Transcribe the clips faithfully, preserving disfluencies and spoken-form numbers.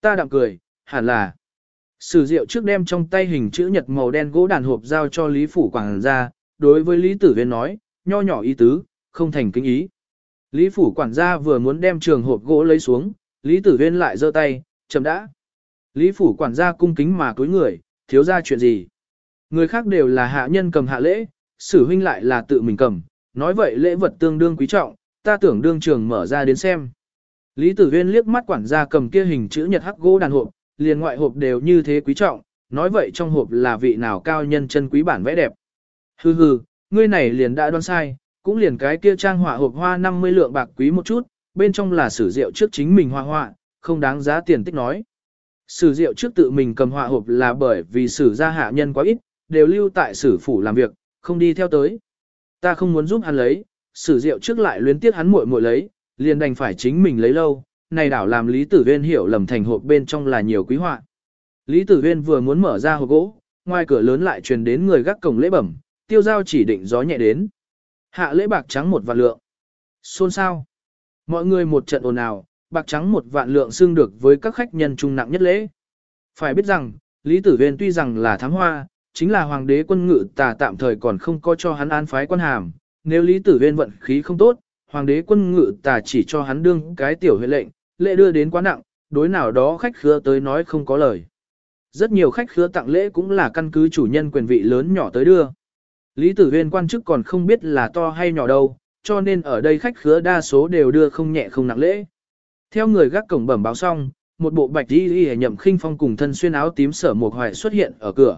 Ta đạm cười, hẳn là. Sử Diệu trước đem trong tay hình chữ nhật màu đen gỗ đàn hộp giao cho Lý Phủ Quảng gia, đối với Lý Tử Viên nói, nho nhỏ ý tứ, không thành kính ý. Lý Phủ quản gia vừa muốn đem trường hộp gỗ lấy xuống, Lý Tử Viên lại giơ tay, chậm đã. Lý Phủ quản gia cung kính mà cúi người, thiếu ra chuyện gì. Người khác đều là hạ nhân cầm hạ lễ, Sử huynh lại là tự mình cầm, nói vậy lễ vật tương đương quý trọng, ta tưởng đương trường mở ra đến xem. Lý Tử Viên liếc mắt quản gia cầm kia hình chữ nhật hắc gỗ đàn hộp, liền ngoại hộp đều như thế quý trọng, nói vậy trong hộp là vị nào cao nhân chân quý bản vẽ đẹp. Hừ hừ, ngươi này liền đã đoán sai, cũng liền cái kia trang họa hộp hoa năm mươi lượng bạc quý một chút, bên trong là Sử Diệu trước chính mình hoa họa, không đáng giá tiền tích nói. Sử Diệu trước tự mình cầm họa hộp là bởi vì Sử gia hạ nhân quá ít, đều lưu tại Sử phủ làm việc, không đi theo tới. Ta không muốn giúp hắn lấy, Sử Diệu trước lại luyến tiếc hắn muội muội lấy, liền đành phải chính mình lấy lâu, này đảo làm Lý Tử Viên hiểu lầm thành hộp bên trong là nhiều quý họa. Lý Tử Viên vừa muốn mở ra hộp gỗ, ngoài cửa lớn lại truyền đến người gác cổng lễ bẩm, tiêu giao chỉ định gió nhẹ đến. Hạ lễ bạc trắng một vạn lượng. Xôn xao. Mọi người một trận ồn ào, bạc trắng một vạn lượng xưng được với các khách nhân trung nặng nhất lễ. Phải biết rằng, Lý Tử Viên tuy rằng là thám hoa, chính là hoàng đế quân ngự tà tạm thời còn không có cho hắn an phái quan hàm. Nếu Lý Tử Viên vận khí không tốt, hoàng đế quân ngự tà chỉ cho hắn đương cái tiểu huệ lệnh, lễ đưa đến quá nặng, đối nào đó khách khứa tới nói không có lời. Rất nhiều khách khứa tặng lễ cũng là căn cứ chủ nhân quyền vị lớn nhỏ tới đưa. Lý Tử Viên quan chức còn không biết là to hay nhỏ đâu, cho nên ở đây khách khứa đa số đều đưa không nhẹ không nặng lễ. Theo người gác cổng bẩm báo xong, một bộ bạch y y Nhậm Khinh Phong cùng thân xuyên áo tím Sở Mộc Hoài xuất hiện ở cửa.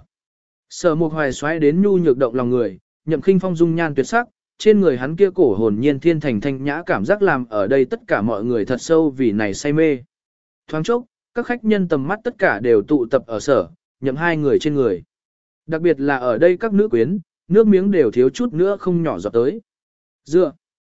Sở Mộc Hoài xoáy đến nhu nhược động lòng người, Nhậm Khinh Phong dung nhan tuyệt sắc, trên người hắn kia cổ hồn nhiên thiên thành thanh nhã cảm giác làm ở đây tất cả mọi người thật sâu vì này say mê. Thoáng chốc, các khách nhân tầm mắt tất cả đều tụ tập ở Sở, Nhậm hai người trên người. Đặc biệt là ở đây các nữ quyến, nước miếng đều thiếu chút nữa không nhỏ giọt tới. Dựa,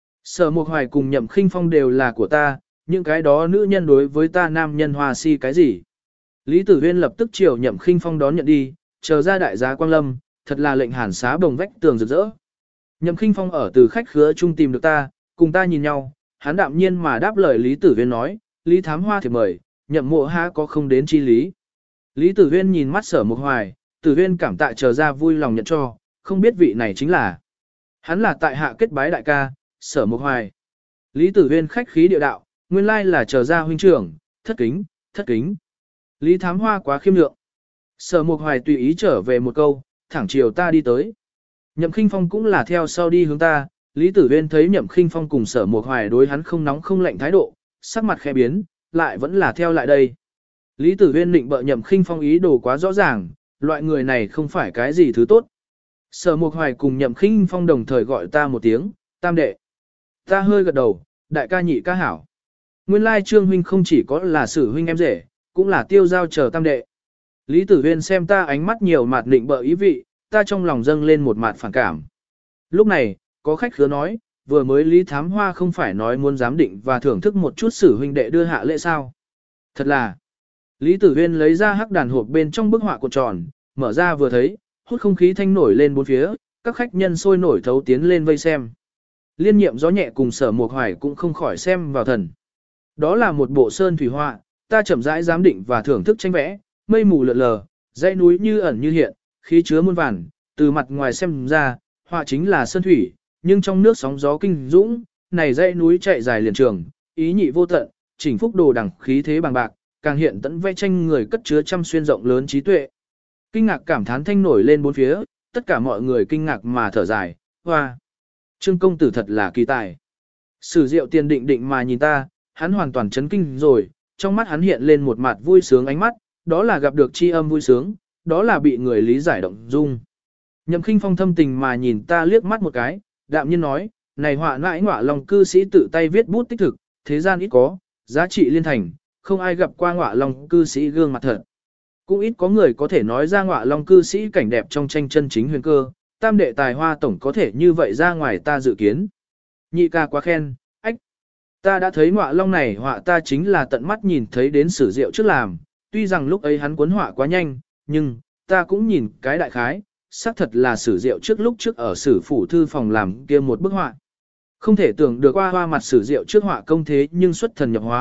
Sở Mộc Hoài cùng Nhậm Khinh Phong đều là của ta, những cái đó nữ nhân đối với ta nam nhân hoa si cái gì. Lý Tử Viên lập tức chiều Nhậm Khinh Phong đón nhận đi, chờ ra đại giá Quang Lâm, thật là lệnh hàn xá bồng vách tường rực rỡ. Nhậm Khinh Phong ở từ khách khứa chung tìm được ta, cùng ta nhìn nhau, hắn đạm nhiên mà đáp lời Lý Tử Viên nói, Lý Thám Hoa thì mời, Nhậm mộ ha có không đến chi lý. Lý Tử Viên nhìn mắt Sở Mộc Hoài, Tử Viên cảm tạ chờ ra vui lòng nhận cho, không biết vị này chính là. Hắn là tại hạ kết bái đại ca, Sở Mộc Hoài. Lý Tử Viên khách khí địa đạo, nguyên lai là chờ ra huynh trưởng, thất kính, thất kính. Lý Thám Hoa quá khiêm lượng. Sở Mộc Hoài tùy ý trở về một câu, thẳng chiều ta đi tới. Nhậm Khinh Phong cũng là theo sau đi hướng ta, Lý Tử Viên thấy Nhậm Khinh Phong cùng Sở Mộc Hoài đối hắn không nóng không lạnh thái độ, sắc mặt khẽ biến, lại vẫn là theo lại đây. Lý Tử Viên định bợ Nhậm Khinh Phong ý đồ quá rõ ràng, loại người này không phải cái gì thứ tốt. Sở Mộc Hoài cùng Nhậm Khinh Phong đồng thời gọi ta một tiếng, tam đệ. Ta hơi gật đầu, đại ca nhị ca hảo. Nguyên lai Trương huynh không chỉ có là Sử huynh em rể, cũng là tiêu giao chờ tam đệ. Lý Tử Viên xem ta ánh mắt nhiều mặt định bợ ý vị, ta trong lòng dâng lên một mặt phản cảm. Lúc này, có khách khứa nói, vừa mới Lý Thám Hoa không phải nói muốn giám định và thưởng thức một chút Sử huynh đệ đưa hạ lễ sao. Thật là, Lý Tử Viên lấy ra hắc đàn hộp bên trong bức họa cuộn tròn, mở ra vừa thấy, hút không khí thanh nổi lên bốn phía, các khách nhân sôi nổi thấu tiến lên vây xem. Liên nhiệm gió nhẹ cùng Sở Mộc Hoài cũng không khỏi xem vào thần. Đó là một bộ sơn thủy họa, ta chậm rãi giám định và thưởng thức tranh vẽ, mây mù lượn lờ, dãy núi như ẩn như hiện, khí chứa muôn vàn, từ mặt ngoài xem ra, họa chính là sơn thủy, nhưng trong nước sóng gió kinh dũng, này dãy núi chạy dài liền trường, ý nhị vô tận, chỉnh phúc đồ đẳng khí thế bằng bạc, càng hiện tận vẽ tranh người cất chứa trăm xuyên rộng lớn trí tuệ. Kinh ngạc cảm thán thanh nổi lên bốn phía, tất cả mọi người kinh ngạc mà thở dài, hoa. Trương công tử thật là kỳ tài. Sử Diệu tiền định định mà nhìn ta, hắn hoàn toàn chấn kinh rồi, trong mắt hắn hiện lên một mặt vui sướng ánh mắt, đó là gặp được tri âm vui sướng, đó là bị người lý giải động dung. Nhậm Khinh Phong thâm tình mà nhìn ta liếc mắt một cái, đạm nhiên nói, này họa nãi ngọa lòng cư sĩ tự tay viết bút tích thực, thế gian ít có, giá trị liên thành, không ai gặp qua ngọa lòng cư sĩ gương mặt thật. Cũng ít có người có thể nói ra ngọa long cư sĩ cảnh đẹp trong tranh chân chính huyền cơ, tam đệ tài hoa tổng có thể như vậy ra ngoài ta dự kiến. Nhị ca quá khen, ách. Ta đã thấy ngọa long này họa ta chính là tận mắt nhìn thấy đến Sử Diệu trước làm, tuy rằng lúc ấy hắn cuốn họa quá nhanh, nhưng, ta cũng nhìn cái đại khái, xác thật là Sử Diệu trước lúc trước ở Sử phủ thư phòng làm kia một bức họa. Không thể tưởng được qua hoa mặt Sử Diệu trước họa công thế nhưng xuất thần nhập hóa,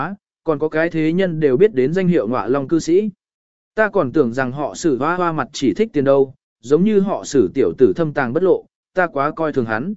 còn có cái thế nhân đều biết đến danh hiệu Ngọa Long cư sĩ. Ta còn tưởng rằng họ Sử hoa hoa mặt chỉ thích tiền đâu, giống như họ Sử tiểu tử thâm tàng bất lộ, ta quá coi thường hắn.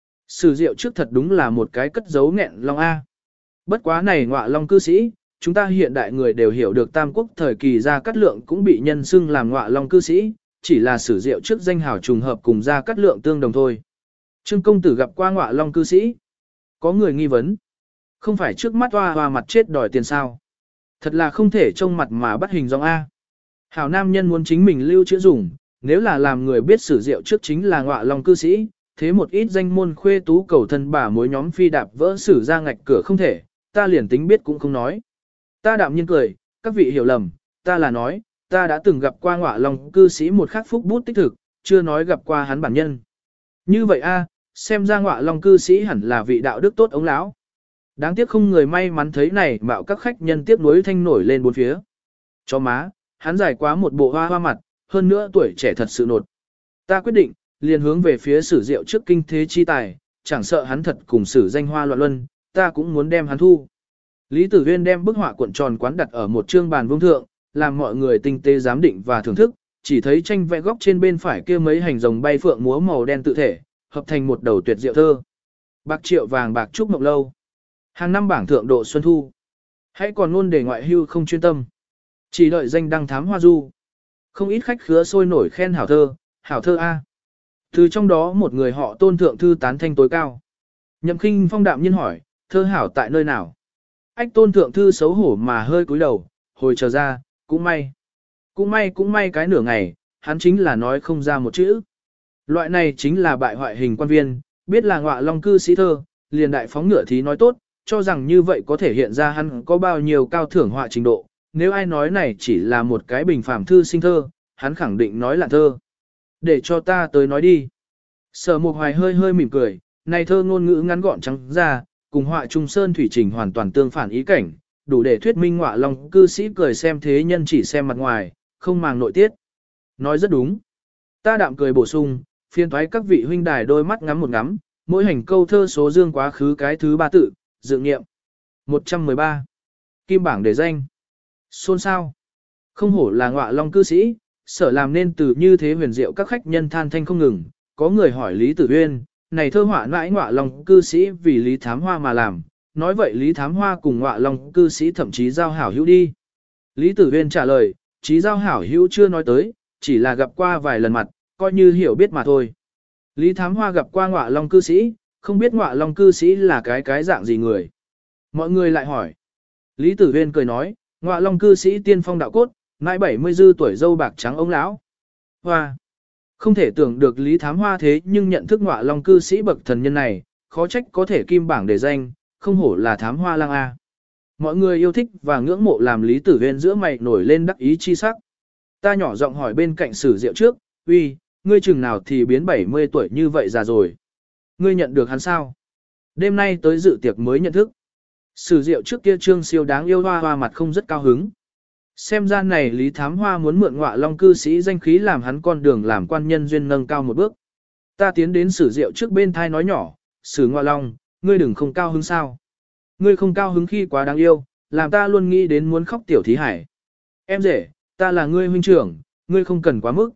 Sử Diệu trước thật đúng là một cái cất giấu nghẹn long A. Bất quá này Ngọa Long cư sĩ, chúng ta hiện đại người đều hiểu được Tam Quốc thời kỳ Gia Cát Lượng cũng bị nhân xưng làm Ngọa Long cư sĩ, chỉ là Sử Diệu trước danh hào trùng hợp cùng Gia Cát Lượng tương đồng thôi. Trương công tử gặp qua Ngọa Long cư sĩ. Có người nghi vấn. Không phải trước mắt hoa hoa mặt chết đòi tiền sao. Thật là không thể trông mặt mà bắt hình dong A. Hảo nam nhân muốn chính mình lưu chữa dùng, nếu là làm người biết Sử Diệu trước chính là Ngọa Long cư sĩ, thế một ít danh môn khuê tú cầu thân bà mối nhóm phi đạp vỡ Sử ra ngạch cửa không thể, ta liền tính biết cũng không nói. Ta đạm nhiên cười, các vị hiểu lầm, ta là nói, ta đã từng gặp qua Ngọa Long cư sĩ một khắc phúc bút tích thực, chưa nói gặp qua hắn bản nhân. Như vậy a, xem ra Ngọa Long cư sĩ hẳn là vị đạo đức tốt ống lão. Đáng tiếc không người may mắn thấy này mạo các khách nhân tiếp nối thanh nổi lên bốn phía. Cho má, hắn dài quá một bộ hoa hoa mặt, hơn nữa tuổi trẻ thật sự nột. Ta quyết định, liền hướng về phía Sử Diệu trước kinh thế chi tài, chẳng sợ hắn thật cùng Sử danh hoa loạn luân, ta cũng muốn đem hắn thu. Lý Tử Huyên đem bức họa cuộn tròn quán đặt ở một trương bàn vuông thượng, làm mọi người tinh tế giám định và thưởng thức, chỉ thấy tranh vẽ góc trên bên phải kia mấy hành rồng bay phượng múa màu đen tự thể, hợp thành một đầu tuyệt diệu thơ. Bạc triệu vàng bạc trúc mộng lâu. Hàng năm bảng thượng độ xuân thu. Hãy còn luôn để ngoại hưu không chuyên tâm. Chỉ đợi danh đăng thám hoa du. Không ít khách khứa sôi nổi khen hảo thơ, hảo thơ A. Từ trong đó một người họ Tôn thượng thư tán thanh tối cao. Nhậm Khinh Phong đạm nhiên hỏi, thơ hảo tại nơi nào? Ách Tôn thượng thư xấu hổ mà hơi cúi đầu, hồi chờ ra, cũng may. Cũng may cũng may cái nửa ngày, hắn chính là nói không ra một chữ. Loại này chính là bại hoại hình quan viên, biết là Ngọa Long cư sĩ thơ, liền đại phóng ngựa thí nói tốt, cho rằng như vậy có thể hiện ra hắn có bao nhiêu cao thưởng họa trình độ. Nếu ai nói này chỉ là một cái bình phàm thư sinh thơ, hắn khẳng định nói là thơ. Để cho ta tới nói đi. Sở Mục Hoài hơi hơi mỉm cười, này thơ ngôn ngữ ngắn gọn trắng ra, cùng họa Trung Sơn thủy trình hoàn toàn tương phản ý cảnh, đủ để thuyết minh Ngọa Long cư sĩ cười xem thế nhân chỉ xem mặt ngoài, không màng nội tiết. Nói rất đúng. Ta đạm cười bổ sung, phiên thoái các vị huynh đài đôi mắt ngắm một ngắm, mỗi hành câu thơ số dương quá khứ cái thứ ba tự, dự nghiệm. một trăm mười ba. Kim bảng đề danh. Xôn sao. Không hổ là Ngọa Long cư sĩ, sở làm nên từ như thế huyền diệu các khách nhân than thanh không ngừng, có người hỏi Lý Tử Uyên, này thơ họa mãi Ngọa Long cư sĩ vì Lý Thám Hoa mà làm, nói vậy Lý Thám Hoa cùng Ngọa Long cư sĩ thậm chí giao hảo hữu đi. Lý Tử Uyên trả lời, chí giao hảo hữu chưa nói tới, chỉ là gặp qua vài lần mặt, coi như hiểu biết mà thôi. Lý Thám Hoa gặp qua Ngọa Long cư sĩ, không biết Ngọa Long cư sĩ là cái cái dạng gì người. Mọi người lại hỏi. Lý Tử Uyên cười nói, Ngọa Long cư sĩ tiên phong đạo cốt, mãi bảy mươi dư tuổi dâu bạc trắng ông lão. Hoa! Không thể tưởng được Lý Thám Hoa thế nhưng nhận thức Ngọa Long cư sĩ bậc thần nhân này, khó trách có thể kim bảng để danh, không hổ là Thám Hoa lang A. Mọi người yêu thích và ngưỡng mộ làm Lý Tử Uyên giữa mày nổi lên đắc ý chi sắc. Ta nhỏ giọng hỏi bên cạnh Sử Diệu trước, uy, ngươi chừng nào thì biến bảy mươi tuổi như vậy già rồi. Ngươi nhận được hắn sao? Đêm nay tới dự tiệc mới nhận thức. Sử Diệu trước kia trương siêu đáng yêu hoa hoa mặt không rất cao hứng. Xem ra này Lý Thám Hoa muốn mượn Ngọa Long cư sĩ danh khí làm hắn con đường làm quan nhân duyên nâng cao một bước. Ta tiến đến Sử Diệu trước bên thai nói nhỏ, Sử Ngọa Long, ngươi đừng không cao hứng sao. Ngươi không cao hứng khi quá đáng yêu, làm ta luôn nghĩ đến muốn khóc tiểu thí hải. Em rể, ta là ngươi huynh trưởng, ngươi không cần quá mức.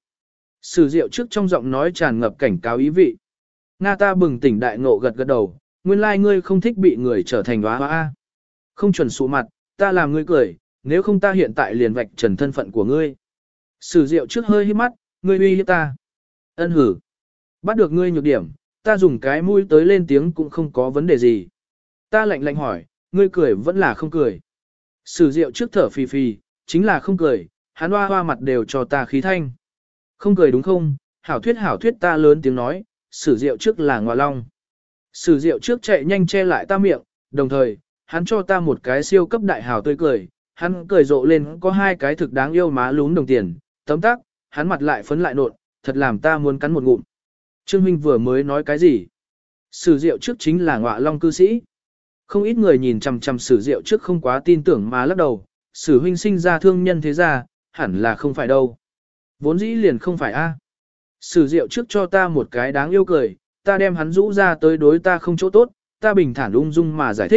Sử Diệu trước trong giọng nói tràn ngập cảnh cáo ý vị. Nga ta bừng tỉnh đại ngộ gật gật đầu, nguyên lai ngươi không thích bị người trở thành hóa hóa. Không chuẩn sụ mặt, ta làm ngươi cười, nếu không ta hiện tại liền vạch trần thân phận của ngươi. Sử Diệu trước hơi hít mắt, ngươi uy hiếp ta. Ân hử. Bắt được ngươi nhược điểm, ta dùng cái mũi tới lên tiếng cũng không có vấn đề gì. Ta lạnh lạnh hỏi, ngươi cười vẫn là không cười. Sử Diệu trước thở phì phì, chính là không cười, hắn hoa hoa mặt đều cho ta khí thanh. Không cười đúng không, hảo thuyết hảo thuyết ta lớn tiếng nói, Sử Diệu trước là Ngọa Long. Sử Diệu trước chạy nhanh che lại ta miệng, đồng thời, hắn cho ta một cái siêu cấp đại hảo tươi cười, hắn cười rộ lên có hai cái thực đáng yêu má lún đồng tiền, tấm tắc, hắn mặt lại phấn lại nộn, thật làm ta muốn cắn một ngụm. Trương Huynh vừa mới nói cái gì? Sử Diệu trước chính là Ngọa Long cư sĩ. Không ít người nhìn chằm chằm Sử Diệu trước không quá tin tưởng mà lắc đầu, Sử Huynh sinh ra thương nhân thế gia, hẳn là không phải đâu. Vốn dĩ liền không phải a. Sử Diệu trước cho ta một cái đáng yêu cười, ta đem hắn rũ ra tới đối ta không chỗ tốt, ta bình thản ung dung mà giải thích,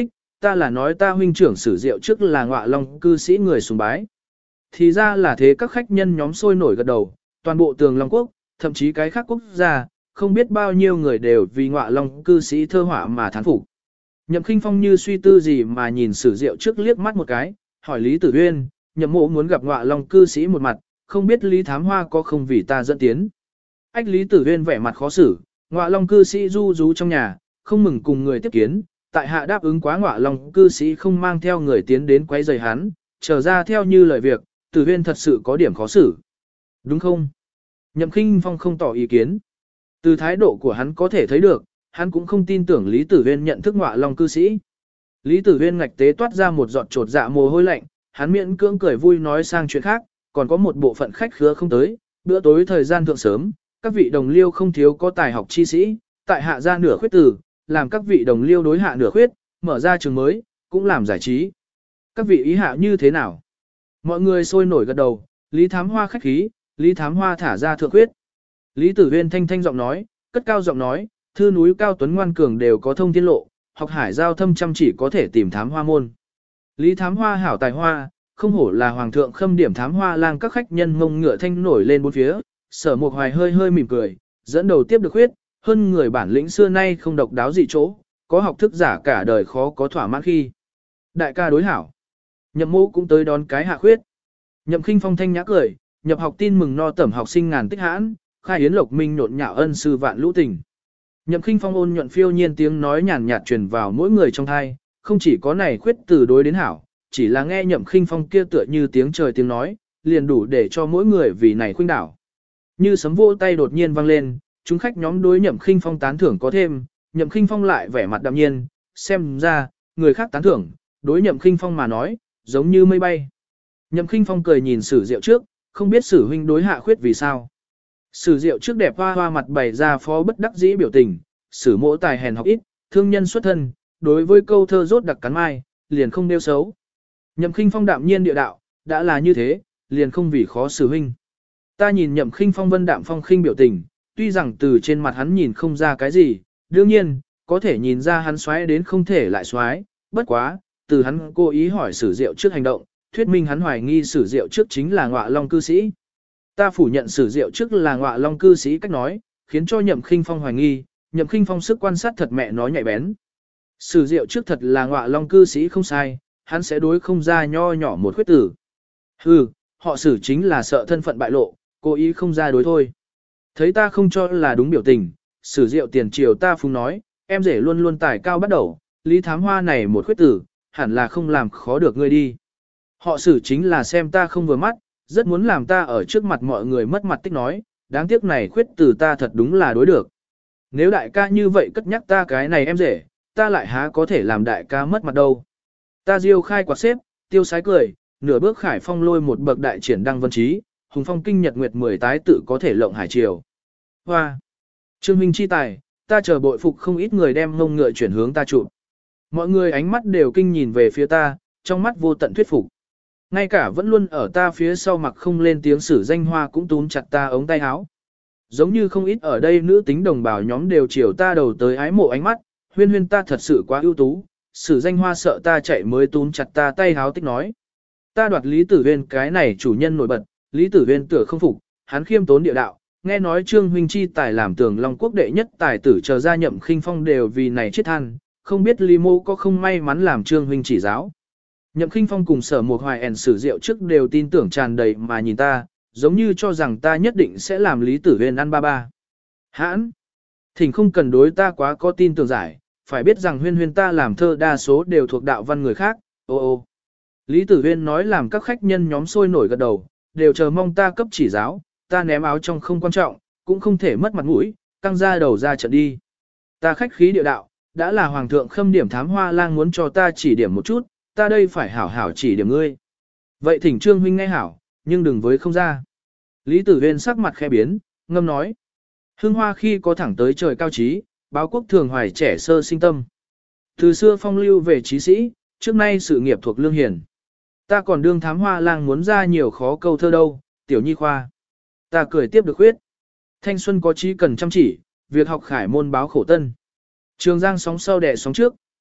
ta là nói ta huynh trưởng Sử Diệu trước là Ngọa Long cư sĩ người sùng bái. Thì ra là thế, các khách nhân nhóm sôi nổi gật đầu, toàn bộ Tường Long quốc, thậm chí cái khác quốc gia, không biết bao nhiêu người đều vì Ngọa Long cư sĩ thơ họa mà thán phục. Nhậm Khinh Phong như suy tư gì mà nhìn Sử Diệu trước liếc mắt một cái, hỏi Lý Tử Uyên, Nhậm mộ muốn gặp Ngọa Long cư sĩ một mặt, không biết Lý Thám Hoa có không vì ta dẫn tiến. Ách Lý Tử Uyên vẻ mặt khó xử, Ngọa Long cư sĩ du rú trong nhà, không mừng cùng người tiếp kiến, tại hạ đáp ứng quá Ngọa Long cư sĩ không mang theo người tiến đến quấy rầy hắn, trở ra theo như lời việc, Tử Uyên thật sự có điểm khó xử. Đúng không? Nhậm Khinh Phong không tỏ ý kiến. Từ thái độ của hắn có thể thấy được, hắn cũng không tin tưởng Lý Tử Uyên nhận thức Ngọa Long cư sĩ. Lý Tử Uyên ngạch tế toát ra một giọt trột dạ mồ hôi lạnh, hắn miễn cưỡng cười vui nói sang chuyện khác, còn có một bộ phận khách khứa không tới, bữa tối thời gian thượng sớm, các vị đồng liêu không thiếu có tài học chi sĩ, tại hạ ra nửa khuyết tử, làm các vị đồng liêu đối hạ nửa khuyết, mở ra trường mới, cũng làm giải trí. Các vị ý hạ như thế nào? Mọi người sôi nổi gật đầu, Lý Thám Hoa khách khí, Lý Thám Hoa thả ra thượng khuyết. Lý Tử Uyên thanh thanh giọng nói, cất cao giọng nói, thư núi cao tuấn ngoan cường đều có thông thiên lộ, học hải giao thâm chăm chỉ có thể tìm Thám Hoa môn. Lý Thám Hoa hảo tài hoa, không hổ là hoàng thượng khâm điểm Thám Hoa lang, các khách nhân ngông ngựa thanh nổi lên bốn phía, Sở Mục Hoài hơi hơi mỉm cười, dẫn đầu tiếp được khuyết, hơn người bản lĩnh xưa nay không độc đáo gì chỗ, có học thức giả cả đời khó có thỏa mãn khi. Đại ca đối hảo. Nhậm Mộ cũng tới đón cái hạ khuyết. Nhậm Khinh Phong thanh nhã cười, nhập học tin mừng no tẩm học sinh ngàn tích hãn, khai yến lộc minh nhộn nhạo ân sư vạn lũ tình. Nhậm Khinh Phong ôn nhuận phiêu nhiên tiếng nói nhàn nhạt truyền vào mỗi người trong thai, không chỉ có này khuyết từ đối đến hảo, chỉ là nghe Nhậm Khinh Phong kia tựa như tiếng trời tiếng nói, liền đủ để cho mỗi người vì này khuynh đảo. Như sấm vỗ tay đột nhiên vang lên, chúng khách nhóm đối Nhậm Khinh Phong tán thưởng có thêm, Nhậm Khinh Phong lại vẻ mặt đạm nhiên, xem ra, người khác tán thưởng, đối Nhậm Khinh Phong mà nói, giống như mây bay. Nhậm Khinh Phong cười nhìn Sử Diệu trước, không biết Sử huynh đối hạ khuyết vì sao. Sử Diệu trước đẹp hoa hoa mặt bày ra phó bất đắc dĩ biểu tình, Sử mỗ tài hèn học ít, thương nhân xuất thân, đối với câu thơ rốt đặc cắn mai, liền không nêu xấu. Nhậm Khinh Phong đạm nhiên địa đạo, đã là như thế, liền không vì khó Sử huynh. Ta nhìn Nhậm Khinh Phong vân đạm phong khinh biểu tình, tuy rằng từ trên mặt hắn nhìn không ra cái gì, đương nhiên, có thể nhìn ra hắn xoáy đến không thể lại xoáy, bất quá, từ hắn cố ý hỏi Sử Diệu trước hành động, thuyết minh hắn hoài nghi Sử Diệu trước chính là Ngọa Long cư sĩ. Ta phủ nhận Sử Diệu trước là Ngọa Long cư sĩ cách nói, khiến cho Nhậm Khinh Phong hoài nghi, Nhậm Khinh Phong sức quan sát thật mẹ nói nhạy bén. Sử Diệu trước thật là Ngọa Long cư sĩ không sai, hắn sẽ đối không ra nho nhỏ một khuyết tử. Hừ, họ Sử chính là sợ thân phận bại lộ, cố ý không ra đối thôi. Thấy ta không cho là đúng biểu tình, Sử Diệu tiền triều ta phung nói, em rể luôn luôn tài cao bắt đầu, Lý Thám Hoa này một khuyết tử, hẳn là không làm khó được ngươi đi. Họ Sử chính là xem ta không vừa mắt, rất muốn làm ta ở trước mặt mọi người mất mặt tích nói, đáng tiếc này khuyết tử ta thật đúng là đối được. Nếu đại ca như vậy cất nhắc ta cái này em rể, ta lại há có thể làm đại ca mất mặt đâu. Ta diêu khai quạt xếp, tiêu sái cười, nửa bước khải phong lôi một bậc đại triển đăng vân trí, hùng phong kinh nhật nguyệt mười tái tự có thể lộng hải triều. Hoa! Trương huynh chi tài, ta chờ bội phục không ít người đem ngông ngựa chuyển hướng ta chụp. Mọi người ánh mắt đều kinh nhìn về phía ta, trong mắt vô tận thuyết phục. Ngay cả vẫn luôn ở ta phía sau mặc không lên tiếng Sử Danh Hoa cũng túm chặt ta ống tay áo. Giống như không ít ở đây nữ tính đồng bào nhóm đều chiều ta đầu tới ái mộ ánh mắt, huyên huyên ta thật sự quá ưu tú, Sử Danh Hoa sợ ta chạy mới túm chặt ta tay háo tích nói. Ta đoạt Lý Tử Huyên cái này chủ nhân nổi bật, Lý Tử Huyên tựa không phục, hắn khiêm tốn địa đạo, nghe nói Trương huynh chi tài làm Tường Long quốc đệ nhất tài tử chờ ra Nhậm Khinh Phong đều vì này chết than, không biết Lý Mô có không may mắn làm Trương huynh chỉ giáo. Nhậm Khinh Phong cùng Sở Mục Hoài ẻn Sử Diệu trước đều tin tưởng tràn đầy mà nhìn ta, giống như cho rằng ta nhất định sẽ làm Lý Tử Huyên ăn ba ba. Hãn! Thỉnh không cần đối ta quá có tin tưởng giải, phải biết rằng huyên huyên ta làm thơ đa số đều thuộc đạo văn người khác, ô ô. Lý Tử Huyên nói làm các khách nhân nhóm sôi nổi gật đầu, đều chờ mong ta cấp chỉ giáo, ta ném áo trong không quan trọng, cũng không thể mất mặt mũi, căng ra đầu ra trận đi. Ta khách khí địa đạo, đã là Hoàng thượng khâm điểm Thám Hoa lang muốn cho ta chỉ điểm một chút, ta đây phải hảo hảo chỉ điểm ngươi. Vậy thỉnh Trương huynh nghe hảo, nhưng đừng với không ra. Lý Tử Huyên sắc mặt khẽ biến, ngâm nói. Hương hoa khi có thẳng tới trời cao trí, báo quốc thường hoài trẻ sơ sinh tâm. Từ xưa phong lưu về trí sĩ, trước nay sự nghiệp thuộc lương hiền. Ta còn đương Thám Hoa lang muốn ra nhiều khó câu thơ đâu, tiểu nhi khoa. Ta cười tiếp được khuyết. Thanh xuân có trí cần chăm chỉ, việc học khải môn báo khổ tân. Trường giang sóng sau đẻ sóng trước,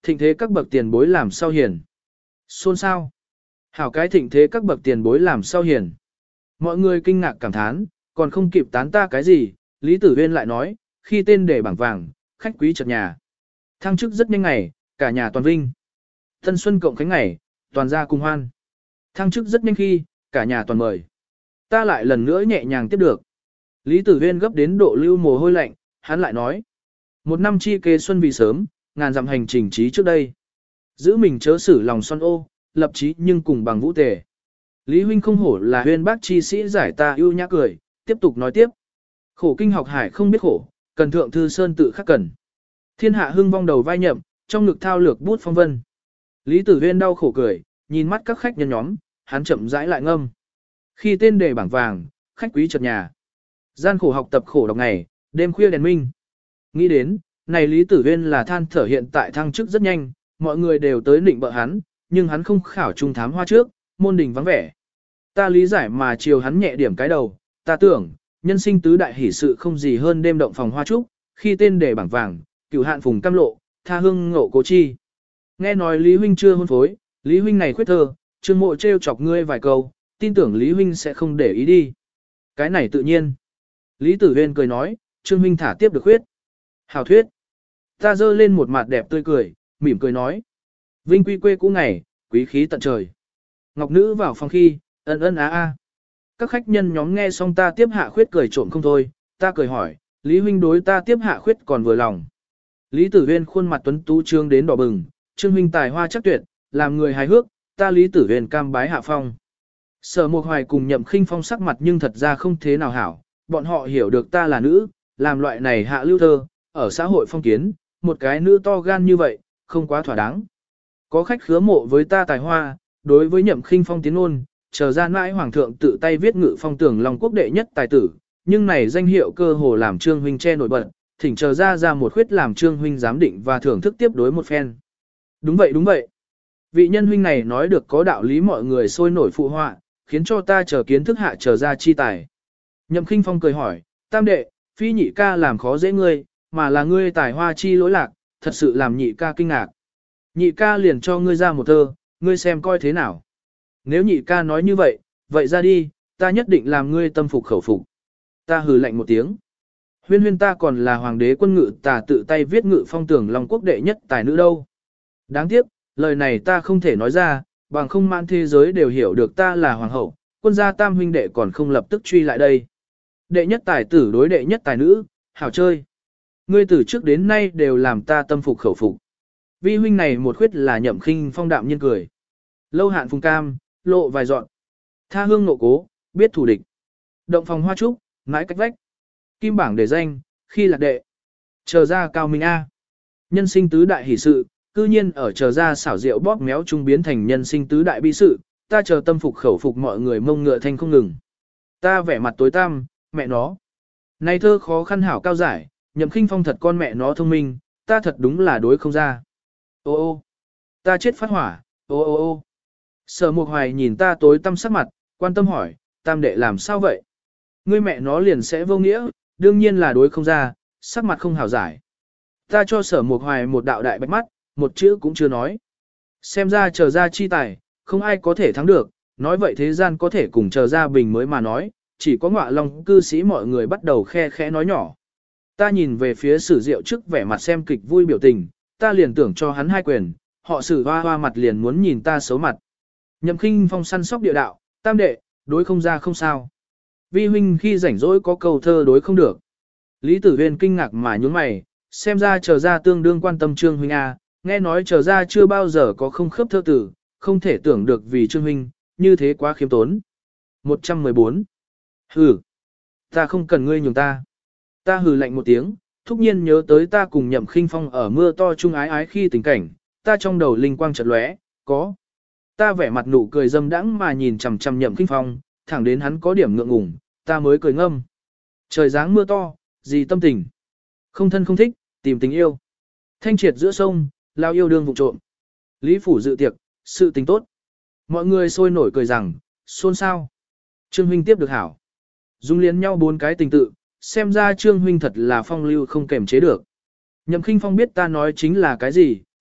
thịnh thế các bậc tiền bối làm sao hiền. Xôn sao? Hảo cái thịnh thế các bậc tiền bối làm sao hiền. Mọi người kinh ngạc cảm thán, còn không kịp tán ta cái gì, Lý Tử Huyên lại nói, khi tên để bảng vàng, khách quý chợt nhà. Thăng chức rất nhanh ngày, cả nhà toàn vinh. Tân xuân cộng khánh ngày, toàn gia cùng hoan. Thăng chức rất nhanh khi, cả nhà toàn mời. Ta lại lần nữa nhẹ nhàng tiếp được. Lý Tử Huyên gấp đến độ lưu mồ hôi lạnh, hắn lại nói. Một năm chi kế xuân vì sớm, ngàn dặm hành trình trí trước đây. Giữ mình chớ xử lòng son ô, lập chí nhưng cùng bằng vũ tề. Lý huynh không hổ là huyên bác chi sĩ giải ta ưu nhã cười, tiếp tục nói tiếp. Khổ kinh học hải không biết khổ, cần thượng thư sơn tự khắc cần. Thiên hạ hưng vong đầu vai nhậm, trong ngực thao lược bút phong vân. Lý Tử Huyên đau khổ cười, nhìn mắt các khách nhân nhóm, hắn chậm rãi lại ngâm. Khi tên đề bảng vàng, khách quý chợt nhà. Gian khổ học tập khổ đọc ngày, đêm khuya đèn minh. Nghĩ đến, này Lý Tử Huyên là than thở hiện tại thăng chức rất nhanh, mọi người đều tới định bợ hắn, nhưng hắn không khảo trung thám hoa trước, môn đình vắng vẻ. Ta lý giải mà chiều hắn nhẹ điểm cái đầu, ta tưởng, nhân sinh tứ đại hỷ sự không gì hơn đêm động phòng hoa trúc, khi tên đề bảng vàng, cửu hạn phùng cam lộ, tha hương ngộ cố chi. Nghe nói Lý huynh chưa hôn phối, Lý huynh này khuyết thơ, Trương Mộ trêu chọc ngươi vài câu, tin tưởng Lý huynh sẽ không để ý đi. Cái này tự nhiên. Lý Tử Huyên cười nói, Trương huynh thả tiếp được khuyết. Hảo thuyết. Ta dơ lên một mặt đẹp tươi cười, mỉm cười nói. Vinh quy quê cũ ngày, quý khí tận trời. Ngọc nữ vào phòng khi, ân ân á a. Các khách nhân nhóm nghe xong ta tiếp hạ khuyết cười trộm không thôi, ta cười hỏi, Lý huynh đối ta tiếp hạ khuyết còn vừa lòng. Lý Tử Huyên khuôn mặt tuấn tú trương đến đỏ bừng, Trương huynh tài hoa chắc tuyệt, làm người hài hước, ta Lý Tử Huyên cam bái hạ phong. Sở Mộc Hoài cùng Nhậm Khinh Phong sắc mặt nhưng thật ra không thế nào hảo, bọn họ hiểu được ta là nữ, làm loại này hạ lưu thơ, ở xã hội phong kiến, một cái nữ to gan như vậy, không quá thỏa đáng. Có khách khứa mộ với ta tài hoa, đối với Nhậm Khinh Phong tiến ôn, chờ ra mãi hoàng thượng tự tay viết ngự phong tưởng Long quốc đệ nhất tài tử, nhưng này danh hiệu cơ hồ làm Trương huynh che nổi bật, thỉnh chờ ra ra một khuyết làm Trương huynh giám định và thưởng thức tiếp đối một phen. Đúng vậy đúng vậy. Vị nhân huynh này nói được có đạo lý, mọi người sôi nổi phụ họa, khiến cho ta chờ kiến thức hạ trở ra chi tài. Nhậm Khinh Phong cười hỏi, tam đệ, phi nhị ca làm khó dễ ngươi, mà là ngươi tài hoa chi lỗi lạc, thật sự làm nhị ca kinh ngạc. Nhị ca liền cho ngươi ra một thơ, ngươi xem coi thế nào. Nếu nhị ca nói như vậy, vậy ra đi, ta nhất định làm ngươi tâm phục khẩu phục. Ta hừ lạnh một tiếng. Huyên huyên ta còn là hoàng đế quân ngự tà tự tay viết ngự phong tưởng Long quốc đệ nhất tài nữ đâu. Đáng tiếc, lời này ta không thể nói ra, bằng không mãn thế giới đều hiểu được ta là hoàng hậu, quân gia tam huynh đệ còn không lập tức truy lại đây. Đệ nhất tài tử đối đệ nhất tài nữ, hảo chơi. Ngươi từ trước đến nay đều làm ta tâm phục khẩu phục. Vi huynh này một khuyết là Nhậm Khinh Phong đạm nhiên cười. Lâu hạn phùng cam, lộ vài dọn. Tha hương nộ cố, biết thủ địch. Động phòng hoa trúc, mãi cách vách. Kim bảng để danh, khi lạc đệ. Chờ ra cao minh A. Nhân sinh tứ đại hỷ sự, cư nhiên ở chờ ra xảo diệu bóp méo trung biến thành nhân sinh tứ đại bi sự, ta chờ tâm phục khẩu phục mọi người mông ngựa thanh không ngừng. Ta vẻ mặt tối tăm, mẹ nó. Này thơ khó khăn hảo cao giải, Nhậm Khinh Phong thật con mẹ nó thông minh, ta thật đúng là đối không ra. Ô ô, ta chết phát hỏa, ô ô ô. Sở Mộc Hoài nhìn ta tối tăm sắc mặt, quan tâm hỏi, tam đệ làm sao vậy? Ngươi mẹ nó liền sẽ vô nghĩa, đương nhiên là đối không ra, sắc mặt không hảo giải. Ta cho Sở Mộc Hoài một đạo đại bạch mắt, một chữ cũng chưa nói. Xem ra chờ ra chi tài, không ai có thể thắng được, nói vậy thế gian có thể cùng chờ ra bình mới mà nói, chỉ có Ngọa Long cư sĩ mọi người bắt đầu khe khẽ nói nhỏ. Ta nhìn về phía Sử Diệu trước vẻ mặt xem kịch vui biểu tình, ta liền tưởng cho hắn hai quyền, họ Sử hoa hoa mặt liền muốn nhìn ta xấu mặt. Nhậm Khinh Phong săn sóc địa đạo, tam đệ, đối không ra không sao. Vi huynh khi rảnh rỗi có câu thơ đối không được. Lý Tử Huyên kinh ngạc mà nhướng mày, xem ra chờ ra tương đương quan tâm Trương huynh a, nghe nói chờ ra chưa bao giờ có không khớp thơ tử, không thể tưởng được vì Trương huynh, như thế quá khiêm tốn. một trăm mười bốn. Hừ, ta không cần ngươi nhường ta. Ta hừ lạnh một tiếng, thúc nhiên nhớ tới ta cùng Nhậm Khinh Phong ở mưa to chung ái ái khi tình cảnh, ta trong đầu linh quang chợt lóe, có. Ta vẻ mặt nụ cười dâm đãng mà nhìn chằm chằm Nhậm Khinh Phong, thẳng đến hắn có điểm ngượng ngùng, ta mới cười ngâm. Trời giáng mưa to, gì tâm tình? Không thân không thích, tìm tình yêu. Thanh triệt giữa sông, lao yêu đương vụ trộm. Lý phủ dự tiệc, sự tình tốt. Mọi người sôi nổi cười rằng, xôn xao. Trương huynh tiếp được hảo. Dung liên nhau bốn cái tình tự, xem ra Trương huynh thật là phong lưu không kềm chế được. Nhậm Khinh Phong biết ta nói chính là cái gì,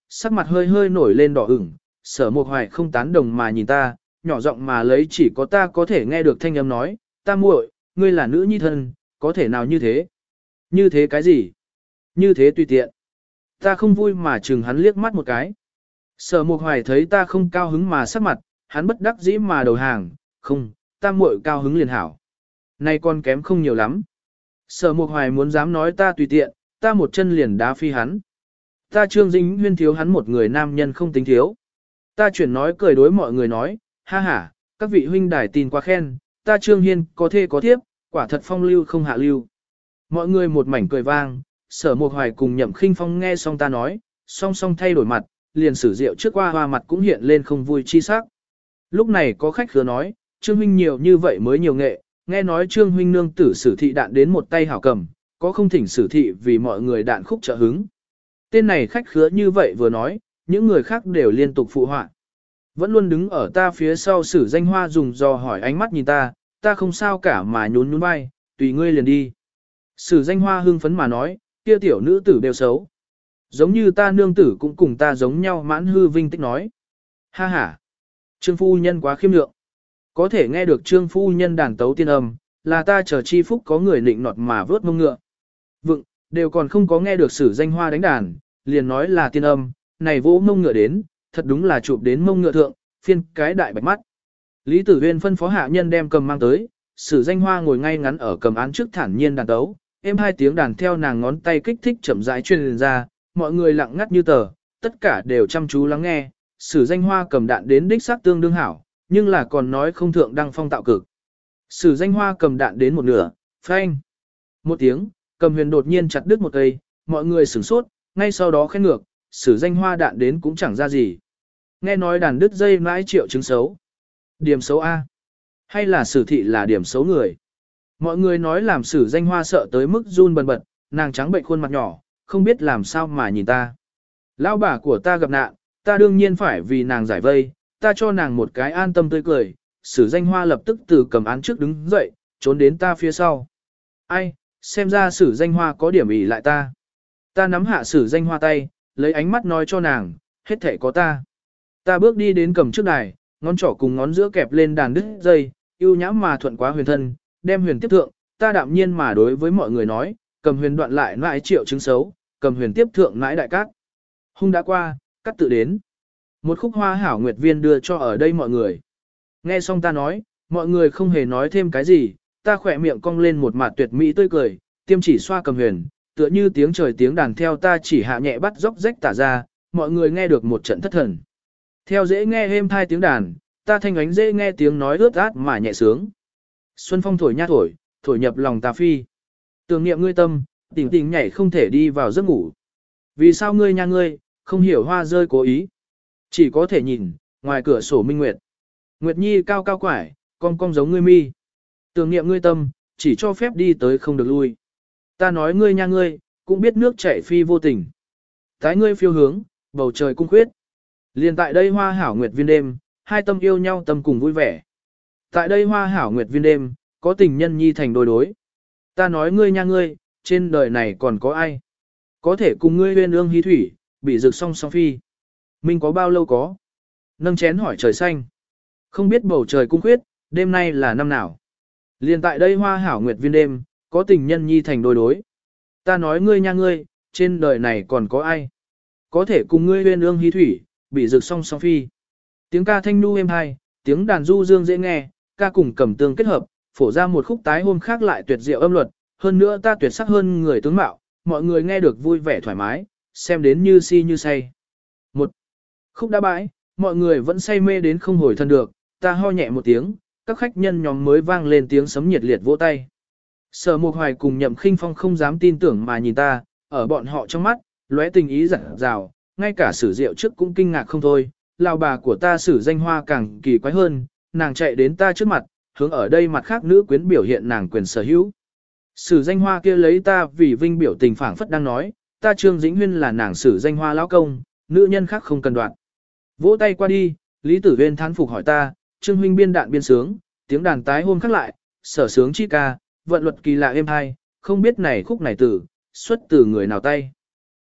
sắc mặt hơi hơi nổi lên đỏ ửng, Sở Mộc Hoài không tán đồng mà nhìn ta, nhỏ giọng mà lấy chỉ có ta có thể nghe được thanh âm nói, ta muội, ngươi là nữ nhi thân, có thể nào như thế? Như thế cái gì? Như thế tùy tiện. Ta không vui mà chừng hắn liếc mắt một cái. Sở Mộc Hoài thấy ta không cao hứng mà sắc mặt, hắn bất đắc dĩ mà đầu hàng, không, ta muội cao hứng liền hảo. Nay con kém không nhiều lắm. Sở Mộc Hoài muốn dám nói ta tùy tiện, ta một chân liền đá phi hắn. Ta Trương Dĩnh Huyên thiếu hắn một người nam nhân không tính thiếu. Ta chuyển nói cười đối mọi người nói, ha ha, các vị huynh đài tin quá khen, ta Trương Hiên có thê có thiếp, quả thật phong lưu không hạ lưu. Mọi người một mảnh cười vang, Sở Mộc Hoài cùng Nhậm Khinh Phong nghe xong ta nói, song song thay đổi mặt, liền sử rượu trước qua hoa mặt cũng hiện lên không vui chi sắc. Lúc này có khách khứa nói, Trương huynh nhiều như vậy mới nhiều nghệ, nghe nói Trương huynh nương tử sử thị đạn đến một tay hảo cầm, có không thỉnh sử thị vì mọi người đạn khúc trợ hứng. Tên này khách khứa như vậy vừa nói, những người khác đều liên tục phụ họa. Vẫn luôn đứng ở ta phía sau Sử Danh Hoa dùng dò hỏi ánh mắt nhìn ta, ta không sao cả mà nhún nhún vai, tùy ngươi liền đi. Sử Danh Hoa hưng phấn mà nói, kia tiểu nữ tử đều xấu. Giống như ta nương tử cũng cùng ta giống nhau mãn hư vinh tích nói. Ha ha, Trương phu nhân quá khiêm lượng. Có thể nghe được Trương phu nhân đàn tấu tiên âm, là ta chờ chi phúc có người nịnh nọt mà vớt mông ngựa. Vựng, đều còn không có nghe được Sử Danh Hoa đánh đàn, liền nói là tiên âm, này vỗ mông ngựa đến, thật đúng là chụp đến mông ngựa thượng, phiên cái đại bạch mắt. Lý Tử Huyên phân phó hạ nhân đem cầm mang tới, Sử Danh Hoa ngồi ngay ngắn ở cầm án trước thản nhiên đàn tấu, êm hai tiếng đàn theo nàng ngón tay kích thích chậm rãi truyền ra, mọi người lặng ngắt như tờ, tất cả đều chăm chú lắng nghe. Sử Danh Hoa cầm đạn đến đích xác tương đương hảo, nhưng là còn nói không thượng đăng phong tạo cực. Sử Danh Hoa cầm đạn đến một nửa, phanh. Một tiếng, cầm huyền đột nhiên chặt đứt một cây, mọi người sửng sốt, ngay sau đó khen ngược, Sử Danh Hoa đạn đến cũng chẳng ra gì. Nghe nói đàn đứt dây mãi triệu chứng xấu. Điểm xấu A. Hay là Sử thị là điểm xấu người. Mọi người nói làm Sử Danh Hoa sợ tới mức run bần bật, nàng trắng bệnh khuôn mặt nhỏ, không biết làm sao mà nhìn ta. Lão bà của ta gặp nạn, ta đương nhiên phải vì nàng giải vây, ta cho nàng một cái an tâm tươi cười. Sử Danh Hoa lập tức từ cầm án trước đứng dậy, trốn đến ta phía sau. Ai, xem ra Sử Danh Hoa có điểm ỉ lại ta. Ta nắm hạ Sử Danh Hoa tay, lấy ánh mắt nói cho nàng, hết thể có ta. Ta bước đi đến cầm trước đài, ngón trỏ cùng ngón giữa kẹp lên đàn đứt dây, yêu nhãm mà thuận quá huyền thân, đem huyền tiếp thượng, ta đạm nhiên mà đối với mọi người nói, cầm huyền đoạn lại nãi triệu chứng xấu, cầm huyền tiếp thượng nãi đại cát. Hung đã qua, cắt tự đến. Một khúc hoa hảo nguyệt viên đưa cho ở đây mọi người. Nghe xong ta nói, mọi người không hề nói thêm cái gì, ta khỏe miệng cong lên một mặt tuyệt mỹ tươi cười, tiêm chỉ xoa cầm huyền, tựa như tiếng trời tiếng đàn theo ta chỉ hạ nhẹ bắt dốc rách tả ra, mọi người nghe được một trận thất thần. Theo dễ nghe êm thai tiếng đàn, ta thanh ánh dễ nghe tiếng nói ướt át mà nhẹ sướng. Xuân phong thổi nha thổi, thổi nhập lòng ta phi. Tưởng niệm ngươi tâm, tỉnh tỉnh nhảy không thể đi vào giấc ngủ. Vì sao ngươi nha ngươi, không hiểu hoa rơi cố ý. Chỉ có thể nhìn, ngoài cửa sổ minh nguyệt. Nguyệt nhi cao cao quải, cong cong giống ngươi mi. Tưởng niệm ngươi tâm, chỉ cho phép đi tới không được lui. Ta nói ngươi nha ngươi, cũng biết nước chảy phi vô tình. Tái ngươi phiêu hướng, bầu trời cung khuyết. Liền tại đây hoa hảo nguyệt viên đêm, hai tâm yêu nhau tâm cùng vui vẻ. Tại đây hoa hảo nguyệt viên đêm, có tình nhân nhi thành đôi đối. Ta nói ngươi nha ngươi, trên đời này còn có ai? Có thể cùng ngươi huyên ương hí thủy, bị rực song song phi. Minh có bao lâu có? Nâng chén hỏi trời xanh. Không biết bầu trời cung khuyết, đêm nay là năm nào? Liền tại đây hoa hảo nguyệt viên đêm, có tình nhân nhi thành đôi đối. Ta nói ngươi nha ngươi, trên đời này còn có ai? Có thể cùng ngươi huyên ương hí thủy, bị rực song song phi. Tiếng ca thanh nu êm hai, tiếng đàn du dương dễ nghe, ca cùng cầm tương kết hợp, phổ ra một khúc tái hôm khác lại tuyệt diệu âm luật, hơn nữa ta tuyệt sắc hơn người tướng mạo, mọi người nghe được vui vẻ thoải mái, xem đến như si như say. Một khúc đã bãi, mọi người vẫn say mê đến không hồi thân được, ta ho nhẹ một tiếng, các khách nhân nhóm mới vang lên tiếng sấm nhiệt liệt vỗ tay. Sở Mộc Hoài cùng Nhậm Khinh Phong không dám tin tưởng mà nhìn ta, ở bọn họ trong mắt, lóe tình ý rạng rào, ngay cả Sử Diệu trước cũng kinh ngạc không thôi, lão bà của ta Sử Danh Hoa càng kỳ quái hơn, nàng chạy đến ta trước mặt, hướng ở đây mặt khác nữ quyến biểu hiện nàng quyền sở hữu. Sử Danh Hoa kia lấy ta vì vinh biểu tình phảng phất đang nói, ta Trương Dĩnh Huyên là nàng Sử Danh Hoa lão công, nữ nhân khác không cần đoạn. Vỗ tay qua đi, Lý Tử Huyên thán phục hỏi ta, Trương huynh biên đạn biên sướng, tiếng đàn tái hôm khác lại, sở sướng chi ca, vận luật kỳ lạ êm hay, không biết này khúc này tử, xuất từ người nào tay.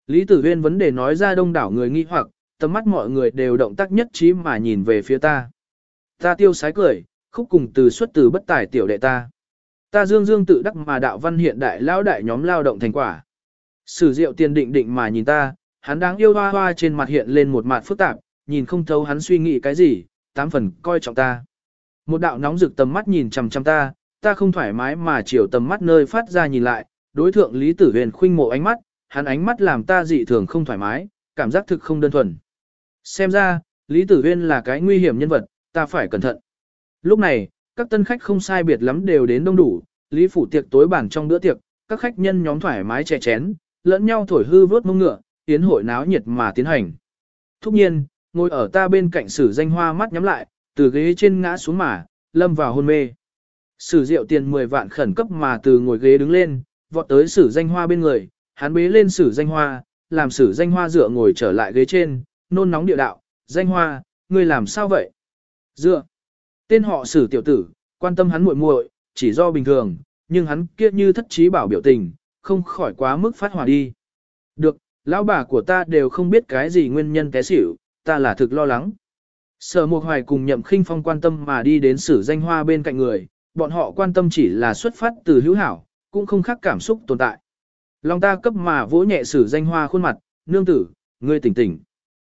Lý Tử Huyên vấn đề nói ra đông đảo người nghi hoặc, tầm mắt mọi người đều động tác nhất trí mà nhìn về phía ta. Ta tiêu sái cười, khúc cùng từ xuất từ bất tài tiểu đệ ta. Ta dương dương tự đắc mà đạo văn hiện đại lão đại nhóm lao động thành quả. Sử Diệu tiền định định mà nhìn ta, hắn đáng yêu hoa hoa trên mặt hiện lên một mặt phức tạp, nhìn không thấu hắn suy nghĩ cái gì, tám phần coi trọng ta. Một đạo nóng rực tầm mắt nhìn chằm chằm ta, ta không thoải mái mà chiều tầm mắt nơi phát ra nhìn lại, đối thượng Lý Tử Huyền khuynh mộ ánh mắt, hắn ánh mắt làm ta dị thường không thoải mái, cảm giác thực không đơn thuần. Xem ra, Lý Tử Huyên là cái nguy hiểm nhân vật, ta phải cẩn thận. Lúc này, các tân khách không sai biệt lắm đều đến đông đủ, Lý phủ tiệc tối bản trong bữa tiệc, các khách nhân nhóm thoải mái chè chén, lẫn nhau thổi hư vớt mông ngựa, tiến hội náo nhiệt mà tiến hành. Thúc nhiên, ngồi ở ta bên cạnh Sử Danh Hoa mắt nhắm lại, từ ghế trên ngã xuống mà, lâm vào hôn mê. Sử Diệu tiền mười vạn khẩn cấp mà từ ngồi ghế đứng lên, vọt tới Sử Danh Hoa bên người, hắn bế lên Sử Danh Hoa, làm Sử Danh Hoa dựa ngồi trở lại ghế trên, nôn nóng địa đạo, Danh Hoa, ngươi làm sao vậy? Dựa. Tên họ Sử tiểu tử, quan tâm hắn muội muội, chỉ do bình thường, nhưng hắn kia như thất trí bảo biểu tình, không khỏi quá mức phát hỏa đi. Được, lão bà của ta đều không biết cái gì nguyên nhân té xỉu, ta là thực lo lắng. Sở Mộc Hoài cùng Nhậm Khinh Phong quan tâm mà đi đến Sử Danh Hoa bên cạnh người, bọn họ quan tâm chỉ là xuất phát từ hữu hảo, cũng không khác cảm xúc tồn tại. Lòng ta cấp mà vỗ nhẹ Sử Danh Hoa khuôn mặt, nương tử, ngươi tỉnh tỉnh.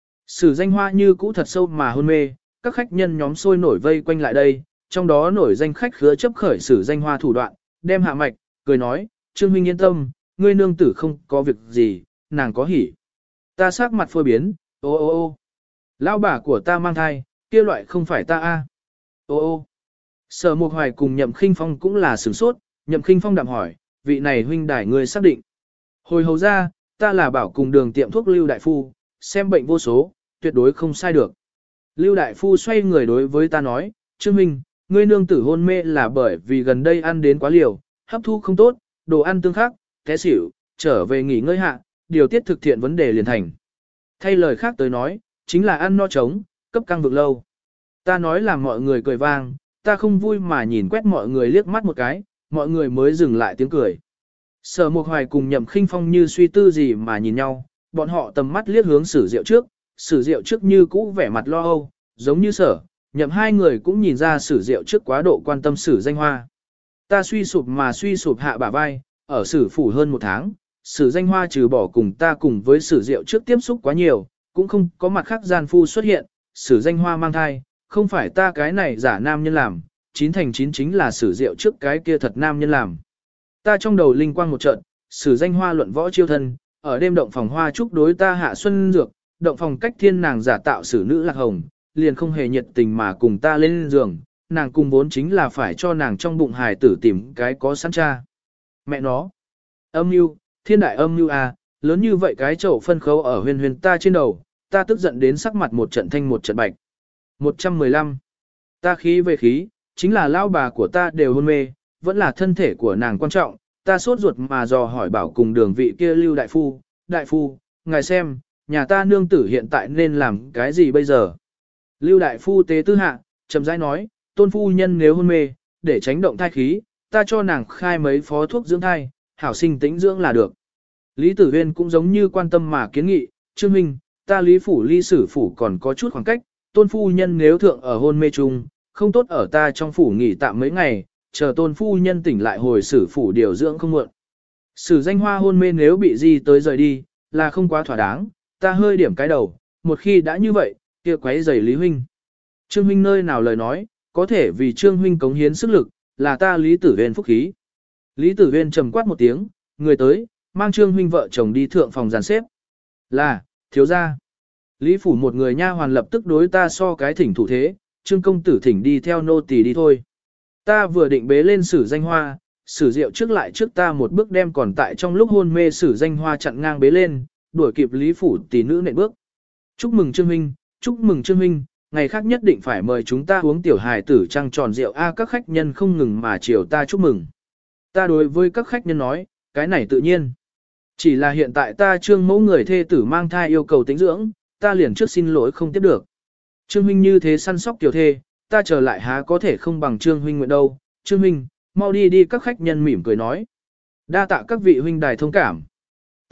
Sử Danh Hoa như cũ thật sâu mà hôn mê, các khách nhân nhóm sôi nổi vây quanh lại đây, trong đó nổi danh khách khứa chấp khởi Sử Danh Hoa thủ đoạn, đem hạ mạch, cười nói, Trương huynh yên tâm, ngươi nương tử không có việc gì, nàng có hỉ. Ta sắc mặt phôi biến, ô ô ô, lão bà của ta mang thai, kia loại không phải ta a. Ô ô. Sở Mộc Hoài cùng Nhậm Khinh Phong cũng là sửng sốt, Nhậm Khinh Phong đạm hỏi, vị này huynh đài ngươi xác định. Hồi hầu ra, ta là bảo cùng đường tiệm thuốc Lưu Đại Phu, xem bệnh vô số, tuyệt đối không sai được. Lưu Đại Phu xoay người đối với ta nói, Trương huynh, ngươi nương tử hôn mê là bởi vì gần đây ăn đến quá liều, hấp thu không tốt, đồ ăn tương khắc, té xỉu, trở về nghỉ ngơi hạ, điều tiết thực thiện vấn đề liền thành. Thay lời khác tới nói, chính là ăn no trống, cấp căng vực lâu. Ta nói làm mọi người cười vang, ta không vui mà nhìn quét mọi người liếc mắt một cái, mọi người mới dừng lại tiếng cười. Sở Mộc Hoài cùng Nhậm Khinh Phong như suy tư gì mà nhìn nhau, bọn họ tầm mắt liếc hướng Sử Diệu trước, Sử Diệu trước như cũ vẻ mặt lo âu, giống như Sở, Nhậm hai người cũng nhìn ra Sử Diệu trước quá độ quan tâm Sử Danh Hoa. Ta suy sụp mà suy sụp hạ bả vai, ở Sử phủ hơn một tháng, Sử Danh Hoa trừ bỏ cùng ta cùng với Sử Diệu trước tiếp xúc quá nhiều, cũng không có mặt khác gian phu xuất hiện, Sử Danh Hoa mang thai, không phải ta cái này giả nam nhân làm, chín thành chín chính là Sử Diệu trước cái kia thật nam nhân làm. Ta trong đầu linh quang một trận, Sử Danh Hoa luận võ chiêu thân, ở đêm động phòng hoa trúc đối ta hạ xuân dược, động phòng cách thiên nàng giả tạo sử nữ lạc hồng, liền không hề nhiệt tình mà cùng ta lên giường, nàng cùng vốn chính là phải cho nàng trong bụng hài tử tìm cái có sẵn cha. Mẹ nó, âm mưu, thiên đại âm mưu à, lớn như vậy cái chậu phân khấu ở huyền huyền ta trên đầu, ta tức giận đến sắc mặt một trận thanh một trận bạch. một trăm mười lăm. Ta khí về khí, chính là lão bà của ta đều hôn mê, vẫn là thân thể của nàng quan trọng, ta sốt ruột mà dò hỏi bảo cùng đường vị kia Lưu Đại Phu, Đại Phu, ngài xem, nhà ta nương tử hiện tại nên làm cái gì bây giờ? Lưu Đại Phu tế tư hạ, chậm rãi nói, tôn phu nhân nếu hôn mê, để tránh động thai khí, ta cho nàng khai mấy phó thuốc dưỡng thai, hảo sinh tĩnh dưỡng là được. Lý Tử Huyên cũng giống như quan tâm mà kiến nghị, Trương huynh, ta Lý phủ Ly Sử phủ còn có chút khoảng cách, tôn phu nhân nếu thượng ở hôn mê chung, không tốt ở ta trong phủ nghỉ tạm mấy ngày, chờ tôn phu nhân tỉnh lại hồi Sử phủ điều dưỡng không muộn. Sử Danh Hoa hôn mê nếu bị gì tới rời đi, là không quá thỏa đáng, ta hơi điểm cái đầu, một khi đã như vậy, kia quấy rầy Lý huynh. Trương huynh nơi nào lời nói, có thể vì Trương huynh cống hiến sức lực, là ta Lý Tử Huyên phúc khí. Lý Tử Huyên trầm quát một tiếng, người tới, mang Trương huynh vợ chồng đi thượng phòng dàn xếp. Là, thiếu gia. Lý phủ một người nha hoàn lập tức đối ta so cái thỉnh thủ thế, Trương công tử thỉnh đi theo nô tỳ đi thôi. Ta vừa định bế lên Sử Danh Hoa, Sử Diệu trước lại trước ta một bước đem còn tại trong lúc hôn mê Sử Danh Hoa chặn ngang bế lên, đuổi kịp Lý phủ tỷ nữ nện bước. Chúc mừng Trương huynh, chúc mừng Trương huynh, ngày khác nhất định phải mời chúng ta uống tiểu hài tử trăng tròn rượu a các khách nhân không ngừng mà chiều ta chúc mừng. Ta đối với các khách nhân nói, cái này tự nhiên. Chỉ là hiện tại ta Trương mẫu người thê tử mang thai yêu cầu tĩnh dưỡng, ta liền trước xin lỗi không tiếp được. Trương huynh như thế săn sóc tiểu thê, ta trở lại há có thể không bằng Trương huynh nguyện đâu. Trương huynh, mau đi đi các khách nhân mỉm cười nói. Đa tạ các vị huynh đài thông cảm.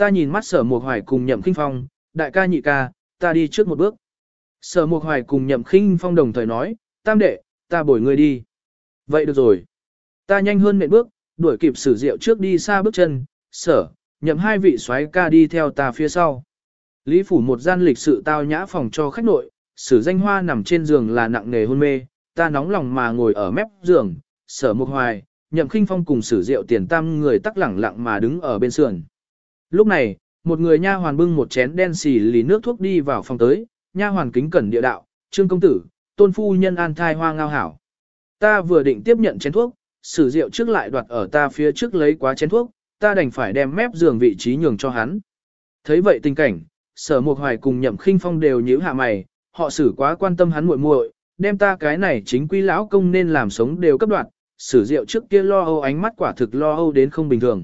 ta nhìn mắt sở một hoài cùng nhậm khinh phong, đại ca nhị ca, ta đi trước một bước. Sở một hoài cùng nhậm khinh phong đồng thời nói, tam đệ, ta bồi ngươi đi. Vậy được rồi. Ta nhanh hơn nện bước, đuổi kịp Sử Diệu trước đi xa bước chân, sở, nhậm hai vị soái ca đi theo ta phía sau. Lý phủ một gian lịch sự tao nhã phòng cho khách nội, Sử Danh Hoa nằm trên giường là nặng nề hôn mê, ta nóng lòng mà ngồi ở mép giường, sở một hoài, nhậm khinh phong cùng Sử Diệu tiền tam người tắc lẳng lặng mà đứng ở bên sườn. Lúc này, một người nha hoàn bưng một chén đen xì lì nước thuốc đi vào phòng tới, nha hoàn kính cẩn địa đạo, trương công tử, tôn phu nhân an thai hoa ngao hảo. Ta vừa định tiếp nhận chén thuốc, Sử Diệu trước lại đoạt ở ta phía trước lấy quá chén thuốc, ta đành phải đem mép giường vị trí nhường cho hắn. Thấy vậy tình cảnh, sở một hoài cùng nhậm khinh phong đều nhíu hạ mày, họ xử quá quan tâm hắn muội muội, đem ta cái này chính quy lão công nên làm sống đều cấp đoạt, Sử Diệu trước kia lo âu ánh mắt quả thực lo âu đến không bình thường.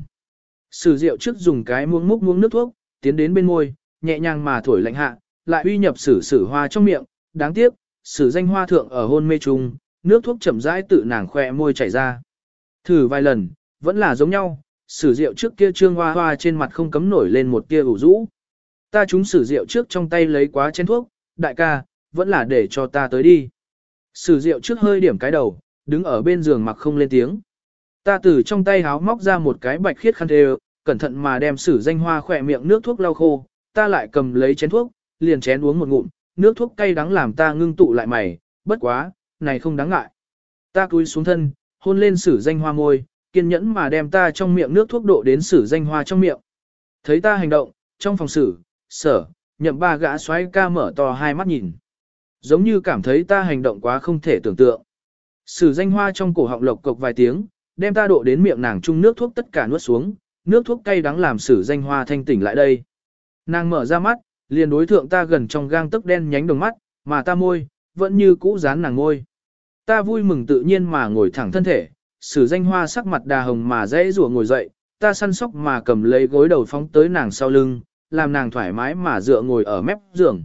Sử Diệu trước dùng cái muỗng múc muỗng nước thuốc, tiến đến bên môi, nhẹ nhàng mà thổi lạnh hạ, lại uy nhập Sử Sử Hoa trong miệng, đáng tiếc, Sử Danh Hoa thượng ở hôn mê chung, nước thuốc chậm rãi tự nàng khoe môi chảy ra. Thử vài lần, vẫn là giống nhau, Sử Diệu trước kia trương hoa hoa trên mặt không cấm nổi lên một tia ủ rũ. Ta trúng Sử Diệu trước trong tay lấy quá chén thuốc, đại ca, vẫn là để cho ta tới đi. Sử Diệu trước hơi điểm cái đầu, đứng ở bên giường mặc không lên tiếng. Ta từ trong tay háo móc ra một cái bạch khiết khăn thề, cẩn thận mà đem Sử Danh Hoa khỏe miệng nước thuốc lau khô, ta lại cầm lấy chén thuốc, liền chén uống một ngụm, nước thuốc cay đắng làm ta ngưng tụ lại mày, bất quá, này không đáng ngại. Ta cúi xuống thân, hôn lên Sử Danh Hoa môi, kiên nhẫn mà đem ta trong miệng nước thuốc độ đến Sử Danh Hoa trong miệng. Thấy ta hành động, trong phòng Sử, sở, nhậm ba gã xoáy ca mở to hai mắt nhìn. Giống như cảm thấy ta hành động quá không thể tưởng tượng. Sử Danh Hoa trong cổ họng lộc cộc vài tiếng, đem ta độ đến miệng nàng chung nước thuốc tất cả nuốt xuống, nước thuốc cay đắng làm Sử Danh Hoa thanh tỉnh lại đây. Nàng mở ra mắt, liền đối thượng ta gần trong gang tấc đen nhánh đồng mắt, mà ta môi, vẫn như cũ dán nàng môi. Ta vui mừng tự nhiên mà ngồi thẳng thân thể, Sử Danh Hoa sắc mặt đà hồng mà dễ rủa ngồi dậy, ta săn sóc mà cầm lấy gối đầu phóng tới nàng sau lưng, làm nàng thoải mái mà dựa ngồi ở mép giường.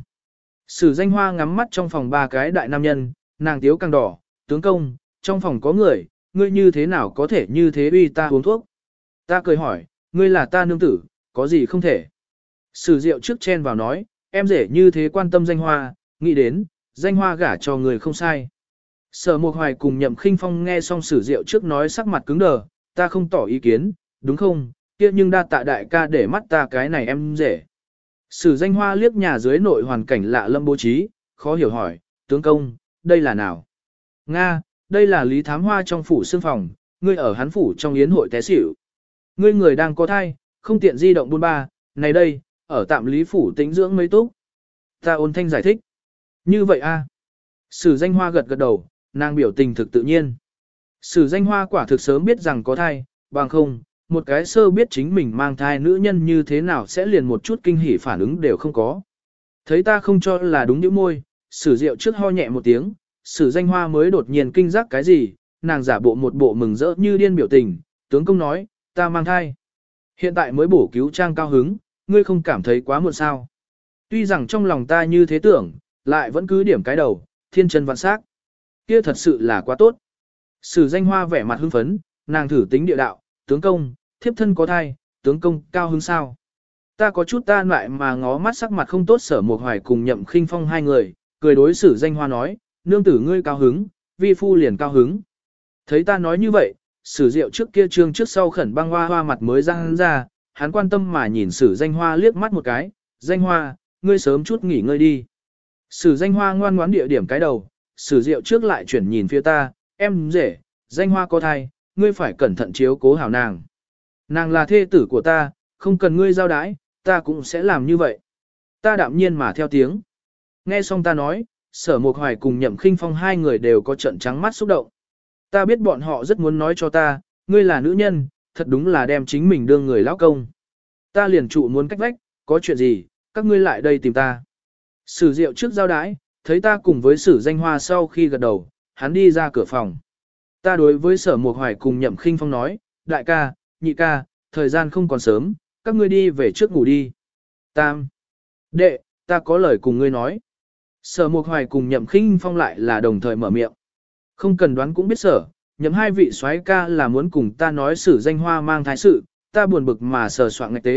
Sử Danh Hoa ngắm mắt trong phòng ba cái đại nam nhân, nàng tiếu càng đỏ, tướng công, trong phòng có người, ngươi như thế nào có thể như thế uy ta uống thuốc. Ta cười hỏi, ngươi là ta nương tử, có gì không thể. Sử Diệu trước chen vào nói, em rể như thế quan tâm Danh Hoa, nghĩ đến, Danh Hoa gả cho người không sai. Sở Mộc Hoài cùng Nhậm Khinh Phong nghe xong Sử Diệu trước nói sắc mặt cứng đờ, ta không tỏ ý kiến, đúng không, kia nhưng đa tạ đại ca để mắt ta cái này em rể. Sử Danh Hoa liếc nhà dưới nội hoàn cảnh lạ lâm bố trí, khó hiểu hỏi, tướng công, đây là nào? Nga, đây là Lý Thám Hoa trong phủ xương phòng, ngươi ở hắn phủ trong yến hội té xỉu. Ngươi người đang có thai, không tiện di động buôn ba, này đây, ở tạm Lý phủ tĩnh dưỡng mấy túc. Ta ôn thanh giải thích. Như vậy a? Sử Danh Hoa gật gật đầu, nàng biểu tình thực tự nhiên. Sử Danh Hoa quả thực sớm biết rằng có thai, bằng không, một cái sơ biết chính mình mang thai nữ nhân như thế nào sẽ liền một chút kinh hỉ phản ứng đều không có. Thấy ta không cho là đúng những môi, Sử Diệu trước ho nhẹ một tiếng, Sử Danh Hoa mới đột nhiên kinh giác cái gì, nàng giả bộ một bộ mừng rỡ như điên biểu tình, tướng công nói, ta mang thai. Hiện tại mới bổ cứu trang cao hứng, ngươi không cảm thấy quá muộn sao. Tuy rằng trong lòng ta như thế tưởng, lại vẫn cứ điểm cái đầu, thiên chân vạn sắc. Kia thật sự là quá tốt. Sử Danh Hoa vẻ mặt hưng phấn, nàng thử tính địa đạo, tướng công, thiếp thân có thai, tướng công cao hứng sao. Ta có chút ta lại mà ngó mắt sắc mặt không tốt Sở Mộc Hoài cùng Nhậm Khinh Phong hai người, cười đối Sử Danh Hoa nói, nương tử ngươi cao hứng, vi phu liền cao hứng. Thấy ta nói như vậy, Sử Diệu trước kia trương trước sau khẩn băng hoa hoa mặt mới răng ra, hắn quan tâm mà nhìn Sử Danh Hoa liếc mắt một cái, Danh Hoa, ngươi sớm chút nghỉ ngơi đi. Sử Danh Hoa ngoan ngoãn địa điểm cái đầu, Sử Diệu trước lại chuyển nhìn phía ta, em rể, Danh Hoa có thai, ngươi phải cẩn thận chiếu cố hảo nàng. Nàng là thê tử của ta, không cần ngươi giao đái, ta cũng sẽ làm như vậy. Ta đạm nhiên mà theo tiếng. Nghe xong ta nói, Sở Mộc Hoài cùng Nhậm Khinh Phong hai người đều có trận trắng mắt xúc động. Ta biết bọn họ rất muốn nói cho ta, ngươi là nữ nhân, thật đúng là đem chính mình đương người lão công. Ta liền trụ muốn cách vách, có chuyện gì, các ngươi lại đây tìm ta. Sử Diệu trước giao đái, thấy ta cùng với Sử Danh Hoa sau khi gật đầu, hắn đi ra cửa phòng. Ta đối với Sở Mộc Hoài cùng Nhậm Khinh Phong nói, đại ca, nhị ca, thời gian không còn sớm, các ngươi đi về trước ngủ đi. Tam, đệ, ta có lời cùng ngươi nói. Sở Mộc Hoài cùng Nhậm Khinh Phong lại là đồng thời mở miệng. Không cần đoán cũng biết sở, Nhậm hai vị soái ca là muốn cùng ta nói Sử Danh Hoa mang thái sự, ta buồn bực mà sờ soạn ngạch tế,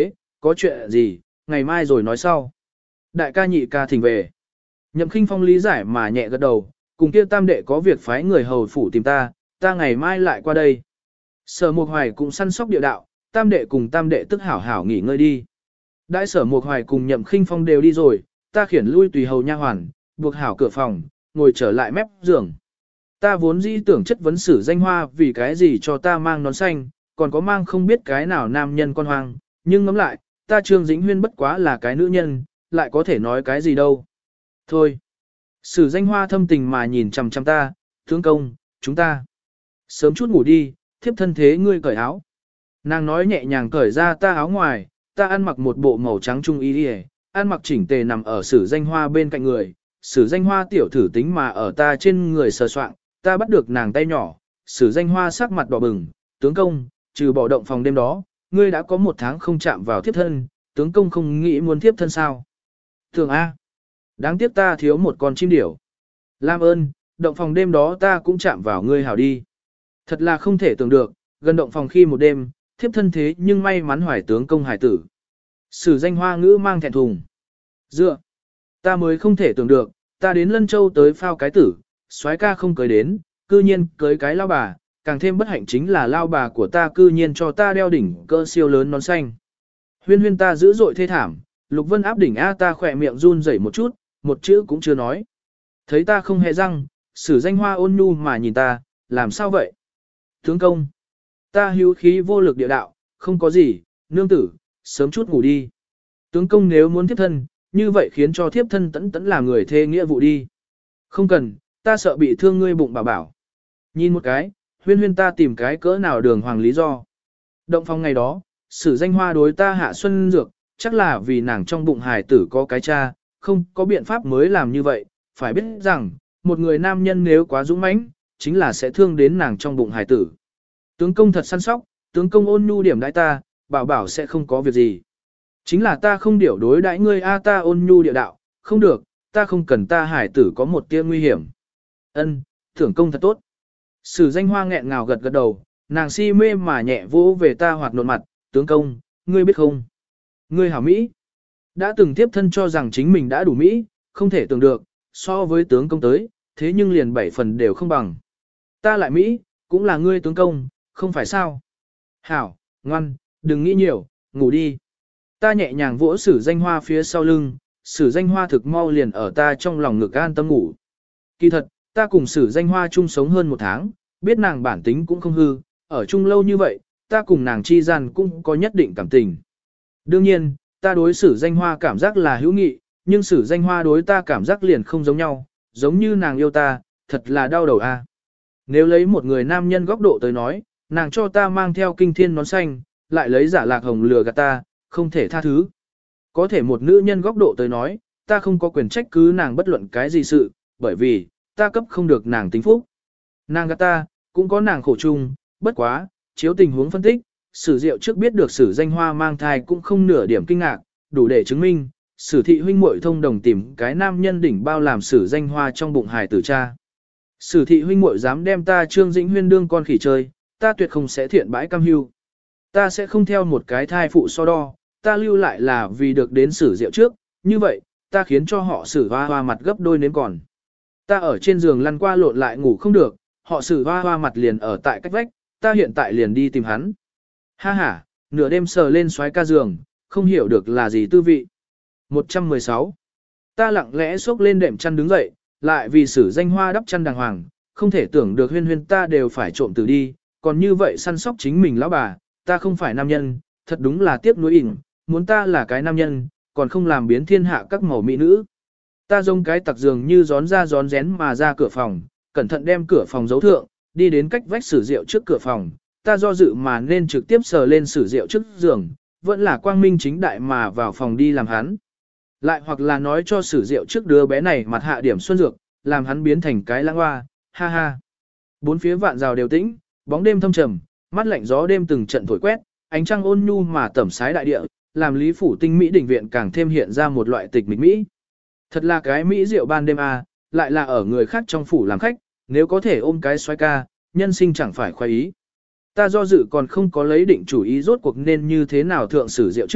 có chuyện gì, ngày mai rồi nói sau. Đại ca nhị ca thỉnh về. Nhậm Khinh Phong lý giải mà nhẹ gật đầu, cùng kia tam đệ có việc phái người hầu phủ tìm ta, ta ngày mai lại qua đây. Sở Mục Hoài cũng săn sóc địa đạo, tam đệ cùng tam đệ tức hảo hảo nghỉ ngơi đi. Đại Sở Mục Hoài cùng Nhậm Khinh Phong đều đi rồi, ta khiển lui tùy hầu nha hoàn, buộc hảo cửa phòng, ngồi trở lại mép giường. Ta vốn dĩ tưởng chất vấn Sử Danh Hoa vì cái gì cho ta mang nón xanh, còn có mang không biết cái nào nam nhân con hoang, nhưng ngẫm lại, ta Trương Dĩnh Huyên bất quá là cái nữ nhân, lại có thể nói cái gì đâu. Thôi. Sử Danh Hoa thâm tình mà nhìn chằm chằm ta, tướng công, chúng ta. Sớm chút ngủ đi, thiếp thân thế ngươi cởi áo. Nàng nói nhẹ nhàng cởi ra ta áo ngoài, ta ăn mặc một bộ màu trắng trung y đi, ăn mặc chỉnh tề nằm ở Sử Danh Hoa bên cạnh người. Sử Danh Hoa tiểu thử tính mà ở ta trên người sờ soạng, ta bắt được nàng tay nhỏ. Sử Danh Hoa sắc mặt đỏ bừng, tướng công, trừ bỏ động phòng đêm đó, ngươi đã có một tháng không chạm vào thiếp thân, tướng công không nghĩ muốn thiếp thân sao. Thường A. Đáng tiếc ta thiếu một con chim điểu. Lam ơn, động phòng đêm đó ta cũng chạm vào ngươi hảo đi. Thật là không thể tưởng được, gần động phòng khi một đêm, thiếp thân thế nhưng may mắn hoài tướng công hải tử. Sử Danh Hoa ngữ mang thẹn thùng. Dựa, ta mới không thể tưởng được, ta đến Lân Châu tới phao cái tử, soái ca không cưới đến, cư nhiên cưới cái lao bà, càng thêm bất hạnh chính là lao bà của ta cư nhiên cho ta đeo đỉnh cơ siêu lớn nón xanh. Huyên huyên ta dữ dội thê thảm, Lục Vân áp đỉnh A ta khỏe miệng run rẩy một chút, một chữ cũng chưa nói. Thấy ta không hề răng, Sử Danh Hoa ôn nhu mà nhìn ta, làm sao vậy? Tướng công, ta hữu khí vô lực địa đạo, không có gì, nương tử, sớm chút ngủ đi. Tướng công nếu muốn thiếp thân, như vậy khiến cho thiếp thân tẫn tẫn là người thê nghĩa vụ đi. Không cần, ta sợ bị thương ngươi bụng bảo bảo. Nhìn một cái, huyên huyên ta tìm cái cỡ nào đường hoàng lý do. Động phòng ngày đó, Sử Danh Hoa đối ta hạ xuân dược, chắc là vì nàng trong bụng hài tử có cái cha, không có biện pháp mới làm như vậy, phải biết rằng, một người nam nhân nếu quá dũng mãnh, chính là sẽ thương đến nàng trong bụng hài tử. Tướng công thật săn sóc, tướng công ôn nhu điểm đãi ta, bảo bảo sẽ không có việc gì. Chính là ta không điều đối đãi ngươi a ta ôn nhu địa đạo, không được, ta không cần ta hài tử có một tia nguy hiểm. Ân, thưởng công thật tốt. Sử Danh Hoa nghẹn ngào gật gật đầu, nàng si mê mà nhẹ vỗ về ta hoặc nộn mặt, tướng công, ngươi biết không? Ngươi hảo Mỹ. Đã từng tiếp thân cho rằng chính mình đã đủ Mỹ, không thể tưởng được, so với tướng công tới, thế nhưng liền bảy phần đều không bằng. Ta lại Mỹ, cũng là ngươi tướng công, không phải sao? Hảo, ngoan, đừng nghĩ nhiều, ngủ đi. Ta nhẹ nhàng vỗ Sử Danh Hoa phía sau lưng, Sử Danh Hoa thực mau liền ở ta trong lòng ngực an tâm ngủ. Kỳ thật, ta cùng Sử Danh Hoa chung sống hơn một tháng, biết nàng bản tính cũng không hư, ở chung lâu như vậy, ta cùng nàng chi gian cũng có nhất định cảm tình. Đương nhiên, ta đối Sử Danh Hoa cảm giác là hữu nghị, nhưng Sử Danh Hoa đối ta cảm giác liền không giống nhau, giống như nàng yêu ta, thật là đau đầu a. Nếu lấy một người nam nhân góc độ tới nói, nàng cho ta mang theo kinh thiên nón xanh, lại lấy giả lạc hồng lừa gạt ta, không thể tha thứ. Có thể một nữ nhân góc độ tới nói, ta không có quyền trách cứ nàng bất luận cái gì sự, bởi vì, ta cấp không được nàng tính phúc. Nàng gạt ta, cũng có nàng khổ chung, bất quá, chiếu tình huống phân tích, Sử Diệu trước biết được Sử Danh Hoa mang thai cũng không nửa điểm kinh ngạc, đủ để chứng minh, Sử thị huynh muội thông đồng tìm cái nam nhân đỉnh bao làm Sử Danh Hoa trong bụng hài tử cha. Sử thị huynh muội dám đem ta Trương Dĩnh Huyên đương con khỉ chơi, ta tuyệt không sẽ thiện bãi cam hưu. Ta sẽ không theo một cái thai phụ so đo, ta lưu lại là vì được đến Sử Diệu trước, như vậy, ta khiến cho họ Sử Hoa Hoa mặt gấp đôi nếm còn. Ta ở trên giường lăn qua lộn lại ngủ không được, họ Sử Hoa Hoa mặt liền ở tại cách vách, ta hiện tại liền đi tìm hắn. Ha ha, nửa đêm sờ lên xoáy ca giường, không hiểu được là gì tư vị. một trăm mười sáu. Ta lặng lẽ xốc lên đệm chăn đứng dậy, lại vì Sử Danh Hoa đắp chăn đàng hoàng, không thể tưởng được huyên huyên ta đều phải trộm từ đi, còn như vậy săn sóc chính mình lão bà, ta không phải nam nhân, thật đúng là tiếc nuối ỉn, muốn ta là cái nam nhân, còn không làm biến thiên hạ các mẫu mỹ nữ. Ta giống cái tặc giường như gión ra gión rén mà ra cửa phòng, cẩn thận đem cửa phòng giấu thượng, đi đến cách vách Sử Diệu trước cửa phòng, ta do dự mà nên trực tiếp sờ lên Sử Diệu trước giường, vẫn là quang minh chính đại mà vào phòng đi làm hắn. Lại hoặc là nói cho Sử Diệu trước đứa bé này mặt hạ điểm xuân dược, làm hắn biến thành cái lãng hoa, ha ha. Bốn phía vạn rào đều tĩnh, bóng đêm thâm trầm, mắt lạnh gió đêm từng trận thổi quét, ánh trăng ôn nhu mà tẩm sái đại địa, làm Lý phủ tinh mỹ đỉnh viện càng thêm hiện ra một loại tịch mịch mỹ. Thật là cái mỹ diệu ban đêm à, lại là ở người khác trong phủ làm khách, nếu có thể ôm cái xoay ca, nhân sinh chẳng phải khoái ý. Ta do dự còn không có lấy định chủ ý rốt cuộc nên như thế nào thượng Sử Diệu trước,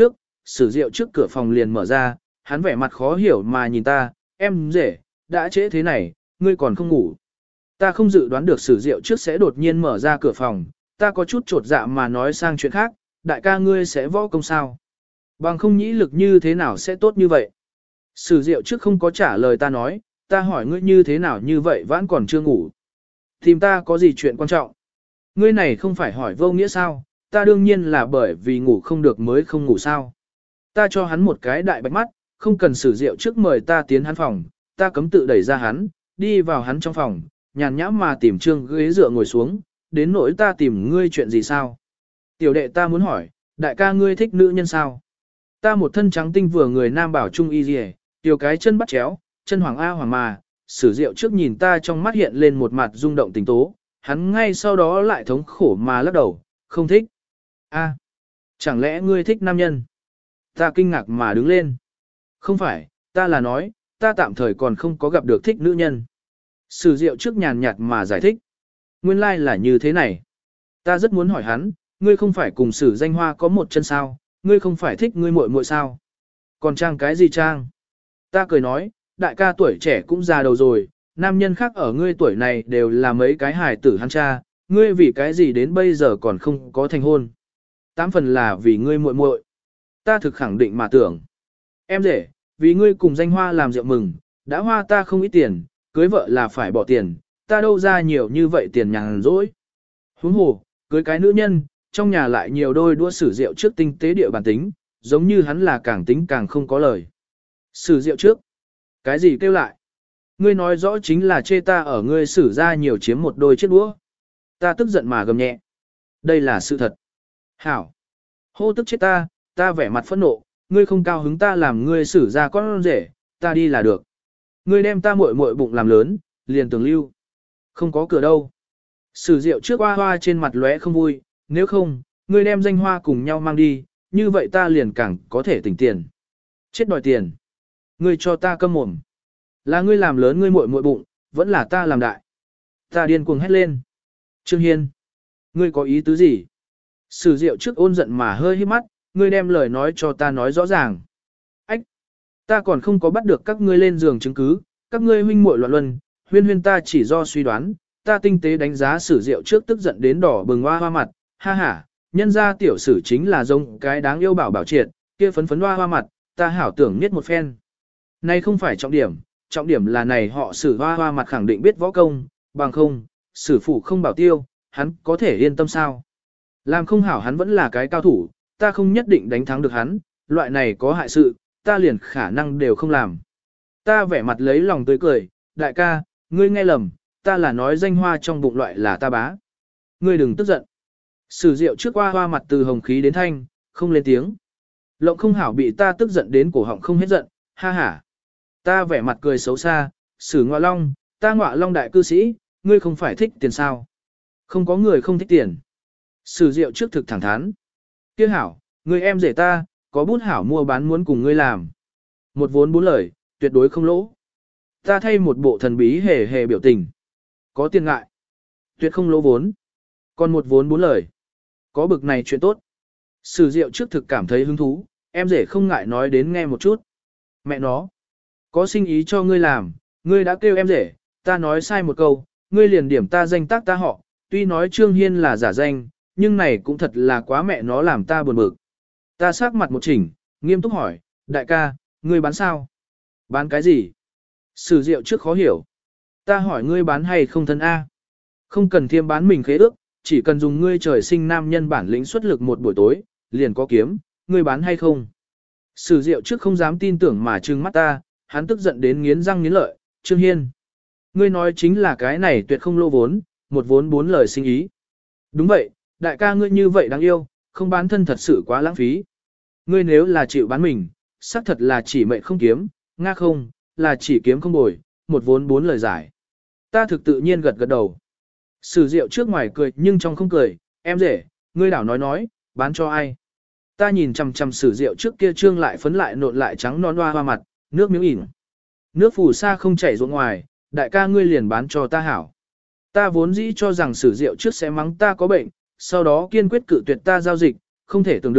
sử rượu trước cửa phòng liền mở ra, hắn vẻ mặt khó hiểu mà nhìn ta, em rể, đã trễ thế này, ngươi còn không ngủ. Ta không dự đoán được sử rượu trước sẽ đột nhiên mở ra cửa phòng, ta có chút trột dạ mà nói sang chuyện khác, đại ca ngươi sẽ võ công sao? Bằng không nhĩ lực như thế nào sẽ tốt như vậy? Sử rượu trước không có trả lời ta nói, ta hỏi ngươi như thế nào như vậy vẫn còn chưa ngủ. Tìm ta có gì chuyện quan trọng? Ngươi này không phải hỏi vô nghĩa sao, ta đương nhiên là bởi vì ngủ không được mới không ngủ sao. Ta cho hắn một cái đại bạch mắt, không cần sử rượu trước mời ta tiến hắn phòng, ta cấm tự đẩy ra hắn, đi vào hắn trong phòng, nhàn nhã mà tìm trương ghế dựa ngồi xuống, đến nỗi ta tìm ngươi chuyện gì sao? Tiểu đệ ta muốn hỏi, đại ca ngươi thích nữ nhân sao? Ta một thân trắng tinh vừa người nam bảo trung y rìa, tiểu cái chân bắt chéo, chân hoàng a hoàng mà, sử rượu trước nhìn ta trong mắt hiện lên một mặt rung động tình tố, hắn ngay sau đó lại thống khổ mà lắc đầu, không thích. A, chẳng lẽ ngươi thích nam nhân? Ta kinh ngạc mà đứng lên. Không phải, ta là nói, ta tạm thời còn không có gặp được thích nữ nhân. Sử rượu trước nhàn nhạt mà giải thích. Nguyên lai like là như thế này. Ta rất muốn hỏi hắn, ngươi không phải cùng sử danh hoa có một chân sao, ngươi không phải thích ngươi muội muội sao? Còn trang cái gì trang? Ta cười nói, đại ca tuổi trẻ cũng già đầu rồi, nam nhân khác ở ngươi tuổi này đều là mấy cái hài tử hắn cha, ngươi vì cái gì đến bây giờ còn không có thành hôn. Tám phần là vì ngươi muội muội. Ta thực khẳng định mà tưởng. Em rể, vì ngươi cùng danh hoa làm rượu mừng, đã hoa ta không ít tiền, cưới vợ là phải bỏ tiền, ta đâu ra nhiều như vậy tiền nhàn rỗi. Huống hồ, cưới cái nữ nhân, trong nhà lại nhiều đôi đua sử rượu trước tinh tế địa bản tính, giống như hắn là càng tính càng không có lời. Sử rượu trước. Cái gì kêu lại? Ngươi nói rõ chính là chê ta ở ngươi sử ra nhiều chiếm một đôi chiếc đũa. Ta tức giận mà gầm nhẹ. Đây là sự thật. Hảo. Hô tức chết ta, ta vẻ mặt phẫn nộ, ngươi không cao hứng ta làm ngươi sử ra con rể, ta đi là được. Ngươi đem ta muội muội bụng làm lớn, liền tưởng lưu. Không có cửa đâu. Sử rượu trước hoa hoa trên mặt lóe không vui, nếu không, ngươi đem danh hoa cùng nhau mang đi, như vậy ta liền càng có thể tỉnh tiền. Chết đòi tiền. Ngươi cho ta câm mồm. Là ngươi làm lớn ngươi muội muội bụng, vẫn là ta làm đại. Ta điên cuồng hét lên. Trương Hiên. Ngươi có ý tứ gì? Sử rượu trước ôn giận mà hơi hít mắt, ngươi đem lời nói cho ta nói rõ ràng. Ách. Ta còn không có bắt được các ngươi lên giường chứng cứ, các ngươi huynh muội loạn luân, huyên huyên ta chỉ do suy đoán, ta tinh tế đánh giá sử rượu trước tức giận đến đỏ bừng hoa hoa mặt, ha ha, nhân ra tiểu sử chính là giống cái đáng yêu bảo bảo triệt, kia phấn phấn hoa hoa mặt, ta hảo tưởng niết một phen. Này không phải trọng điểm, trọng điểm là này họ sử hoa hoa mặt khẳng định biết võ công, bằng không, sử phụ không bảo tiêu, hắn có thể yên tâm sao. Làm không hảo hắn vẫn là cái cao thủ, ta không nhất định đánh thắng được hắn, loại này có hại sự, ta liền khả năng đều không làm. Ta vẻ mặt lấy lòng tươi cười, đại ca, ngươi nghe lầm, ta là nói danh hoa trong bụng loại là ta bá. Ngươi đừng tức giận. Sử rượu trước hoa hoa mặt từ hồng khí đến thanh, không lên tiếng. Lộng không hảo bị ta tức giận đến cổ họng không hết giận, ha ha. Ta vẻ mặt cười xấu xa, sử ngọa long, ta ngọa long đại cư sĩ, ngươi không phải thích tiền sao. Không có người không thích tiền. Sử rượu trước thực thẳng thắn. Kia hảo, ngươi em rể ta, có bút hảo mua bán muốn cùng ngươi làm. Một vốn bốn lời, tuyệt đối không lỗ. Ta thay một bộ thần bí hề hề biểu tình. Có tiền ngại. Tuyệt không lỗ vốn. Còn một vốn bốn lời. Có bực này chuyện tốt. Sử rượu trước thực cảm thấy hứng thú, em rể không ngại nói đến nghe một chút. Mẹ nó. Có sinh ý cho ngươi làm, ngươi đã kêu em rể, ta nói sai một câu, ngươi liền điểm ta danh tác ta họ, tuy nói Trương Hiên là giả danh, nhưng này cũng thật là quá mẹ nó làm ta buồn bực. Ta sắc mặt một chỉnh, nghiêm túc hỏi, đại ca, ngươi bán sao? Bán cái gì? Sử rượu trước khó hiểu. Ta hỏi ngươi bán hay không thân A? Không cần thiêm bán mình khế ước, chỉ cần dùng ngươi trời sinh nam nhân bản lĩnh xuất lực một buổi tối, liền có kiếm, ngươi bán hay không? Sử rượu trước không dám tin tưởng mà trừng mắt ta, hắn tức giận đến nghiến răng nghiến lợi, Trương Hiên. Ngươi nói chính là cái này tuyệt không lô vốn, một vốn bốn lời sinh ý. Đúng vậy, đại ca ngươi như vậy đáng yêu, không bán thân thật sự quá lãng phí. Ngươi nếu là chịu bán mình, xác thật là chỉ mệnh không kiếm, nga không, là chỉ kiếm không bồi, một vốn bốn lời giải. Ta thực tự nhiên gật gật đầu. Sử rượu trước ngoài cười nhưng trong không cười, em rể, ngươi đảo nói nói, bán cho ai. Ta nhìn chằm chằm sử rượu trước kia trương lại phấn lại nộn lại trắng non hoa hoa mặt, nước miếng ỉn. Nước phù sa không chảy ruộng ngoài, đại ca ngươi liền bán cho ta hảo. Ta vốn dĩ cho rằng sử rượu trước sẽ mắng ta có bệnh, sau đó kiên quyết cự tuyệt ta giao dịch, không thể tưởng được,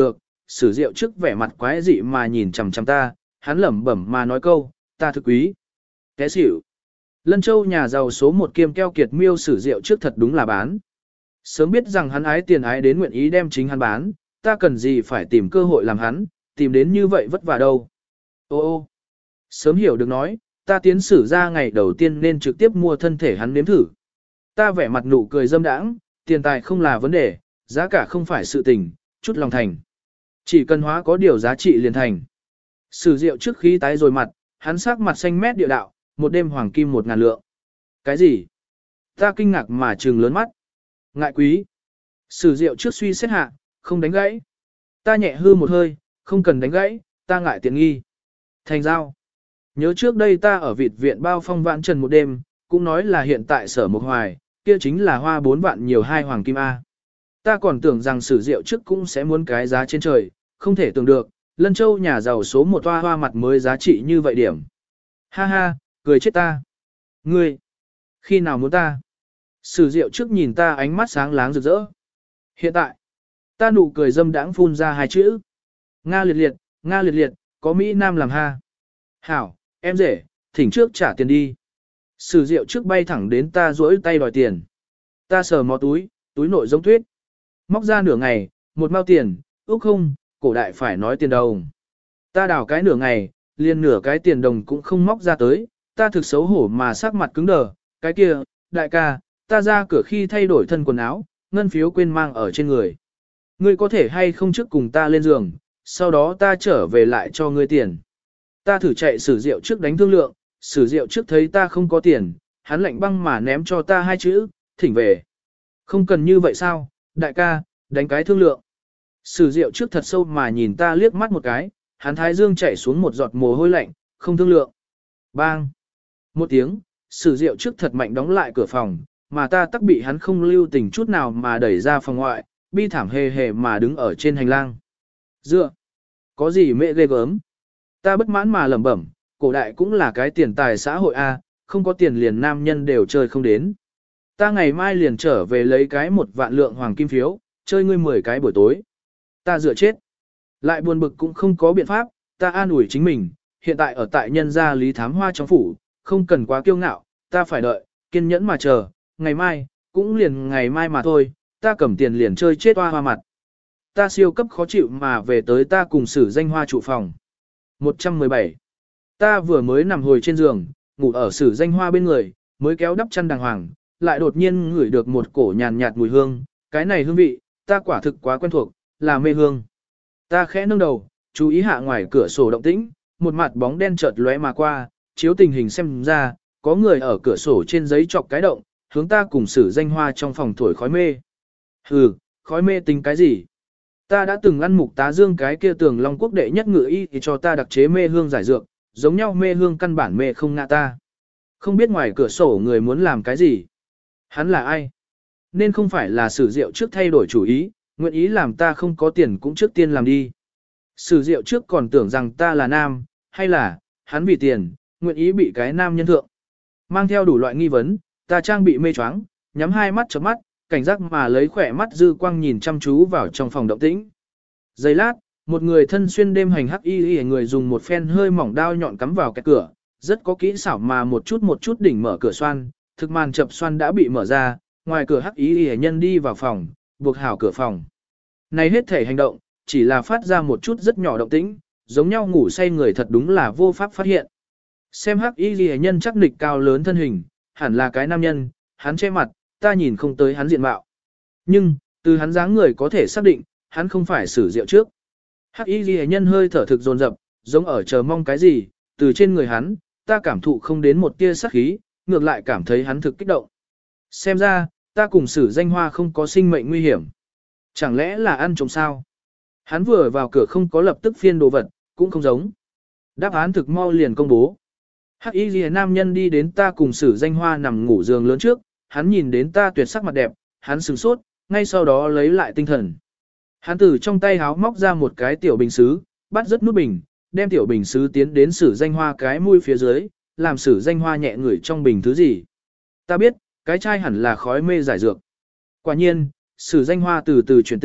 sử diệu trước vẻ mặt quái dị mà nhìn chằm chằm ta, hắn lẩm bẩm mà nói câu, ta thực quý. Té xỉu. Lân Châu nhà giàu số một kiêm keo kiệt miêu sử diệu trước thật đúng là bán. Sớm biết rằng hắn ái tiền ái đến nguyện ý đem chính hắn bán, ta cần gì phải tìm cơ hội làm hắn, tìm đến như vậy vất vả đâu. Ô ô, sớm hiểu được nói, ta tiến sử ra ngày đầu tiên nên trực tiếp mua thân thể hắn nếm thử. Ta vẻ mặt nụ cười dâm đãng, tiền tài không là vấn đề, giá cả không phải sự tình, chút lòng thành. Chỉ cần hóa có điều giá trị liền thành. Sử diệu trước khi tái rồi mặt, hắn sắc mặt xanh mét địa đạo, một đêm hoàng kim một ngàn lượng. Cái gì? Ta kinh ngạc mà trừng lớn mắt. Ngại quý. Sử diệu trước suy xét hạ, không đánh gãy. Ta nhẹ hư một hơi, không cần đánh gãy, ta ngại tiện nghi. Thành giao. Nhớ trước đây ta ở Vịt viện bao phong vạn trần một đêm, cũng nói là hiện tại sở Mộc Hoài, kia chính là hoa bốn vạn nhiều hai hoàng kim A. Ta còn tưởng rằng sử diệu trước cũng sẽ muốn cái giá trên trời, không thể tưởng được, Lân Châu nhà giàu số một hoa hoa mặt mới giá trị như vậy điểm. Ha ha, cười chết ta. Ngươi, khi nào muốn ta? Sử diệu trước nhìn ta ánh mắt sáng láng rực rỡ. Hiện tại, ta nụ cười dâm đãng phun ra hai chữ. Nga liệt liệt, Nga liệt liệt, có Mỹ Nam làm ha. Hảo, em rể, thỉnh trước trả tiền đi. Sử diệu trước bay thẳng đến ta duỗi tay đòi tiền. Ta sờ mò túi, túi nội giống tuyết. Móc ra nửa ngày, một mao tiền, úc không, cổ đại phải nói tiền đồng. Ta đảo cái nửa ngày, liền nửa cái tiền đồng cũng không móc ra tới, ta thực xấu hổ mà sắc mặt cứng đờ, cái kia, đại ca, ta ra cửa khi thay đổi thân quần áo, ngân phiếu quên mang ở trên người. Ngươi có thể hay không trước cùng ta lên giường, sau đó ta trở về lại cho ngươi tiền. Ta thử chạy sử diệu trước đánh thương lượng, sử diệu trước thấy ta không có tiền, hắn lạnh băng mà ném cho ta hai chữ, thỉnh về. Không cần như vậy sao, đại ca, đánh cái thương lượng. Sử diệu trước thật sâu mà nhìn ta liếc mắt một cái, hắn thái dương chảy xuống một giọt mồ hôi lạnh, không thương lượng. Bang! Một tiếng, sử diệu trước thật mạnh đóng lại cửa phòng, mà ta tắc bị hắn không lưu tình chút nào mà đẩy ra phòng ngoại, bi thảm hề hề mà đứng ở trên hành lang. Dựa! Có gì mẹ ghê gớm? Ta bất mãn mà lẩm bẩm, cổ đại cũng là cái tiền tài xã hội A, không có tiền liền nam nhân đều chơi không đến. Ta ngày mai liền trở về lấy cái một vạn lượng hoàng kim phiếu, chơi ngươi mười cái buổi tối. Ta dựa chết. Lại buồn bực cũng không có biện pháp, ta an ủi chính mình, hiện tại ở tại nhân gia Lý Thám Hoa trong phủ, không cần quá kiêu ngạo, ta phải đợi, kiên nhẫn mà chờ, ngày mai, cũng liền ngày mai mà thôi, ta cầm tiền liền chơi chết hoa hoa mặt. Ta siêu cấp khó chịu mà về tới ta cùng sử danh hoa trụ phòng. một trăm mười bảy. Ta vừa mới nằm hồi trên giường, ngủ ở sử danh hoa bên người, mới kéo đắp chăn đàng hoàng, lại đột nhiên ngửi được một cổ nhàn nhạt mùi hương, cái này hương vị, ta quả thực quá quen thuộc, là mê hương. Ta khẽ nâng đầu, chú ý hạ ngoài cửa sổ động tĩnh, một mặt bóng đen chợt lóe mà qua, chiếu tình hình xem ra, có người ở cửa sổ trên giấy chọc cái động, hướng ta cùng sử danh hoa trong phòng thổi khói mê. Hừ, khói mê tính cái gì? Ta đã từng ăn mục tá dương cái kia tường long quốc đệ nhất ngự y thì cho ta đặc chế mê hương giải dược, giống nhau mê hương căn bản mê không ngạ ta. Không biết ngoài cửa sổ người muốn làm cái gì? Hắn là ai? Nên không phải là sử diệu trước thay đổi chủ ý, nguyện ý làm ta không có tiền cũng trước tiên làm đi. Sử diệu trước còn tưởng rằng ta là nam, hay là, hắn vì tiền, nguyện ý bị cái nam nhân thượng. Mang theo đủ loại nghi vấn, ta trang bị mê choáng, nhắm hai mắt chớp mắt, cảnh giác mà lấy khỏe mắt dư quang nhìn chăm chú vào trong phòng động tĩnh. Giây lát, một người thân xuyên đêm hành hắc y y người dùng một phen hơi mỏng đao nhọn cắm vào cái cửa, rất có kỹ xảo mà một chút một chút đỉnh mở cửa xoan, thực màn chập xoan đã bị mở ra, ngoài cửa hắc y y nhân đi vào phòng, buộc hảo cửa phòng. Này hết thể hành động, chỉ là phát ra một chút rất nhỏ động tĩnh, giống nhau ngủ say người thật đúng là vô pháp phát hiện. Xem hắc y y nhân chắc nịch cao lớn thân hình, hẳn là cái nam nhân, hắn che mặt, ta nhìn không tới hắn diện mạo. Nhưng, từ hắn dáng người có thể xác định, hắn không phải sử diệu trước. Hắc y ghi nhân hơi thở thực dồn dập, giống ở chờ mong cái gì, từ trên người hắn, ta cảm thụ không đến một tia sát khí, ngược lại cảm thấy hắn thực kích động. Xem ra, ta cùng sử danh hoa không có sinh mệnh nguy hiểm. Chẳng lẽ là ăn trộm sao? Hắn vừa vào cửa không có lập tức phiên đồ vật, cũng không giống. Đáp án thực mau liền công bố. Hắc y ghi nam nhân đi đến ta cùng sử danh hoa nằm ngủ giường lớn trước, hắn nhìn đến ta tuyệt sắc mặt đẹp, hắn sửng sốt, ngay sau đó lấy lại tinh thần. Hắn từ trong tay háo móc ra một cái tiểu bình sứ, bắt rất nút bình, đem tiểu bình sứ tiến đến sử danh hoa cái mũi phía dưới, làm sử danh hoa nhẹ ngửi trong bình thứ gì. Ta biết, cái chai hẳn là khói mê giải dược. Quả nhiên, sử danh hoa từ từ chuyển tỉnh,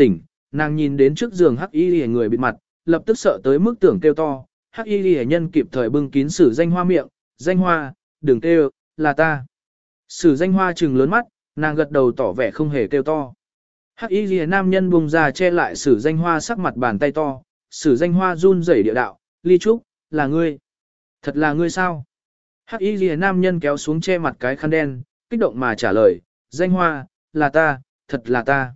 nàng nhìn đến trước giường hắc y liễu người bịt mặt, lập tức sợ tới mức tưởng kêu to, hắc y liễu nhân kịp thời bưng kín Sử Danh Hoa miệng, Danh Hoa, đừng kêu, là ta. Sử Danh Hoa trừng lớn mắt, nàng gật đầu tỏ vẻ không hề kêu to. Hắc y liễu nam nhân buông ra che lại Sử Danh Hoa sắc mặt bàn tay to, Sử Danh Hoa run rẩy địa đạo, Ly Trúc, là ngươi. Thật là ngươi sao? Hắc y liễu nam nhân kéo xuống che mặt cái khăn đen, kích động mà trả lời, Danh Hoa, là ta, thật là ta.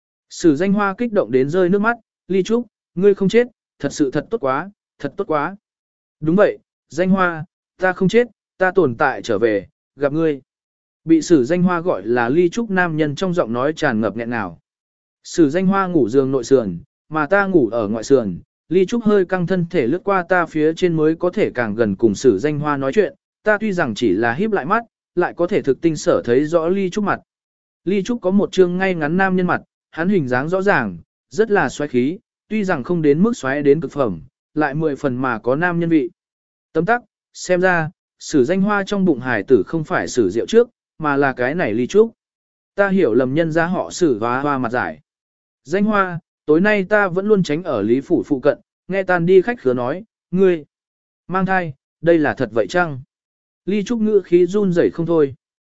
Sử Danh Hoa kích động đến rơi nước mắt, Ly Trúc, ngươi không chết, thật sự thật tốt quá, thật tốt quá. Đúng vậy, Danh Hoa, ta không chết, ta tồn tại trở về, gặp ngươi. Bị Sử Danh Hoa gọi là Ly Trúc nam nhân trong giọng nói tràn ngập nghẹn ngào. Sử Danh Hoa ngủ giường nội sườn, mà ta ngủ ở ngoại sườn, Ly Trúc hơi căng thân thể lướt qua ta phía trên mới có thể càng gần cùng Sử Danh Hoa nói chuyện, ta tuy rằng chỉ là híp lại mắt, lại có thể thực tinh sở thấy rõ Ly Trúc mặt. Ly Trúc có một trương ngay ngắn nam nhân mặt, hắn hình dáng rõ ràng, rất là xoáy khí, tuy rằng không đến mức xoáy đến cực phẩm, lại mười phần mà có nam nhân vị. Tấm tắc, xem ra, Sử Danh Hoa trong bụng hải tử không phải Sử Diệu trước, mà là cái này Ly Trúc. Ta hiểu lầm nhân ra họ Sử và Hoa mặt giải. Danh Hoa, tối nay ta vẫn luôn tránh ở Lý Phủ phụ cận, nghe tan đi khách khứa nói, ngươi, mang thai, đây là thật vậy chăng? Ly Trúc ngữ khí run rẩy không thôi.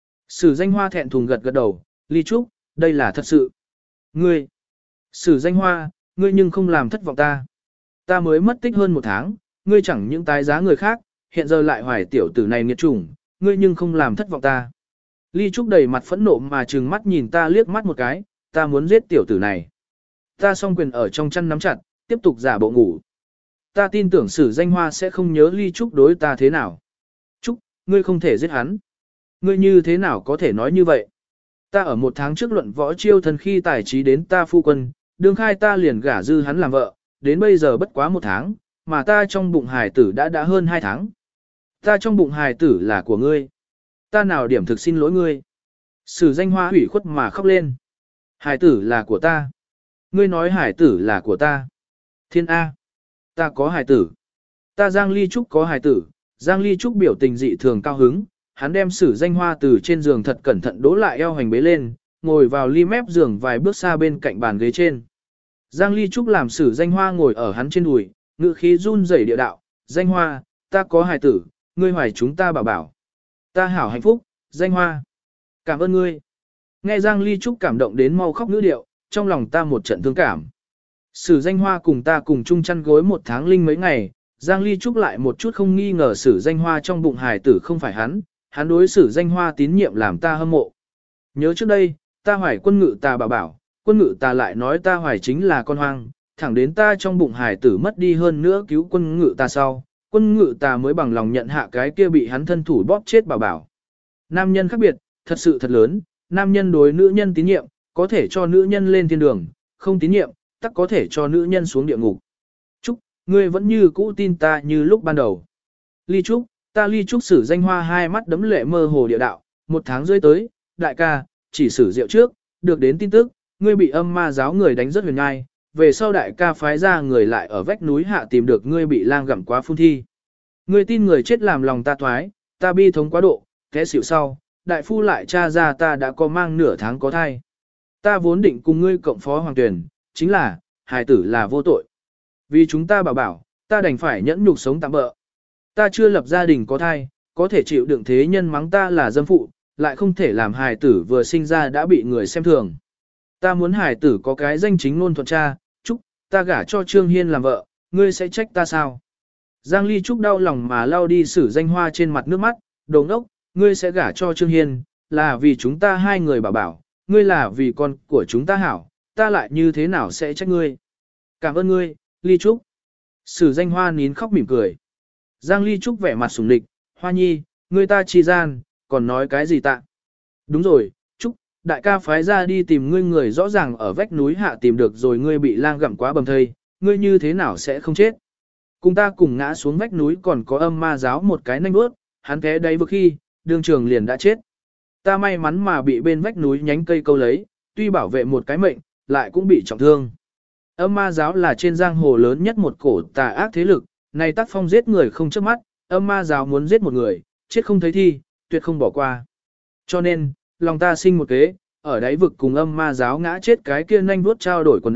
Sử Danh Hoa thẹn thùng gật gật đầu, Ly Trúc, đây là thật sự. Ngươi, Sử Danh Hoa, ngươi nhưng không làm thất vọng ta. Ta mới mất tích hơn một tháng, ngươi chẳng những tái giá người khác, hiện giờ lại hoài tiểu tử này nghiệt chủng, ngươi nhưng không làm thất vọng ta. Ly Trúc đầy mặt phẫn nộ mà trừng mắt nhìn ta liếc mắt một cái, ta muốn giết tiểu tử này. Ta song quyền ở trong chăn nắm chặt, tiếp tục giả bộ ngủ. Ta tin tưởng Sử Danh Hoa sẽ không nhớ Ly Trúc đối ta thế nào. Trúc, ngươi không thể giết hắn. Ngươi như thế nào có thể nói như vậy? Ta ở một tháng trước luận võ chiêu thần khi tài trí đến ta phu quân, đương khai ta liền gả dư hắn làm vợ, đến bây giờ bất quá một tháng, mà ta trong bụng hài tử đã đã hơn hai tháng. Ta trong bụng hài tử là của ngươi. Ta nào điểm thực xin lỗi ngươi. Sử Danh Hoa hủy khuất mà khóc lên. Hài tử là của ta. Ngươi nói hài tử là của ta. Thiên A. Ta có hài tử. Ta Giang Ly Trúc có hài tử. Giang Ly Trúc biểu tình dị thường cao hứng. Hắn đem Sử Danh Hoa từ trên giường thật cẩn thận đố lại eo hành bế lên, ngồi vào ly mép giường vài bước xa bên cạnh bàn ghế trên. Giang Ly Trúc làm Sử Danh Hoa ngồi ở hắn trên đùi, ngữ khí run rẩy địa đạo, Danh Hoa, ta có hài tử, ngươi hoài chúng ta bảo bảo. Ta hảo hạnh phúc, Danh Hoa. Cảm ơn ngươi. Nghe Giang Ly Trúc cảm động đến mau khóc ngữ điệu, trong lòng ta một trận thương cảm. Sử Danh Hoa cùng ta cùng chung chăn gối một tháng linh mấy ngày, Giang Ly Trúc lại một chút không nghi ngờ Sử Danh Hoa trong bụng hài tử không phải hắn, hắn đối Sử Danh Hoa tín nhiệm làm ta hâm mộ. Nhớ trước đây, ta hoài quân ngự ta bảo bảo, quân ngự ta lại nói ta hoài chính là con hoang, thẳng đến ta trong bụng hài tử mất đi hơn nữa cứu quân ngự ta sau, quân ngự ta mới bằng lòng nhận hạ cái kia bị hắn thân thủ bóp chết bảo bảo. Nam nhân khác biệt, thật sự thật lớn, nam nhân đối nữ nhân tín nhiệm, có thể cho nữ nhân lên thiên đường, không tín nhiệm, tắc có thể cho nữ nhân xuống địa ngục. Trúc, ngươi vẫn như cũ tin ta như lúc ban đầu. Ly Trúc, ta Ly Trúc Sử Danh Hoa hai mắt đấm lệ mơ hồ địa đạo, một tháng rơi tới, đại ca, chỉ Sử Diệu trước, được đến tin tức, ngươi bị âm ma giáo người đánh rất huyền ngai, về sau đại ca phái ra người lại ở vách núi hạ tìm được ngươi bị lang gặm quá phun thi. Ngươi tin người chết làm lòng ta thoái, ta bi thống quá độ, thế xỉu sau, đại phu lại tra ra ta đã có mang nửa tháng có thai. Ta vốn định cùng ngươi cộng phó hoàng tuyển, chính là, hài tử là vô tội. Vì chúng ta bảo bảo, ta đành phải nhẫn nhục sống tạm bỡ. Ta chưa lập gia đình có thai, có thể chịu đựng thế nhân mắng ta là dâm phụ, lại không thể làm hài tử vừa sinh ra đã bị người xem thường. Ta muốn hài tử có cái danh chính ngôn thuận cha, Trúc, ta gả cho Trương Hiên làm vợ, ngươi sẽ trách ta sao? Giang Ly Trúc đau lòng mà lau đi Sử Danh Hoa trên mặt nước mắt, đồ ngốc, ngươi sẽ gả cho Trương Hiên, là vì chúng ta hai người bảo bảo, ngươi là vì con của chúng ta hảo, ta lại như thế nào sẽ trách ngươi? Cảm ơn ngươi, Ly Trúc. Sử Danh Hoa nín khóc mỉm cười. Giang Ly Trúc vẻ mặt sủng nịch, Hoa nhi, ngươi ta chi gian, còn nói cái gì tạ? Đúng rồi, Trúc, đại ca phái ra đi tìm ngươi người rõ ràng ở vách núi hạ tìm được rồi ngươi bị lang gặm quá bầm thây, ngươi như thế nào sẽ không chết? Cùng ta cùng ngã xuống vách núi còn có âm ma giáo một cái nanh bước, hắn té đáy vực khi, đương trường liền đã chết. Ta may mắn mà bị bên vách núi nhánh cây câu lấy, tuy bảo vệ một cái mệnh, lại cũng bị trọng thương. Âm ma giáo là trên giang hồ lớn nhất một cổ tà ác thế lực, này tác phong giết người không chớp mắt, âm ma giáo muốn giết một người, chết không thấy thi, tuyệt không bỏ qua. Cho nên, lòng ta sinh một kế, ở đáy vực cùng âm ma giáo ngã chết cái kia nhanh vuốt trao đổi quần áo,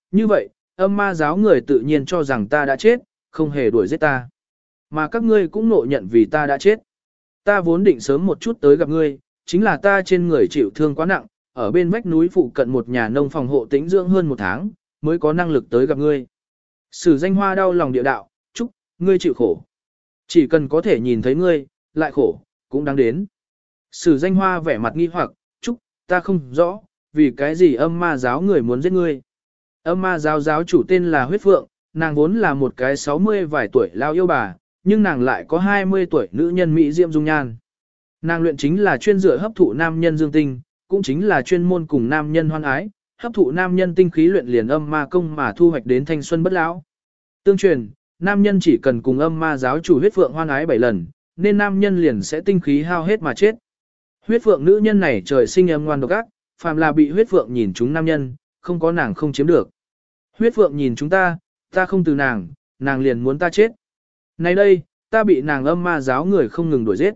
như vậy, âm ma giáo người tự nhiên cho rằng ta đã chết, không hề đuổi giết ta. Mà các ngươi cũng nộ nhận vì ta đã chết. Ta vốn định sớm một chút tới gặp ngươi, chính là ta trên người chịu thương quá nặng, ở bên vách núi phụ cận một nhà nông phòng hộ tĩnh dưỡng hơn một tháng, mới có năng lực tới gặp ngươi. Sử Danh Hoa đau lòng địa đạo, chúc, ngươi chịu khổ. Chỉ cần có thể nhìn thấy ngươi, lại khổ, cũng đáng đến. Sử Danh Hoa vẻ mặt nghi hoặc, chúc, ta không rõ, vì cái gì âm ma giáo người muốn giết ngươi. Âm ma giáo giáo chủ tên là Huyết Phượng, nàng vốn là một cái sáu mươi vài tuổi lao yêu bà, nhưng nàng lại có hai mươi tuổi nữ nhân Mỹ Diệm dung nhan. Nàng luyện chính là chuyên dựa hấp thụ nam nhân dương tinh, cũng chính là chuyên môn cùng nam nhân hoan ái, hấp thụ nam nhân tinh khí luyện liền âm ma công mà thu hoạch đến thanh xuân bất lão. Tương truyền, nam nhân chỉ cần cùng âm ma giáo chủ Huyết Phượng hoan ái bảy lần, nên nam nhân liền sẽ tinh khí hao hết mà chết. Huyết Phượng nữ nhân này trời sinh âm ngoan độc ác, phàm là bị Huyết Phượng nhìn chúng nam nhân, không có nàng không chiếm được. Huyết Phượng nhìn chúng ta, ta không từ nàng, nàng liền muốn ta chết. Nay đây, ta bị nàng âm ma giáo người không ngừng đuổi giết.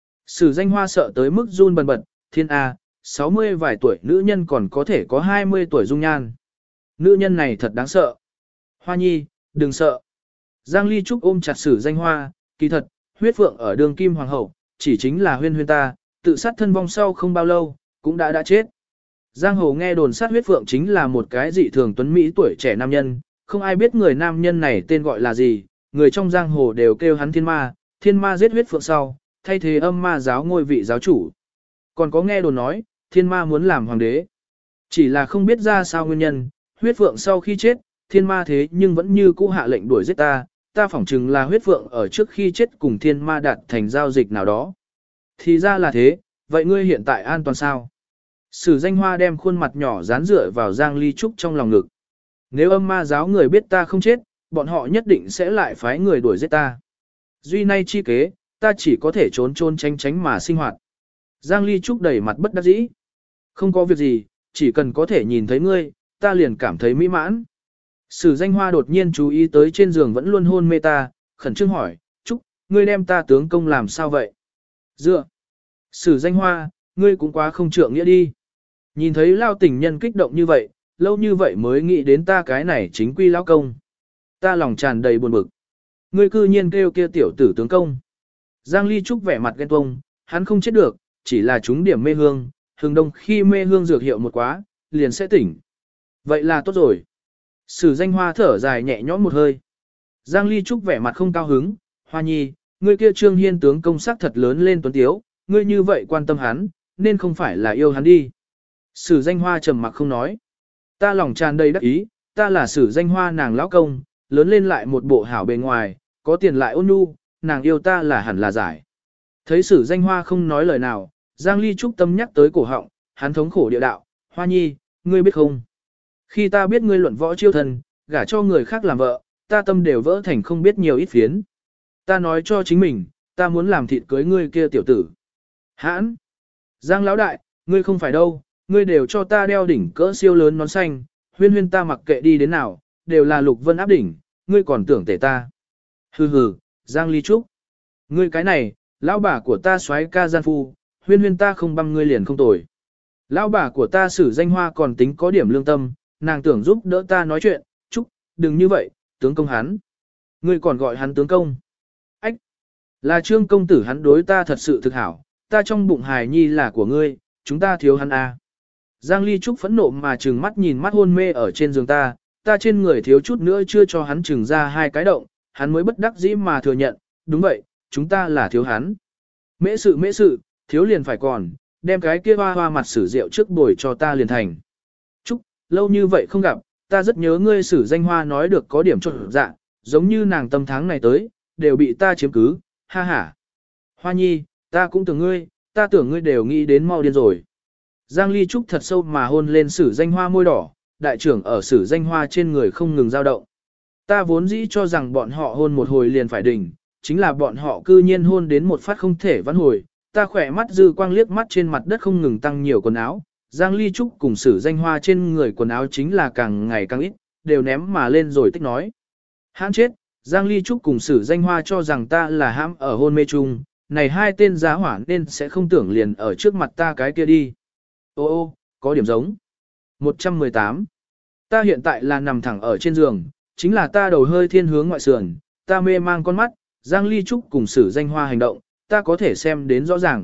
Sử Danh Hoa sợ tới mức run bần bật, thiên A, sáu mươi vài tuổi nữ nhân còn có thể có hai mươi tuổi dung nhan. Nữ nhân này thật đáng sợ. Hoa nhi, đừng sợ. Giang Ly Trúc ôm chặt Sử Danh Hoa, kỳ thật, Huyết Phượng ở đường kim hoàng hậu, chỉ chính là huyên huyên ta, tự sát thân vong sau không bao lâu, cũng đã đã chết. Giang hồ nghe đồn sát Huyết Phượng chính là một cái dị thường tuấn Mỹ tuổi trẻ nam nhân, không ai biết người nam nhân này tên gọi là gì, người trong giang hồ đều kêu hắn thiên ma, thiên ma giết Huyết Phượng sau, thay thế âm ma giáo ngôi vị giáo chủ. Còn có nghe đồn nói, thiên ma muốn làm hoàng đế. Chỉ là không biết ra sao nguyên nhân, Huyết Phượng sau khi chết, thiên ma thế nhưng vẫn như cũ hạ lệnh đuổi giết ta, ta phỏng chừng là Huyết Phượng ở trước khi chết cùng thiên ma đạt thành giao dịch nào đó. Thì ra là thế, vậy ngươi hiện tại an toàn sao? Sử Danh Hoa đem khuôn mặt nhỏ dán dựa vào Giang Ly Trúc trong lòng ngực. Nếu âm ma giáo người biết ta không chết, bọn họ nhất định sẽ lại phái người đuổi giết ta. Duy nay chi kế, ta chỉ có thể trốn trốn tránh tránh mà sinh hoạt. Giang Ly Trúc đầy mặt bất đắc dĩ. Không có việc gì, chỉ cần có thể nhìn thấy ngươi, ta liền cảm thấy mỹ mãn. Sử Danh Hoa đột nhiên chú ý tới trên giường vẫn luôn hôn mê ta, khẩn trương hỏi, Trúc, ngươi đem ta tướng công làm sao vậy? Dựa. Sử Danh Hoa, ngươi cũng quá không trượng nghĩa đi. Nhìn thấy lao tình nhân kích động như vậy, lâu như vậy mới nghĩ đến ta cái này chính quy lao công. Ta lòng tràn đầy buồn bực. Ngươi cư nhiên kêu kia tiểu tử tướng công. Giang Ly Trúc vẻ mặt ghen tuông, hắn không chết được, chỉ là chúng điểm mê hương, hừng đông khi mê hương dược hiệu một quá, liền sẽ tỉnh. Vậy là tốt rồi. Sử Danh Hoa thở dài nhẹ nhõm một hơi. Giang Ly Trúc vẻ mặt không cao hứng, Hoa nhi, ngươi kia Trương Hiên tướng công sắc thật lớn lên tuấn tiếu, ngươi như vậy quan tâm hắn, nên không phải là yêu hắn đi. Sử Danh Hoa trầm mặc không nói. Ta lòng tràn đầy đắc ý, ta là Sử Danh Hoa nàng lão công, lớn lên lại một bộ hảo bề ngoài, có tiền lại ôn nhu, nàng yêu ta là hẳn là giải. Thấy Sử Danh Hoa không nói lời nào, Giang Ly Trúc tâm nhắc tới cổ họng, hắn thống khổ địa đạo, Hoa nhi, ngươi biết không? Khi ta biết ngươi luận võ chiêu thần, gả cho người khác làm vợ, ta tâm đều vỡ thành không biết nhiều ít phiến. Ta nói cho chính mình, ta muốn làm thịt cưới ngươi kia tiểu tử. Hãn! Giang lão đại, ngươi không phải đâu, ngươi đều cho ta đeo đỉnh cỡ siêu lớn nón xanh, huyên huyên ta mặc kệ đi đến nào, đều là Lục Vân áp đỉnh, ngươi còn tưởng tể ta. Hừ hừ, Giang Ly Trúc. Ngươi cái này, lão bà của ta soái ca gian phu, huyên huyên ta không băm ngươi liền không tồi. Lão bà của ta Sử Danh Hoa còn tính có điểm lương tâm, nàng tưởng giúp đỡ ta nói chuyện, Trúc, đừng như vậy, tướng công hắn. Ngươi còn gọi hắn tướng công. Ách! Là Trương công tử hắn đối ta thật sự thực hảo, ta trong bụng hài nhi là của ngươi, chúng ta thiếu hắn à. Giang Ly Trúc phẫn nộ mà trừng mắt nhìn mắt hôn mê ở trên giường ta, ta trên người thiếu chút nữa chưa cho hắn trừng ra hai cái động, hắn mới bất đắc dĩ mà thừa nhận, đúng vậy, chúng ta là thiếu hắn. Mễ sự mễ sự, thiếu liền phải còn, đem cái kia hoa hoa mặt sử rượu trước bồi cho ta liền thành. Trúc, lâu như vậy không gặp, ta rất nhớ ngươi Sử Danh Hoa nói được có điểm trộn dạ, giống như nàng tâm tháng này tới, đều bị ta chiếm cứ, ha ha. Hoa nhi, ta cũng tưởng ngươi, ta tưởng ngươi đều nghĩ đến mau điên rồi. Giang Ly Trúc thật sâu mà hôn lên Sử Danh Hoa môi đỏ, đại trưởng ở Sử Danh Hoa trên người không ngừng dao động. Ta vốn dĩ cho rằng bọn họ hôn một hồi liền phải đỉnh, chính là bọn họ cư nhiên hôn đến một phát không thể vãn hồi. Ta khỏe mắt dư quang liếc mắt trên mặt đất không ngừng tăng nhiều quần áo. Giang Ly Trúc cùng Sử Danh Hoa trên người quần áo chính là càng ngày càng ít, đều ném mà lên rồi tích nói. Hãn chết, Giang Ly Trúc cùng Sử Danh Hoa cho rằng ta là hãm ở hôn mê chung, này hai tên giá hỏa nên sẽ không tưởng liền ở trước mặt ta cái kia đi. Ô ô, có điểm giống. một trăm mười tám Ta hiện tại là nằm thẳng ở trên giường, chính là ta đầu hơi thiên hướng ngoại sườn, ta mê mang con mắt, Giang Ly Trúc cùng Sử Danh Hoa hành động, ta có thể xem đến rõ ràng.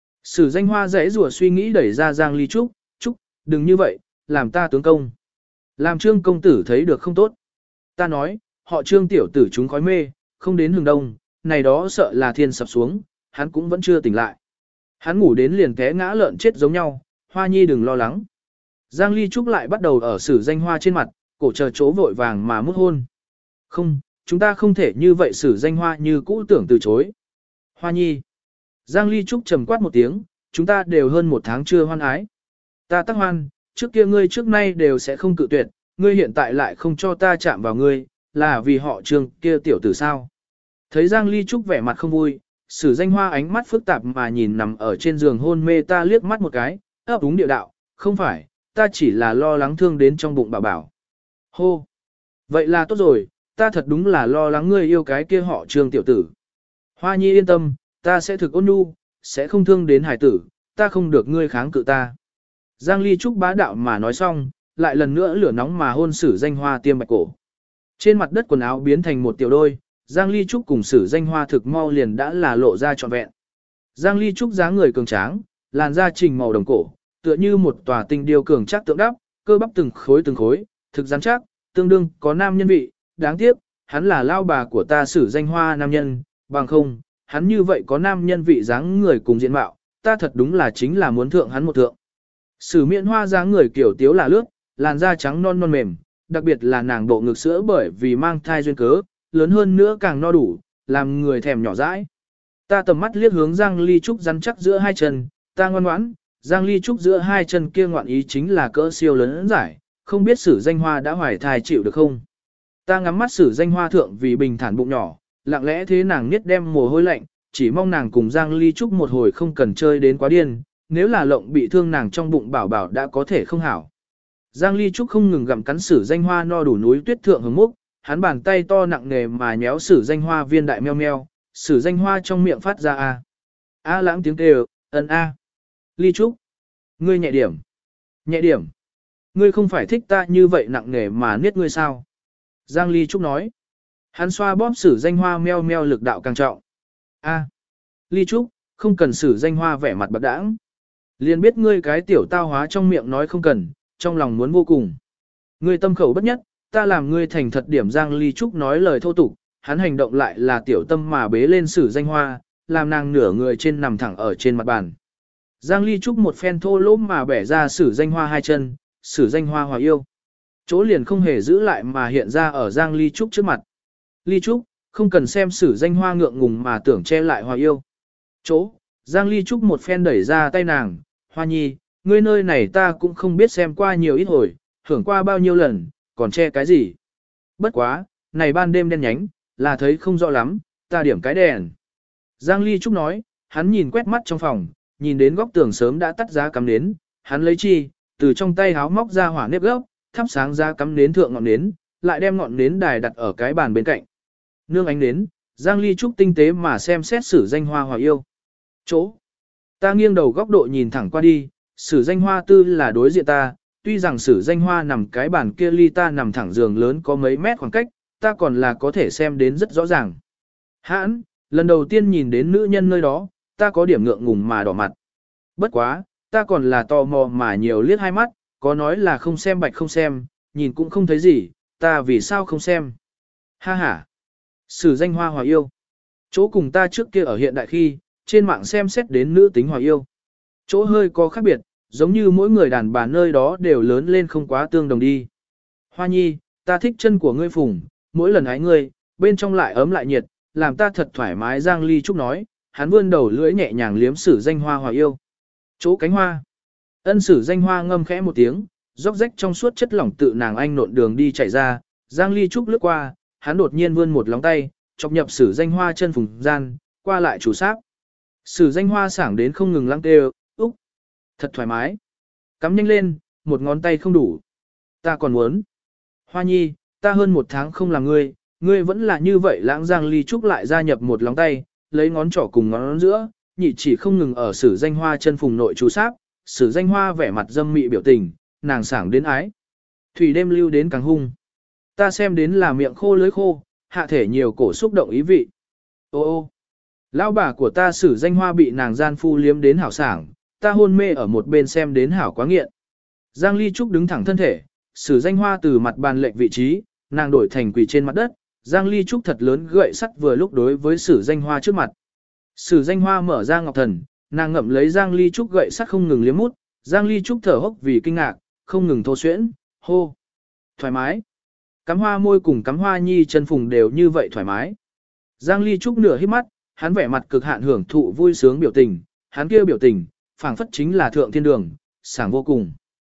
Sử Danh Hoa dãy rủa suy nghĩ đẩy ra Giang Ly Trúc, Trúc, đừng như vậy, làm ta tướng công. Làm Trương công tử thấy được không tốt. Ta nói, họ Trương tiểu tử chúng khói mê, không đến hừng đông, này đó sợ là thiên sập xuống, hắn cũng vẫn chưa tỉnh lại. Hắn ngủ đến liền té ngã lợn chết giống nhau, Hoa Nhi đừng lo lắng. Giang Ly Trúc lại bắt đầu ở Sử Danh Hoa trên mặt, cổ chờ chỗ vội vàng mà mút hôn. Không, chúng ta không thể như vậy. Sử Danh Hoa như cũ tưởng từ chối. Hoa Nhi. Giang Ly Trúc trầm quát một tiếng, chúng ta đều hơn một tháng chưa hoan ái. Ta tắc hoan, trước kia ngươi trước nay đều sẽ không cự tuyệt, ngươi hiện tại lại không cho ta chạm vào ngươi, là vì họ Trương kia tiểu tử sao. Thấy Giang Ly Trúc vẻ mặt không vui, Sử Danh Hoa ánh mắt phức tạp mà nhìn nằm ở trên giường hôn mê ta liếc mắt một cái, ấp úng địa đạo, không phải, ta chỉ là lo lắng thương đến trong bụng bảo bảo. Hô! Vậy là tốt rồi, ta thật đúng là lo lắng ngươi yêu cái kia họ Trương tiểu tử. Hoa Nhi yên tâm, ta sẽ thực ôn nhu, sẽ không thương đến hải tử, ta không được ngươi kháng cự ta. Giang Ly Trúc bá đạo mà nói xong, lại lần nữa lửa nóng mà hôn Sử Danh Hoa tiêm bạch cổ. Trên mặt đất quần áo biến thành một tiểu đôi, Giang Ly Trúc cùng Sử Danh Hoa thực mau liền đã là lộ ra trọn vẹn. Giang Ly Trúc dáng người cường tráng, làn da trình màu đồng cổ, tựa như một tòa tinh điêu cường chắc tượng đắp, cơ bắp từng khối từng khối, thực rắn chắc, tương đương có nam nhân vị, đáng tiếc, hắn là lao bà của ta Sử Danh Hoa nam nhân, bằng không, hắn như vậy có nam nhân vị dáng người cùng diện mạo, ta thật đúng là chính là muốn thượng hắn một thượng. Sử Miện Hoa dáng người kiểu tiếu là lướt, làn da trắng non non mềm, đặc biệt là nàng bộ ngực sữa bởi vì mang thai duyên cớ, lớn hơn nữa càng no đủ, làm người thèm nhỏ dãi. Ta tầm mắt liếc hướng Giang Ly Trúc rắn chắc giữa hai chân, ta ngoan ngoãn, Giang Ly Trúc giữa hai chân kia ngoạn ý chính là cỡ siêu lớn giải, không biết Sử Danh Hoa đã hoài thai chịu được không. Ta ngắm mắt Sử Danh Hoa thượng vì bình thản bụng nhỏ, lặng lẽ thế nàng niết đem mồ hôi lạnh, chỉ mong nàng cùng Giang Ly Trúc một hồi không cần chơi đến quá điên, nếu là lộng bị thương nàng trong bụng bảo bảo đã có thể không hảo. Giang Ly Trúc không ngừng gặm cắn Sử Danh Hoa no đủ núi tuyết thượng hứng múc, hắn bàn tay to nặng nề mà nhéo Sử Danh Hoa viên đại meo meo, Sử Danh Hoa trong miệng phát ra a. A lãng tiếng kêu, ân a. Ly Trúc, ngươi nhẹ điểm. Nhẹ điểm. Ngươi không phải thích ta như vậy nặng nề mà niết ngươi sao? Giang Ly Trúc nói. Hắn xoa bóp Sử Danh Hoa meo meo lực đạo càng trọng. A. Ly Trúc, không cần Sử Danh Hoa vẻ mặt bạc đãng. Liền biết ngươi cái tiểu tao hóa trong miệng nói không cần, trong lòng muốn vô cùng. Ngươi tâm khẩu bất nhất, ta làm ngươi thành thật điểm. Giang Ly Trúc nói lời thô tục, hắn hành động lại là tiểu tâm mà bế lên Sử Danh Hoa, làm nàng nửa người trên nằm thẳng ở trên mặt bàn. Giang Ly Trúc một phen thô lỗ mà bẻ ra Sử Danh Hoa hai chân, Sử Danh Hoa hòa yêu. Chỗ liền không hề giữ lại mà hiện ra ở Giang Ly Trúc trước mặt. Ly Trúc, không cần xem Sử Danh Hoa ngượng ngùng mà tưởng che lại hòa yêu. Chỗ, Giang Ly Trúc một phen đẩy ra tay nàng, Hoa Nhi, ngươi nơi này ta cũng không biết xem qua nhiều ít hồi, hưởng qua bao nhiêu lần, còn che cái gì. Bất quá, này ban đêm đen nhánh, là thấy không rõ lắm, ta điểm cái đèn. Giang Ly Trúc nói, hắn nhìn quét mắt trong phòng, nhìn đến góc tường sớm đã tắt giá cắm nến, hắn lấy chi, từ trong tay háo móc ra hỏa nếp gốc, thắp sáng giá cắm nến thượng ngọn nến, lại đem ngọn nến đài đặt ở cái bàn bên cạnh. Nương ánh nến, Giang Ly Trúc tinh tế mà xem xét Sử Danh Hoa hòa yêu. Chỗ, ta nghiêng đầu góc độ nhìn thẳng qua đi, Sử Danh Hoa tư là đối diện ta, tuy rằng Sử Danh Hoa nằm cái bàn kia ly ta nằm thẳng giường lớn có mấy mét khoảng cách, ta còn là có thể xem đến rất rõ ràng. Hãn, lần đầu tiên nhìn đến nữ nhân nơi đó, ta có điểm ngượng ngùng mà đỏ mặt. Bất quá, ta còn là tò mò mà nhiều liếc hai mắt, có nói là không xem bạch không xem, nhìn cũng không thấy gì, ta vì sao không xem. Ha ha. Sử Danh Hoa hòa yêu. Chỗ cùng ta trước kia ở hiện đại khi, trên mạng xem xét đến nữ tính hòa yêu. Chỗ hơi có khác biệt, giống như mỗi người đàn bà nơi đó đều lớn lên không quá tương đồng đi. Hoa Nhi, ta thích chân của ngươi phùng, mỗi lần hái ngươi, bên trong lại ấm lại nhiệt, làm ta thật thoải mái. Giang Ly Trúc nói, hắn vươn đầu lưỡi nhẹ nhàng liếm Sử Danh Hoa hòa yêu. Chỗ cánh hoa. Ân Sử Danh Hoa ngâm khẽ một tiếng, róc rách trong suốt chất lỏng tự nàng anh nộn đường đi chảy ra, Giang Ly Trúc lướt qua, hắn đột nhiên vươn một lóng tay, chọc nhập Sử Danh Hoa chân phùng gian, qua lại chủ sáp. Sử Danh Hoa sảng đến không ngừng lăng kêu, úc, thật thoải mái. Cắm nhanh lên, một ngón tay không đủ. Ta còn muốn. Hoa Nhi, ta hơn một tháng không làm ngươi, ngươi vẫn là như vậy. Lãng. Giang Ly Trúc lại gia nhập một lóng tay, lấy ngón trỏ cùng ngón giữa, nhị chỉ không ngừng ở Sử Danh Hoa chân phùng nội chú sáp. Sử Danh Hoa vẻ mặt dâm mị biểu tình, nàng sảng đến ái. Thủy đêm lưu đến càng hung. Ta xem đến là miệng khô lưới khô, hạ thể nhiều cổ xúc động ý vị. Ô ô, lão bà của ta Sử Danh Hoa bị nàng gian phu liếm đến hảo sảng, ta hôn mê ở một bên xem đến hảo quá nghiện. Giang Ly Trúc đứng thẳng thân thể, Sử Danh Hoa từ mặt bàn lệnh vị trí, nàng đổi thành quỳ trên mặt đất, Giang Ly Trúc thật lớn gậy sắt vừa lúc đối với Sử Danh Hoa trước mặt. Sử Danh Hoa mở ra ngọc thần, nàng ngậm lấy Giang Ly Trúc gậy sắt không ngừng liếm mút, Giang Ly Trúc thở hốc vì kinh ngạc, không ngừng thô xuyễn, hô. Thoải mái. Cắm hoa môi cùng cắm hoa nhi chân phùng đều như vậy thoải mái. Giang Ly Trúc nửa hít mắt, hắn vẻ mặt cực hạn hưởng thụ vui sướng biểu tình, hắn kia biểu tình, phảng phất chính là thượng thiên đường, sảng vô cùng.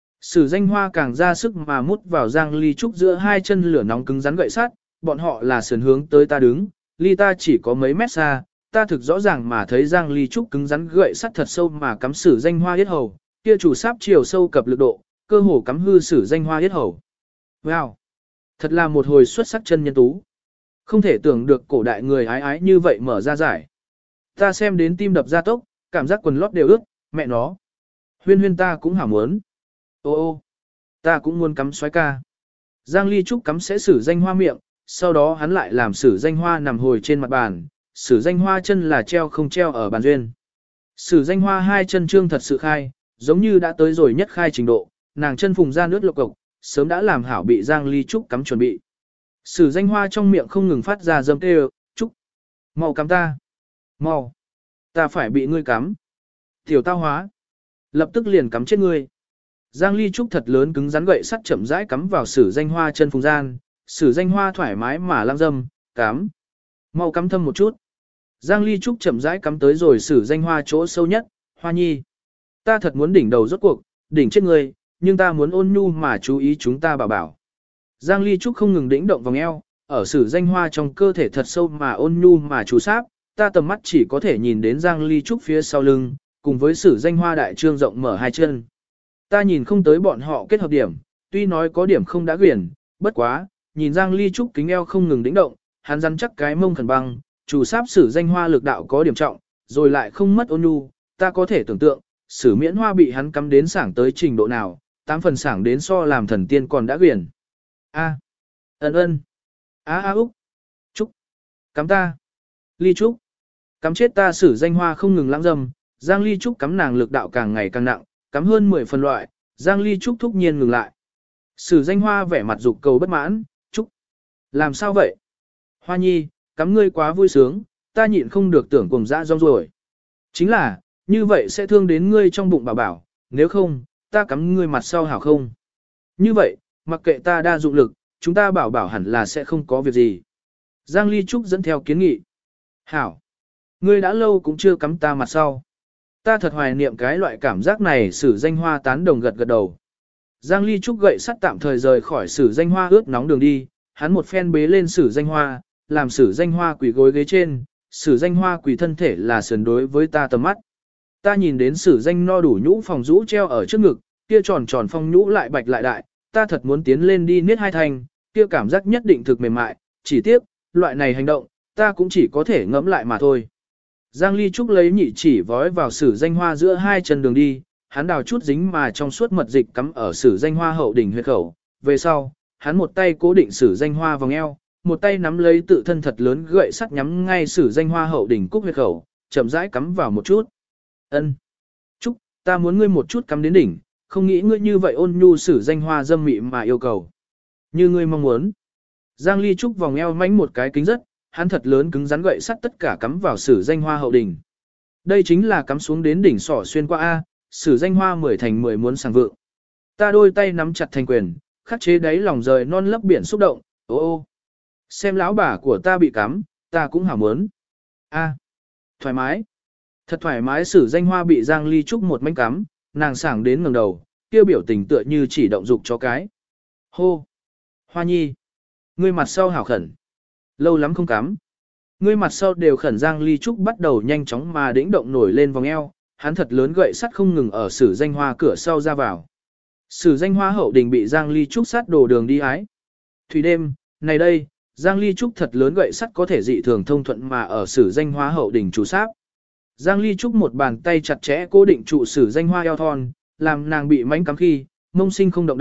Sử Danh Hoa càng ra sức mà mút vào Giang Ly Trúc giữa hai chân lửa nóng cứng rắn gậy sắt, bọn họ là sườn hướng tới ta đứng, ly ta chỉ có mấy mét xa, ta thực rõ ràng mà thấy Giang Ly Trúc cứng rắn gậy sắt thật sâu mà cắm Sử Danh Hoa yết hầu, kia chủ sáp chiều sâu cập lực độ, cơ hồ cắm hư Sử Danh Hoa yết hầu. Wow! Thật là một hồi xuất sắc chân nhân tú. Không thể tưởng được cổ đại người ái ái như vậy mở ra giải. Ta xem đến tim đập ra tốc, cảm giác quần lót đều ướt, mẹ nó. Huyên huyên ta cũng hảo muốn. Ô ô, ta cũng muốn cắm xoái ca. Giang Ly Trúc cắm sẽ Sử Danh Hoa miệng, sau đó hắn lại làm Sử Danh Hoa nằm hồi trên mặt bàn, Sử Danh Hoa chân là treo không treo ở bàn duyên. Sử Danh Hoa hai chân trương thật sự khai, giống như đã tới rồi nhất khai trình độ, nàng chân phùng ra nước lộc cộc, sớm đã làm hảo bị Giang Ly Trúc cắm chuẩn bị. Sử Danh Hoa trong miệng không ngừng phát ra dâm kêu, Trúc, mau cắm ta, mau, ta phải bị ngươi cắm. Tiểu tao hóa, lập tức liền cắm chết ngươi. Giang Ly Trúc thật lớn cứng rắn gậy sắt chậm rãi cắm vào Sử Danh Hoa chân phùng gian, Sử Danh Hoa thoải mái mà lang dâm, cắm, mau cắm thâm một chút. Giang Ly Trúc chậm rãi cắm tới rồi Sử Danh Hoa chỗ sâu nhất, Hoa nhi. Ta thật muốn đỉnh đầu rốt cuộc, đỉnh chết ngươi, nhưng ta muốn ôn nhu mà chú ý chúng ta bảo bảo. Giang Ly Trúc không ngừng đĩnh động vòng eo, ở Sử Danh Hoa trong cơ thể thật sâu mà ôn nhu mà chú sáp, ta tầm mắt chỉ có thể nhìn đến Giang Ly Trúc phía sau lưng, cùng với Sử Danh Hoa đại trương rộng mở hai chân. Ta nhìn không tới bọn họ kết hợp điểm, tuy nói có điểm không đã quyển, bất quá, nhìn Giang Ly Trúc kính eo không ngừng đĩnh động, hắn rắn chắc cái mông khẩn băng, chủ sáp Sử Danh Hoa lực đạo có điểm trọng, rồi lại không mất ôn nhu, ta có thể tưởng tượng, Sử Miễn Hoa bị hắn cắm đến sảng tới trình độ nào, tám phần sảng đến so làm thần tiên còn đã quyển. A, ân ân, a a úc, Trúc, cắm ta, Ly Trúc, cắm chết ta. Sử Danh Hoa không ngừng lãng dâm, Giang Ly Trúc cắm nàng lực đạo càng ngày càng nặng, cắm hơn mười phần loại, Giang Ly Trúc thúc nhiên ngừng lại. Sử Danh Hoa vẻ mặt dục cầu bất mãn, Trúc, làm sao vậy? Hoa nhi, cắm ngươi quá vui sướng, ta nhịn không được tưởng cùng dã rong rồi. Chính là, như vậy sẽ thương đến ngươi trong bụng bảo bảo, nếu không, ta cắm ngươi mặt sau hảo không? Như vậy, mặc kệ ta đa dụng lực, chúng ta bảo bảo hẳn là sẽ không có việc gì. Giang Ly Trúc dẫn theo kiến nghị. Hảo, ngươi đã lâu cũng chưa cắm ta mặt sau. Ta thật hoài niệm cái loại cảm giác này. Sử Danh Hoa tán đồng gật gật đầu. Giang Ly Trúc gậy sắt tạm thời rời khỏi Sử Danh Hoa ướt nóng đường đi, hắn một phen bế lên Sử Danh Hoa, làm Sử Danh Hoa quỳ gối ghế trên, Sử Danh Hoa quỳ thân thể là sườn đối với ta tầm mắt. Ta nhìn đến Sử Danh no đủ nhũ phòng rũ treo ở trước ngực, kia tròn tròn phong nhũ lại bạch lại đại, ta thật muốn tiến lên đi niết hai thành, kia cảm giác nhất định thực mềm mại, chỉ tiếc, loại này hành động, ta cũng chỉ có thể ngẫm lại mà thôi. Giang Ly Trúc lấy nhị chỉ vói vào Sử Danh Hoa giữa hai chân đường đi, hắn đào chút dính mà trong suốt mật dịch cắm ở Sử Danh Hoa hậu đỉnh huyệt khẩu, về sau, hắn một tay cố định Sử Danh Hoa vòng eo, một tay nắm lấy tự thân thật lớn gậy sắt nhắm ngay Sử Danh Hoa hậu đỉnh cúc huyệt khẩu, chậm rãi cắm vào một chút. Ân, Trúc, ta muốn ngươi một chút cắm đến đỉnh, không nghĩ ngươi như vậy ôn nhu Sử Danh Hoa dâm mị mà yêu cầu. Như ngươi mong muốn. Giang Ly Trúc vòng eo mánh một cái kính rất, hắn thật lớn cứng rắn gậy sắt tất cả cắm vào Sử Danh Hoa hậu đỉnh. Đây chính là cắm xuống đến đỉnh sỏ xuyên qua A, Sử Danh Hoa mười thành mười muốn sàng vượng. Ta đôi tay nắm chặt thành quyền, khắc chế đáy lòng rời non lấp biển xúc động, ô ô. Xem lão bà của ta bị cắm, ta cũng hảo muốn. A, thoải mái. Thật thoải mái. Sử Danh Hoa bị Giang Ly Trúc một manh cắm, nàng sảng đến ngẩng đầu, kêu biểu tình tựa như chỉ động dục cho cái. Hô. Hoa nhi. Ngươi mặt sau hảo khẩn. Lâu lắm không cắm. Ngươi mặt sau đều khẩn. Giang Ly Trúc bắt đầu nhanh chóng mà đĩnh động nổi lên vòng eo, hắn thật lớn gậy sắt không ngừng ở Sử Danh Hoa cửa sau ra vào. Sử Danh Hoa hậu đình bị Giang Ly Trúc sát đổ đường đi ái. Thủy đêm, này đây, Giang Ly Trúc thật lớn gậy sắt có thể dị thường thông thuận mà ở Sử Danh Hoa hậu đình chủ sáp. Giang Ly Trúc một bàn tay chặt chẽ cố định trụ Sử Danh Hoa eo thon, làm nàng bị mánh cắm khi, mông sinh không động đậy,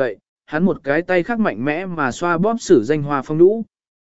hắn một cái tay khác mạnh mẽ mà xoa bóp Sử Danh Hoa phong nhũ.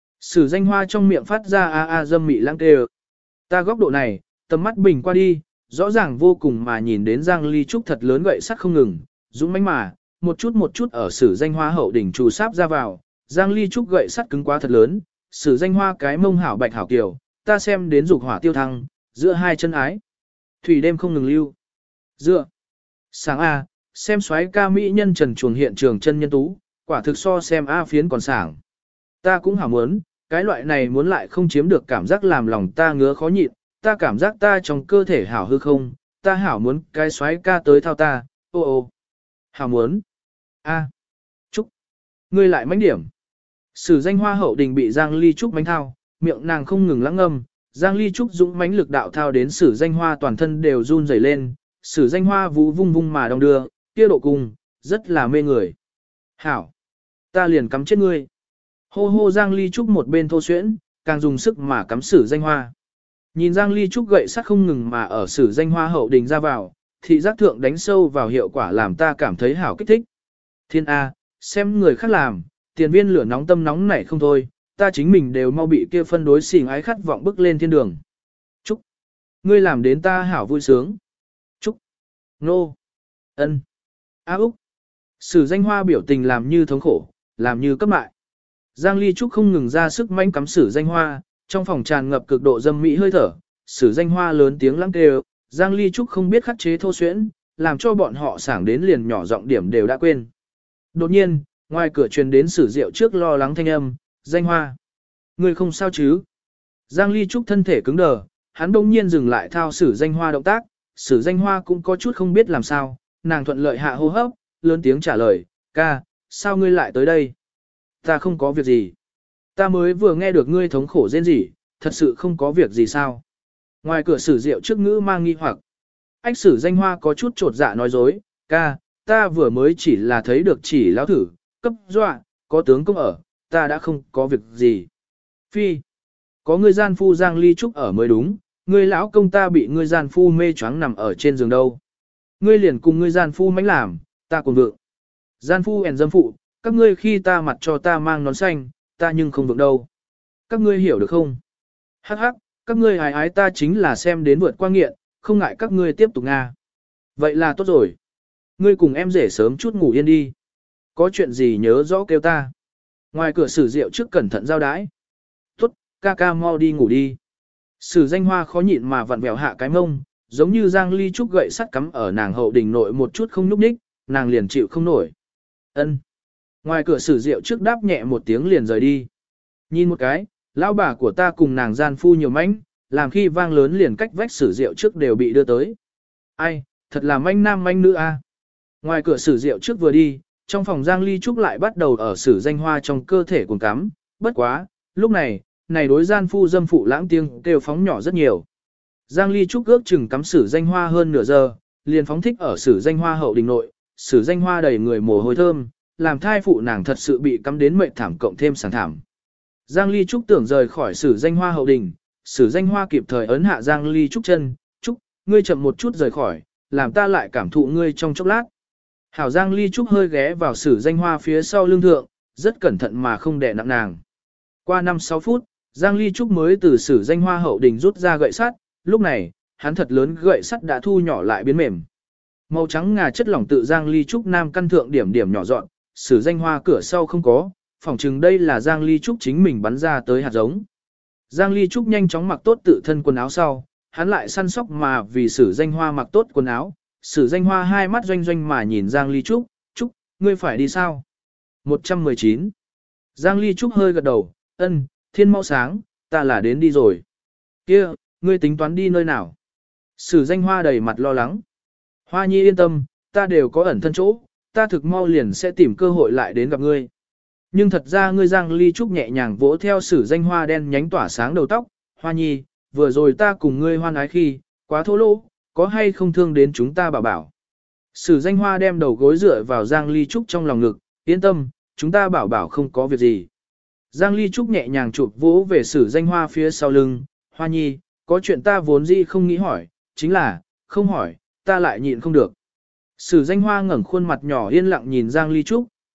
Sử Danh Hoa trong miệng phát ra a a dâm mị lãng kêu. Ta góc độ này, tầm mắt bình qua đi, rõ ràng vô cùng mà nhìn đến Giang Ly Trúc thật lớn gậy sắt không ngừng, dũng mãnh mà, một chút một chút ở Sử Danh Hoa hậu đỉnh trù sáp ra vào, Giang Ly Trúc gậy sắt cứng quá thật lớn, Sử Danh Hoa cái mông hảo bạch hảo kiều, ta xem đến dục hỏa tiêu thăng, giữa hai chân ái. Thủy đêm không ngừng lưu. Dựa. Sáng A, xem xoáy ca mỹ nhân trần chuồng hiện trường chân nhân tú, quả thực so xem A phiến còn sảng. Ta cũng hảo muốn, cái loại này muốn lại không chiếm được cảm giác làm lòng ta ngứa khó nhịn, ta cảm giác ta trong cơ thể hảo hư không, ta hảo muốn cái xoáy ca tới thao ta, ô ô. Hảo muốn. A. Trúc. Ngươi lại mánh điểm. Sử Danh Hoa hậu đình bị Giang Ly Trúc mánh thao, miệng nàng không ngừng lắng ngâm, Giang Ly Trúc dũng mãnh lực đạo thao đến Sử Danh Hoa toàn thân đều run rẩy lên, Sử Danh Hoa vũ vung vung mà đong đưa, kia độ cùng, rất là mê người. Hảo! Ta liền cắm chết ngươi. Hô hô Giang Ly Trúc một bên thô xuyễn, càng dùng sức mà cắm Sử Danh Hoa. Nhìn Giang Ly Trúc gậy sắt không ngừng mà ở Sử Danh Hoa hậu đình ra vào, thị giác thượng đánh sâu vào hiệu quả làm ta cảm thấy hảo kích thích. Thiên A, xem người khác làm, tiền viên lửa nóng tâm nóng nảy không thôi, ta chính mình đều mau bị kia phân đối xỉn ái khát vọng bước lên thiên đường. Trúc! Ngươi làm đến ta hảo vui sướng. Trúc! Nô! Ân! A Úc! Sử Danh Hoa biểu tình làm như thống khổ, làm như cấp mại. Giang Ly Trúc không ngừng ra sức manh cắm Sử Danh Hoa, trong phòng tràn ngập cực độ dâm mỹ hơi thở, Sử Danh Hoa lớn tiếng lắng kêu, Giang Ly Trúc không biết khắc chế thô xuyễn, làm cho bọn họ sảng đến liền nhỏ giọng điểm đều đã quên. Đột nhiên, ngoài cửa truyền đến Sử Diệu trước lo lắng thanh âm, Danh Hoa. Ngươi không sao chứ? Giang Ly Trúc thân thể cứng đờ, hắn đông nhiên dừng lại thao Sử Danh Hoa động tác, Sử Danh Hoa cũng có chút không biết làm sao, nàng thuận lợi hạ hô hấp, lớn tiếng trả lời, ca, sao ngươi lại tới đây? Ta không có việc gì. Ta mới vừa nghe được ngươi thống khổ rên rỉ, thật sự không có việc gì sao? Ngoài cửa Sử Diệu trước ngữ mang nghi hoặc. Ách Sử Danh Hoa có chút trột dạ nói dối, ca, ta vừa mới chỉ là thấy được chỉ lão thử, cấp dọa, có tướng công ở, ta đã không có việc gì. Phi, có ngươi gian phu Giang Ly Trúc ở mới đúng, ngươi lão công ta bị ngươi gian phu mê choáng nằm ở trên giường đâu. Ngươi liền cùng ngươi gian phu mánh làm, ta cùng vượng. Gian phu ẻn dâm phụ, các ngươi khi ta mặt cho ta mang nón xanh, ta nhưng không vượng đâu. Các ngươi hiểu được không? Hắc hắc, các ngươi hài ái ta chính là xem đến vượt qua nghiện, không ngại các ngươi tiếp tục nga. Vậy là tốt rồi. Ngươi cùng em rể sớm chút ngủ yên đi. Có chuyện gì nhớ rõ kêu ta. Ngoài cửa Sử Diệu trước cẩn thận giao đái. Tốt, ca ca mau đi ngủ đi. Sử Danh Hoa khó nhịn mà vặn vẹo hạ cái mông, giống như Giang Ly Trúc gậy sắt cắm ở nàng hậu đình nội một chút không nhúc nhích, nàng liền chịu không nổi. Ân. Ngoài cửa Sử Diệu trước đáp nhẹ một tiếng liền rời đi. Nhìn một cái, lão bà của ta cùng nàng gian phu nhiều mánh, làm khi vang lớn liền cách vách Sử Diệu trước đều bị đưa tới. Ai, thật là manh nam manh nữ a. Ngoài cửa Sử Diệu trước vừa đi, trong phòng Giang Ly Trúc lại bắt đầu ở Sử Danh Hoa trong cơ thể cuồng cắm, bất quá, lúc này, này đối gian phu dâm phụ lãng tiếng kêu phóng nhỏ rất nhiều. Giang Ly Trúc ước chừng cắm Sử Danh Hoa hơn nửa giờ, liền phóng thích ở Sử Danh Hoa hậu đình nội, Sử Danh Hoa đầy người mồ hôi thơm, làm thai phụ nàng thật sự bị cắm đến mệt thảm cộng thêm sảng thảm. Giang Ly Trúc tưởng rời khỏi Sử Danh Hoa hậu đình, Sử Danh Hoa kịp thời ấn hạ Giang Ly Trúc chân, Trúc, ngươi chậm một chút rời khỏi, làm ta lại cảm thụ ngươi trong chốc lát. Hảo Giang Ly Trúc hơi ghé vào Sử Danh Hoa phía sau lưng thượng, rất cẩn thận mà không đè nặng nàng. Qua năm sáu phút, Giang Ly Trúc mới từ Sử Danh Hoa hậu đình rút ra gậy sắt, lúc này, hắn thật lớn gậy sắt đã thu nhỏ lại biến mềm. Màu trắng ngà chất lỏng tự Giang Ly Trúc nam căn thượng điểm điểm nhỏ dọn, Sử Danh Hoa cửa sau không có, phỏng chừng đây là Giang Ly Trúc chính mình bắn ra tới hạt giống. Giang Ly Trúc nhanh chóng mặc tốt tự thân quần áo sau, hắn lại săn sóc mà vì Sử Danh Hoa mặc tốt quần áo. Sử Danh Hoa hai mắt doanh doanh mà nhìn Giang Ly Trúc, Trúc, ngươi phải đi sao? một trăm mười chín. Giang Ly Trúc hơi gật đầu, ân, thiên mau sáng, ta là đến đi rồi. Kia, ngươi tính toán đi nơi nào? Sử Danh Hoa đầy mặt lo lắng. Hoa nhi yên tâm, ta đều có ẩn thân chỗ, ta thực mau liền sẽ tìm cơ hội lại đến gặp ngươi. Nhưng thật ra ngươi Giang Ly Trúc nhẹ nhàng vỗ theo Sử Danh Hoa đen nhánh tỏa sáng đầu tóc, Hoa nhi, vừa rồi ta cùng ngươi hoan ái khi, quá thô lỗ, có hay không thương đến chúng ta bảo bảo. Sử Danh Hoa đem đầu gối dựa vào Giang Ly Trúc trong lòng ngực, yên tâm, chúng ta bảo bảo không có việc gì. Giang Ly Trúc nhẹ nhàng chụp vỗ về Sử Danh Hoa phía sau lưng, Hoa nhi, có chuyện ta vốn dĩ không nghĩ hỏi, chính là, không hỏi, ta lại nhịn không được. Sử Danh Hoa ngẩng khuôn mặt nhỏ yên lặng nhìn Giang Ly Trúc, Trúc,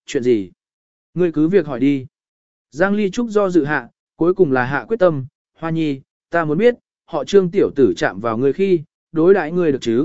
chuyện gì? Ngươi cứ việc hỏi đi. Giang Ly Trúc do dự hạ, cuối cùng là hạ quyết tâm, Hoa Nhi, ta muốn biết, họ Trương tiểu tử chạm vào ngươi khi, đối đãi ngươi được chứ?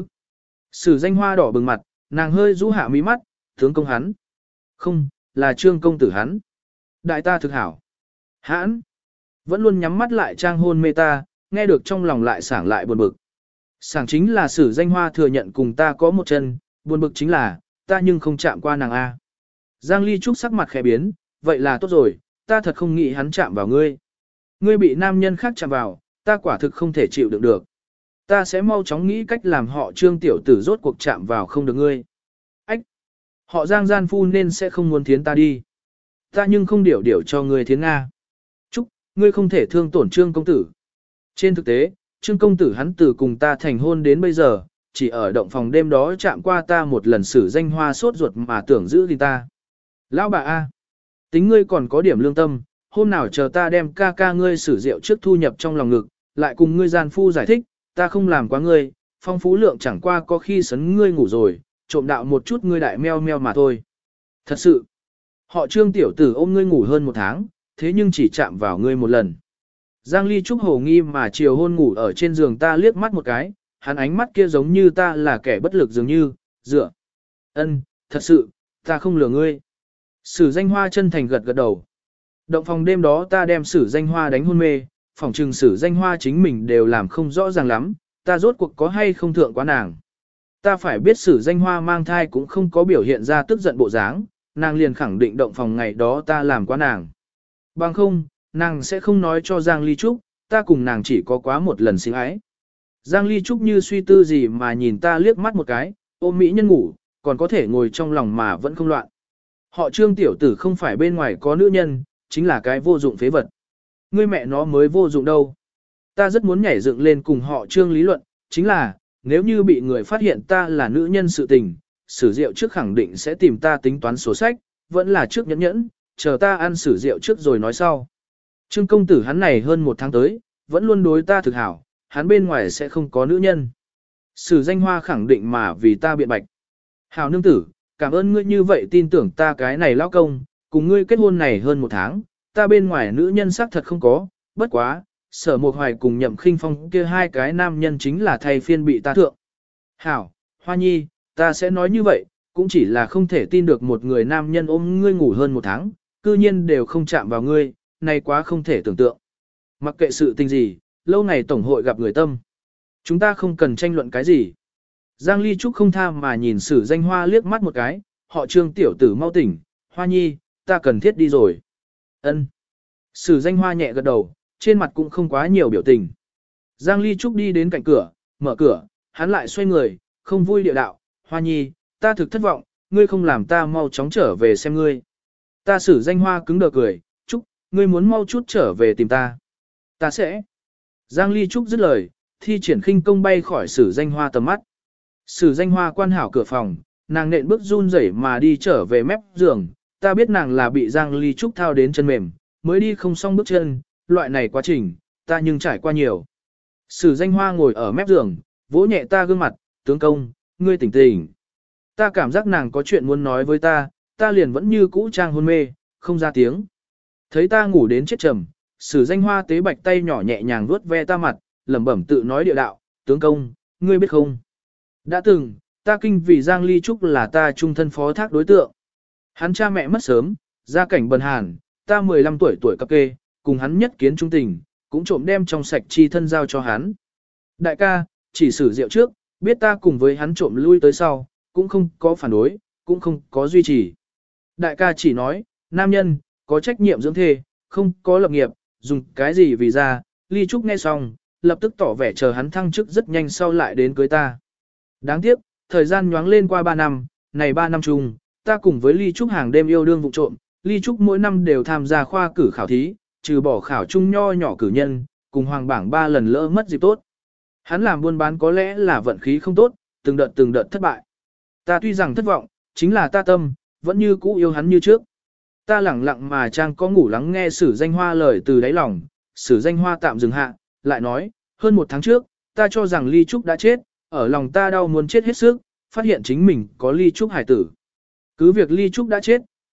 Sử danh hoa đỏ bừng mặt, nàng hơi rũ hạ mí mắt, tướng công hắn. Không, là Trương công tử hắn. Đại ta thực hảo. Hãn. Vẫn luôn nhắm mắt lại trang hôn mê ta, nghe được trong lòng lại sảng lại buồn bực. Sảng chính là sử danh hoa thừa nhận cùng ta có một chân, buồn bực chính là, ta nhưng không chạm qua nàng A. Giang Ly Trúc sắc mặt khẽ biến, vậy là tốt rồi, ta thật không nghĩ hắn chạm vào ngươi. Ngươi bị nam nhân khác chạm vào, ta quả thực không thể chịu đựng được. Ta sẽ mau chóng nghĩ cách làm họ Trương tiểu tử rốt cuộc chạm vào không được ngươi. Ách! Họ Giang gian phu nên sẽ không muốn thiến ta đi. Ta nhưng không điểu điểu cho ngươi thiến Nga. Trúc, ngươi không thể thương tổn Trương công tử. Trên thực tế, Trương công tử hắn từ cùng ta thành hôn đến bây giờ, chỉ ở động phòng đêm đó chạm qua ta một lần sử danh hoa sốt ruột mà tưởng giữ gìn ta. Lão bà A, tính ngươi còn có điểm lương tâm, hôm nào chờ ta đem ca ca ngươi sử rượu trước thu nhập trong lòng ngực, lại cùng ngươi gian phu giải thích, ta không làm quá ngươi, phong phú lượng chẳng qua có khi sấn ngươi ngủ rồi, trộm đạo một chút ngươi đại meo meo mà thôi. Thật sự, họ Trương tiểu tử ôm ngươi ngủ hơn một tháng, thế nhưng chỉ chạm vào ngươi một lần. Giang Ly Trúc hồ nghi mà chiều hôn ngủ ở trên giường ta liếc mắt một cái, hắn ánh mắt kia giống như ta là kẻ bất lực dường như, dựa. Ân, thật sự, ta không lừa ngươi. Sử danh hoa chân thành gật gật đầu. Động phòng đêm đó ta đem sử danh hoa đánh hôn mê, phòng trừng sử danh hoa chính mình đều làm không rõ ràng lắm, ta rốt cuộc có hay không thượng quá nàng. Ta phải biết sử danh hoa mang thai cũng không có biểu hiện ra tức giận bộ dáng, nàng liền khẳng định động phòng ngày đó ta làm quá nàng. Bằng không, nàng sẽ không nói cho Giang Ly Trúc, ta cùng nàng chỉ có quá một lần sinh ái. Giang Ly Trúc như suy tư gì mà nhìn ta liếc mắt một cái, ôm mỹ nhân ngủ, còn có thể ngồi trong lòng mà vẫn không loạn. Họ Trương tiểu tử không phải bên ngoài có nữ nhân, chính là cái vô dụng phế vật. Ngươi mẹ nó mới vô dụng đâu. Ta rất muốn nhảy dựng lên cùng họ Trương lý luận, chính là, nếu như bị người phát hiện ta là nữ nhân sự tình, sử rượu trước khẳng định sẽ tìm ta tính toán sổ sách, vẫn là trước nhẫn nhẫn, chờ ta ăn sử rượu trước rồi nói sau. Trương công tử hắn này hơn một tháng tới, vẫn luôn đối ta thực hảo, hắn bên ngoài sẽ không có nữ nhân. Sử danh hoa khẳng định mà vì ta biện bạch. Hảo nương tử, cảm ơn ngươi như vậy tin tưởng ta cái này lão công, cùng ngươi kết hôn này hơn một tháng, ta bên ngoài nữ nhân xác thật không có, bất quá, sở một hoài cùng nhậm khinh phong kia hai cái nam nhân chính là thay phiên bị ta thượng. Hảo, Hoa Nhi, ta sẽ nói như vậy, cũng chỉ là không thể tin được một người nam nhân ôm ngươi ngủ hơn một tháng, cư nhiên đều không chạm vào ngươi, này quá không thể tưởng tượng. Mặc kệ sự tình gì, lâu ngày tổng hội gặp người tâm. Chúng ta không cần tranh luận cái gì. Giang Ly Trúc không tha mà nhìn sử danh hoa liếc mắt một cái, họ Trương tiểu tử mau tỉnh, Hoa Nhi, ta cần thiết đi rồi. Ân. Sử danh hoa nhẹ gật đầu, trên mặt cũng không quá nhiều biểu tình. Giang Ly Trúc đi đến cạnh cửa, mở cửa, hắn lại xoay người, không vui địa đạo, Hoa Nhi, ta thực thất vọng, ngươi không làm ta mau chóng trở về xem ngươi. Ta sử danh hoa cứng đờ cười, Trúc, ngươi muốn mau chút trở về tìm ta. Ta sẽ. Giang Ly Trúc dứt lời, thi triển khinh công bay khỏi sử danh hoa tầm mắt. Sử danh hoa quan hảo cửa phòng, nàng nện bước run rẩy mà đi trở về mép giường, ta biết nàng là bị Giang Ly Trúc thao đến chân mềm, mới đi không xong bước chân, loại này quá trình, ta nhưng trải qua nhiều. Sử danh hoa ngồi ở mép giường, vỗ nhẹ ta gương mặt, tướng công, ngươi tỉnh tỉnh. Ta cảm giác nàng có chuyện muốn nói với ta, ta liền vẫn như cũ trang hôn mê, không ra tiếng. Thấy ta ngủ đến chết trầm, sử danh hoa tế bạch tay nhỏ nhẹ nhàng vuốt ve ta mặt, lẩm bẩm tự nói địa đạo, tướng công, ngươi biết không? Đã từng, ta kinh vì Giang Ly Trúc là ta trung thân phó thác đối tượng. Hắn cha mẹ mất sớm, gia cảnh bần hàn, ta mười lăm tuổi tuổi cập kê, cùng hắn nhất kiến trung tình, cũng trộm đem trong sạch chi thân giao cho hắn. Đại ca, chỉ sử rượu trước, biết ta cùng với hắn trộm lui tới sau, cũng không có phản đối, cũng không có duy trì. Đại ca chỉ nói, nam nhân, có trách nhiệm dưỡng thê, không có lập nghiệp, dùng cái gì vì ra, Ly Trúc nghe xong, lập tức tỏ vẻ chờ hắn thăng chức rất nhanh sau lại đến cưới ta. Đáng tiếc, thời gian nhoáng lên qua ba năm, này ba năm chung, ta cùng với Ly Trúc hàng đêm yêu đương vụ trộm, Ly Trúc mỗi năm đều tham gia khoa cử khảo thí, trừ bỏ khảo trung nho nhỏ cử nhân, cùng hoàng bảng ba lần lỡ mất dịp tốt. Hắn làm buôn bán có lẽ là vận khí không tốt, từng đợt từng đợt thất bại. Ta tuy rằng thất vọng, chính là ta tâm, vẫn như cũ yêu hắn như trước. Ta lẳng lặng mà trang có ngủ lắng nghe sử danh hoa lời từ đáy lòng, sử danh hoa tạm dừng hạ, lại nói, hơn một tháng trước, ta cho rằng Ly Trúc đã chết, ở lòng ta đau muốn chết hết sức, phát hiện chính mình có Ly Trúc hải tử. Cứ việc Ly Trúc đã chết,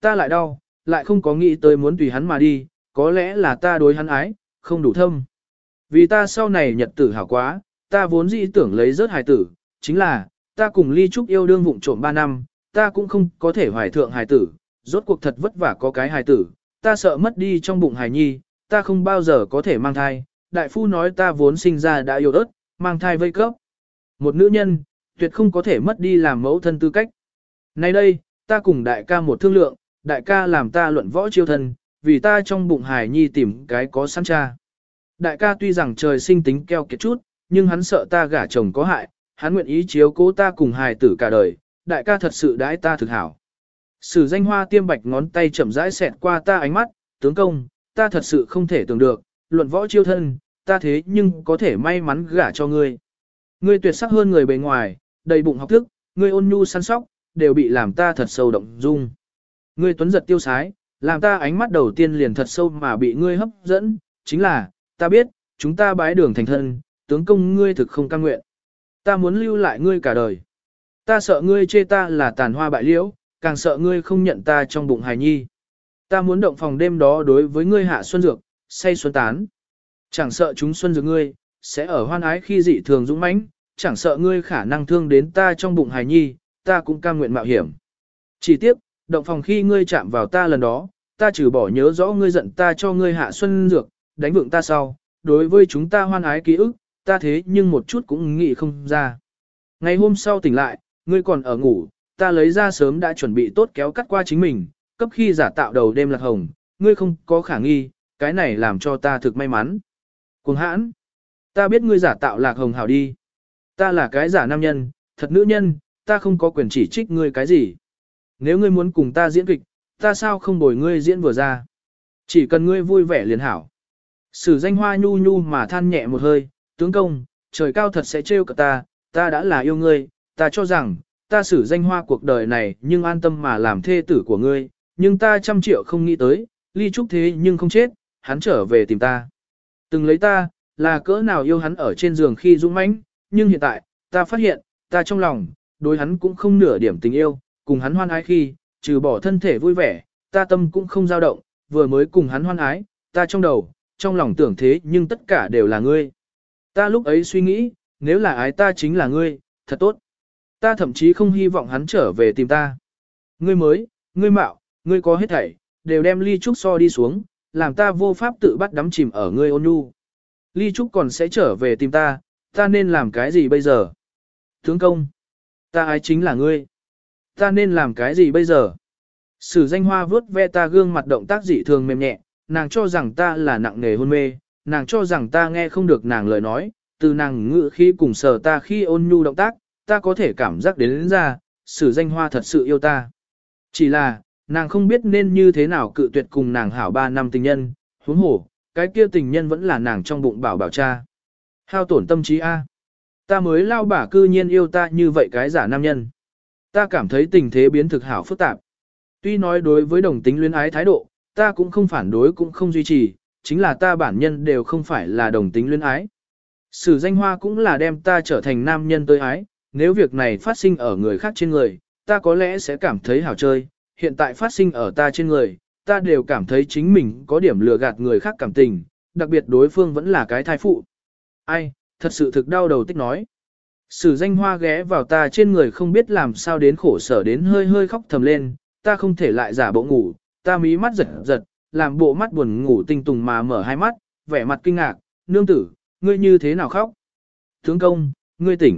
ta lại đau, lại không có nghĩ tới muốn tùy hắn mà đi, có lẽ là ta đối hắn ái, không đủ thâm. Vì ta sau này nhật tử hảo quá, ta vốn dĩ tưởng lấy rớt hài tử, chính là, ta cùng Ly Trúc yêu đương vụng trộm ba năm, ta cũng không có thể hoài thượng hài tử, rốt cuộc thật vất vả có cái hài tử, ta sợ mất đi trong bụng hài nhi, ta không bao giờ có thể mang thai, đại phu nói ta vốn sinh ra đã yếu ớt, mang thai vây cấp. Một nữ nhân, tuyệt không có thể mất đi làm mẫu thân tư cách. Nay đây, ta cùng đại ca một thương lượng, đại ca làm ta luận võ chiêu thân, vì ta trong bụng hài nhi tìm cái có sẵn cha. Đại ca tuy rằng trời sinh tính keo kiệt chút, nhưng hắn sợ ta gả chồng có hại, hắn nguyện ý chiếu cố ta cùng hài tử cả đời, đại ca thật sự đãi ta thực hảo. Sử danh hoa tiêm bạch ngón tay chậm rãi xẹt qua ta ánh mắt, tướng công, ta thật sự không thể tưởng được, luận võ chiêu thân, ta thế nhưng có thể may mắn gả cho ngươi. Ngươi tuyệt sắc hơn người bề ngoài, đầy bụng học thức, ngươi ôn nhu săn sóc, đều bị làm ta thật sâu động dung. Ngươi tuấn giật tiêu sái, làm ta ánh mắt đầu tiên liền thật sâu mà bị ngươi hấp dẫn, chính là, ta biết, chúng ta bái đường thành thân, tướng công ngươi thực không cam nguyện. Ta muốn lưu lại ngươi cả đời. Ta sợ ngươi chê ta là tàn hoa bại liễu, càng sợ ngươi không nhận ta trong bụng hài nhi. Ta muốn động phòng đêm đó đối với ngươi hạ xuân dược, say xuân tán. Chẳng sợ chúng xuân dược ngươi, sẽ ở hoan ái khi dị thường dũng mãnh, chẳng sợ ngươi khả năng thương đến ta trong bụng hài nhi, ta cũng cam nguyện mạo hiểm. Chỉ tiếp, động phòng khi ngươi chạm vào ta lần đó, ta trừ bỏ nhớ rõ ngươi giận ta cho ngươi hạ xuân dược, đánh vượng ta sau, đối với chúng ta hoan ái ký ức, ta thế nhưng một chút cũng nghĩ không ra. Ngày hôm sau tỉnh lại, ngươi còn ở ngủ, ta lấy ra sớm đã chuẩn bị tốt kéo cắt qua chính mình, cấp khi giả tạo đầu đêm lạc hồng, ngươi không có khả nghi, cái này làm cho ta thực may mắn. Cuồng hãn, ta biết ngươi giả tạo lạc hồng hảo đi. Ta là cái giả nam nhân, thật nữ nhân, ta không có quyền chỉ trích ngươi cái gì. Nếu ngươi muốn cùng ta diễn kịch, ta sao không bồi ngươi diễn vừa ra. Chỉ cần ngươi vui vẻ liền hảo. Sử danh hoa nhu nhu mà than nhẹ một hơi, tướng công, trời cao thật sẽ trêu cả ta, ta đã là yêu ngươi, ta cho rằng, ta sử danh hoa cuộc đời này nhưng an tâm mà làm thê tử của ngươi, nhưng ta trăm triệu không nghĩ tới, Ly Trúc thế nhưng không chết, hắn trở về tìm ta. Từng lấy ta, là cỡ nào yêu hắn ở trên giường khi dũng mãnh, nhưng hiện tại, ta phát hiện, ta trong lòng, đối hắn cũng không nửa điểm tình yêu, cùng hắn hoan ái khi, trừ bỏ thân thể vui vẻ, ta tâm cũng không dao động, vừa mới cùng hắn hoan ái, ta trong đầu, trong lòng tưởng thế nhưng tất cả đều là ngươi. Ta lúc ấy suy nghĩ, nếu là ái ta chính là ngươi, thật tốt. Ta thậm chí không hy vọng hắn trở về tìm ta. Ngươi mới, ngươi mạo, ngươi có hết thảy, đều đem Ly Trúc so đi xuống, làm ta vô pháp tự bắt đắm chìm ở ngươi ôn nhu. Ly Trúc còn sẽ trở về tìm ta, ta nên làm cái gì bây giờ? Tướng công, ta ái chính là ngươi. Ta nên làm cái gì bây giờ? Sử danh hoa vướt ve ta gương mặt động tác dị thường mềm nhẹ, nàng cho rằng ta là nặng nề hôn mê, nàng cho rằng ta nghe không được nàng lời nói, từ nàng ngữ khi cùng sờ ta khi ôn nhu động tác, ta có thể cảm giác đến, đến ra, sử danh hoa thật sự yêu ta. Chỉ là, nàng không biết nên như thế nào cự tuyệt cùng nàng hảo ba năm tình nhân, huống hổ, cái kia tình nhân vẫn là nàng trong bụng bảo bảo cha. Hao tổn tâm trí A. Ta mới lao bả cư nhiên yêu ta như vậy cái giả nam nhân. Ta cảm thấy tình thế biến thực hảo phức tạp. Tuy nói đối với đồng tính luyến ái thái độ, ta cũng không phản đối cũng không duy trì, chính là ta bản nhân đều không phải là đồng tính luyến ái. Sử danh hoa cũng là đem ta trở thành nam nhân tới ái, nếu việc này phát sinh ở người khác trên người, ta có lẽ sẽ cảm thấy hảo chơi, hiện tại phát sinh ở ta trên người, ta đều cảm thấy chính mình có điểm lừa gạt người khác cảm tình, đặc biệt đối phương vẫn là cái thai phụ. Ai, thật sự thực đau đầu tích nói. Sử danh hoa ghé vào ta trên người không biết làm sao đến khổ sở đến hơi hơi khóc thầm lên, ta không thể lại giả bộ ngủ, ta mí mắt giật giật, làm bộ mắt buồn ngủ tinh tùng mà mở hai mắt, vẻ mặt kinh ngạc, nương tử, ngươi như thế nào khóc? Tướng công, ngươi tỉnh.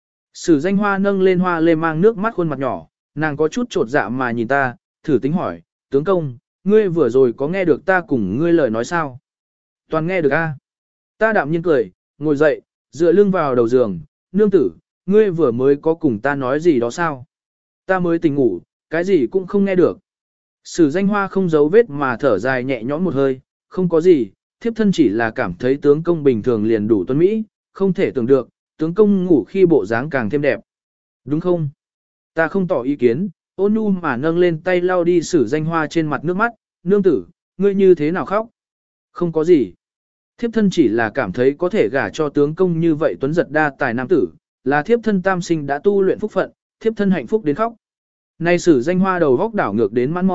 Sử danh hoa nâng lên hoa lê mang nước mắt khuôn mặt nhỏ, nàng có chút trột dạ mà nhìn ta, thử tính hỏi, tướng công, ngươi vừa rồi có nghe được ta cùng ngươi lời nói sao? Toàn nghe được a. Ta đạm nhiên cười, ngồi dậy, dựa lưng vào đầu giường, nương tử, ngươi vừa mới có cùng ta nói gì đó sao? Ta mới tỉnh ngủ, cái gì cũng không nghe được. Sử danh hoa không giấu vết mà thở dài nhẹ nhõm một hơi, không có gì, thiếp thân chỉ là cảm thấy tướng công bình thường liền đủ tuấn Mỹ, không thể tưởng được, tướng công ngủ khi bộ dáng càng thêm đẹp. Đúng không? Ta không tỏ ý kiến, ôn nhu mà nâng lên tay lau đi sử danh hoa trên mặt nước mắt, nương tử, ngươi như thế nào khóc? Không có gì. Thiếp thân chỉ là cảm thấy có thể gả cho tướng công như vậy tuấn giật đa tài nam tử, là thiếp thân tam sinh đã tu luyện phúc phận, thiếp thân hạnh phúc đến khóc. Nay sử danh hoa đầu góc đảo ngược đến mãn mau,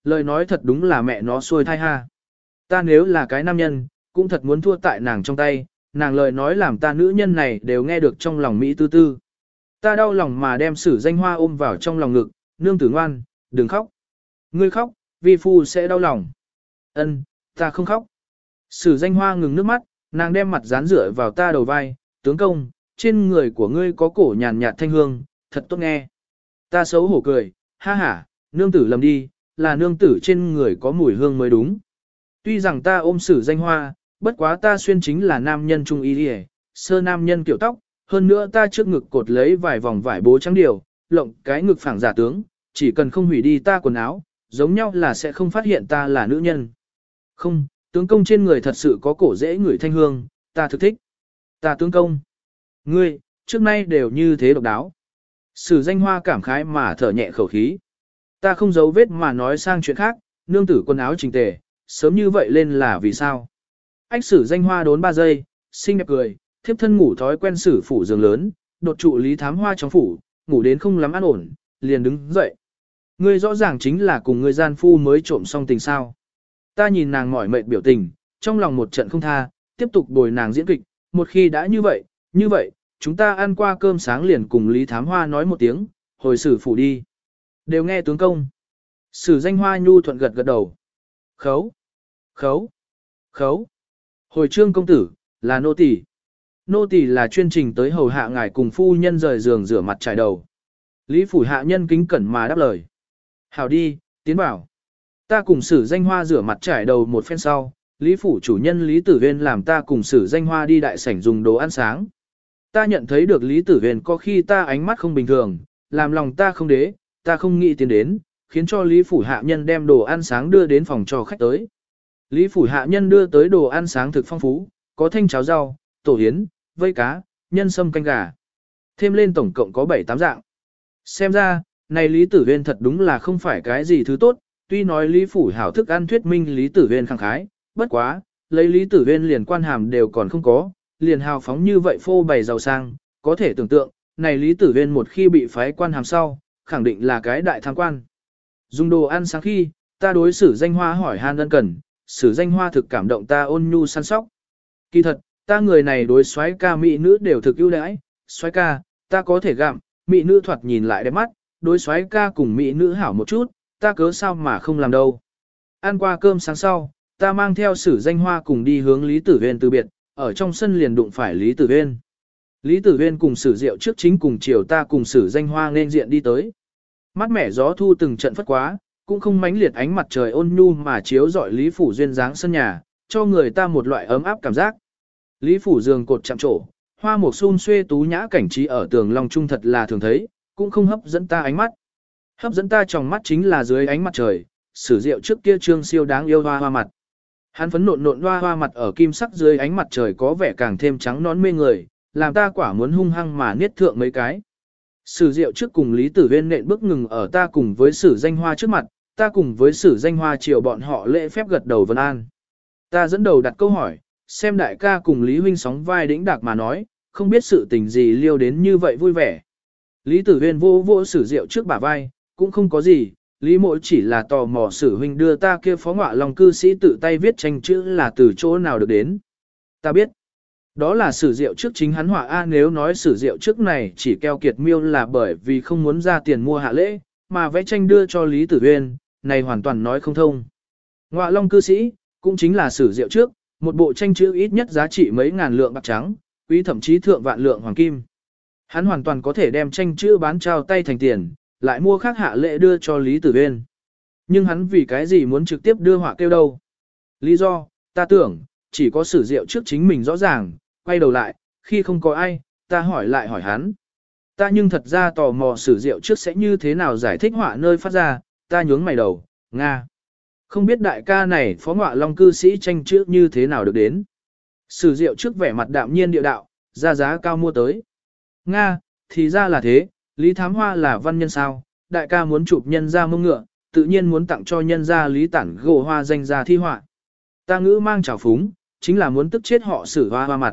Lời nói thật đúng là mẹ nó xuôi thai ha. Ta nếu là cái nam nhân, cũng thật muốn thua tại nàng trong tay, nàng lời nói làm ta nữ nhân này đều nghe được trong lòng Mỹ tư tư. Ta đau lòng mà đem Sử Danh Hoa ôm vào trong lòng ngực, nương tử ngoan, đừng khóc. Ngươi khóc, vi phu sẽ đau lòng. Ân, ta không khóc. Sử Danh Hoa ngừng nước mắt, nàng đem mặt dán rửa vào ta đầu vai, tướng công, trên người của ngươi có cổ nhàn nhạt thanh hương, thật tốt nghe. Ta xấu hổ cười, ha ha, nương tử lầm đi, là nương tử trên người có mùi hương mới đúng. Tuy rằng ta ôm Sử Danh Hoa, bất quá ta xuyên chính là nam nhân trung y đi, sơ nam nhân kiểu tóc, hơn nữa ta trước ngực cột lấy vài vòng vải bố trắng điều, lộng cái ngực phẳng giả tướng, chỉ cần không hủy đi ta quần áo, giống nhau là sẽ không phát hiện ta là nữ nhân. Không, tướng công trên người thật sự có cổ dễ người thanh hương, ta thực thích. Ta tướng công. Ngươi, trước nay đều như thế độc đáo. Sử Danh Hoa cảm khái mà thở nhẹ khẩu khí. Ta không giấu vết mà nói sang chuyện khác, nương tử quần áo chỉnh tề, sớm như vậy lên là vì sao? Ách Sử Danh Hoa đốn ba giây, xinh đẹp cười, thiếp thân ngủ thói quen sử phủ giường lớn, đột trụ Lý Thám Hoa trong phủ, ngủ đến không lắm an ổn, liền đứng dậy. Ngươi rõ ràng chính là cùng người gian phu mới trộm xong tình sao. Ta nhìn nàng mỏi mệt biểu tình, trong lòng một trận không tha, tiếp tục bồi nàng diễn kịch, một khi đã như vậy, như vậy, chúng ta ăn qua cơm sáng liền cùng Lý Thám Hoa nói một tiếng, hồi sử phủ đi. Đều nghe tướng công. Sử Danh Hoa nhu thuận gật gật đầu. Khấu, khấu, khấu. Hồi trương công tử, là nô tỳ. Nô tỳ là chuyên trình tới hầu hạ ngài cùng phu nhân rời giường rửa mặt trải đầu. Lý phủ hạ nhân kính cẩn mà đáp lời. Hảo đi, tiến bảo. Ta cùng Sử Danh Hoa rửa mặt trải đầu một phen sau, Lý phủ chủ nhân Lý Tử Huyên làm ta cùng Sử Danh Hoa đi đại sảnh dùng đồ ăn sáng. Ta nhận thấy được Lý Tử Huyên có khi ta ánh mắt không bình thường, làm lòng ta không đế, ta không nghĩ tiến đến, khiến cho Lý phủ hạ nhân đem đồ ăn sáng đưa đến phòng cho khách tới. Lý phủ hạ nhân đưa tới đồ ăn sáng thực phong phú, có thanh cháo rau, tổ yến, vây cá, nhân sâm canh gà. Thêm lên tổng cộng có bảy tám dạng. Xem ra, này Lý Tử Huyên thật đúng là không phải cái gì thứ tốt, tuy nói Lý phủ hảo thức ăn thuyết minh Lý Tử Huyên khẳng khái, bất quá, lấy Lý Tử Huyên liền quan hàm đều còn không có, liền hào phóng như vậy phô bày giàu sang, có thể tưởng tượng, này Lý Tử Huyên một khi bị phái quan hàm sau, khẳng định là cái đại tham quan. Dùng đồ ăn sáng khi, ta đối Sử Danh Hoa hỏi han ân cần, Sử Danh Hoa thực cảm động ta ôn nhu săn sóc. Kỳ thật, ta người này đối soái ca mỹ nữ đều thực ưu đãi, soái ca, ta có thể gặm, mỹ nữ thoạt nhìn lại đẹp mắt, đối soái ca cùng mỹ nữ hảo một chút, ta cớ sao mà không làm đâu. Ăn qua cơm sáng sau, ta mang theo Sử Danh Hoa cùng đi hướng Lý Tử Huyên từ biệt, ở trong sân liền đụng phải Lý Tử Huyên. Lý Tử Huyên cùng Sử Diệu trước chính cùng chiều ta cùng Sử Danh Hoa nên diện đi tới. Mát mẻ gió thu từng trận phất quá, cũng không mánh liệt ánh mặt trời ôn nhu mà chiếu rọi Lý phủ duyên dáng sân nhà, cho người ta một loại ấm áp cảm giác. Lý phủ giường cột chạm trổ, hoa mục xun xuê tú nhã cảnh trí ở tường long trung thật là thường thấy, cũng không hấp dẫn ta ánh mắt. Hấp dẫn ta trong mắt chính là dưới ánh mặt trời, Sử Diệu trước kia trương siêu đáng yêu hoa hoa mặt. Hắn phấn nộn nộn hoa hoa mặt ở kim sắc dưới ánh mặt trời có vẻ càng thêm trắng nón mê người, làm ta quả muốn hung hăng mà niết thượng mấy cái. Sử Diệu trước cùng Lý Tử Huyên nện bước ngừng ở ta cùng với Sử Danh Hoa trước mặt, ta cùng với Sử Danh Hoa chiều bọn họ lễ phép gật đầu vân an. Ta dẫn đầu đặt câu hỏi, xem đại ca cùng Lý huynh sóng vai đĩnh đạc mà nói, không biết sự tình gì liêu đến như vậy vui vẻ. Lý Tử Huyên vô vô Sử Diệu trước bả vai, cũng không có gì, Lý Mộ chỉ là tò mò Sử huynh đưa ta kia phó ngọa lòng cư sĩ tự tay viết tranh chữ là từ chỗ nào được đến. Ta biết, đó là Sử Diệu trước chính hắn họa A, nếu nói Sử Diệu trước này chỉ keo kiệt miêu là bởi vì không muốn ra tiền mua hạ lễ, mà vẽ tranh đưa cho Lý Tử Huyên, này hoàn toàn nói không thông. Ngọa long cư sĩ, cũng chính là Sử Diệu trước, một bộ tranh chữ ít nhất giá trị mấy ngàn lượng bạc trắng, quý thậm chí thượng vạn lượng hoàng kim. Hắn hoàn toàn có thể đem tranh chữ bán trao tay thành tiền, lại mua khác hạ lễ đưa cho Lý Tử Huyên. Nhưng hắn vì cái gì muốn trực tiếp đưa họa kêu đâu? Lý do, ta tưởng, chỉ có Sử Diệu trước chính mình rõ ràng, quay đầu lại, khi không có ai, ta hỏi lại hỏi hắn. Ta nhưng thật ra tò mò Sử Diệu trước sẽ như thế nào giải thích họa nơi phát ra, ta nhướng mày đầu, Nga. Không biết đại ca này phó ngọa long cư sĩ tranh chữ như thế nào được đến. Sử Diệu trước vẻ mặt đạm nhiên địa đạo, ra giá cao mua tới. Nga, thì ra là thế, Lý Thám Hoa là văn nhân sao, đại ca muốn chụp nhân ra mông ngựa, tự nhiên muốn tặng cho nhân ra Lý Tản gồ hoa danh ra thi họa. Ta ngữ mang trào phúng, chính là muốn tức chết họ Sử hoa hoa mặt.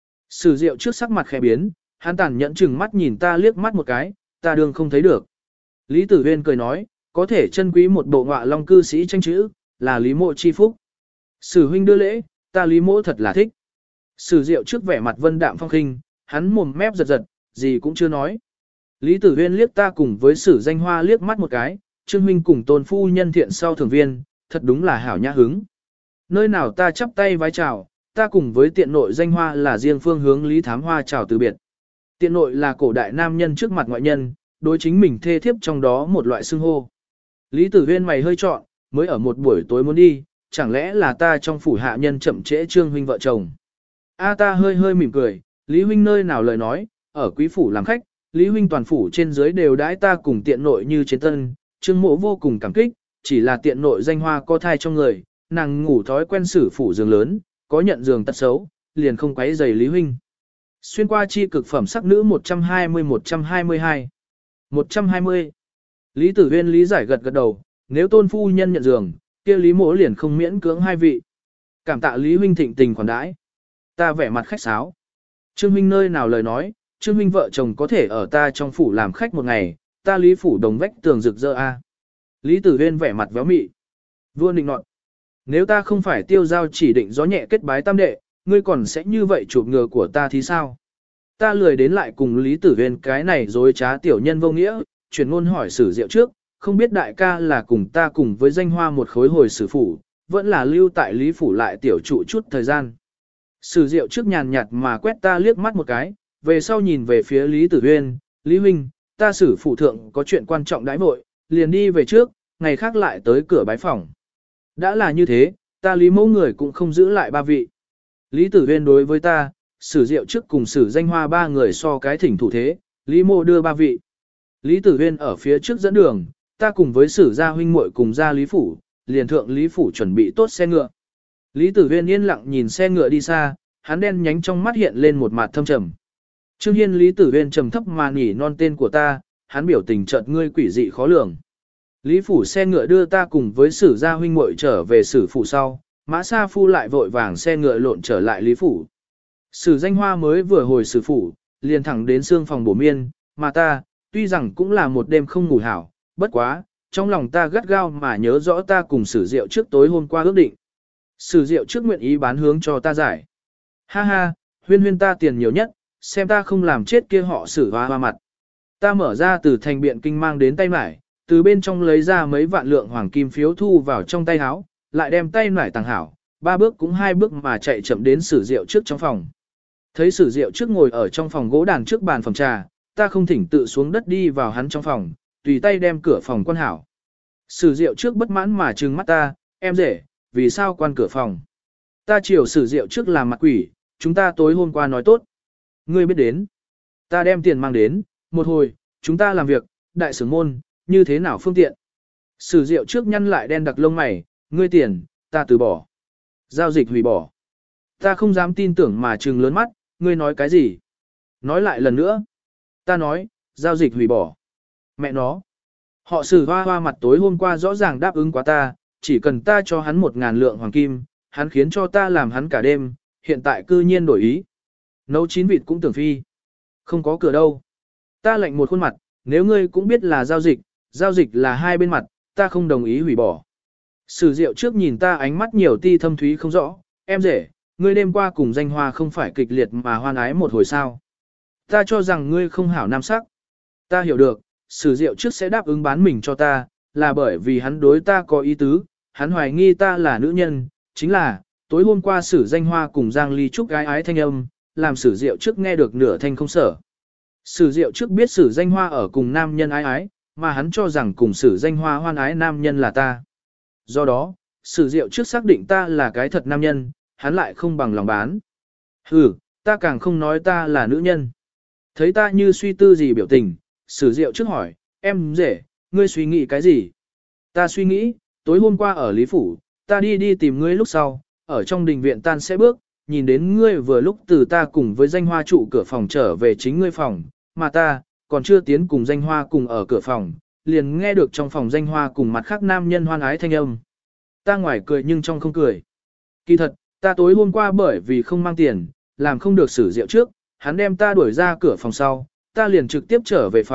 Sử Diệu trước sắc mặt khẽ biến, hắn tàn nhẫn chừng mắt nhìn ta liếc mắt một cái, ta đương không thấy được. Lý Tử Huyên cười nói, có thể chân quý một bộ ngọa long cư sĩ tranh chữ, là Lý Mộ chi phúc. Sử huynh đưa lễ, ta Lý Mộ thật là thích. Sử Diệu trước vẻ mặt vân đạm phong khinh, hắn mồm mép giật giật, gì cũng chưa nói. Lý Tử Huyên liếc ta cùng với Sử Danh Hoa liếc mắt một cái, Trương huynh cùng Tôn phu nhân thiện sau thường viên, thật đúng là hảo nhã hứng. Nơi nào ta chắp tay vái chào, ta cùng với tiện nội Danh Hoa là riêng phương hướng Lý Thám Hoa chào từ biệt. Tiện nội là cổ đại nam nhân trước mặt ngoại nhân, đối chính mình thê thiếp trong đó một loại xưng hô. Lý Tử Huyên mày hơi trọn, mới ở một buổi tối muốn đi, chẳng lẽ là ta trong phủ hạ nhân chậm trễ Trương huynh vợ chồng. A ta hơi hơi mỉm cười, Lý huynh nơi nào lời nói, ở quý phủ làm khách, Lý huynh toàn phủ trên dưới đều đãi ta cùng tiện nội như chiến tân, Trương Mộ vô cùng cảm kích, chỉ là tiện nội Danh Hoa có thai trong người, nàng ngủ thói quen xử phủ giường lớn, có nhận giường tật xấu, liền không quấy rầy Lý huynh. Xuyên qua chi cực phẩm sắc nữ một trăm hai mươi một trăm hai mươi hai. một trăm hai mươi. Lý Tử Huyên lý giải gật gật đầu, nếu Tôn phu nhân nhận giường, kia Lý Mộ liền không miễn cưỡng hai vị. Cảm tạ Lý huynh thịnh tình khoản đãi. Ta vẻ mặt khách sáo. Trương huynh nơi nào lời nói, Trương huynh vợ chồng có thể ở ta trong phủ làm khách một ngày, ta Lý phủ đồng vách tường rực rỡ a. Lý Tử Huyên vẻ mặt véo mị. Vua định nọt. Nếu ta không phải tiêu giao chỉ định gió nhẹ kết bái tam đệ, ngươi còn sẽ như vậy chụp ngừa của ta thì sao? Ta lười đến lại cùng Lý Tử Huyên cái này dối trá tiểu nhân vô nghĩa, chuyển ngôn hỏi Sử Diệu trước, không biết đại ca là cùng ta cùng với Danh Hoa một khối hồi Sử phủ, vẫn là lưu tại Lý phủ lại tiểu trụ chút thời gian. Sử Diệu trước nhàn nhạt mà quét ta liếc mắt một cái, về sau nhìn về phía Lý Tử Huyên, Lý huynh, ta Sử phủ thượng có chuyện quan trọng đãi vội, liền đi về trước, ngày khác lại tới cửa bái phòng. Đã là như thế, ta Lý mẫu người cũng không giữ lại ba vị. Lý Tử Huyên đối với ta, Sử Diệu trước cùng Sử Danh Hoa ba người so cái thỉnh thủ thế, Lý mô đưa ba vị. Lý Tử Huyên ở phía trước dẫn đường, ta cùng với Sử gia huynh muội cùng ra Lý phủ, liền thượng Lý phủ chuẩn bị tốt xe ngựa. Lý Tử Huyên yên lặng nhìn xe ngựa đi xa, hắn đen nhánh trong mắt hiện lên một mặt thâm trầm. Trương Hiên Lý Tử Huyên trầm thấp mà nhỉ non tên của ta, hắn biểu tình chợt ngươi quỷ dị khó lường. Lý phủ xe ngựa đưa ta cùng với Sử gia huynh muội trở về Sử phủ sau, Mã Sa Phu lại vội vàng xe ngựa lộn trở lại Lý phủ. Sử Danh Hoa mới vừa hồi Sử phủ, liền thẳng đến xương phòng bổ miên, mà ta, tuy rằng cũng là một đêm không ngủ hảo, bất quá, trong lòng ta gắt gao mà nhớ rõ ta cùng Sử Diệu trước tối hôm qua ước định. Sử Diệu trước nguyện ý bán hướng cho ta giải. Ha ha, huyên huyên ta tiền nhiều nhất, xem ta không làm chết kia họ Sử hoa hoa mặt. Ta mở ra từ thành biện kinh mang đến tay mải, từ bên trong lấy ra mấy vạn lượng hoàng kim phiếu thu vào trong tay áo, lại đem tay mải tàng hảo, ba bước cũng hai bước mà chạy chậm đến Sử Diệu trước trong phòng. Thấy Sử Diệu trước ngồi ở trong phòng gỗ đàn trước bàn phòng trà, ta không thỉnh tự xuống đất đi vào hắn trong phòng, tùy tay đem cửa phòng quan hảo. Sử Diệu trước bất mãn mà trừng mắt ta, em rể, vì sao quan cửa phòng? Ta chiều Sử Diệu trước làm mặt quỷ, chúng ta tối hôm qua nói tốt. Ngươi biết đến. Ta đem tiền mang đến, một hồi, chúng ta làm việc, đại sưởng môn, như thế nào phương tiện. Sử Diệu trước nhăn lại đen đặc lông mày, ngươi tiền, ta từ bỏ. Giao dịch hủy bỏ. Ta không dám tin tưởng mà trừng lớn mắt, ngươi nói cái gì? Nói lại lần nữa. Ta nói, giao dịch hủy bỏ. Mẹ nó. Họ Sử hoa hoa mặt tối hôm qua rõ ràng đáp ứng quá ta, chỉ cần ta cho hắn một ngàn lượng hoàng kim, hắn khiến cho ta làm hắn cả đêm, hiện tại cư nhiên đổi ý. Nấu chín vịt cũng tưởng phi. Không có cửa đâu. Ta lạnh một khuôn mặt, nếu ngươi cũng biết là giao dịch, giao dịch là hai bên mặt, ta không đồng ý hủy bỏ. Sử Diệu trước nhìn ta ánh mắt nhiều ti thâm thúy không rõ, em rể, ngươi đêm qua cùng Danh Hoa không phải kịch liệt mà hoan ái một hồi sao. Ta cho rằng ngươi không hảo nam sắc. Ta hiểu được, Sử Diệu trước sẽ đáp ứng bán mình cho ta, là bởi vì hắn đối ta có ý tứ, hắn hoài nghi ta là nữ nhân, chính là, tối hôm qua Sử Danh Hoa cùng Giang Ly Trúc gái ái thanh âm, làm Sử Diệu trước nghe được nửa thanh không sở. Sử Diệu trước biết Sử Danh Hoa ở cùng nam nhân ái ái, mà hắn cho rằng cùng Sử Danh Hoa hoan ái nam nhân là ta. Do đó, Sử Diệu trước xác định ta là cái thật nam nhân, hắn lại không bằng lòng bán. Hừ, ta càng không nói ta là nữ nhân. Thấy ta như suy tư gì biểu tình, Sử Diệu trước hỏi, em rể, ngươi suy nghĩ cái gì? Ta suy nghĩ, tối hôm qua ở Lý Phủ, ta đi đi tìm ngươi lúc sau, ở trong đình viện tan sẽ bước, nhìn đến ngươi vừa lúc từ ta cùng với Danh Hoa trụ cửa phòng trở về chính ngươi phòng, mà ta, còn chưa tiến cùng Danh Hoa cùng ở cửa phòng, liền nghe được trong phòng Danh Hoa cùng mặt khác nam nhân hoan ái thanh âm. Ta ngoài cười nhưng trong không cười. Kỳ thật, ta tối hôm qua bởi vì không mang tiền, làm không được Sử Diệu trước, hắn đem ta đuổi ra cửa phòng sau, ta liền trực tiếp trở về phòng,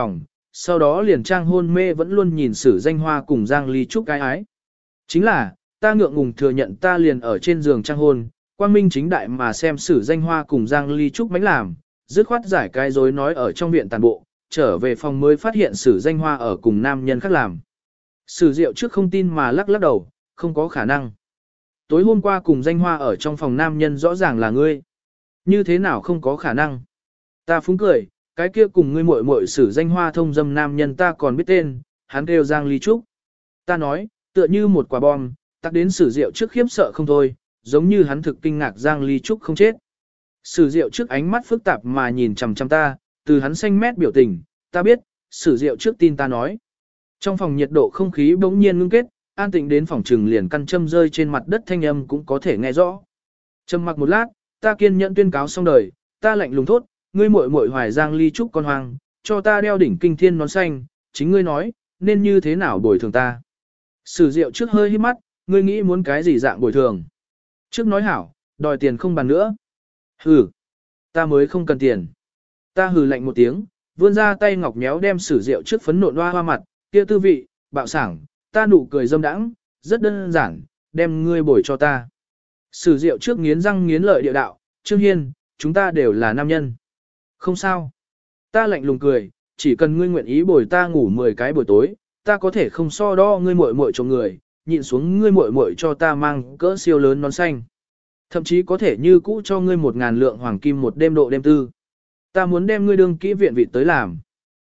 sau đó liền trang hôn mê vẫn luôn nhìn Sử Danh Hoa cùng Giang Ly Trúc cái ái. Chính là, ta ngượng ngùng thừa nhận ta liền ở trên giường trang hôn, quang minh chính đại mà xem Sử Danh Hoa cùng Giang Ly Trúc mánh làm, dứt khoát giải cái dối nói ở trong viện tàn bộ, trở về phòng mới phát hiện Sử Danh Hoa ở cùng nam nhân khác làm. Sử Diệu trước không tin mà lắc lắc đầu, không có khả năng. Tối hôm qua cùng Danh Hoa ở trong phòng nam nhân rõ ràng là ngươi. Như thế nào không có khả năng? Ta phúng cười, cái kia cùng ngươi muội muội Sử Danh Hoa thông dâm nam nhân ta còn biết tên, hắn kêu Giang Ly Trúc. Ta nói, tựa như một quả bom, tắc đến Sử Diệu trước khiếp sợ không thôi, giống như hắn thực kinh ngạc Giang Ly Trúc không chết. Sử Diệu trước ánh mắt phức tạp mà nhìn chằm chằm ta, từ hắn xanh mét biểu tình, ta biết, Sử Diệu trước tin ta nói. Trong phòng nhiệt độ không khí bỗng nhiên ngưng kết, an tĩnh đến phòng trừng liền căn châm rơi trên mặt đất thanh âm cũng có thể nghe rõ. Trầm mặc một lát, ta kiên nhẫn tuyên cáo xong đời, ta lạnh lùng thốt, ngươi muội muội Hoài Giang Ly Trúc con hoang, cho ta đeo đỉnh kinh thiên nón xanh, chính ngươi nói, nên như thế nào bồi thường ta. Sử Diệu trước hơi hít mắt, ngươi nghĩ muốn cái gì dạng bồi thường. Trước nói hảo, đòi tiền không bàn nữa. Hừ, ta mới không cần tiền. Ta hừ lạnh một tiếng, vươn ra tay ngọc méo đem Sử Diệu trước phấn nộn hoa hoa mặt, kia tư vị, bạo sảng, ta nụ cười dâm đãng, rất đơn giản, đem ngươi bồi cho ta. Sử Diệu trước nghiến răng nghiến lợi địa đạo, Trương Hiên, chúng ta đều là nam nhân. Không sao. Ta lạnh lùng cười, chỉ cần ngươi nguyện ý bồi ta ngủ mười cái buổi tối, ta có thể không so đo ngươi muội muội cho người, nhịn xuống ngươi muội muội cho ta mang cỡ siêu lớn nón xanh. Thậm chí có thể như cũ cho ngươi một ngàn lượng hoàng kim một đêm độ đêm tư. Ta muốn đem ngươi đương kỹ viện vị tới làm.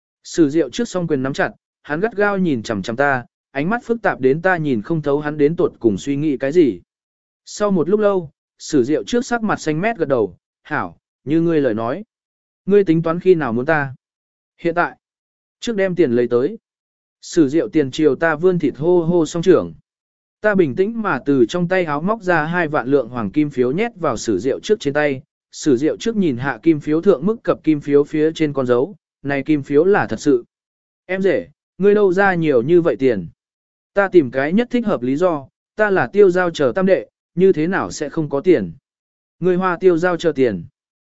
Sử Diệu trước song quyền nắm chặt, hắn gắt gao nhìn chằm chằm ta, ánh mắt phức tạp đến ta nhìn không thấu hắn đến tuột cùng suy nghĩ cái gì. Sau một lúc lâu, Sử Diệu trước sắc mặt xanh mét gật đầu, hảo, như ngươi lời nói. Ngươi tính toán khi nào muốn ta? Hiện tại. Trước đem tiền lấy tới. Sử Diệu tiền chiều ta vươn thịt hô hô song trưởng. Ta bình tĩnh mà từ trong tay háo móc ra hai vạn lượng hoàng kim phiếu nhét vào Sử Diệu trước trên tay. Sử Diệu trước nhìn hạ kim phiếu thượng mức cập kim phiếu phía trên con dấu. Này kim phiếu là thật sự. Em rể, ngươi đâu ra nhiều như vậy tiền? Ta tìm cái nhất thích hợp lý do, ta là tiêu giao chờ tam đệ, như thế nào sẽ không có tiền? Ngươi hoa tiêu giao chờ tiền.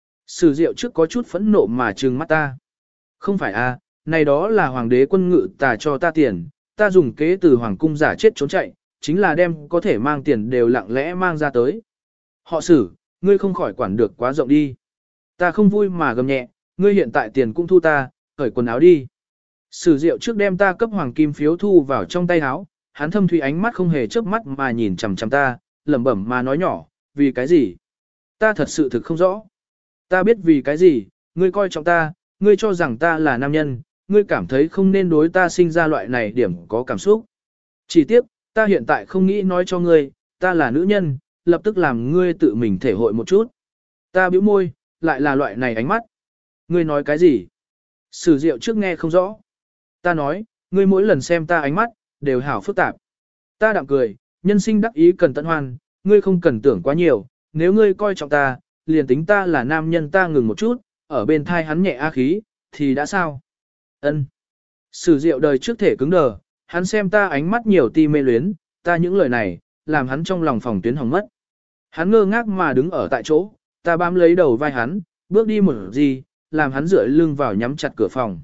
Sử Diệu trước có chút phẫn nộ mà trừng mắt ta. Không phải à, này đó là hoàng đế quân ngự tà cho ta tiền, ta dùng kế từ hoàng cung giả chết trốn chạy, chính là đem có thể mang tiền đều lặng lẽ mang ra tới. Họ Sử, ngươi không khỏi quản được quá rộng đi. Ta không vui mà gầm nhẹ, ngươi hiện tại tiền cũng thu ta, cởi quần áo đi. Sử Diệu trước đem ta cấp hoàng kim phiếu thu vào trong tay áo, hắn thâm thủy ánh mắt không hề chớp mắt mà nhìn chằm chằm ta, lẩm bẩm mà nói nhỏ, vì cái gì? Ta thật sự thực không rõ. Ta biết vì cái gì, ngươi coi trọng ta, ngươi cho rằng ta là nam nhân, ngươi cảm thấy không nên đối ta sinh ra loại này điểm có cảm xúc. Chỉ tiếc, ta hiện tại không nghĩ nói cho ngươi, ta là nữ nhân, lập tức làm ngươi tự mình thể hội một chút. Ta bĩu môi, lại là loại này ánh mắt. Ngươi nói cái gì? Sử Diệu trước nghe không rõ. Ta nói, ngươi mỗi lần xem ta ánh mắt, đều hảo phức tạp. Ta đạm cười, nhân sinh đắc ý cần tận hoan, ngươi không cần tưởng quá nhiều, nếu ngươi coi trọng ta, liền tính ta là nam nhân ta ngừng một chút, ở bên thai hắn nhẹ a khí, thì đã sao? Ân. Sử Diệu đời trước thể cứng đờ, hắn xem ta ánh mắt nhiều ti mê luyến, ta những lời này, làm hắn trong lòng phòng tuyến hỏng mất. Hắn ngơ ngác mà đứng ở tại chỗ, ta bám lấy đầu vai hắn, bước đi một gì, làm hắn dựa lưng vào nhắm chặt cửa phòng.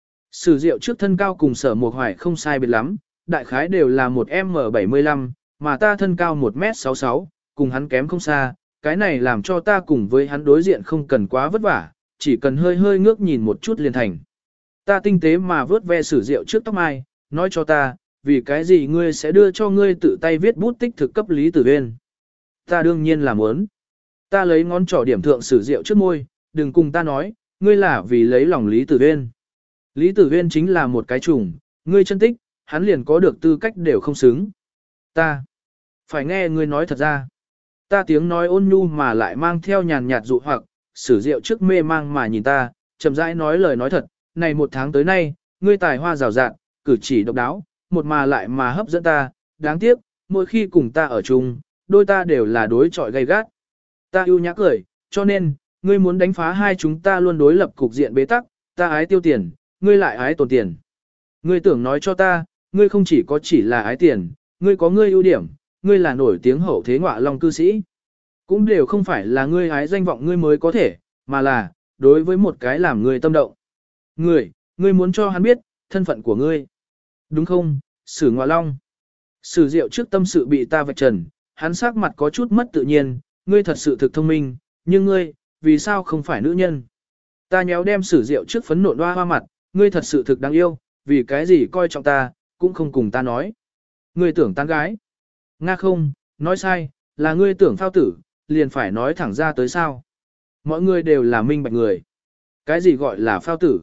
Sử Diệu trước thân cao cùng Sở Mộc Hoài không sai biệt lắm, đại khái đều là một M bảy mươi lăm, mà ta thân cao một mét sáu mươi sáu, cùng hắn kém không xa, cái này làm cho ta cùng với hắn đối diện không cần quá vất vả, chỉ cần hơi hơi ngước nhìn một chút liền thành. Ta tinh tế mà vớt ve Sử Diệu trước tóc mai, nói cho ta, vì cái gì ngươi sẽ đưa cho ngươi tự tay viết bút tích thực cấp Lý Tử Uyên. Ta đương nhiên là muốn. Ta lấy ngón trỏ điểm thượng Sử Diệu trước môi, đừng cùng ta nói, ngươi là vì lấy lòng Lý Tử Uyên. Lý Tử Uyên chính là một cái trùng, ngươi chân tích, hắn liền có được tư cách đều không xứng. Ta, phải nghe ngươi nói thật ra. Ta tiếng nói ôn nhu mà lại mang theo nhàn nhạt dụ hoặc, Sử Diệu trước mê mang mà nhìn ta, chậm rãi nói lời nói thật, này một tháng tới nay, ngươi tài hoa rào rạng, cử chỉ độc đáo, một mà lại mà hấp dẫn ta, đáng tiếc, mỗi khi cùng ta ở chung, đôi ta đều là đối chọi gay gắt. Ta yêu nhã cười, cho nên, ngươi muốn đánh phá hai chúng ta luôn đối lập cục diện bế tắc, ta ái tiêu tiền, ngươi lại ái tồn tiền. Ngươi tưởng nói cho ta, ngươi không chỉ có chỉ là ái tiền, ngươi có ngươi ưu điểm, ngươi là nổi tiếng hậu thế ngọa long cư sĩ. Cũng đều không phải là ngươi ái danh vọng ngươi mới có thể, mà là, đối với một cái làm ngươi tâm động. Ngươi, ngươi muốn cho hắn biết, thân phận của ngươi. Đúng không, Sử Ngoại Long? Sử Diệu trước tâm sự bị ta vạch trần, hắn sắc mặt có chút mất tự nhiên, ngươi thật sự thực thông minh, nhưng ngươi, vì sao không phải nữ nhân? Ta nhéo đem Sử Diệu trước phấn nộn hoa hoa mặt, ngươi thật sự thực đáng yêu, vì cái gì coi trọng ta, cũng không cùng ta nói. Ngươi tưởng tán gái. Nga không, nói sai, là ngươi tưởng phao tử, liền phải nói thẳng ra tới sao. Mọi người đều là minh bạch người. Cái gì gọi là phao tử?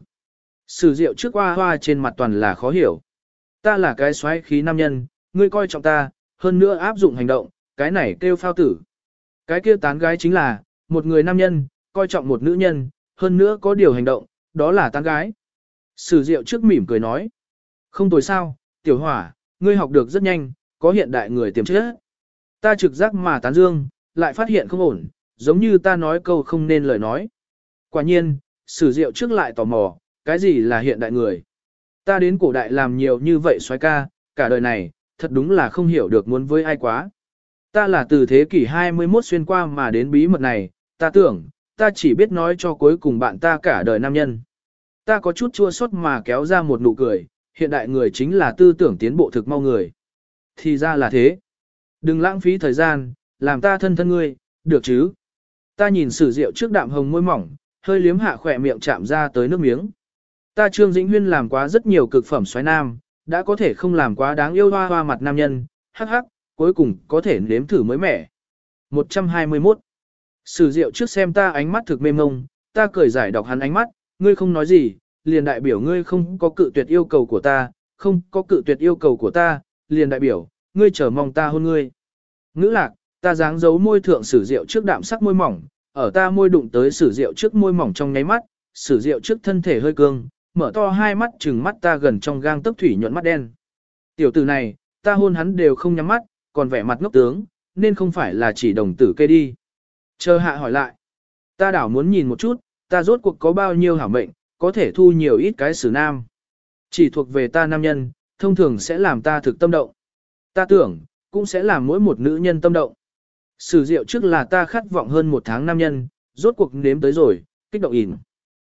Sử Diệu trước hoa hoa trên mặt toàn là khó hiểu. Ta là cái xoáy khí nam nhân, ngươi coi trọng ta, hơn nữa áp dụng hành động, cái này kêu phao tử. Cái kia tán gái chính là, một người nam nhân, coi trọng một nữ nhân, hơn nữa có điều hành động, đó là tán gái. Sử Diệu trước mỉm cười nói. Không tồi sao, tiểu hỏa, ngươi học được rất nhanh, có hiện đại người tiềm chất. Ta trực giác mà tán dương, lại phát hiện không ổn, giống như ta nói câu không nên lời nói. Quả nhiên, Sử Diệu trước lại tò mò, cái gì là hiện đại người? Ta đến cổ đại làm nhiều như vậy xoái ca, cả đời này, thật đúng là không hiểu được muốn với ai quá. Ta là từ thế kỷ hai mươi mốt xuyên qua mà đến bí mật này, ta tưởng, ta chỉ biết nói cho cuối cùng bạn ta cả đời nam nhân. Ta có chút chua xót mà kéo ra một nụ cười, hiện đại người chính là tư tưởng tiến bộ thực mau người. Thì ra là thế. Đừng lãng phí thời gian, làm ta thân thân ngươi, được chứ? Ta nhìn Sử Diệu trước đạm hồng môi mỏng, hơi liếm hạ khỏe miệng chạm ra tới nước miếng. Ta Trương Dĩnh Huyên làm quá rất nhiều cực phẩm xoái nam, đã có thể không làm quá đáng yêu hoa hoa mặt nam nhân, hắc hắc, cuối cùng có thể nếm thử mới mẻ. một trăm hai mươi mốt. Sử Diệu trước xem ta ánh mắt thực mê mông, ta cười giải đọc hắn ánh mắt, ngươi không nói gì, liền đại biểu ngươi không có cự tuyệt yêu cầu của ta, không có cự tuyệt yêu cầu của ta, liền đại biểu, ngươi chờ mong ta hôn ngươi. Ngữ lạc, ta dáng giấu môi thượng Sử Diệu trước đạm sắc môi mỏng, ở ta môi đụng tới Sử Diệu trước môi mỏng trong nháy mắt, Sử Diệu trước thân thể hơi cương, mở to hai mắt trừng mắt ta gần trong gang tấc thủy nhuận mắt đen. Tiểu tử này, ta hôn hắn đều không nhắm mắt, còn vẻ mặt ngốc tướng, nên không phải là chỉ đồng tử kê đi. Chờ hạ hỏi lại. Ta đảo muốn nhìn một chút, ta rốt cuộc có bao nhiêu hảo mệnh, có thể thu nhiều ít cái Sử nam. Chỉ thuộc về ta nam nhân, thông thường sẽ làm ta thực tâm động. Ta tưởng, cũng sẽ làm mỗi một nữ nhân tâm động. Sử Diệu trước là ta khát vọng hơn một tháng nam nhân, rốt cuộc nếm tới rồi, kích động ỉn.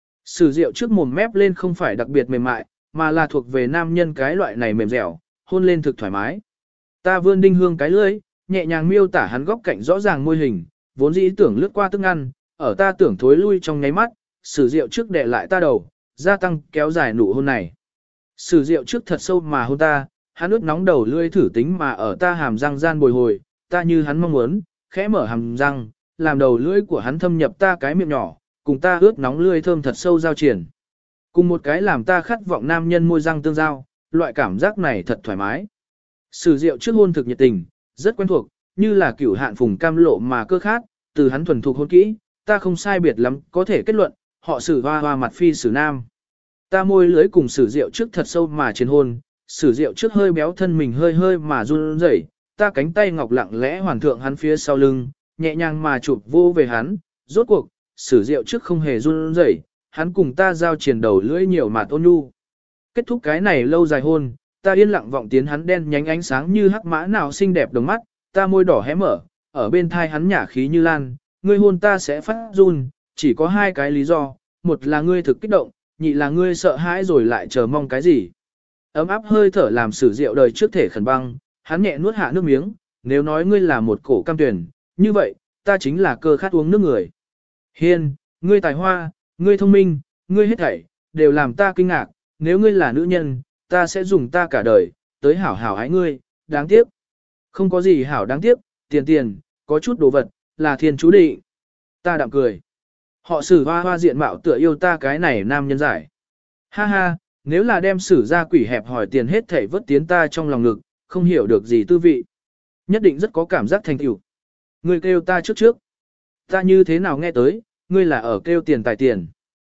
Sử Diệu trước mồm mép lên không phải đặc biệt mềm mại, mà là thuộc về nam nhân cái loại này mềm dẻo, hôn lên thực thoải mái. Ta vươn đinh hương cái lưỡi, nhẹ nhàng miêu tả hắn góc cạnh rõ ràng môi hình, vốn dĩ tưởng lướt qua tức ăn, ở ta tưởng thối lui trong nháy mắt, Sử Diệu trước đè lại ta đầu, gia tăng kéo dài nụ hôn này. Sử Diệu trước thật sâu mà hôn ta, hắn ướt nóng đầu lưỡi thử tính mà ở ta hàm răng gian bồi hồi, ta như hắn mong muốn, khẽ mở hàm răng, làm đầu lưỡi của hắn thâm nhập ta cái miệng nhỏ, cùng ta ướt nóng lưỡi thơm thật sâu giao triển. Cùng một cái làm ta khát vọng nam nhân môi răng tương giao, loại cảm giác này thật thoải mái. Sử Diệu trước hôn thực nhiệt tình, rất quen thuộc, như là cửu hạn phùng cam lộ mà cơ khát, từ hắn thuần thục hôn kỹ, ta không sai biệt lắm, có thể kết luận, họ Sử hoa hoa mặt phi Sử nam. Ta môi lưỡi cùng Sử Diệu trước thật sâu mà chiến hôn, Sử Diệu trước hơi béo thân mình hơi hơi mà run rẩy, ta cánh tay ngọc lặng lẽ hoàn thượng hắn phía sau lưng, nhẹ nhàng mà chụp vô về hắn, rốt cuộc, Sử Diệu trước không hề run rẩy, hắn cùng ta giao triển đầu lưỡi nhiều mà ôn nhu. Kết thúc cái này lâu dài hôn, ta yên lặng vọng tiến hắn đen nhánh ánh sáng như hắc mã nào xinh đẹp đồng mắt, ta môi đỏ hé mở, ở bên thai hắn nhả khí như lan, ngươi hôn ta sẽ phát run, chỉ có hai cái lý do, một là ngươi thực kích động, nhị là ngươi sợ hãi rồi lại chờ mong cái gì. Ấm áp hơi thở làm Sử Diệu đời trước thể khẩn băng, hắn nhẹ nuốt hạ nước miếng, nếu nói ngươi là một cổ cam tuyển, như vậy, ta chính là cơ khát uống nước người. Hiên, ngươi tài hoa, ngươi thông minh, ngươi hết thảy, đều làm ta kinh ngạc, nếu ngươi là nữ nhân, ta sẽ dùng ta cả đời, tới hảo hảo ái ngươi, đáng tiếc. Không có gì hảo đáng tiếc, tiền tiền, có chút đồ vật, là thiên chú định. Ta đạm cười. Họ Sử hoa hoa diện mạo tựa yêu ta cái này nam nhân giải. Ha ha, nếu là đem Sử ra quỷ hẹp hỏi tiền hết thảy vớt tiến ta trong lòng ngực, không hiểu được gì tư vị. Nhất định rất có cảm giác thành tựu. Ngươi kêu ta trước trước. Ta như thế nào nghe tới, ngươi là ở kêu tiền tài tiền.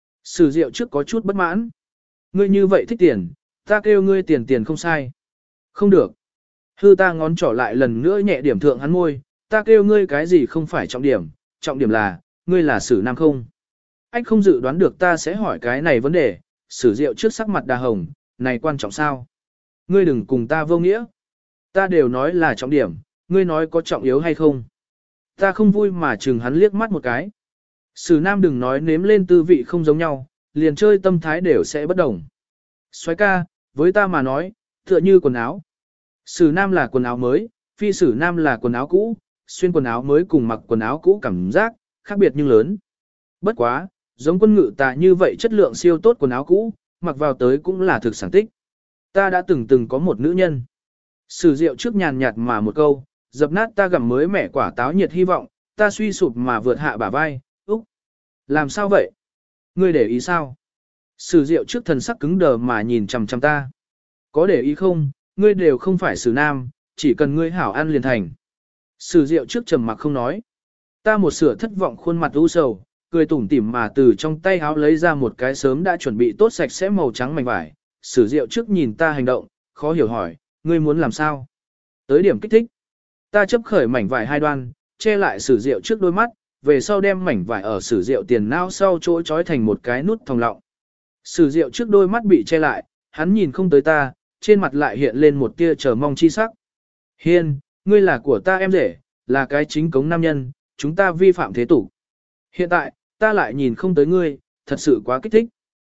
Sử Diệu trước có chút bất mãn. Ngươi như vậy thích tiền, ta kêu ngươi tiền tiền không sai. Không được. Hư ta ngón trỏ lại lần nữa nhẹ điểm thượng hắn môi, ta kêu ngươi cái gì không phải trọng điểm, trọng điểm là, ngươi là Sử nam không. Anh không dự đoán được ta sẽ hỏi cái này vấn đề, Sử Diệu trước sắc mặt đà hồng, này quan trọng sao? Ngươi đừng cùng ta vô nghĩa. Ta đều nói là trọng điểm, ngươi nói có trọng yếu hay không? Ta không vui mà chừng hắn liếc mắt một cái. Sử nam đừng nói nếm lên tư vị không giống nhau, liền chơi tâm thái đều sẽ bất đồng. Soái ca, với ta mà nói, tựa như quần áo. Sử nam là quần áo mới, phi sử nam là quần áo cũ, xuyên quần áo mới cùng mặc quần áo cũ cảm giác, khác biệt nhưng lớn. Bất quá, giống quân ngự tà như vậy chất lượng siêu tốt quần áo cũ, mặc vào tới cũng là thực sản tích. Ta đã từng từng có một nữ nhân. Sử Diệu trước nhàn nhạt mà một câu, dập nát ta gặm mới mẻ quả táo nhiệt hy vọng, ta suy sụp mà vượt hạ bả vai, úc. Làm sao vậy? Ngươi để ý sao? Sử Diệu trước thần sắc cứng đờ mà nhìn chằm chằm ta. Có để ý không, ngươi đều không phải Sử Nam, chỉ cần ngươi hảo ăn liền thành. Sử Diệu trước trầm mặc không nói. Ta một sửa thất vọng khuôn mặt u sầu, cười tủm tỉm mà từ trong tay áo lấy ra một cái sớm đã chuẩn bị tốt sạch sẽ màu trắng mảnh vải. Sử Diệu trước nhìn ta hành động, khó hiểu hỏi, ngươi muốn làm sao? Tới điểm kích thích. Ta chấp khởi mảnh vải hai đoan, che lại Sử Diệu trước đôi mắt, về sau đem mảnh vải ở Sử Diệu tiền não sau chỗ trói thành một cái nút thòng lọng. Sử Diệu trước đôi mắt bị che lại, hắn nhìn không tới ta, trên mặt lại hiện lên một tia chờ mong chi sắc. Hiên, ngươi là của ta em rể, là cái chính cống nam nhân, chúng ta vi phạm thế tục. Hiện tại, ta lại nhìn không tới ngươi, thật sự quá kích thích.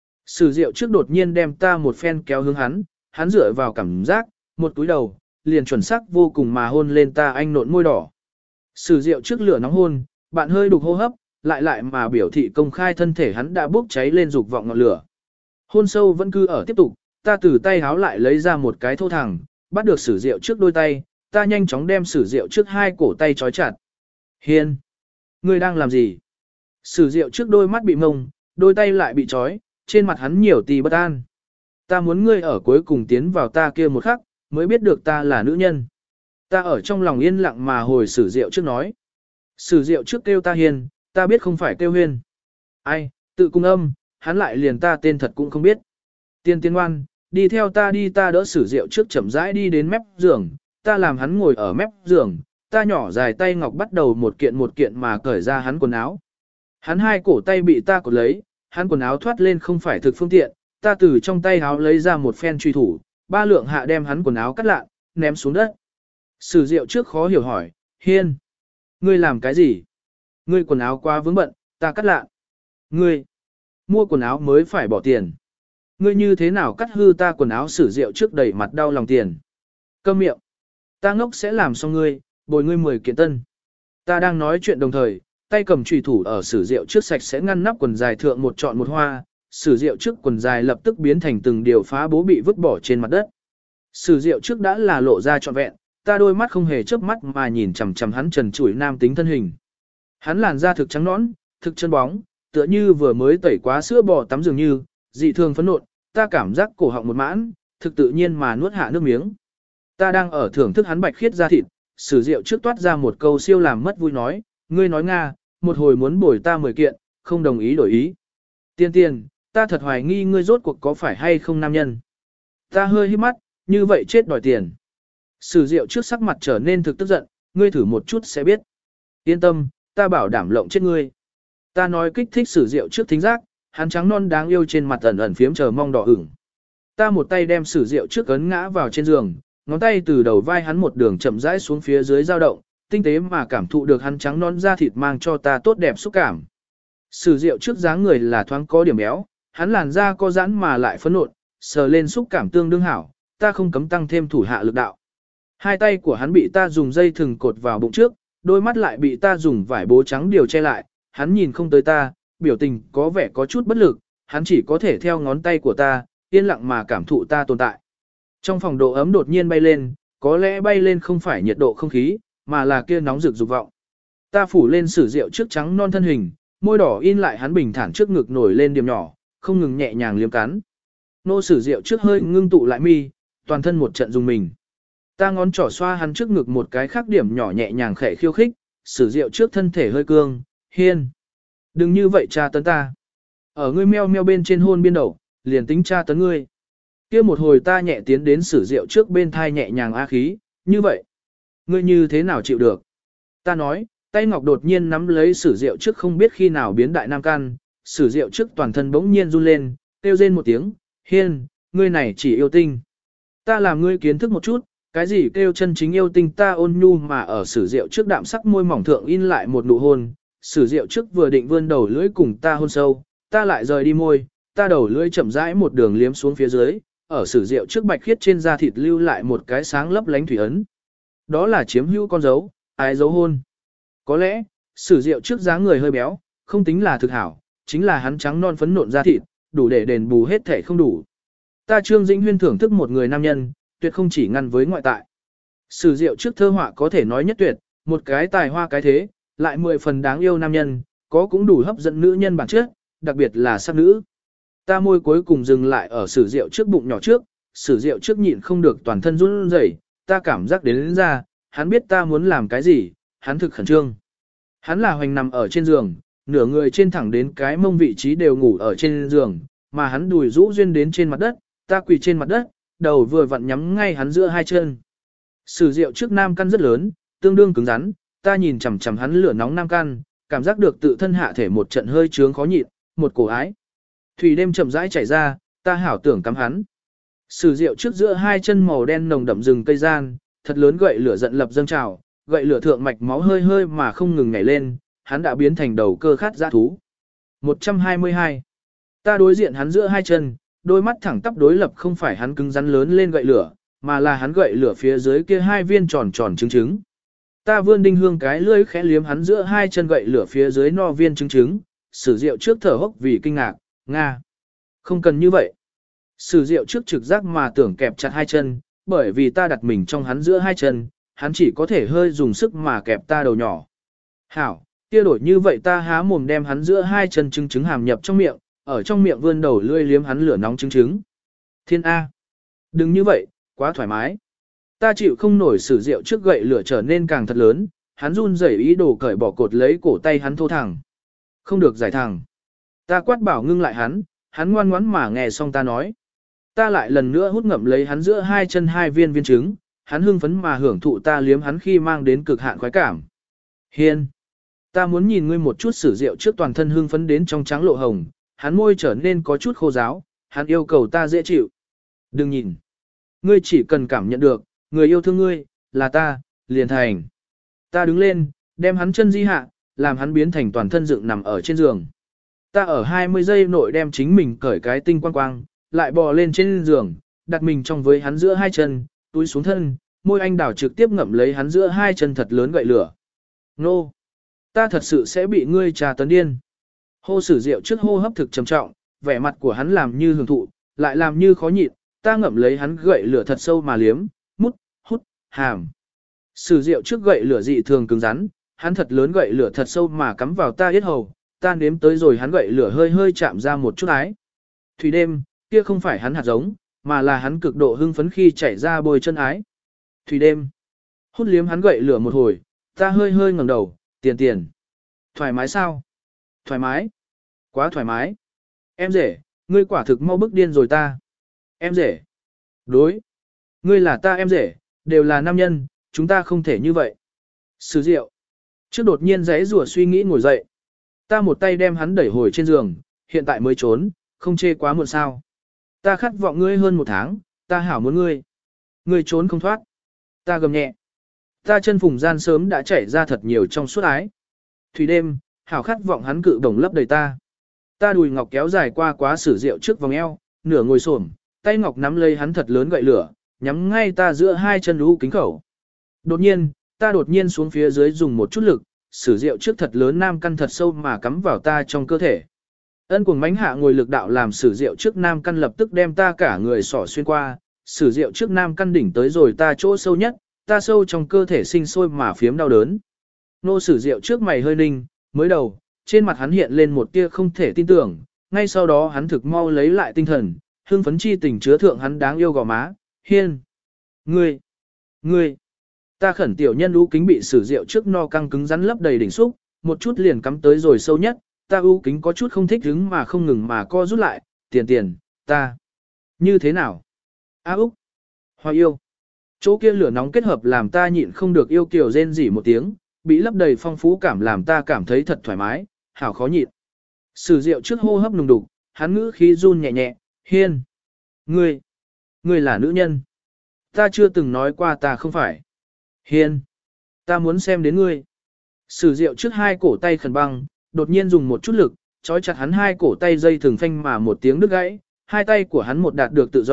Sử Diệu trước đột nhiên đem ta một phen kéo hướng hắn, hắn dựa vào cảm giác, một túi đầu, liền chuẩn xác vô cùng mà hôn lên ta anh nộn môi đỏ. Sử Diệu trước lửa nóng hôn, bạn hơi đục hô hấp, lại lại mà biểu thị công khai thân thể hắn đã bốc cháy lên dục vọng ngọn lửa. Hôn sâu vẫn cứ ở tiếp tục, ta từ tay háo lại lấy ra một cái thô thẳng, bắt được Sử Diệu trước đôi tay, ta nhanh chóng đem Sử Diệu trước hai cổ tay trói chặt. Hiên, ngươi đang làm gì? Sử Diệu trước đôi mắt bị mông, đôi tay lại bị trói, trên mặt hắn nhiều tì bất an. Ta muốn ngươi ở cuối cùng tiến vào ta kia một khắc, mới biết được ta là nữ nhân. Ta ở trong lòng yên lặng mà hồi Sử Diệu trước nói. Sử Diệu trước kêu ta Hiên, ta biết không phải kêu Huyên. Ai, tự cung âm, hắn lại liền ta tên thật cũng không biết. Tiên tiên ngoan, đi theo ta đi, ta đỡ Sử Diệu trước chậm rãi đi đến mép giường, ta làm hắn ngồi ở mép giường, ta nhỏ dài tay ngọc bắt đầu một kiện một kiện mà cởi ra hắn quần áo. Hắn hai cổ tay bị ta cột lấy, hắn quần áo thoát lên không phải thực phương tiện, ta từ trong tay áo lấy ra một phen truy thủ, ba lượng hạ đem hắn quần áo cắt lạ, ném xuống đất. Sử Diệu trước khó hiểu hỏi, Hiên, ngươi làm cái gì? Ngươi quần áo quá vướng bận, ta cắt lạ. Ngươi, mua quần áo mới phải bỏ tiền. Ngươi như thế nào cắt hư ta quần áo? Sử Diệu trước đẩy mặt đau lòng tiền. Câm miệng, ta ngốc sẽ làm xong ngươi, bồi ngươi mười kiện tân. Ta đang nói chuyện đồng thời, tay cầm chùy thủ ở Sử Diệu trước sạch sẽ ngăn nắp quần dài thượng một trọn một hoa, Sử Diệu trước quần dài lập tức biến thành từng điều phá bố bị vứt bỏ trên mặt đất. Sử Diệu trước đã là lộ ra trọn vẹn, ta đôi mắt không hề chớp mắt mà nhìn chằm chằm hắn trần trụi nam tính thân hình. Hắn làn da thực trắng nõn, thực chân bóng, tựa như vừa mới tẩy quá sữa bò tắm dường như, dị thường phấn nộn, ta cảm giác cổ họng một mãn, thực tự nhiên mà nuốt hạ nước miếng. Ta đang ở thưởng thức hắn bạch khiết da thịt, Sử Diệu trước toát ra một câu siêu làm mất vui nói, ngươi nói Nga, một hồi muốn bồi ta mười kiện, không đồng ý đổi ý. Tiên tiên, ta thật hoài nghi ngươi rốt cuộc có phải hay không nam nhân. Ta hơi hít mắt, như vậy chết đòi tiền. Sử Diệu trước sắc mặt trở nên thực tức giận, ngươi thử một chút sẽ biết. Yên tâm, ta bảo đảm lộng chết ngươi. Ta nói kích thích Sử Diệu trước thính giác, hắn trắng non đáng yêu trên mặt ẩn ẩn phiếm chờ mong đỏ ửng. Ta một tay đem Sử Diệu trước ấn ngã vào trên giường, ngón tay từ đầu vai hắn một đường chậm rãi xuống phía dưới dao động, tinh tế mà cảm thụ được hắn trắng non da thịt mang cho ta tốt đẹp xúc cảm. Sử Diệu trước dáng người là thoáng có điểm béo, hắn làn da có giãn mà lại phấn nộn, sờ lên xúc cảm tương đương hảo, ta không cấm tăng thêm thủ hạ lực đạo. Hai tay của hắn bị ta dùng dây thừng cột vào bụng trước, đôi mắt lại bị ta dùng vải bố trắng điều che lại, hắn nhìn không tới ta, biểu tình có vẻ có chút bất lực, hắn chỉ có thể theo ngón tay của ta, yên lặng mà cảm thụ ta tồn tại. Trong phòng độ ấm đột nhiên bay lên, có lẽ bay lên không phải nhiệt độ không khí, mà là kia nóng rực dục vọng. Ta phủ lên Sử Diệu trước trắng non thân hình, môi đỏ in lại hắn bình thản trước ngực nổi lên điểm nhỏ, không ngừng nhẹ nhàng liếm cắn. Nô Sử Diệu trước hơi ngưng tụ lại mi, toàn thân một trận dùng mình. Ta ngón trỏ xoa hắn trước ngực một cái khác điểm nhỏ nhẹ nhàng khẽ khiêu khích, Sử Diệu trước thân thể hơi cương, Hiên. Đừng như vậy tra tấn ta. Ở ngươi meo meo bên trên hôn biên đầu, liền tính tra tấn ngươi. Kia một hồi ta nhẹ tiến đến Sử Diệu trước bên thai nhẹ nhàng a khí, như vậy. Ngươi như thế nào chịu được? Ta nói, tay ngọc đột nhiên nắm lấy Sử Diệu trước không biết khi nào biến đại nam can, Sử Diệu trước toàn thân bỗng nhiên run lên, kêu rên một tiếng, Hiên, ngươi này chỉ yêu tinh. Ta làm ngươi kiến thức một chút, cái gì kêu chân chính yêu tinh. Ta ôn nhu mà ở Sử Diệu trước đạm sắc môi mỏng thượng in lại một nụ hôn, Sử Diệu trước vừa định vươn đầu lưỡi cùng ta hôn sâu, ta lại rời đi môi, ta đầu lưỡi chậm rãi một đường liếm xuống phía dưới, ở sử rượu trước bạch khiết trên da thịt lưu lại một cái sáng lấp lánh thủy ấn. Đó là chiếm hữu con dấu, ái dấu hôn. Có lẽ, sử rượu trước dáng người hơi béo, không tính là thực hảo, chính là hắn trắng non phấn nộn da thịt, đủ để đền bù hết thể không đủ. Ta Trương Dĩnh Huyên thưởng thức một người nam nhân, tuyệt không chỉ ngăn với ngoại tại. Sử rượu trước thơ họa có thể nói nhất tuyệt, một cái tài hoa cái thế, lại mười phần đáng yêu nam nhân, có cũng đủ hấp dẫn nữ nhân bản chất, đặc biệt là sắc nữ. Ta môi cuối cùng dừng lại ở sử rượu trước bụng nhỏ trước, sử rượu trước nhịn không được toàn thân run rẩy, ta cảm giác đến, đến ra, hắn biết ta muốn làm cái gì, hắn thực khẩn trương. Hắn là hoành nằm ở trên giường, nửa người trên thẳng đến cái mông vị trí đều ngủ ở trên giường, mà hắn đùi rũ duyên đến trên mặt đất, ta quỳ trên mặt đất, đầu vừa vặn nhắm ngay hắn giữa hai chân. Sử rượu trước nam căn rất lớn, tương đương cứng rắn, ta nhìn chằm chằm hắn lửa nóng nam căn, cảm giác được tự thân hạ thể một trận hơi trướng khó nhịn, một cổ ái. Thủy đêm chậm rãi chảy ra, ta hảo tưởng cắm hắn. Sử rượu trước giữa hai chân màu đen nồng đậm rừng cây gian, thật lớn gậy lửa giận lập dâng trào, gậy lửa thượng mạch máu hơi hơi mà không ngừng nhảy lên, hắn đã biến thành đầu cơ khát dã thú. một trăm hai mươi hai. Ta đối diện hắn giữa hai chân, đôi mắt thẳng tắp đối lập không phải hắn cứng rắn lớn lên gậy lửa, mà là hắn gậy lửa phía dưới kia hai viên tròn tròn trứng trứng. Ta vươn đinh hương cái lưỡi khẽ liếm hắn giữa hai chân gậy lửa phía dưới no viên trứng trứng, sử rượu trước thở hốc vì kinh ngạc, Nga. Không cần như vậy. Sử rượu trước trực giác mà tưởng kẹp chặt hai chân, bởi vì ta đặt mình trong hắn giữa hai chân, hắn chỉ có thể hơi dùng sức mà kẹp ta đầu nhỏ. Hảo, kia đổi như vậy ta há mồm đem hắn giữa hai chân trứng trứng hàm nhập trong miệng, ở trong miệng vươn đầu lưỡi liếm hắn lửa nóng trứng trứng. Thiên A. Đừng như vậy, quá thoải mái. Ta chịu không nổi sử rượu trước gậy lửa trở nên càng thật lớn, hắn run rẩy ý đồ cởi bỏ cột lấy cổ tay hắn thô thẳng. Không được giải thẳng. Ta quát bảo ngưng lại hắn, hắn ngoan ngoãn mà nghe xong ta nói. Ta lại lần nữa hút ngậm lấy hắn giữa hai chân hai viên viên trứng, hắn hưng phấn mà hưởng thụ ta liếm hắn khi mang đến cực hạn khoái cảm. Hiên. Ta muốn nhìn ngươi một chút sử rượu trước toàn thân hưng phấn đến trong trắng lộ hồng, hắn môi trở nên có chút khô ráo, hắn yêu cầu ta dễ chịu. Đừng nhìn. Ngươi chỉ cần cảm nhận được, người yêu thương ngươi, là ta, liền thành. Ta đứng lên, đem hắn chân di hạ, làm hắn biến thành toàn thân dựng nằm ở trên giường. Ta ở hai mươi giây nội đem chính mình cởi cái tinh quang quang, lại bò lên trên giường, đặt mình trong với hắn giữa hai chân, túi xuống thân, môi anh đào trực tiếp ngậm lấy hắn giữa hai chân thật lớn gậy lửa. Nô! Ta thật sự sẽ bị ngươi trà tấn điên. Hô sử rượu trước hô hấp thực trầm trọng, vẻ mặt của hắn làm như hưởng thụ, lại làm như khó nhịn, ta ngậm lấy hắn gậy lửa thật sâu mà liếm, mút, hút, hàm. Sử rượu trước gậy lửa dị thường cứng rắn, hắn thật lớn gậy lửa thật sâu mà cắm vào ta yết hầu, ta nếm tới rồi hắn gậy lửa hơi hơi chạm ra một chút ái. Thủy đêm, kia không phải hắn hạt giống, mà là hắn cực độ hưng phấn khi chảy ra bôi chân ái. Thủy đêm, hút liếm hắn gậy lửa một hồi, ta hơi hơi ngẩng đầu, tiền tiền. Thoải mái sao? Thoải mái. Quá thoải mái. Em rể, ngươi quả thực mau bức điên rồi ta. Em rể. Đối. Ngươi là ta em rể, đều là nam nhân, chúng ta không thể như vậy. Sử rượu. Trước đột nhiên giấy rùa suy nghĩ ngồi dậy. Ta một tay đem hắn đẩy hồi trên giường, hiện tại mới trốn, không chê quá muộn sao. Ta khát vọng ngươi hơn một tháng, ta hảo muốn ngươi. Ngươi trốn không thoát. Ta gầm nhẹ. Ta chân phùng gian sớm đã chảy ra thật nhiều trong suốt ái. Thủy đêm, hảo khát vọng hắn cự đồng lấp đầy ta. Ta đùi ngọc kéo dài qua quá sử rượu trước vòng eo, nửa ngồi xổm, tay ngọc nắm lấy hắn thật lớn gậy lửa, nhắm ngay ta giữa hai chân lũ kính khẩu. Đột nhiên, ta đột nhiên xuống phía dưới dùng một chút lực, sử rượu trước thật lớn nam căn thật sâu mà cắm vào ta trong cơ thể. Ân cuồng mánh hạ ngồi lực đạo làm sử rượu trước nam căn lập tức đem ta cả người xỏ xuyên qua, sử rượu trước nam căn đỉnh tới rồi ta chỗ sâu nhất, ta sâu trong cơ thể sinh sôi mà phiếm đau đớn. Nô sử rượu trước mày hơi ninh, mới đầu, trên mặt hắn hiện lên một tia không thể tin tưởng, ngay sau đó hắn thực mau lấy lại tinh thần, hưng phấn chi tình chứa thượng hắn đáng yêu gò má, hiên. Ngươi, ngươi, ta khẩn tiểu nhân ưu kính bị sử rượu trước no căng cứng rắn lấp đầy đỉnh xúc, một chút liền cắm tới rồi sâu nhất, ta ưu kính có chút không thích hứng mà không ngừng mà co rút lại, tiền tiền, ta. Như thế nào? A Úc, Hoa yêu. Chỗ kia lửa nóng kết hợp làm ta nhịn không được yêu kiều rên rỉ một tiếng, bị lấp đầy phong phú cảm làm ta cảm thấy thật thoải mái, hảo khó nhịn. Sử rượu trước hô hấp nùng đục, hắn ngữ khí run nhẹ nhẹ, hiên. Ngươi, ngươi là nữ nhân. Ta chưa từng nói qua ta không phải. Hiên, ta muốn xem đến ngươi. Sử rượu trước hai cổ tay khẩn băng, đột nhiên dùng một chút lực, trói chặt hắn hai cổ tay dây thường phanh mà một tiếng đứt gãy, hai tay của hắn một đạt được tự do,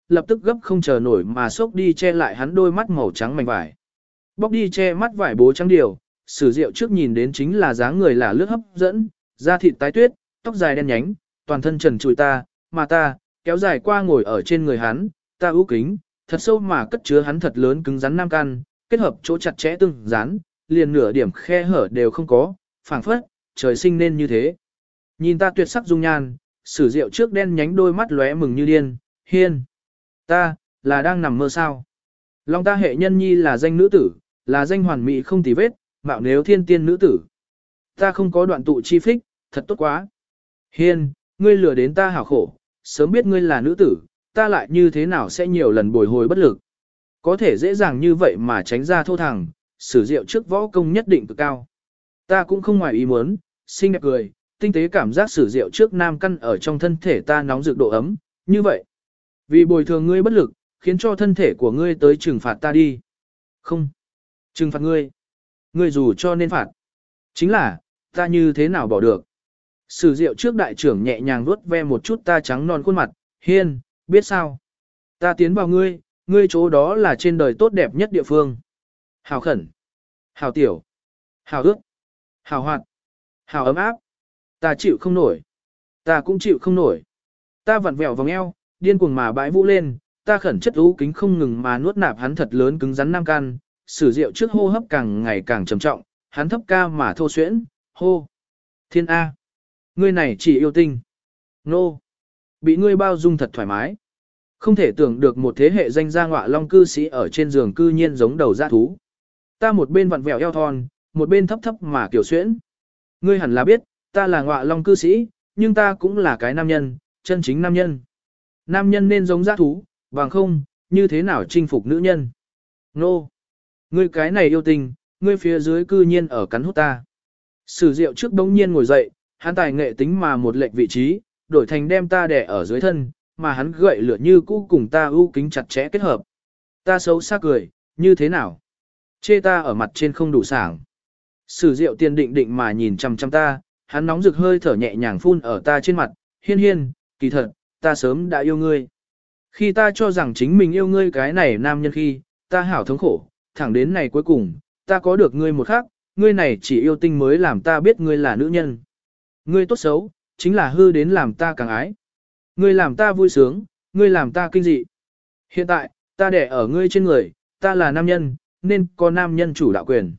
lập tức gấp không chờ nổi mà xốc đi che lại hắn đôi mắt màu trắng mảnh vải. Bóc đi che mắt vải bố trắng điều, Sử Diệu trước nhìn đến chính là dáng người là lướt hấp dẫn, da thịt tái tuyết, tóc dài đen nhánh, toàn thân trần trụi ta, mà ta, kéo dài qua ngồi ở trên người hắn, ta ưu kính, thật sâu mà cất chứa hắn thật lớn cứng rắn nam can, kết hợp chỗ chặt chẽ tương dán, liền nửa điểm khe hở đều không có, phảng phất, trời sinh nên như thế. Nhìn ta tuyệt sắc dung nhan, Sử Diệu trước đen nhánh đôi mắt lóe mừng như điên, hiên. Ta, là đang nằm mơ sao. Long ta hệ nhân nhi là danh nữ tử, là danh hoàn mỹ không tì vết, mạo nếu thiên tiên nữ tử. Ta không có đoạn tụ chi phích, thật tốt quá. Hiên, ngươi lừa đến ta hảo khổ, sớm biết ngươi là nữ tử, ta lại như thế nào sẽ nhiều lần bồi hồi bất lực. Có thể dễ dàng như vậy mà tránh ra thô thẳng, Sử Diệu trước võ công nhất định cực cao. Ta cũng không ngoài ý muốn, xinh đẹp cười, tinh tế cảm giác Sử Diệu trước nam căn ở trong thân thể ta nóng rực độ ấm, như vậy. Vì bồi thường ngươi bất lực, khiến cho thân thể của ngươi tới trừng phạt ta đi. Không. Trừng phạt ngươi. Ngươi dù cho nên phạt. Chính là, ta như thế nào bỏ được. Sử Diệu trước đại trưởng nhẹ nhàng vuốt ve một chút ta trắng non khuôn mặt, hiên, biết sao. Ta tiến vào ngươi, ngươi chỗ đó là trên đời tốt đẹp nhất địa phương. Hào khẩn. Hào tiểu. Hào ước. Hào hoạt. Hào ấm áp. Ta chịu không nổi. Ta cũng chịu không nổi. Ta vặn vẹo vòng eo, điên cuồng mà bãi vũ lên, ta khẩn chất ú kính không ngừng mà nuốt nạp hắn thật lớn cứng rắn nam can, Sử Diệu trước hô hấp càng ngày càng trầm trọng, hắn thấp ca mà thô xuyễn, hô. Thiên A. Ngươi này chỉ yêu tinh. Nô. Bị ngươi bao dung thật thoải mái. Không thể tưởng được một thế hệ danh gia ngọa long cư sĩ ở trên giường cư nhiên giống đầu dã thú. Ta một bên vặn vẹo eo thon, một bên thấp thấp mà kiểu xuyễn. Ngươi hẳn là biết, ta là ngọa long cư sĩ, nhưng ta cũng là cái nam nhân, chân chính nam nhân. Nam nhân nên giống dã thú, bằng không, như thế nào chinh phục nữ nhân. Nô. Ngươi cái này yêu tình, ngươi phía dưới cư nhiên ở cắn hút ta. Sử Diệu trước bỗng nhiên ngồi dậy, hắn tài nghệ tính mà một lệnh vị trí, đổi thành đem ta đè ở dưới thân, mà hắn gậy lửa như cũ cùng ta ưu kính chặt chẽ kết hợp. Ta xấu xa cười, như thế nào? Chê ta ở mặt trên không đủ sảng. Sử Diệu tiền định định mà nhìn chăm chăm ta, hắn nóng rực hơi thở nhẹ nhàng phun ở ta trên mặt, hiên hiên, kỳ thật, ta sớm đã yêu ngươi. Khi ta cho rằng chính mình yêu ngươi cái này nam nhân khi, ta hảo thống khổ, thẳng đến này cuối cùng, ta có được ngươi một khắc, ngươi này chỉ yêu tinh mới làm ta biết ngươi là nữ nhân. Ngươi tốt xấu, chính là hư đến làm ta càng ái. Ngươi làm ta vui sướng, ngươi làm ta kinh dị. Hiện tại, ta đẻ ở ngươi trên người, ta là nam nhân, nên có nam nhân chủ đạo quyền.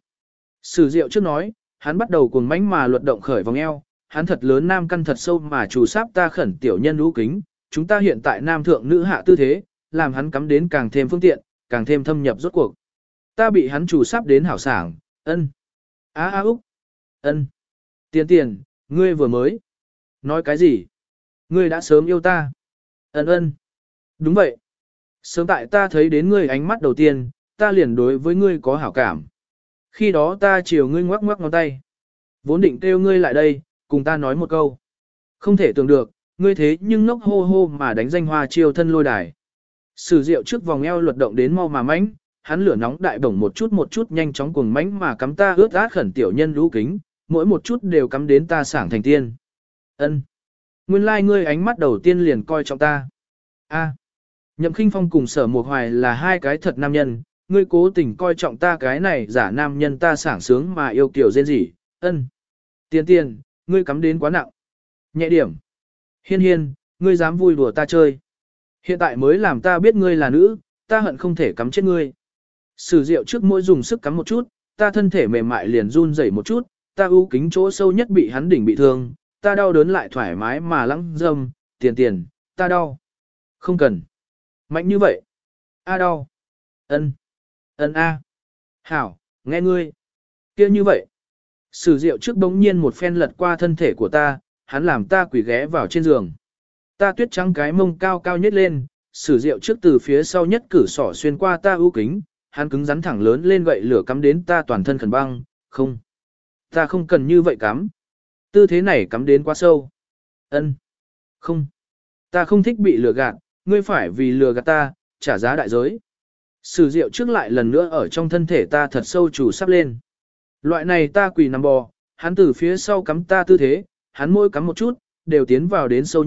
Sử Diệu trước nói, hắn bắt đầu cuồng mãnh mà luật động khởi vòng eo, hắn thật lớn nam căn thật sâu mà chủ sáp ta khẩn tiểu nhân lũ kính, chúng ta hiện tại nam thượng nữ hạ tư thế, làm hắn cắm đến càng thêm phương tiện, càng thêm thâm nhập rốt cuộc. Ta bị hắn chủ sáp đến hảo sảng, ân. Á á úc, ân. Tiền tiền, ngươi vừa mới. Nói cái gì? Ngươi đã sớm yêu ta. Ân ân. Đúng vậy. Sớm tại ta thấy đến ngươi ánh mắt đầu tiên, ta liền đối với ngươi có hảo cảm. Khi đó ta chiều ngươi ngoắc ngoắc ngón tay. Vốn định kêu ngươi lại đây, cùng ta nói một câu. Không thể tưởng được, ngươi thế nhưng ngốc hô hô mà đánh danh hoa chiêu thân lôi đài. Sử Diệu trước vòng eo luật động đến mau mà mãnh, hắn lửa nóng đại bổng một chút một chút nhanh chóng cuồng mãnh mà cắm ta ướt át khẩn tiểu nhân lũ kính, mỗi một chút đều cắm đến ta sảng thành tiên. Ân. Nguyên lai like ngươi ánh mắt đầu tiên liền coi trọng ta. A. Nhậm Khinh Phong cùng Sở Mộc Hoài là hai cái thật nam nhân, ngươi cố tình coi trọng ta cái này giả nam nhân ta sảng sướng mà yêu kiểu rên rỉ. Ân. Tiền tiền, ngươi cắm đến quá nặng. Nhẹ điểm. Hiên hiên, ngươi dám vui đùa ta chơi. Hiện tại mới làm ta biết ngươi là nữ, ta hận không thể cắm chết ngươi. Sử Diệu trước mỗi dùng sức cắm một chút, ta thân thể mềm mại liền run rẩy một chút, ta ưu kính chỗ sâu nhất bị hắn đỉnh bị thương, ta đau đớn lại thoải mái mà lắng dâm, tiền tiền, ta đau. Không cần. Mạnh như vậy. A đau. Ân. Ân a. Hảo, nghe ngươi. Kia như vậy. Sử Diệu trước bỗng nhiên một phen lật qua thân thể của ta, hắn làm ta quỳ ghé vào trên giường. Ta tuyết trắng cái mông cao cao nhất lên, Sử Diệu trước từ phía sau nhất cử sỏ xuyên qua ta ưu kính, hắn cứng rắn thẳng lớn lên gậy lửa cắm đến ta toàn thân khẩn băng, không. Ta không cần như vậy cắm. Tư thế này cắm đến quá sâu. Ân. Không. Ta không thích bị lừa gạt, ngươi phải vì lừa gạt ta, trả giá đại giới. Sử Diệu trước lại lần nữa ở trong thân thể ta thật sâu chủ sắp lên. Loại này ta quỳ nằm bò, hắn từ phía sau cắm ta tư thế, hắn môi cắm một chút, đều tiến vào đến sâu nhất,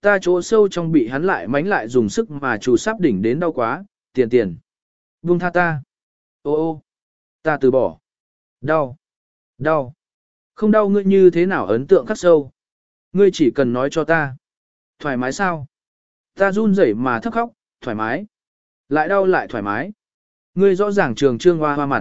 ta chỗ sâu trong bị hắn lại mánh lại dùng sức mà chủ sắp đỉnh đến đau quá, tiền tiền. Buông tha ta. Ô ô, ta từ bỏ. Đau, đau. Không đau ngươi như thế nào ấn tượng khắc sâu. Ngươi chỉ cần nói cho ta. Thoải mái sao? Ta run rẩy mà thấp khóc, thoải mái. Lại đau lại thoải mái. Ngươi rõ ràng trường trương hoa hoa mặt.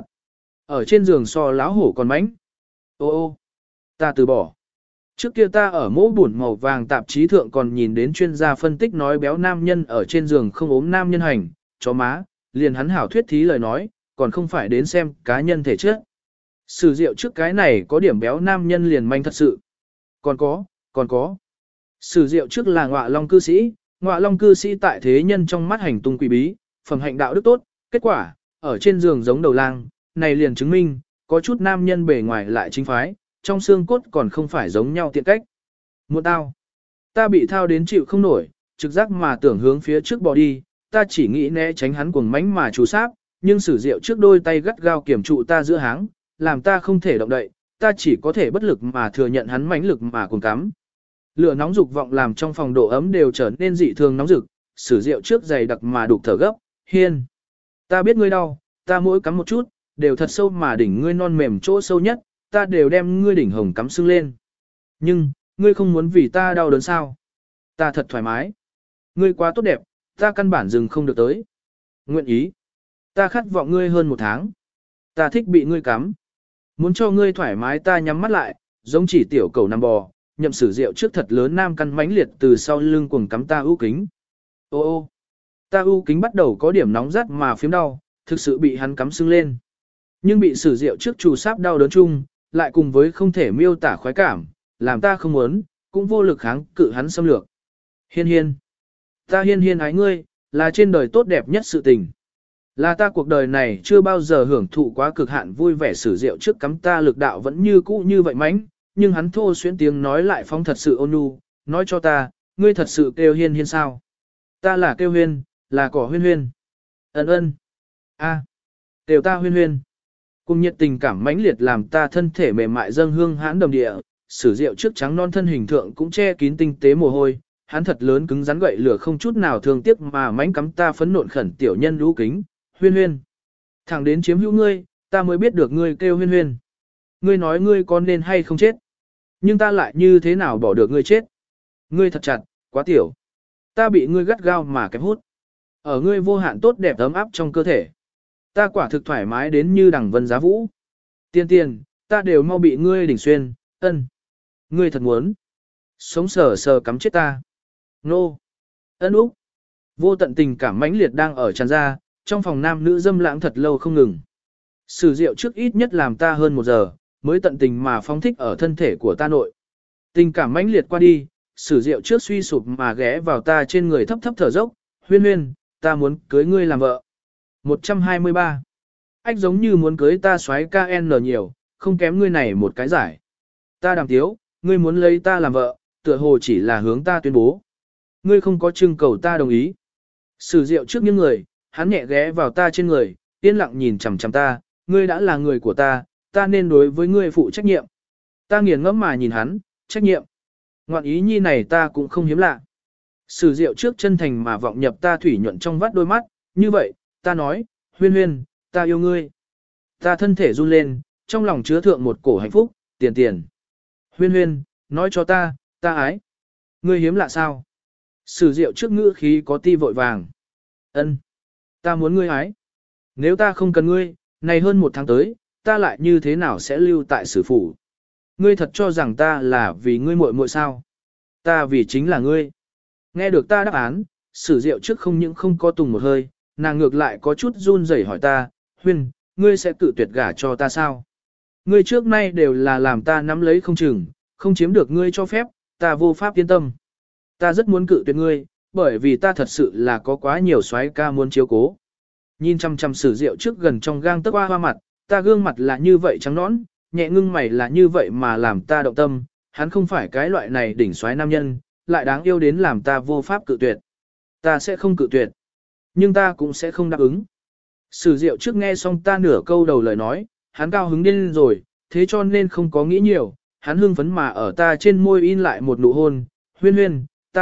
Ở trên giường so láo hổ còn mánh. Ô ô, ta từ bỏ. Trước kia ta ở mỗ buồn màu vàng tạp chí thượng còn nhìn đến chuyên gia phân tích nói béo nam nhân ở trên giường không ốm nam nhân hành, chó má, liền hắn hảo thuyết thí lời nói, còn không phải đến xem cá nhân thể chất. Sử diệu trước cái này có điểm béo nam nhân liền manh thật sự. Còn có, còn có. Sử diệu trước là ngọa long cư sĩ, ngọa long cư sĩ tại thế nhân trong mắt hành tung quỷ bí, phẩm hạnh đạo đức tốt, kết quả, ở trên giường giống đầu lang, này liền chứng minh, có chút nam nhân bề ngoài lại chính phái, trong xương cốt còn không phải giống nhau tiện cách. Muốn tao, ta bị thao đến chịu không nổi, trực giác mà tưởng hướng phía trước bỏ đi, ta chỉ nghĩ né tránh hắn cuồng mánh mà chủ sáp, nhưng sử diệu trước đôi tay gắt gao kiểm trụ ta giữa háng, làm ta không thể động đậy, ta chỉ có thể bất lực mà thừa nhận hắn mãnh lực mà cuồng cắm. Lửa nóng dục vọng làm trong phòng độ ấm đều trở nên dị thường nóng rực, sử diệu trước dày đặc mà đục thở gấp, hiên. Ta biết ngươi đau, ta mỗi cắm một chút, đều thật sâu mà đỉnh ngươi non mềm chỗ sâu nhất, ta đều đem ngươi đỉnh hồng cắm sưng lên. Nhưng, ngươi không muốn vì ta đau đớn sao? Ta thật thoải mái. Ngươi quá tốt đẹp, ta căn bản dừng không được tới. Nguyện ý. Ta khát vọng ngươi hơn một tháng. Ta thích bị ngươi cắm. Muốn cho ngươi thoải mái ta nhắm mắt lại, giống chỉ tiểu cầu nằm bò, nhậm sử rượu trước thật lớn nam căn mãnh liệt từ sau lưng cuồng cắm ta ưu kính. Ô ô. Ta ưu kính bắt đầu có điểm nóng rát mà phiếm đau, thực sự bị hắn cắm sưng lên. Nhưng bị sử rượu trước chủ sáp đau đớn chung, lại cùng với không thể miêu tả khoái cảm, làm ta không muốn, cũng vô lực kháng cự hắn xâm lược. Hiên hiên. Ta hiên hiên ái ngươi, là trên đời tốt đẹp nhất sự tình. Là ta cuộc đời này chưa bao giờ hưởng thụ quá cực hạn vui vẻ sử rượu trước cắm ta lực đạo vẫn như cũ như vậy mánh, nhưng hắn thô xuyến tiếng nói lại phóng thật sự ôn nhu, nói cho ta, ngươi thật sự kêu hiên hiên sao? Ta là kêu huyên, là cỏ huyên huyên. Ấn ơn. A. Kêu ta huyên huyên. Cùng nhiệt tình cảm mãnh liệt làm ta thân thể mềm mại dâng hương hãn đầm địa, sử rượu trước trắng non thân hình thượng cũng che kín tinh tế mồ hôi, hắn thật lớn cứng rắn gậy lửa không chút nào thương tiếc mà mãnh cắm ta phấn nộn khẩn tiểu nhân lũ kính, huyên huyên. Thẳng đến chiếm hữu ngươi, ta mới biết được ngươi kêu huyên huyên. Ngươi nói ngươi có nên hay không chết. Nhưng ta lại như thế nào bỏ được ngươi chết. Ngươi thật chặt, quá tiểu. Ta bị ngươi gắt gao mà kẹp hút. Ở ngươi vô hạn tốt đẹp ấm áp trong cơ thể. Ta quả thực thoải mái đến như đằng vân giá vũ. Tiên tiền, ta đều mau bị ngươi đỉnh xuyên, ân. Ngươi thật muốn. Sống sờ sờ cắm chết ta. Nô. Ân úc. Vô tận tình cảm mãnh liệt đang ở tràn ra, trong phòng nam nữ dâm lãng thật lâu không ngừng. Sử rượu trước ít nhất làm ta hơn một giờ, mới tận tình mà phóng thích ở thân thể của ta nội. Tình cảm mãnh liệt qua đi, sử rượu trước suy sụp mà ghé vào ta trên người thấp thấp thở dốc, huyên huyên, ta muốn cưới ngươi làm vợ. một trăm hai mươi ba. Ách giống như muốn cưới ta xoáy ca en nhiều, không kém ngươi này một cái giải. Ta đàm tiếu, ngươi muốn lấy ta làm vợ, tựa hồ chỉ là hướng ta tuyên bố. Ngươi không có trưng cầu ta đồng ý. Sử rượu trước những người, hắn nhẹ ghé vào ta trên người, yên lặng nhìn chằm chằm ta, ngươi đã là người của ta, ta nên đối với ngươi phụ trách nhiệm. Ta nghiền ngẫm mà nhìn hắn, trách nhiệm. Ngoạn ý nhi này ta cũng không hiếm lạ. Sử rượu trước chân thành mà vọng nhập ta thủy nhuận trong vắt đôi mắt, như vậy, ta nói, huyên huyên, ta yêu ngươi. Ta thân thể run lên, trong lòng chứa thượng một cổ hạnh phúc, tiền tiền. Huyên huyên, nói cho ta, ta ái. Ngươi hiếm lạ sao? Sử rượu trước ngữ khí có ti vội vàng. Ân, ta muốn ngươi ái. Nếu ta không cần ngươi, này hơn một tháng tới, ta lại như thế nào sẽ lưu tại sử phủ? Ngươi thật cho rằng ta là vì ngươi muội muội sao? Ta vì chính là ngươi. Nghe được ta đáp án, sử rượu trước không những không có tùng một hơi, nàng ngược lại có chút run rẩy hỏi ta, huyên, ngươi sẽ cự tuyệt gả cho ta sao? Ngươi trước nay đều là làm ta nắm lấy không chừng, không chiếm được ngươi cho phép, ta vô pháp yên tâm. Ta rất muốn cự tuyệt ngươi, bởi vì ta thật sự là có quá nhiều soái ca muốn chiếu cố. Nhìn chăm chăm sử rượu trước gần trong gang tấc hoa hoa mặt, ta gương mặt là như vậy trắng nõn, nhẹ ngưng mày là như vậy mà làm ta động tâm, hắn không phải cái loại này đỉnh soái nam nhân, lại đáng yêu đến làm ta vô pháp cự tuyệt. Ta sẽ không cự tuyệt, nhưng ta cũng sẽ không đáp ứng. Sử rượu trước nghe xong ta nửa câu đầu lời nói, hắn cao hứng điên rồi, thế cho nên không có nghĩ nhiều, hắn hưng phấn mà ở ta trên môi in lại một nụ hôn, huyên huyên, ta thề,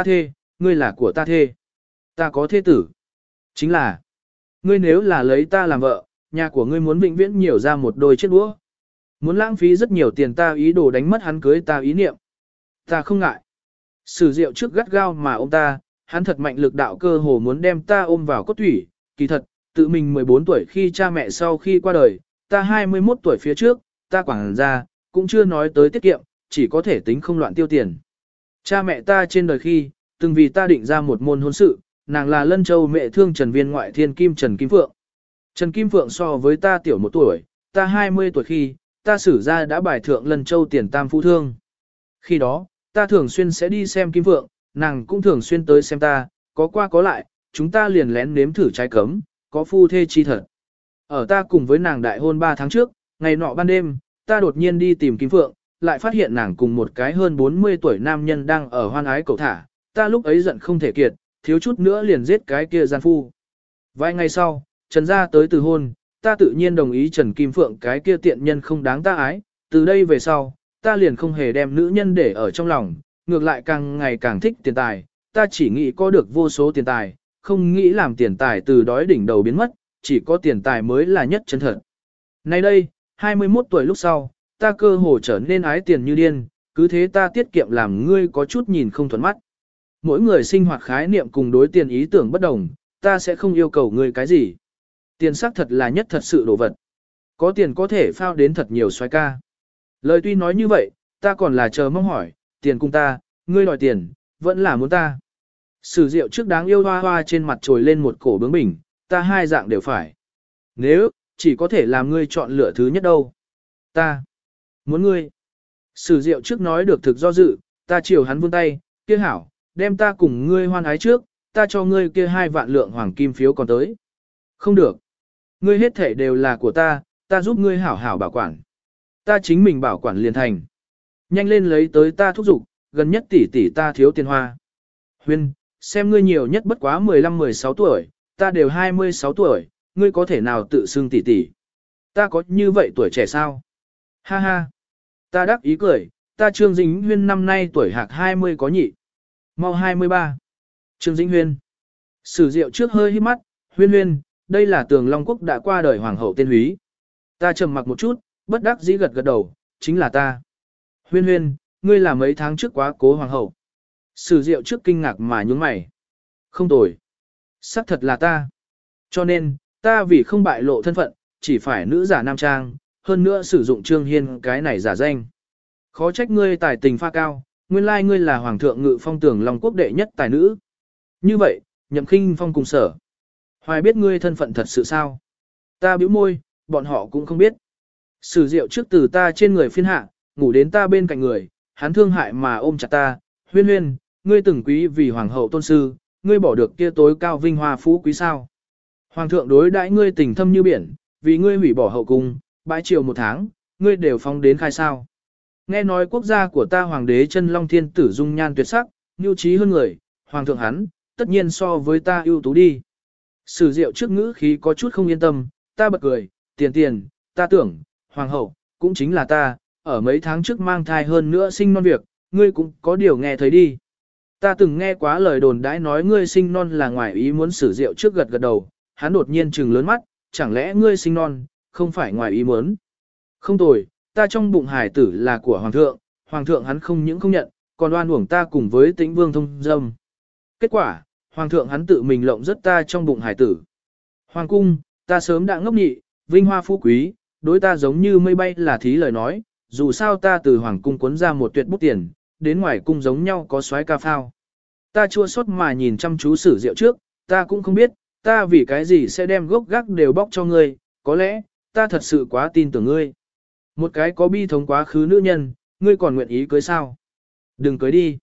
ngươi là của ta thê. Ta có thê tử. Chính là, ngươi nếu là lấy ta làm vợ, nhà của ngươi muốn vĩnh viễn nhiều ra một đôi chiếc đũa. Muốn lãng phí rất nhiều tiền ta ý đồ đánh mất hắn cưới ta ý niệm. Ta không ngại. Sử Diệu trước gắt gao mà ôm ta, hắn thật mạnh lực đạo cơ hồ muốn đem ta ôm vào cốt thủy. Kỳ thật, tự mình mười bốn tuổi khi cha mẹ sau khi qua đời, ta hai mươi mốt tuổi phía trước, ta quảng ra, cũng chưa nói tới tiết kiệm, chỉ có thể tính không loạn tiêu tiền. Cha mẹ ta trên đời khi, từng vì ta định ra một môn hôn sự, nàng là Lân Châu mẹ thương Trần Viên ngoại thiên kim Trần Kim Phượng. Trần Kim Phượng so với ta tiểu một tuổi, ta hai mươi tuổi khi, ta xử ra đã bài thượng Lân Châu tiền tam phu thương. Khi đó, ta thường xuyên sẽ đi xem Kim Phượng, nàng cũng thường xuyên tới xem ta, có qua có lại, chúng ta liền lén nếm thử trái cấm, có phu thê chi thật. Ở ta cùng với nàng đại hôn ba tháng trước, ngày nọ ban đêm, ta đột nhiên đi tìm Kim Phượng, lại phát hiện nàng cùng một cái hơn bốn mươi tuổi nam nhân đang ở hoan ái cầu thả, ta lúc ấy giận không thể kiệt, thiếu chút nữa liền giết cái kia gian phu. Vài ngày sau, Trần gia tới từ hôn, ta tự nhiên đồng ý Trần Kim Phượng cái kia tiện nhân không đáng ta ái, từ đây về sau, ta liền không hề đem nữ nhân để ở trong lòng, ngược lại càng ngày càng thích tiền tài, ta chỉ nghĩ có được vô số tiền tài, không nghĩ làm tiền tài từ đói đỉnh đầu biến mất, chỉ có tiền tài mới là nhất chân thật. Nay đây, hai mươi mốt tuổi lúc sau, ta cơ hồ trở nên ái tiền như điên, cứ thế ta tiết kiệm làm ngươi có chút nhìn không thuận mắt. Mỗi người sinh hoạt khái niệm cùng đối tiền ý tưởng bất đồng, ta sẽ không yêu cầu ngươi cái gì. Tiền xác thật là nhất thật sự đồ vật. Có tiền có thể phao đến thật nhiều xoay ca. Lời tuy nói như vậy, ta còn là chờ mong hỏi, tiền cùng ta, ngươi đòi tiền, vẫn là muốn ta. Sử Diệu trước đáng yêu hoa hoa trên mặt trồi lên một cổ bướng bỉnh, ta hai dạng đều phải. Nếu, chỉ có thể làm ngươi chọn lựa thứ nhất đâu. Ta, muốn ngươi. Sử Diệu trước nói được thực do dự, ta chiều hắn vươn tay, kia hảo, đem ta cùng ngươi hoan ái trước, ta cho ngươi kia hai vạn lượng hoàng kim phiếu còn tới. Không được. Ngươi hết thể đều là của ta, ta giúp ngươi hảo hảo bảo quản. Ta chính mình bảo quản liền thành. Nhanh lên lấy tới ta thúc giục, gần nhất tỷ tỷ ta thiếu tiền hoa. Huyên, xem ngươi nhiều nhất bất quá mười lăm mười sáu tuổi, ta đều hai mươi sáu tuổi, ngươi có thể nào tự xưng tỷ tỷ. Ta có như vậy tuổi trẻ sao? Ha ha. Ta đắc ý cười, ta Trương Dĩnh Huyên năm nay tuổi hạc hai mươi có nhị. Mau hai mươi ba. Trương Dĩnh Huyên. Sử Diệu trước hơi hít mắt, Huyên Huyên, đây là Tường Long Quốc đã qua đời hoàng hậu tên Húy. Ta trầm mặc một chút, bất đắc dĩ gật gật đầu, chính là ta. Huyên Huyên, ngươi là mấy tháng trước quá cố hoàng hậu. Sử Diệu trước kinh ngạc mà nhún mày. Không tồi. Xác thật là ta. Cho nên, ta vì không bại lộ thân phận, chỉ phải nữ giả nam trang, hơn nữa sử dụng Trương Hiên cái này giả danh. Khó trách ngươi tài tình pha cao, nguyên lai ngươi là hoàng thượng Ngự Phong Tường Long Quốc đệ nhất tài nữ. Như vậy, Nhậm Khinh Phong cùng Sở Hoài biết ngươi thân phận thật sự sao? Ta bĩu môi, bọn họ cũng không biết. Sử Diệu trước từ ta trên người phiên hạ, ngủ đến ta bên cạnh người, hắn thương hại mà ôm chặt ta, Huyên Huyên, ngươi từng quý vì hoàng hậu tôn sư, ngươi bỏ được kia tối cao vinh hoa phú quý sao? Hoàng thượng đối đãi ngươi tình thâm như biển, vì ngươi hủy bỏ hậu cung, bãi triều một tháng, ngươi đều phóng đến khai sao? Nghe nói quốc gia của ta hoàng đế chân long thiên tử dung nhan tuyệt sắc, nhu trí hơn người, hoàng thượng hắn, tất nhiên so với ta ưu tú đi. Sử Diệu trước ngữ khí có chút không yên tâm, ta bật cười, tiền tiền, ta tưởng, hoàng hậu, cũng chính là ta, ở mấy tháng trước mang thai hơn nữa sinh non việc, ngươi cũng có điều nghe thấy đi. Ta từng nghe quá lời đồn đãi nói ngươi sinh non là ngoài ý muốn. Sử Diệu trước gật gật đầu, hắn đột nhiên trừng lớn mắt, chẳng lẽ ngươi sinh non, không phải ngoài ý muốn. Không tồi, ta trong bụng hải tử là của hoàng thượng, hoàng thượng hắn không những không nhận, còn oan uổng ta cùng với Tĩnh Vương thông dâm. Kết quả, hoàng thượng hắn tự mình lộng rất ta trong bụng hải tử. Hoàng cung, ta sớm đã ngốc nhị, vinh hoa phú quý, đối ta giống như mây bay là thí lời nói, dù sao ta từ hoàng cung cuốn ra một tuyệt bút tiền, đến ngoài cung giống nhau có xoáy ca phao. Ta chua xót mà nhìn chăm chú Sử Diệu trước, ta cũng không biết, ta vì cái gì sẽ đem gốc gác đều bóc cho ngươi, có lẽ, ta thật sự quá tin tưởng ngươi. Một cái có bi thống quá khứ nữ nhân, ngươi còn nguyện ý cưới sao? Đừng cưới đi.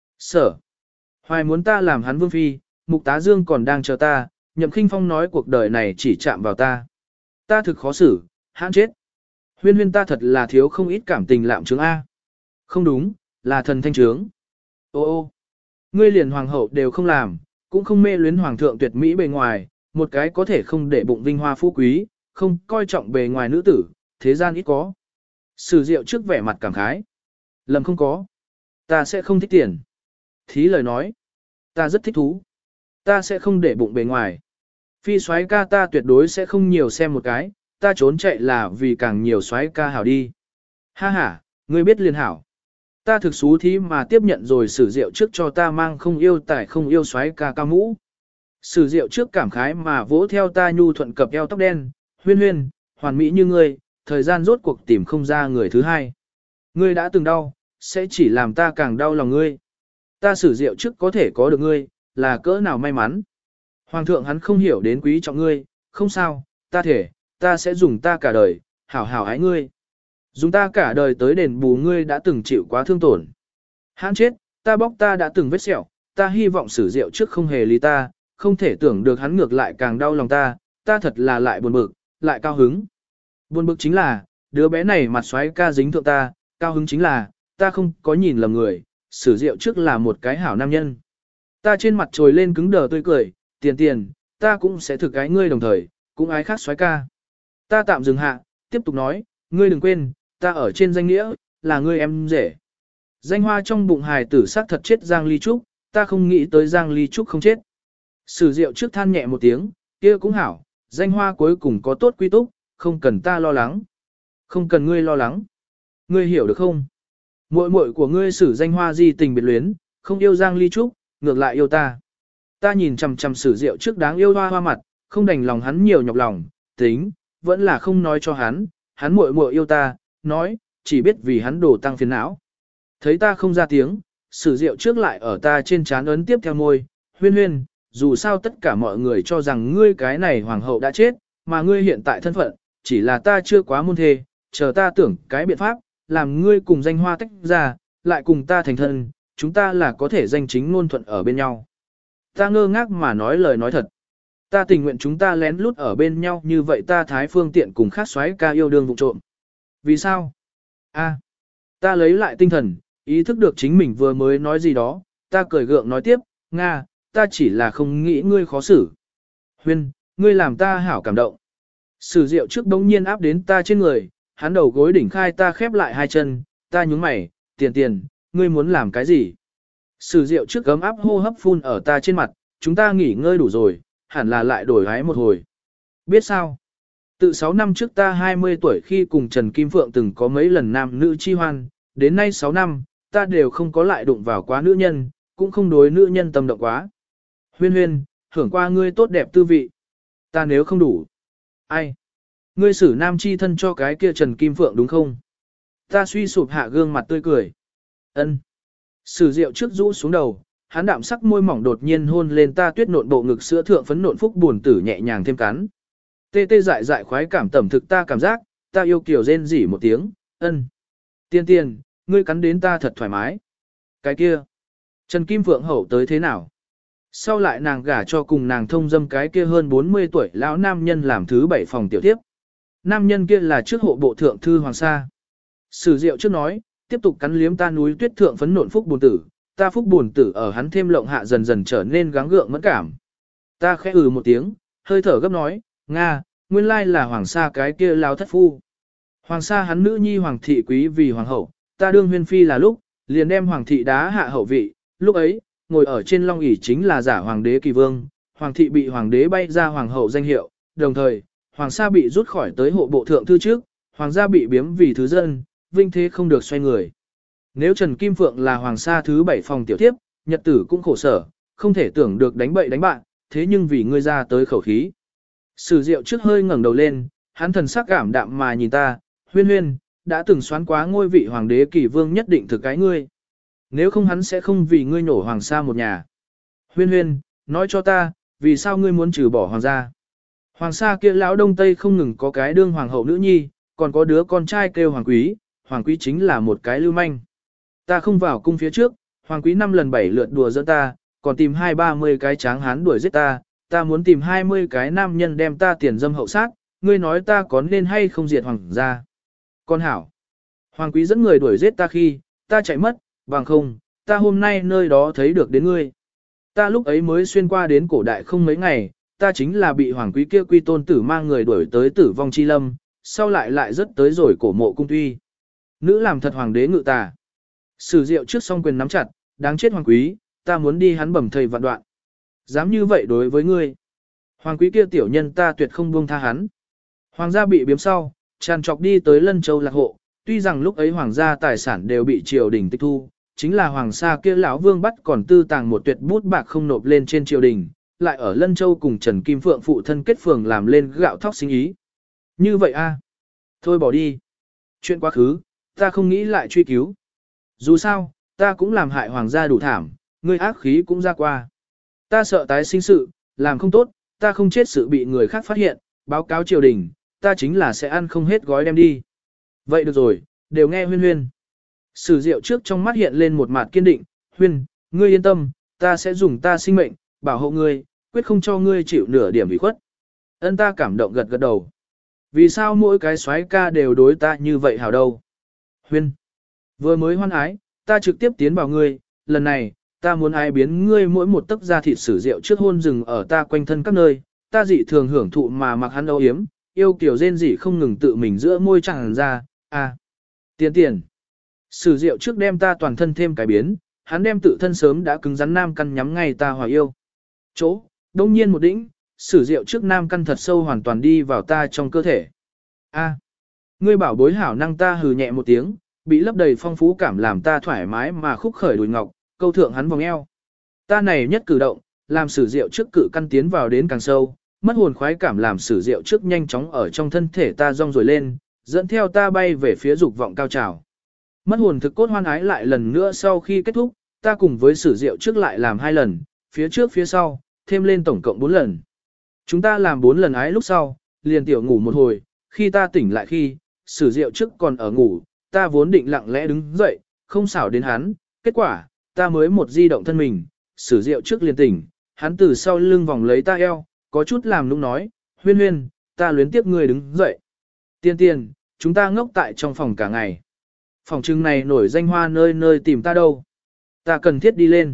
Sở Hoài muốn ta làm hắn vương phi, Mục Tá Dương còn đang chờ ta, Nhậm Khinh Phong nói cuộc đời này chỉ chạm vào ta. Ta thực khó xử, hãn chết. Huyên Huyên ta thật là thiếu không ít cảm tình lạm chứng A. Không đúng, là thần thanh trướng. Ô ô, ngươi liền hoàng hậu đều không làm, cũng không mê luyến hoàng thượng tuyệt mỹ bề ngoài, một cái có thể không để bụng vinh hoa phú quý, không coi trọng bề ngoài nữ tử, thế gian ít có. Sử Diệu trước vẻ mặt cảm khái. Lầm không có. Ta sẽ không thích tiền. Thí lời nói. ta rất thích thú. Ta sẽ không để bụng bề ngoài. Phi soái ca ta tuyệt đối sẽ không nhiều xem một cái, ta trốn chạy là vì càng nhiều soái ca hảo đi. Ha ha, ngươi biết liền hảo. Ta thực xú thí mà tiếp nhận rồi sử diệu trước cho ta mang không yêu tài không yêu soái ca cao mũ. Sử diệu trước cảm khái mà vỗ theo ta nhu thuận cập eo tóc đen, huyên huyên, hoàn mỹ như ngươi, thời gian rốt cuộc tìm không ra người thứ hai. Ngươi đã từng đau, sẽ chỉ làm ta càng đau lòng ngươi. Ta sử diệu trước có thể có được ngươi, là cỡ nào may mắn. Hoàng thượng hắn không hiểu đến quý trọng ngươi, không sao, ta thể, ta sẽ dùng ta cả đời, hảo hảo ái ngươi. Dùng ta cả đời tới đền bù ngươi đã từng chịu quá thương tổn. Hãn chết, ta bóc ta đã từng vết sẹo, ta hy vọng sử diệu trước không hề lý ta, không thể tưởng được hắn ngược lại càng đau lòng ta, ta thật là lại buồn bực, lại cao hứng. Buồn bực chính là, đứa bé này mặt xoáy ca dính thượng ta, cao hứng chính là, ta không có nhìn lầm người, sử diệu trước là một cái hảo nam nhân. Ta trên mặt trồi lên cứng đờ tươi cười, tiền tiền, ta cũng sẽ thực ái ngươi đồng thời, cũng ái khác xoáy ca. Ta tạm dừng hạ, tiếp tục nói, ngươi đừng quên, ta ở trên danh nghĩa, là ngươi em rể. Danh hoa trong bụng hài tử xác thật chết Giang Ly Trúc, ta không nghĩ tới Giang Ly Trúc không chết. Sử diệu trước than nhẹ một tiếng, kia cũng hảo, danh hoa cuối cùng có tốt quy túc, không cần ta lo lắng. Không cần ngươi lo lắng. Ngươi hiểu được không? Muội muội của ngươi sử danh hoa di tình biệt luyến, không yêu Giang Ly Trúc, ngược lại yêu ta. Ta nhìn chằm chằm sử diệu trước đáng yêu hoa hoa mặt, không đành lòng hắn nhiều nhọc lòng, tính, vẫn là không nói cho hắn, hắn muội muội yêu ta, nói, chỉ biết vì hắn đổ tăng phiền não. Thấy ta không ra tiếng, sử diệu trước lại ở ta trên trán ấn tiếp theo môi, huyên huyên, dù sao tất cả mọi người cho rằng ngươi cái này hoàng hậu đã chết, mà ngươi hiện tại thân phận, chỉ là ta chưa quá môn thê, chờ ta tưởng cái biện pháp, làm ngươi cùng danh hoa tách ra, lại cùng ta thành thân, chúng ta là có thể danh chính ngôn thuận ở bên nhau. Ta ngơ ngác mà nói lời nói thật. Ta tình nguyện chúng ta lén lút ở bên nhau như vậy ta thái phương tiện cùng khác xoáy ca yêu đương vụ trộm. Vì sao? A, ta lấy lại tinh thần, ý thức được chính mình vừa mới nói gì đó, ta cười gượng nói tiếp, Nga, ta chỉ là không nghĩ ngươi khó xử. Huyên, ngươi làm ta hảo cảm động. Sử diệu trước đống nhiên áp đến ta trên người, hắn đầu gối đỉnh khai ta khép lại hai chân, ta nhúng mày, tiền tiền, ngươi muốn làm cái gì? Sử diệu trước gấm áp hô hấp phun ở ta trên mặt, chúng ta nghỉ ngơi đủ rồi, hẳn là lại đổi gái một hồi. Biết sao? Tự sáu năm trước ta hai mươi tuổi khi cùng Trần Kim Phượng từng có mấy lần nam nữ chi hoan, đến nay sáu năm, ta đều không có lại đụng vào quá nữ nhân, cũng không đối nữ nhân tâm động quá. Huyên huyên, hưởng qua ngươi tốt đẹp tư vị. Ta nếu không đủ. Ai? Ngươi xử nam chi thân cho cái kia Trần Kim Phượng đúng không? Ta suy sụp hạ gương mặt tươi cười. Ân. Sử diệu trước rũ xuống đầu, hắn đạm sắc môi mỏng đột nhiên hôn lên ta tuyết nộn bộ ngực sữa thượng phấn nộn phúc buồn tử nhẹ nhàng thêm cắn. Tê tê dại dại khoái cảm tẩm thực ta cảm giác, ta yêu kiểu rên rỉ một tiếng, ân. Tiên tiên, ngươi cắn đến ta thật thoải mái. Cái kia. Trần Kim Phượng hậu tới thế nào? Sau lại nàng gả cho cùng nàng thông dâm cái kia hơn bốn mươi tuổi lão nam nhân làm thứ bảy phòng tiểu tiếp. Nam nhân kia là trước hộ bộ thượng thư Hoàng Sa. Sử diệu trước nói, tiếp tục cắn liếm ta núi tuyết thượng phấn nộn phúc buồn tử, ta phúc buồn tử ở hắn thêm lộng hạ dần dần trở nên gắng gượng mẫn cảm. Ta khẽ ừ một tiếng, hơi thở gấp nói, Nga, nguyên lai là Hoàng Sa cái kia lao thất phu. Hoàng Sa hắn nữ nhi Hoàng thị quý vì Hoàng hậu, ta đương huyên phi là lúc, liền đem Hoàng thị đá hạ hậu vị, lúc ấy, ngồi ở trên long ỷ chính là giả Hoàng đế Kỳ Vương, Hoàng thị bị Hoàng đế bay ra Hoàng hậu danh hiệu, đồng thời, Hoàng Sa bị rút khỏi tới hộ bộ thượng thư trước, Hoàng gia bị biếm vì thứ dân, vinh thế không được xoay người. Nếu Trần Kim Phượng là Hoàng Sa thứ bảy phòng tiểu tiếp, nhật tử cũng khổ sở, không thể tưởng được đánh bậy đánh bạn, thế nhưng vì ngươi ra tới khẩu khí. Sử diệu trước hơi ngẩng đầu lên, hắn thần sắc cảm đạm mà nhìn ta, huyên huyên, đã từng xoán quá ngôi vị Hoàng đế Kỳ Vương nhất định thực cái ngươi. Nếu không hắn sẽ không vì ngươi nổ Hoàng Sa một nhà. Huyên huyên, nói cho ta, vì sao ngươi muốn trừ bỏ Hoàng gia? Hoàng Sa kia lão đông tây không ngừng có cái đương hoàng hậu nữ nhi, còn có đứa con trai kêu Hoàng Quý, Hoàng Quý chính là một cái lưu manh. Ta không vào cung phía trước, Hoàng Quý năm lần bảy lượt đùa giỡn ta, còn tìm hai ba mươi cái tráng hán đuổi giết ta, ta muốn tìm hai mươi cái nam nhân đem ta tiền dâm hậu sát, ngươi nói ta có nên hay không diệt hoàng gia? Con hảo. Hoàng Quý dẫn người đuổi giết ta khi, ta chạy mất, bằng không, ta hôm nay nơi đó thấy được đến ngươi. Ta lúc ấy mới xuyên qua đến cổ đại không mấy ngày, ta chính là bị Hoàng Quý kia quy tôn tử mang người đuổi tới tử vong chi lâm, sau lại lại rất tới rồi cổ mộ cung tuy. Nữ làm thật hoàng đế ngự tà. Sử diệu trước song quyền nắm chặt, đáng chết Hoàng Quý, ta muốn đi hắn bẩm thầy vạn đoạn. Dám như vậy đối với ngươi. Hoàng quý kia tiểu nhân ta tuyệt không buông tha hắn. Hoàng gia bị biếm sau, tràn trọc đi tới Lân Châu lạc hộ, tuy rằng lúc ấy hoàng gia tài sản đều bị triều đình tịch thu, chính là hoàng sa kia lão vương bắt còn tư tàng một tuyệt bút bạc không nộp lên trên triều đình, lại ở Lân Châu cùng Trần Kim Phượng phụ thân kết phường làm lên gạo thóc sinh ý. Như vậy a, thôi bỏ đi. Chuyện quá khứ, ta không nghĩ lại truy cứu. Dù sao, ta cũng làm hại hoàng gia đủ thảm, ngươi ác khí cũng ra qua. Ta sợ tái sinh sự, làm không tốt, ta không chết sự bị người khác phát hiện, báo cáo triều đình, ta chính là sẽ ăn không hết gói đem đi. Vậy được rồi, đều nghe Huyên Huyên. Sử Diệu trước trong mắt hiện lên một mặt kiên định, Huyên, ngươi yên tâm, ta sẽ dùng ta sinh mệnh, bảo hộ ngươi, quyết không cho ngươi chịu nửa điểm ủy khuất. Ân ta cảm động gật gật đầu. Vì sao mỗi cái soái ca đều đối ta như vậy hảo đâu? Huyên, vừa mới hoan ái, ta trực tiếp tiến vào ngươi, lần này, ta muốn ai biến ngươi mỗi một tấc da thịt Sử Diệu trước hôn rừng ở ta quanh thân các nơi, ta dị thường hưởng thụ mà mặc hắn âu yếm, yêu kiểu rên rỉ không ngừng tự mình giữa môi chẳng ra, à, tiền tiền. Sử Diệu trước đem ta toàn thân thêm cái biến, hắn đem tự thân sớm đã cứng rắn nam căn nhắm ngay ta hòa yêu. Chỗ, đông nhiên một đỉnh, Sử Diệu trước nam căn thật sâu hoàn toàn đi vào ta trong cơ thể. A, ngươi bảo bối hảo năng ta hừ nhẹ một tiếng, bị lấp đầy phong phú cảm làm ta thoải mái mà khúc khởi đùi ngọc, câu thượng hắn vòng eo. Ta này nhất cử động, làm Sử Diệu trước cự căn tiến vào đến càng sâu, mất hồn khoái cảm làm Sử Diệu trước nhanh chóng ở trong thân thể ta rong rồi lên, dẫn theo ta bay về phía dục vọng cao trào. Mất hồn thực cốt hoan ái lại lần nữa sau khi kết thúc, ta cùng với Sử Diệu trước lại làm hai lần, phía trước phía sau, thêm lên tổng cộng bốn lần. Chúng ta làm bốn lần ái lúc sau, liền tiểu ngủ một hồi, khi ta tỉnh lại khi, Sử Diệu trước còn ở ngủ, ta vốn định lặng lẽ đứng dậy, không xảo đến hắn, kết quả, ta mới một di động thân mình, Sử Diệu trước liền tỉnh, hắn từ sau lưng vòng lấy ta eo, có chút làm nũng nói, Huyên Huyên, ta luyến tiếp người đứng dậy. Tiên tiên, chúng ta ngốc tại trong phòng cả ngày. Phòng trưng này nổi danh hoa nơi nơi tìm ta đâu. Ta cần thiết đi lên.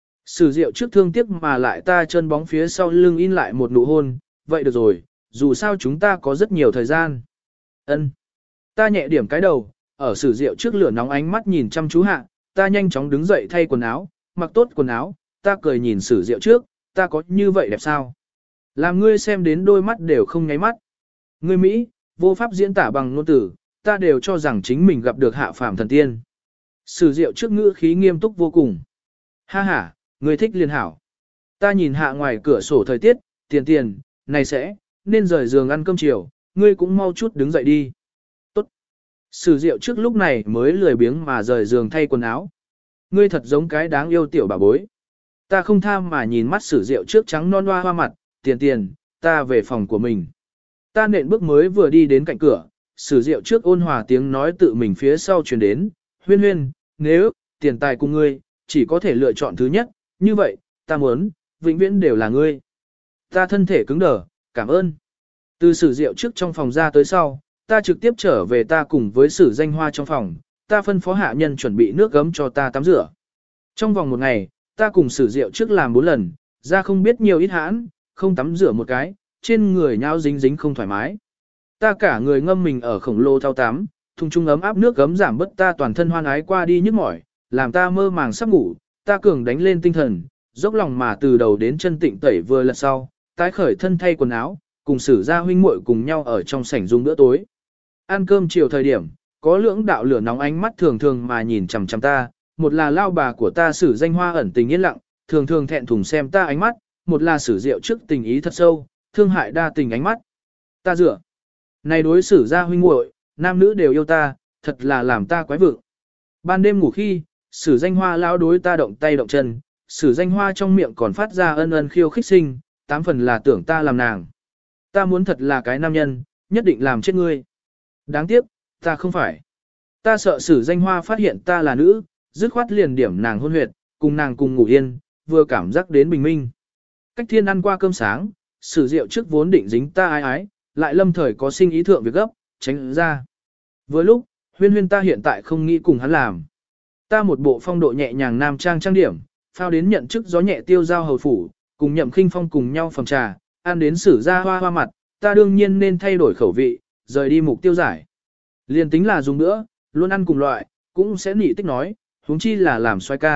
Sử Diệu trước thương tiếc mà lại ta chân bóng phía sau lưng in lại một nụ hôn, vậy được rồi, dù sao chúng ta có rất nhiều thời gian. Ân. Ta nhẹ điểm cái đầu, ở Sử Diệu trước lửa nóng ánh mắt nhìn chăm chú hạ, ta nhanh chóng đứng dậy thay quần áo, mặc tốt quần áo, ta cười nhìn Sử Diệu trước, ta có như vậy đẹp sao? Làm ngươi xem đến đôi mắt đều không nháy mắt. Ngươi Mỹ, vô pháp diễn tả bằng ngôn từ, ta đều cho rằng chính mình gặp được hạ phàm thần tiên. Sử Diệu trước ngữ khí nghiêm túc vô cùng. Ha ha, ngươi thích liên hảo. Ta nhìn hạ ngoài cửa sổ thời tiết, tiền tiền, này sẽ, nên rời giường ăn cơm chiều, ngươi cũng mau chút đứng dậy đi. Tốt. Sử Diệu trước lúc này mới lười biếng mà rời giường thay quần áo. Ngươi thật giống cái đáng yêu tiểu bà bối. Ta không tham mà nhìn mắt Sử Diệu trước trắng non hoa hoa mặt, tiền tiền, ta về phòng của mình. Ta nện bước mới vừa đi đến cạnh cửa, Sử Diệu trước ôn hòa tiếng nói tự mình phía sau truyền đến, Huyên Huyên, nếu, tiền tài cùng ngươi, chỉ có thể lựa chọn thứ nhất, như vậy, ta muốn, vĩnh viễn đều là ngươi. Ta thân thể cứng đờ, cảm ơn. Từ Sử Diệu trước trong phòng ra tới sau, ta trực tiếp trở về ta cùng với Sử Danh Hoa trong phòng, ta phân phó hạ nhân chuẩn bị nước gấm cho ta tắm rửa. Trong vòng một ngày, ta cùng Sử Diệu trước làm bốn lần, ra không biết nhiều ít hãn, không tắm rửa một cái, trên người nhão dính dính không thoải mái. Ta cả người ngâm mình ở khổng lồ thao tắm, thùng trung ấm áp nước gấm giảm bớt ta toàn thân hoan ái qua đi nhức mỏi, làm ta mơ màng sắp ngủ, ta cường đánh lên tinh thần, dốc lòng mà từ đầu đến chân tịnh tẩy vừa lật sau, tái khởi thân thay quần áo, cùng Sử gia huynh muội cùng nhau ở trong sảnh dùng bữa tối. Ăn cơm chiều thời điểm, có lưỡng đạo lửa nóng ánh mắt thường thường mà nhìn chằm chằm ta, một là lao bà của ta Sử Danh Hoa ẩn tình yên lặng, thường thường thẹn thùng xem ta ánh mắt, một là Sử Diệu trước tình ý thật sâu, thương hại đa tình ánh mắt. Ta dựa. Này đối Sử gia huynh muội, nam nữ đều yêu ta, thật là làm ta quái vượng. Ban đêm ngủ khi, Sử Danh Hoa lão đối ta động tay động chân, Sử Danh Hoa trong miệng còn phát ra ân ân khiêu khích sinh, tám phần là tưởng ta làm nàng. Ta muốn thật là cái nam nhân, nhất định làm chết ngươi. Đáng tiếc, ta không phải. Ta sợ Sử Danh Hoa phát hiện ta là nữ, dứt khoát liền điểm nàng hôn huyệt, cùng nàng cùng ngủ yên, vừa cảm giác đến bình minh. Cách thiên ăn qua cơm sáng, Sử Diệu trước vốn định dính ta ái ái, lại lâm thời có sinh ý thượng việc gấp, tránh ứng ra. Vừa lúc, Huyên Huyên ta hiện tại không nghĩ cùng hắn làm. Ta một bộ phong độ nhẹ nhàng nam trang trang điểm, phao đến nhận chức gió nhẹ tiêu giao hầu phủ, cùng Nhậm Khinh Phong cùng nhau phòng trà, ăn đến Sử gia hoa hoa mặt, ta đương nhiên nên thay đổi khẩu vị, rời đi mục tiêu giải. Liên tính là dùng nữa, luôn ăn cùng loại, cũng sẽ nị tích nói, huống chi là làm xoay ca,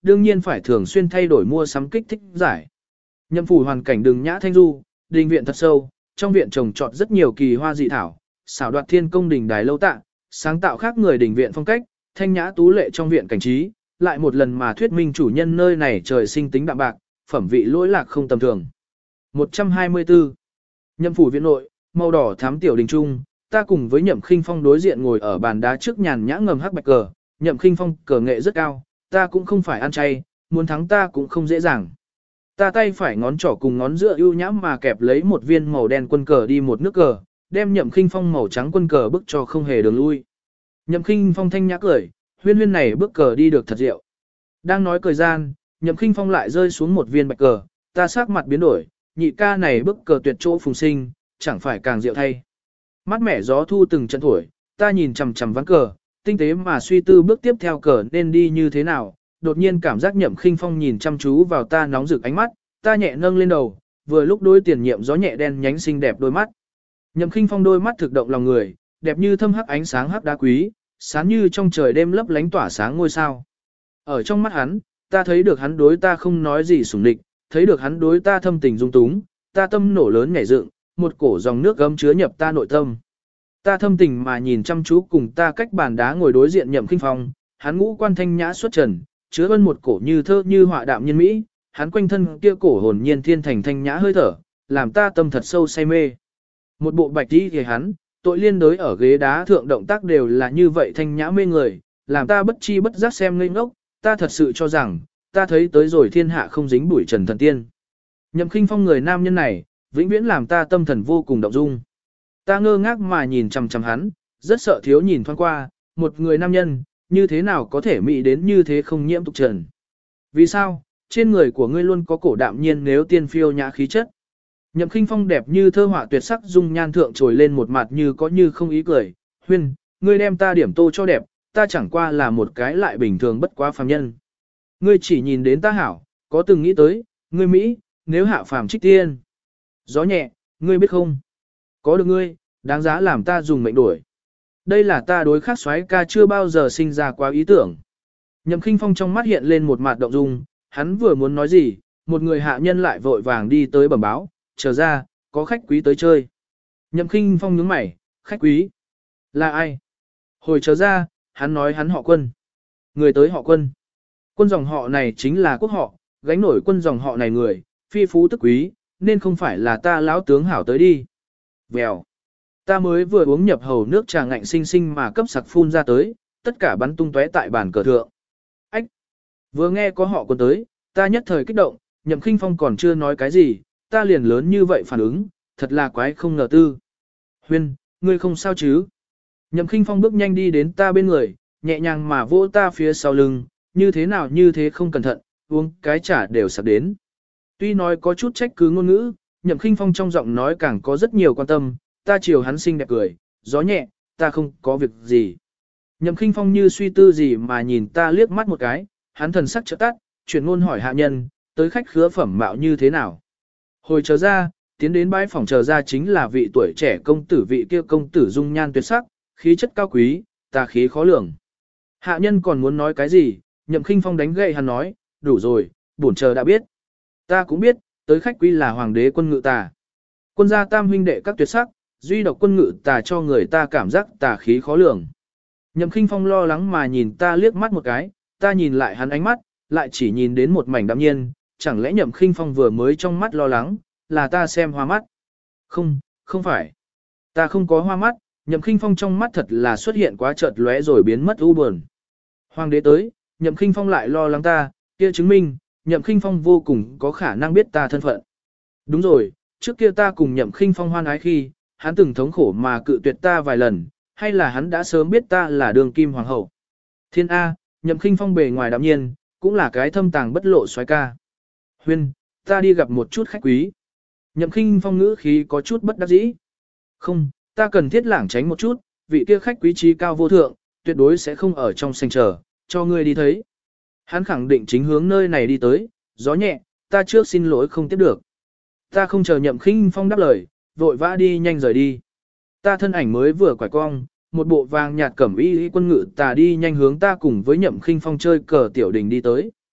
đương nhiên phải thường xuyên thay đổi mua sắm kích thích giải. Nhậm phủ hoàn cảnh đường nhã thanh du, đình viện thật sâu, trong viện trồng trọt rất nhiều kỳ hoa dị thảo, xảo đoạt thiên công đình đài lâu tạ, sáng tạo khác người đình viện phong cách, thanh nhã tú lệ trong viện cảnh trí, lại một lần mà thuyết minh chủ nhân nơi này trời sinh tính đạm bạc, phẩm vị lỗi lạc không tầm thường. một trăm hai mươi tư. Nhậm phủ viện nội, màu đỏ thắm tiểu đình trung, ta cùng với Nhậm Khinh Phong đối diện ngồi ở bàn đá trước nhàn nhã ngầm hắc bạch cờ, Nhậm Khinh Phong cờ nghệ rất cao, ta cũng không phải ăn chay, muốn thắng ta cũng không dễ dàng. Ta tay phải ngón trỏ cùng ngón giữa ưu nhãm mà kẹp lấy một viên màu đen quân cờ đi một nước cờ, đem Nhậm Khinh Phong màu trắng quân cờ bức cho không hề đường lui. Nhậm Khinh Phong thanh nhã cười, huyên huyên này bước cờ đi được thật diệu. Đang nói cười gian, Nhậm Khinh Phong lại rơi xuống một viên bạch cờ, ta sắc mặt biến đổi, nhị ca này bước cờ tuyệt chỗ phùng sinh, chẳng phải càng diệu thay. Mát mẻ gió thu từng trận thổi, ta nhìn chằm chằm ván cờ, tinh tế mà suy tư bước tiếp theo cờ nên đi như thế nào, đột nhiên cảm giác Nhậm Khinh Phong nhìn chăm chú vào ta nóng rực ánh mắt, ta nhẹ nâng lên đầu, vừa lúc đối tiền nhiệm gió nhẹ đen nhánh xinh đẹp đôi mắt. Nhậm Khinh Phong đôi mắt thực động lòng người, đẹp như thâm hắc ánh sáng hắc đá quý, sáng như trong trời đêm lấp lánh tỏa sáng ngôi sao. Ở trong mắt hắn, ta thấy được hắn đối ta không nói gì sủng địch, thấy được hắn đối ta thâm tình dung túng, ta tâm nổ lớn nhảy dựng, một cổ dòng nước gấm chứa nhập ta nội tâm. Ta thâm tình mà nhìn chăm chú cùng ta cách bàn đá ngồi đối diện Nhậm Khinh Phong, hắn ngũ quan thanh nhã xuất trần, chứa vân một cổ như thơ như họa đạm nhân mỹ, hắn quanh thân kia cổ hồn nhiên thiên thành thanh nhã hơi thở, làm ta tâm thật sâu say mê. Một bộ bạch y thì hắn, tội liên đối ở ghế đá thượng động tác đều là như vậy thanh nhã mê người, làm ta bất chi bất giác xem ngây ngốc, ta thật sự cho rằng, ta thấy tới rồi thiên hạ không dính bụi trần thần tiên. Nhậm Khinh Phong người nam nhân này, vĩnh viễn làm ta tâm thần vô cùng động dung. Ta ngơ ngác mà nhìn chằm chằm hắn, rất sợ thiếu nhìn thoáng qua, một người nam nhân, như thế nào có thể mỹ đến như thế không nhiễm tục trần. Vì sao, trên người của ngươi luôn có cổ đạm nhiên nếu tiên phiêu nhã khí chất. Nhậm Khinh Phong đẹp như thơ họa tuyệt sắc dung nhan thượng trồi lên một mặt như có như không ý cười, huyên, ngươi đem ta điểm tô cho đẹp, ta chẳng qua là một cái lại bình thường bất quá phàm nhân. Ngươi chỉ nhìn đến ta hảo, có từng nghĩ tới, ngươi Mỹ, nếu hạ phàm trích tiên. Gió nhẹ, ngươi biết không? Có được ngươi, đáng giá làm ta dùng mệnh đổi. Đây là ta đối khắc soái ca chưa bao giờ sinh ra quá ý tưởng. Nhậm Khinh Phong trong mắt hiện lên một mặt động dung, hắn vừa muốn nói gì, một người hạ nhân lại vội vàng đi tới bẩm báo, chờ ra, có khách quý tới chơi. Nhậm Khinh Phong nhướng mày, khách quý? Là ai? Hồi chờ ra, hắn nói hắn họ Quân. Người tới họ Quân. Quân dòng họ này chính là quốc họ, gánh nổi quân dòng họ này người, phi phú tức quý, nên không phải là ta lão tướng hảo tới đi. Vèo. Ta mới vừa uống nhập hầu nước trà ngạnh sinh sinh mà cấp sặc phun ra tới, tất cả bắn tung tóe tại bàn cờ thượng. Ách. Vừa nghe có họ Quân tới, ta nhất thời kích động, Nhậm Khinh Phong còn chưa nói cái gì, ta liền lớn như vậy phản ứng, thật là quái không ngờ tư. Huyên, ngươi không sao chứ? Nhậm Khinh Phong bước nhanh đi đến ta bên người, nhẹ nhàng mà vỗ ta phía sau lưng, như thế nào như thế không cẩn thận, uống cái trà đều sắp đến. Tuy nói có chút trách cứ ngôn ngữ, Nhậm Khinh Phong trong giọng nói càng có rất nhiều quan tâm, ta chiều hắn xinh đẹp cười, gió nhẹ, ta không có việc gì. Nhậm Khinh Phong như suy tư gì mà nhìn ta liếc mắt một cái, hắn thần sắc chợt tắt, chuyển ngôn hỏi hạ nhân, tới khách khứa phẩm mạo như thế nào. Hồi chờ ra, tiến đến bãi phòng chờ ra chính là vị tuổi trẻ công tử vị kia công tử dung nhan tuyệt sắc, khí chất cao quý, tà khí khó lường. Hạ nhân còn muốn nói cái gì, Nhậm Khinh Phong đánh gậy hắn nói, đủ rồi, bổn chờ đã biết. Ta cũng biết, tới khách quý là hoàng đế Quân Ngự Tà. Quân gia tam huynh đệ các tuyệt sắc, duy độc Quân Ngự Tà cho người ta cảm giác tà khí khó lường. Nhậm Khinh Phong lo lắng mà nhìn ta liếc mắt một cái, ta nhìn lại hắn ánh mắt, lại chỉ nhìn đến một mảnh đạm nhiên, chẳng lẽ Nhậm Khinh Phong vừa mới trong mắt lo lắng, là ta xem hoa mắt. Không, không phải. Ta không có hoa mắt, Nhậm Khinh Phong trong mắt thật là xuất hiện quá chợt lóe rồi biến mất u buồn. Hoàng đế tới, Nhậm Khinh Phong lại lo lắng ta, kia chứng minh, Nhậm Khinh Phong vô cùng có khả năng biết ta thân phận. Đúng rồi, trước kia ta cùng Nhậm Khinh Phong hoan ái khi, hắn từng thống khổ mà cự tuyệt ta vài lần, hay là hắn đã sớm biết ta là đường kim hoàng hậu. Thiên A, Nhậm Khinh Phong bề ngoài đạm nhiên, cũng là cái thâm tàng bất lộ soái ca. Huyên, ta đi gặp một chút khách quý. Nhậm Khinh Phong ngữ khí có chút bất đắc dĩ. Không, ta cần thiết lảng tránh một chút, vị kia khách quý trí cao vô thượng, tuyệt đối sẽ không ở trong sảnh chờ, cho ngươi đi thấy. Hắn khẳng định chính hướng nơi này đi tới, gió nhẹ, ta trước xin lỗi không tiếp được. Ta không chờ Nhậm Khinh Phong đáp lời, vội vã đi nhanh rời đi. Ta thân ảnh mới vừa quải cong, một bộ vàng nhạt cẩm y Quân Ngự Tà đi nhanh hướng ta cùng với Nhậm Khinh Phong chơi cờ tiểu đình đi tới.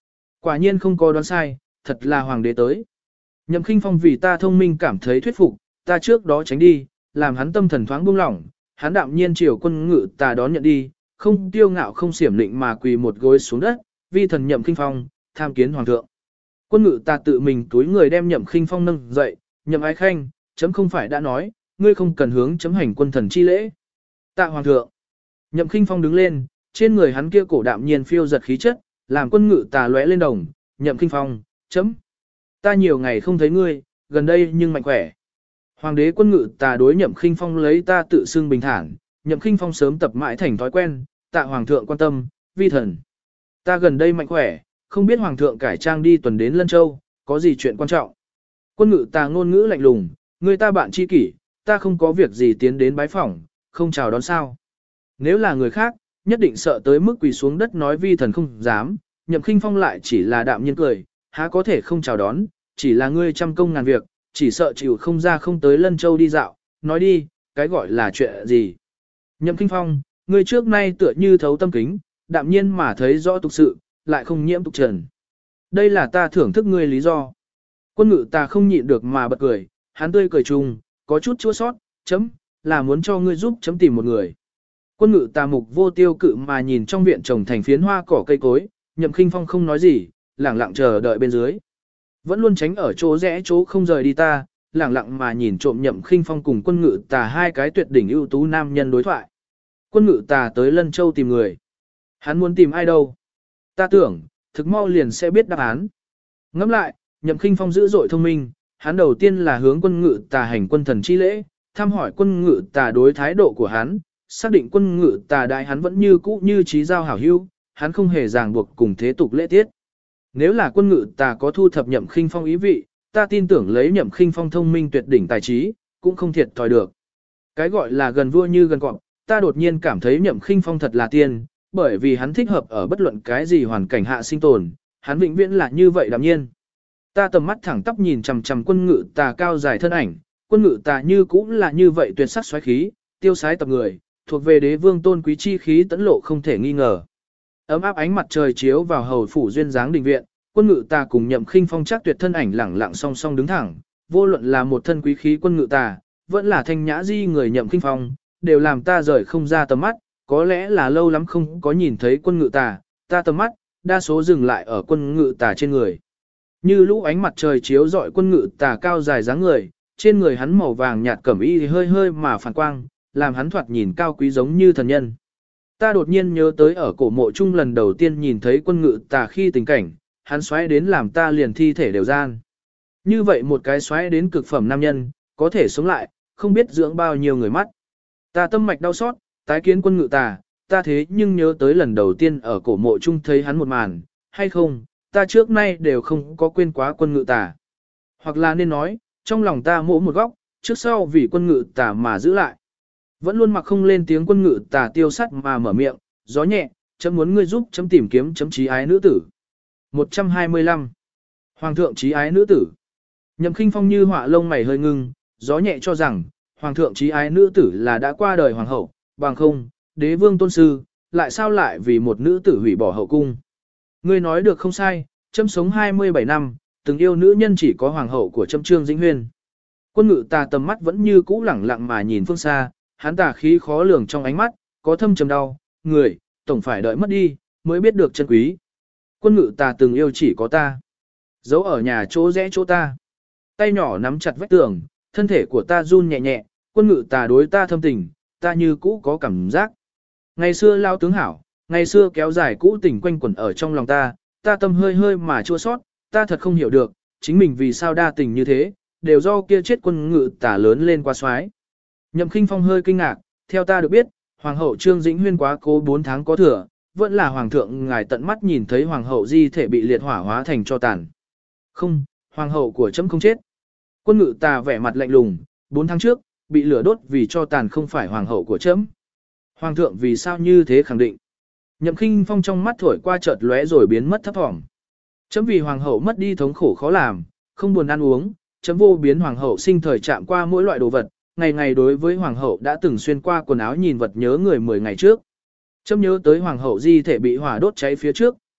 Quả nhiên không có đoán sai, thật là hoàng đế tới. Nhậm Khinh Phong vì ta thông minh cảm thấy thuyết phục, ta trước đó tránh đi, làm hắn tâm thần thoáng buông lỏng, hắn đạm nhiên chiều quân ngự ta đón nhận đi, không tiêu ngạo không xiểm lịnh mà quỳ một gối xuống đất, vi thần Nhậm Khinh Phong, tham kiến hoàng thượng. Quân ngự ta tự mình túi người đem Nhậm Khinh Phong nâng dậy, Nhậm Ái Khanh, chấm không phải đã nói, ngươi không cần hướng chấm hành quân thần chi lễ. Tạ hoàng thượng. Nhậm Khinh Phong đứng lên, trên người hắn kia cổ đạm nhiên phiêu giật khí chất, làm quân ngự ta lóe lên đồng, Nhậm Khinh Phong, chấm. Ta nhiều ngày không thấy ngươi, gần đây nhưng mạnh khỏe. Hoàng đế quân ngự ta đối Nhậm Khinh Phong lấy ta tự xưng bình thản, Nhậm Khinh Phong sớm tập mãi thành thói quen, tạ hoàng thượng quan tâm, vi thần. Ta gần đây mạnh khỏe, không biết hoàng thượng cải trang đi tuần đến Lân Châu, có gì chuyện quan trọng. Quân ngự ta ngôn ngữ lạnh lùng, người ta bạn tri kỷ, ta không có việc gì tiến đến bái phỏng, không chào đón sao. Nếu là người khác, nhất định sợ tới mức quỳ xuống đất nói vi thần không dám, Nhậm Khinh Phong lại chỉ là đạm nhiên cười, há có thể không chào đón, chỉ là ngươi trăm công ngàn việc, chỉ sợ chịu không ra không tới Lân Châu đi dạo, nói đi, cái gọi là chuyện gì. Nhậm Khinh Phong, ngươi trước nay tựa như thấu tâm kính, đạm nhiên mà thấy rõ tục sự, lại không nhiễm tục trần. Đây là ta thưởng thức ngươi lý do. Quân ngự ta không nhịn được mà bật cười, hắn tươi cười chung, có chút chua sót, chấm, là muốn cho ngươi giúp chấm tìm một người. Quân ngự ta mục vô tiêu cự mà nhìn trong viện trồng thành phiến hoa cỏ cây cối, Nhậm Khinh Phong không nói gì, lẳng lặng chờ đợi bên dưới. Vẫn luôn tránh ở chỗ rẽ chỗ không rời đi ta, lẳng lặng mà nhìn trộm Nhậm Khinh Phong cùng quân ngự tà hai cái tuyệt đỉnh ưu tú nam nhân đối thoại. Quân ngự tà tới Lân Châu tìm người. Hắn muốn tìm ai đâu? Ta tưởng, thực mau liền sẽ biết đáp án. Ngẫm lại, Nhậm Khinh Phong dữ dội thông minh, hắn đầu tiên là hướng quân ngự tà hành quân thần chi lễ, thăm hỏi quân ngự tà đối thái độ của hắn, xác định quân ngự tà đại hắn vẫn như cũ như trí giao hảo hữu, hắn không hề ràng buộc cùng thế tục lễ tiết. Nếu là quân ngự tà có thu thập Nhậm Khinh Phong ý vị, ta tin tưởng lấy Nhậm Khinh Phong thông minh tuyệt đỉnh tài trí, cũng không thiệt thòi được. Cái gọi là gần vua như gần cọp, ta đột nhiên cảm thấy Nhậm Khinh Phong thật là tiên, bởi vì hắn thích hợp ở bất luận cái gì hoàn cảnh hạ sinh tồn, hắn vĩnh viễn là như vậy đạm nhiên. Ta tầm mắt thẳng tắp nhìn chằm chằm quân ngự tà cao dài thân ảnh, quân ngự tà như cũng là như vậy tuyệt sắc xoáy khí, tiêu sái tập người, thuộc về đế vương tôn quý chi khí tấn lộ không thể nghi ngờ. Ấm áp ánh mặt trời chiếu vào hầu phủ duyên dáng đình viện, quân ngự tà cùng Nhậm Khinh Phong chắc tuyệt thân ảnh lẳng lặng song song đứng thẳng, vô luận là một thân quý khí quân ngự tà, vẫn là thanh nhã di người Nhậm Khinh Phong, đều làm ta rời không ra tầm mắt, có lẽ là lâu lắm không có nhìn thấy quân ngự tà, ta tầm mắt, đa số dừng lại ở quân ngự tà trên người. Như lũ ánh mặt trời chiếu rọi quân ngự tà cao dài dáng người, trên người hắn màu vàng nhạt cẩm y hơi hơi mà phản quang, làm hắn thoạt nhìn cao quý giống như thần nhân. Ta đột nhiên nhớ tới ở cổ mộ chung lần đầu tiên nhìn thấy quân ngự tà khi tình cảnh, hắn xoáy đến làm ta liền thi thể đều gian. Như vậy một cái xoáy đến cực phẩm nam nhân, có thể sống lại, không biết dưỡng bao nhiêu người mắt. Ta tâm mạch đau xót, tái kiến quân ngự tà, ta thế nhưng nhớ tới lần đầu tiên ở cổ mộ chung thấy hắn một màn, hay không, ta trước nay đều không có quên quá quân ngự tà. Hoặc là nên nói, trong lòng ta mỗ một góc, trước sau vì quân ngự tà mà giữ lại. Vẫn luôn mặc không lên tiếng quân ngự tà tiêu sắt mà mở miệng, gió nhẹ, chấm muốn ngươi giúp chấm tìm kiếm chấm trí ái nữ tử. một trăm hai mươi lăm. Hoàng thượng trí ái nữ tử. Nhậm Khinh Phong như họa lông mày hơi ngưng, gió nhẹ cho rằng, hoàng thượng trí ái nữ tử là đã qua đời hoàng hậu, bằng không, đế vương tôn sư, lại sao lại vì một nữ tử hủy bỏ hậu cung. Ngươi nói được không sai, chấm sống hai mươi bảy năm, từng yêu nữ nhân chỉ có hoàng hậu của chấm Trương Dĩnh Huyên. Quân ngự tà tầm mắt vẫn như cũ lẳng lặng mà nhìn phương xa, hắn tà khí khó lường trong ánh mắt, có thâm trầm đau, người, tổng phải đợi mất đi, mới biết được chân quý. Quân ngự tà từng yêu chỉ có ta. Giấu ở nhà chỗ rẽ chỗ ta. Tay nhỏ nắm chặt vách tường, thân thể của ta run nhẹ nhẹ, quân ngự tà đối ta thâm tình, ta như cũ có cảm giác. Ngày xưa lao tướng hảo, ngày xưa kéo dài cũ tình quanh quẩn ở trong lòng ta, ta tâm hơi hơi mà chua sót, ta thật không hiểu được, chính mình vì sao đa tình như thế, đều do kia chết quân ngự tà lớn lên qua xoái. Nhậm Khinh Phong hơi kinh ngạc, theo ta được biết, hoàng hậu Trương Dĩnh Huyên quá cố bốn tháng có thừa, vẫn là hoàng thượng ngài tận mắt nhìn thấy hoàng hậu di thể bị liệt hỏa hóa thành cho tàn. Không, hoàng hậu của chấm không chết. Quân ngự tà vẻ mặt lạnh lùng, bốn tháng trước, bị lửa đốt vì cho tàn không phải hoàng hậu của chấm. Hoàng thượng vì sao như thế khẳng định. Nhậm Khinh Phong trong mắt thổi qua chợt lóe rồi biến mất thấp thỏm. Chấm vì hoàng hậu mất đi thống khổ khó làm, không buồn ăn uống, chấm vô biến hoàng hậu sinh thời chạm qua mỗi loại đồ vật, ngày ngày đối với hoàng hậu đã từng xuyên qua quần áo nhìn vật nhớ người mười ngày trước. Chấm nhớ tới hoàng hậu di thể bị hỏa đốt cháy phía trước,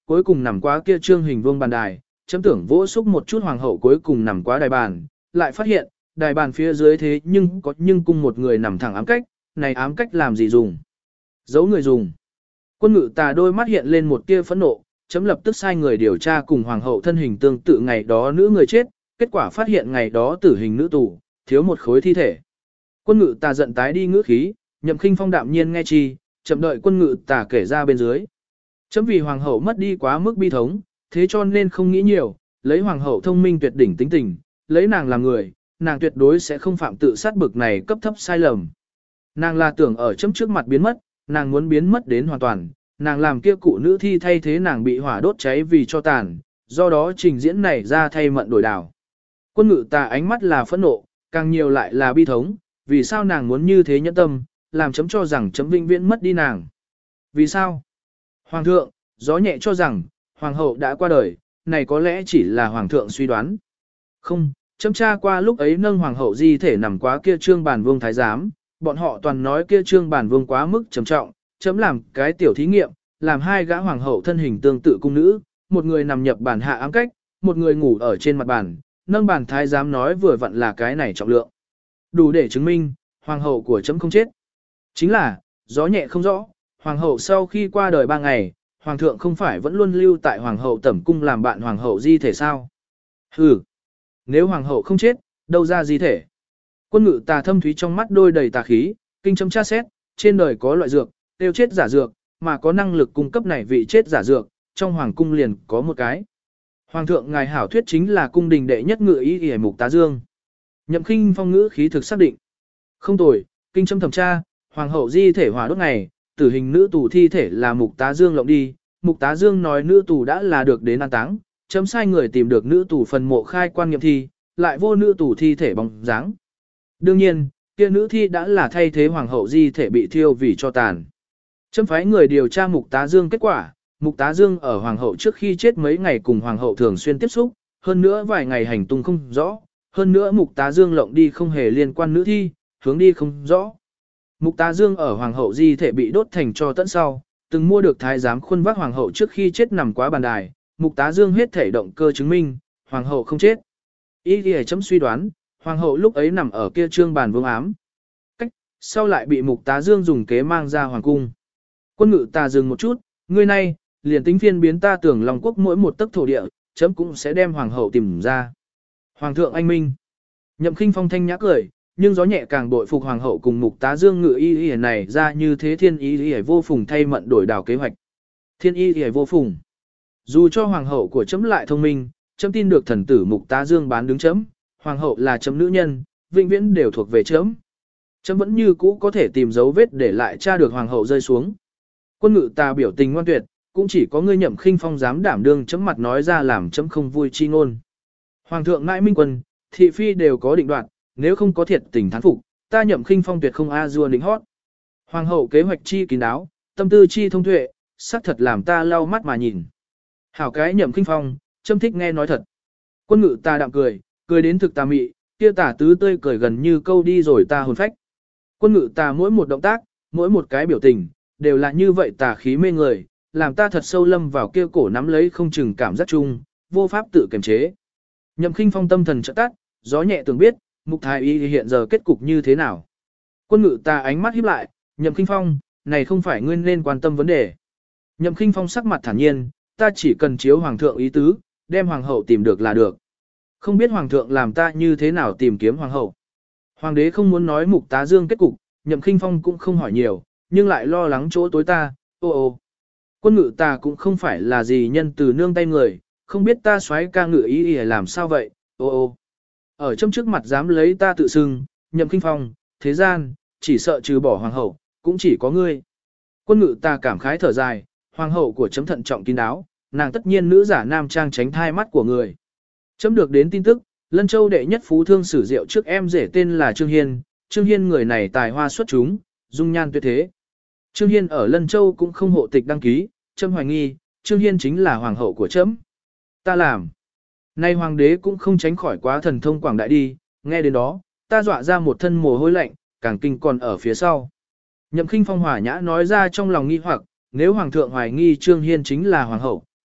cuối cùng nằm quá kia trương hình vuông bàn đài, chấm tưởng vỗ xúc một chút hoàng hậu cuối cùng nằm quá đài bàn, lại phát hiện, đài bàn phía dưới thế nhưng có nhưng cung một người nằm thẳng ám cách, này ám cách làm gì dùng? Giấu người dùng. Quân ngự tà đôi mắt hiện lên một tia phẫn nộ, chấm lập tức sai người điều tra cùng hoàng hậu thân hình tương tự ngày đó nữ người chết, kết quả phát hiện ngày đó tử hình nữ tù, thiếu một khối thi thể. Quân ngự tà giận tái đi ngữ khí, Nhậm Khinh Phong đạm nhiên nghe chi, chậm đợi quân ngự tà kể ra bên dưới. Chấm vì hoàng hậu mất đi quá mức bi thống, thế cho nên không nghĩ nhiều, lấy hoàng hậu thông minh tuyệt đỉnh tính tình, lấy nàng làm người, nàng tuyệt đối sẽ không phạm tự sát bực này cấp thấp sai lầm. Nàng là tưởng ở chấm trước mặt biến mất, nàng muốn biến mất đến hoàn toàn, nàng làm kia cụ nữ thi thay thế nàng bị hỏa đốt cháy vì cho tàn, do đó trình diễn này ra thay mận đổi đảo. Quân ngự tà ánh mắt là phẫn nộ, càng nhiều lại là bi thống, vì sao nàng muốn như thế nhẫn tâm, làm chấm cho rằng chấm vĩnh viễn mất đi nàng. Vì sao? Hoàng thượng, gió nhẹ cho rằng, hoàng hậu đã qua đời, này có lẽ chỉ là hoàng thượng suy đoán. Không, chấm tra qua lúc ấy nâng hoàng hậu di thể nằm quá kia trương bản vương thái giám, bọn họ toàn nói kia trương bản vương quá mức trầm trọng, chấm làm cái tiểu thí nghiệm, làm hai gã hoàng hậu thân hình tương tự cung nữ, một người nằm nhập bản hạ ám cách, một người ngủ ở trên mặt bàn, nâng bản thái giám nói vừa vặn là cái này trọng lượng. Đủ để chứng minh, hoàng hậu của chấm không chết. Chính là, gió nhẹ không rõ, hoàng hậu sau khi qua đời ba ngày, hoàng thượng không phải vẫn luôn lưu tại hoàng hậu tẩm cung làm bạn hoàng hậu di thể sao? Hừ, nếu hoàng hậu không chết, đâu ra di thể? Quân ngự tà thâm thúy trong mắt đôi đầy tà khí, kinh chấm tra xét, trên đời có loại dược, tiêu chết giả dược, mà có năng lực cung cấp này vị chết giả dược, trong hoàng cung liền có một cái. Hoàng thượng ngài hảo thuyết chính là cung đình đệ nhất ngự ý y mục tá dương. Nhậm Khinh Phong ngữ khí thực xác định. Không tồi, kinh chấm thẩm tra, hoàng hậu di thể hỏa đốt ngày, tử hình nữ tù thi thể là mục tá dương lộng đi, mục tá dương nói nữ tù đã là được đến an táng, chấm sai người tìm được nữ tù phần mộ khai quan nghiệm thi, lại vô nữ tù thi thể bóng dáng. Đương nhiên, kia nữ thi đã là thay thế hoàng hậu di thể bị thiêu vì cho tàn. Chấm phái người điều tra mục tá dương kết quả, mục tá dương ở hoàng hậu trước khi chết mấy ngày cùng hoàng hậu thường xuyên tiếp xúc, hơn nữa vài ngày hành tung không rõ, hơn nữa mục tá dương lộng đi không hề liên quan nữ thi, hướng đi không rõ. Mục tá dương ở hoàng hậu di thể bị đốt thành cho tận sau, từng mua được thái giám khuôn vác hoàng hậu trước khi chết nằm quá bàn đài, mục tá dương hết thể động cơ chứng minh, hoàng hậu không chết. Ý thì chấm suy đoán, hoàng hậu lúc ấy nằm ở kia trương bàn vương ám. Cách, sau lại bị mục tá dương dùng kế mang ra hoàng cung. Quân ngự tà dừng một chút, người này, liền tính phiên biến ta tưởng lòng quốc mỗi một tấc thổ địa, chấm cũng sẽ đem hoàng hậu tìm ra. Hoàng thượng anh minh. Nhậm Khinh Phong thanh nhã cười, nhưng gió nhẹ càng bội phục hoàng hậu cùng mục tá dương ngự y y này ra như thế thiên y y vô phùng thay mận đổi đảo kế hoạch. Thiên y y vô phùng. Dù cho hoàng hậu của chấm lại thông minh, chấm tin được thần tử mục tá dương bán đứng chấm, hoàng hậu là chấm nữ nhân, vĩnh viễn đều thuộc về chấm. Chấm vẫn như cũ có thể tìm dấu vết để lại tra được hoàng hậu rơi xuống. Quân ngự tà biểu tình ngoan tuyệt, cũng chỉ có ngươi Nhậm Khinh Phong dám đảm đương chấm mặt nói ra làm chấm không vui chi ngôn. Hoàng thượng ngại minh quân, thị phi đều có định đoạt, nếu không có thiệt tình thán phục, ta Nhậm Khinh Phong tuyệt không a dua đỉnh hót. Hoàng hậu kế hoạch chi kín đáo, tâm tư chi thông tuệ, xác thật làm ta lau mắt mà nhìn. Hảo cái Nhậm Khinh Phong, châm thích nghe nói thật. Quân ngự ta đạm cười, cười đến thực tà mị, kia tả tứ tươi cười gần như câu đi rồi ta hồn phách. Quân ngự ta mỗi một động tác, mỗi một cái biểu tình, đều là như vậy tà khí mê người, làm ta thật sâu lâm vào kia cổ nắm lấy không chừng cảm giác chung, vô pháp tự kiềm chế. Nhậm Khinh Phong tâm thần chợt tắt, gió nhẹ tưởng biết, mục thái y hiện giờ kết cục như thế nào. Quân ngự ta ánh mắt híp lại, Nhậm Khinh Phong, này không phải ngươi nên quan tâm vấn đề. Nhậm Khinh Phong sắc mặt thản nhiên, ta chỉ cần chiếu hoàng thượng ý tứ, đem hoàng hậu tìm được là được. Không biết hoàng thượng làm ta như thế nào tìm kiếm hoàng hậu. Hoàng đế không muốn nói mục tá dương kết cục, Nhậm Khinh Phong cũng không hỏi nhiều, nhưng lại lo lắng chỗ tối ta, ô ô. Quân ngự ta cũng không phải là gì nhân từ nương tay người, không biết ta xoáy ca ngự ý ý làm sao vậy, ô ô. Ở trong trước mặt dám lấy ta tự xưng, Nhậm Khinh Phong, thế gian, chỉ sợ trừ bỏ hoàng hậu, cũng chỉ có ngươi. Quân ngự ta cảm khái thở dài, hoàng hậu của chấm thận trọng kín đáo, nàng tất nhiên nữ giả nam trang tránh thai mắt của người. Chấm được đến tin tức, Lân Châu đệ nhất phú thương sử rượu trước em rể tên là Trương Hiên, Trương Hiên người này tài hoa xuất chúng, dung nhan tuyệt thế. Trương Hiên ở Lân Châu cũng không hộ tịch đăng ký, chấm hoài nghi, Trương Hiên chính là hoàng hậu của chấm. Ta làm. Nay hoàng đế cũng không tránh khỏi quá thần thông quảng đại đi, nghe đến đó, ta dọa ra một thân mồ hôi lạnh, càng kinh còn ở phía sau. Nhậm Khinh Phong hòa nhã nói ra trong lòng nghi hoặc, nếu hoàng thượng hoài nghi Trương Hiên chính là hoàng hậu,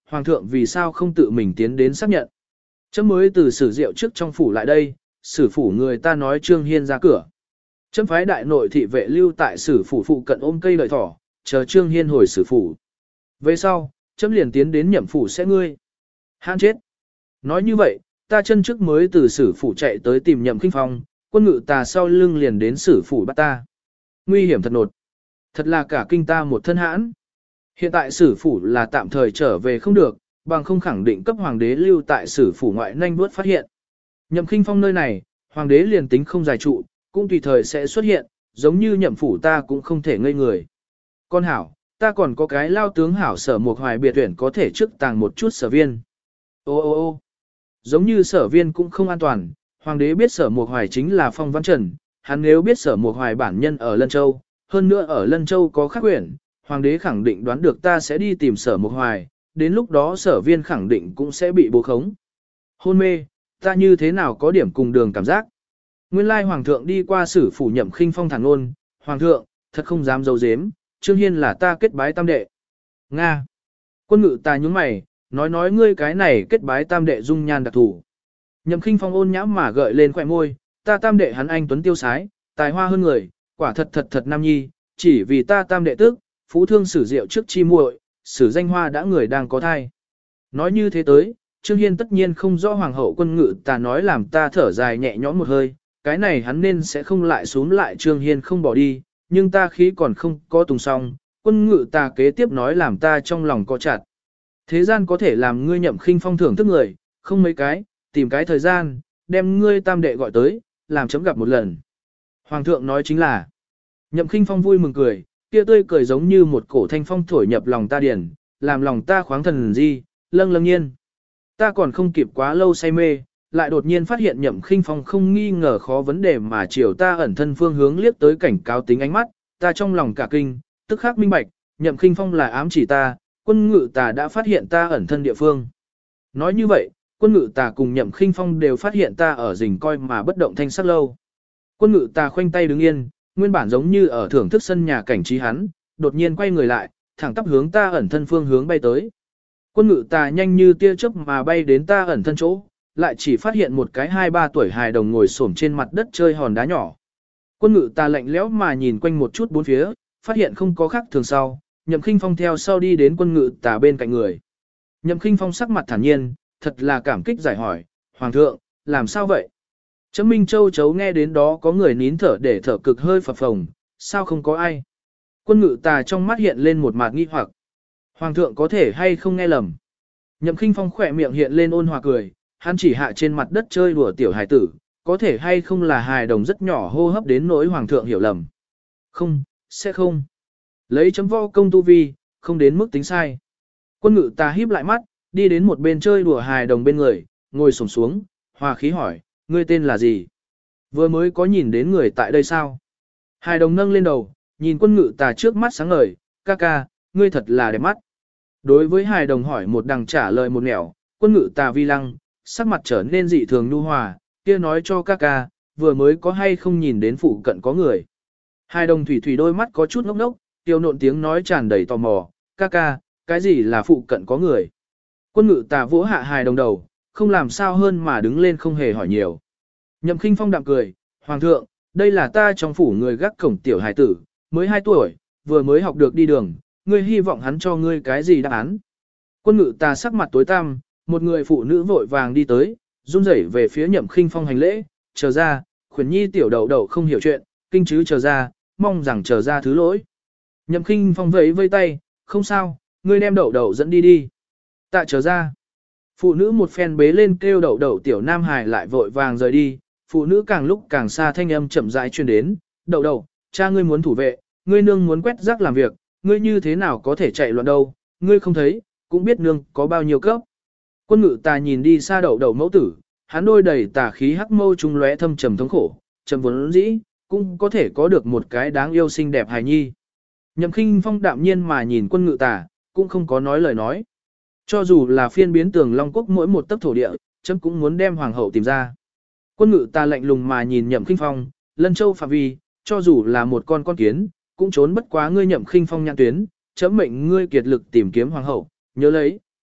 hoàng thượng vì sao không tự mình tiến đến xác nhận. Chấm mới từ Sử Diệu trước trong phủ lại đây, Sử phủ người ta nói Trương Hiên ra cửa. Chấm phái đại nội thị vệ lưu tại Sử phủ phụ cận ôm cây lợi thỏ, chờ Trương Hiên hồi Sử phủ. Về sau, chấm liền tiến đến nhậm phủ sẽ ngươi. Hãn chết. Nói như vậy, ta chân trước mới từ Sử phủ chạy tới tìm Nhậm Khinh Phong, quân ngự tà sau lưng liền đến Sử phủ bắt ta. Nguy hiểm thật nột. Thật là cả kinh ta một thân hãn. Hiện tại Sử phủ là tạm thời trở về không được, bằng không khẳng định cấp hoàng đế lưu tại Sử phủ ngoại nhanh bước phát hiện. Nhậm Khinh Phong nơi này, hoàng đế liền tính không giải trụ, cũng tùy thời sẽ xuất hiện, giống như nhậm phủ ta cũng không thể ngây người. Con hảo, ta còn có cái lao tướng hảo Sở Mục Hoài biệt tuyển có thể trước tàng một chút sở viên. Ô ô ô giống như sở viên cũng không an toàn, hoàng đế biết Sở Mục Hoài chính là Phong Văn Trần, hắn nếu biết Sở Mục Hoài bản nhân ở Lân Châu, hơn nữa ở Lân Châu có khắc quyển, hoàng đế khẳng định đoán được ta sẽ đi tìm Sở Mục Hoài, đến lúc đó sở viên khẳng định cũng sẽ bị bố khống. Hôn mê, ta như thế nào có điểm cùng đường cảm giác. Nguyên lai hoàng thượng đi qua Sử phủ Nhậm Khinh Phong thẳng ôn, hoàng thượng, thật không dám giấu giếm, Trương Hiên là ta kết bái tam đệ. Nga. Quân ngự ta nhúng mày, nói nói ngươi cái này kết bái tam đệ dung nhan đặc thủ. Nhậm Khinh Phong ôn nhã mà gợi lên khỏe môi, ta tam đệ hắn anh tuấn tiêu sái, tài hoa hơn người, quả thật thật thật nam nhi, chỉ vì ta tam đệ tức, phú thương Sử Diệu trước chi muội, Sử danh hoa đã người đang có thai. Nói như thế tới, Trương Hiên tất nhiên không rõ hoàng hậu quân ngự ta nói làm ta thở dài nhẹ nhõm một hơi, cái này hắn nên sẽ không lại xuống lại Trương Hiên không bỏ đi, nhưng ta khí còn không có tùng xong, quân ngự ta kế tiếp nói làm ta trong lòng có chặt. Thế gian có thể làm ngươi Nhậm Khinh Phong thưởng thức người, không mấy cái, tìm cái thời gian, đem ngươi tam đệ gọi tới, làm chấm gặp một lần. Hoàng thượng nói chính là, Nhậm Khinh Phong vui mừng cười, kia tươi cười giống như một cổ thanh phong thổi nhập lòng ta điển, làm lòng ta khoáng thần di, lâng lâng nhiên. Ta còn không kịp quá lâu say mê, lại đột nhiên phát hiện Nhậm Khinh Phong không nghi ngờ khó vấn đề mà chiều ta ẩn thân phương hướng liếc tới cảnh cáo tính ánh mắt, ta trong lòng cả kinh, tức khắc minh bạch, Nhậm Khinh Phong là ám chỉ ta, quân ngự tà đã phát hiện ta ẩn thân địa phương. Nói như vậy, quân ngự tà cùng Nhậm Khinh Phong đều phát hiện ta ở rình coi mà bất động thanh sắc lâu. Quân ngự tà khoanh tay đứng yên, nguyên bản giống như ở thưởng thức sân nhà cảnh trí hắn, đột nhiên quay người lại, thẳng tắp hướng ta ẩn thân phương hướng bay tới. Quân ngự tà nhanh như tia chớp mà bay đến ta ẩn thân chỗ, lại chỉ phát hiện một cái hai ba tuổi hài đồng ngồi xổm trên mặt đất chơi hòn đá nhỏ. Quân ngự tà lạnh lẽo mà nhìn quanh một chút bốn phía, phát hiện không có khác thường sau, Nhậm Khinh Phong theo sau đi đến quân ngự tà bên cạnh người. Nhậm Khinh Phong sắc mặt thản nhiên, thật là cảm kích giải hỏi, hoàng thượng, làm sao vậy? Chấm Minh Châu chấu nghe đến đó có người nín thở để thở cực hơi phập phồng, sao không có ai? Quân ngự tà trong mắt hiện lên một mạt nghi hoặc. Hoàng thượng có thể hay không nghe lầm? Nhậm Khinh Phong khỏe miệng hiện lên ôn hòa cười, hắn chỉ hạ trên mặt đất chơi đùa tiểu hài tử, có thể hay không là hài đồng rất nhỏ hô hấp đến nỗi hoàng thượng hiểu lầm. Không, sẽ không. Lấy chấm vo công tu vi, không đến mức tính sai. Quân ngự tà híp lại mắt, đi đến một bên chơi đùa hài đồng bên người, ngồi xổm xuống, hòa khí hỏi, ngươi tên là gì? Vừa mới có nhìn đến người tại đây sao? Hài đồng nâng lên đầu, nhìn quân ngự tà trước mắt sáng ngời, ca ca, ngươi thật là đẹp mắt. Đối với hài đồng hỏi một đằng trả lời một nẻo, quân ngự tà vi lăng, sắc mặt trở nên dị thường nhu hòa, kia nói cho ca ca, vừa mới có hay không nhìn đến phụ cận có người. Hài đồng thủy thủy đôi mắt có chút ngốc ngốc, tiêu nộn tiếng nói tràn đầy tò mò, ca ca, cái gì là phụ cận có người. Quân ngự tà vỗ hạ hài đồng đầu, không làm sao hơn mà đứng lên không hề hỏi nhiều. Nhậm Khinh Phong đạm cười, hoàng thượng, đây là ta trong phủ người gác cổng tiểu hài tử, mới hai tuổi, vừa mới học được đi đường, ngươi hy vọng hắn cho ngươi cái gì đáp án. Quân ngự tà sắc mặt tối tăm, một người phụ nữ vội vàng đi tới, run rẩy về phía Nhậm Khinh Phong hành lễ, chờ ra, khuyển nhi tiểu đầu đầu không hiểu chuyện, kinh chứ chờ ra, mong rằng chờ ra thứ lỗi. Nhậm Khinh Phong vẫy vây tay, không sao, ngươi đem đậu đậu dẫn đi đi. Tạ chờ ra. Phụ nữ một phen bế lên kêu đậu đậu tiểu nam hài lại vội vàng rời đi, phụ nữ càng lúc càng xa thanh âm chậm rãi truyền đến, đậu đậu, cha ngươi muốn thủ vệ, ngươi nương muốn quét rác làm việc, ngươi như thế nào có thể chạy loạn đâu, ngươi không thấy, cũng biết nương có bao nhiêu cấp. Quân ngự tà nhìn đi xa đậu đậu mẫu tử, hắn đôi đầy tà khí hắc mâu trung lóe thâm trầm thống khổ, trầm vốn dĩ, cũng có thể có được một cái đáng yêu xinh đẹp hài nhi. Nhậm Khinh Phong đạm nhiên mà nhìn quân ngự tà, cũng không có nói lời nói. Cho dù là phiên biến tường Long Quốc mỗi một tấc thổ địa, chấm cũng muốn đem hoàng hậu tìm ra. Quân ngự tà lạnh lùng mà nhìn Nhậm Khinh Phong, Lân Châu phạm vi, cho dù là một con con kiến, cũng trốn bất quá ngươi Nhậm Khinh Phong nhãn tuyến, chấm mệnh ngươi kiệt lực tìm kiếm hoàng hậu, nhớ lấy,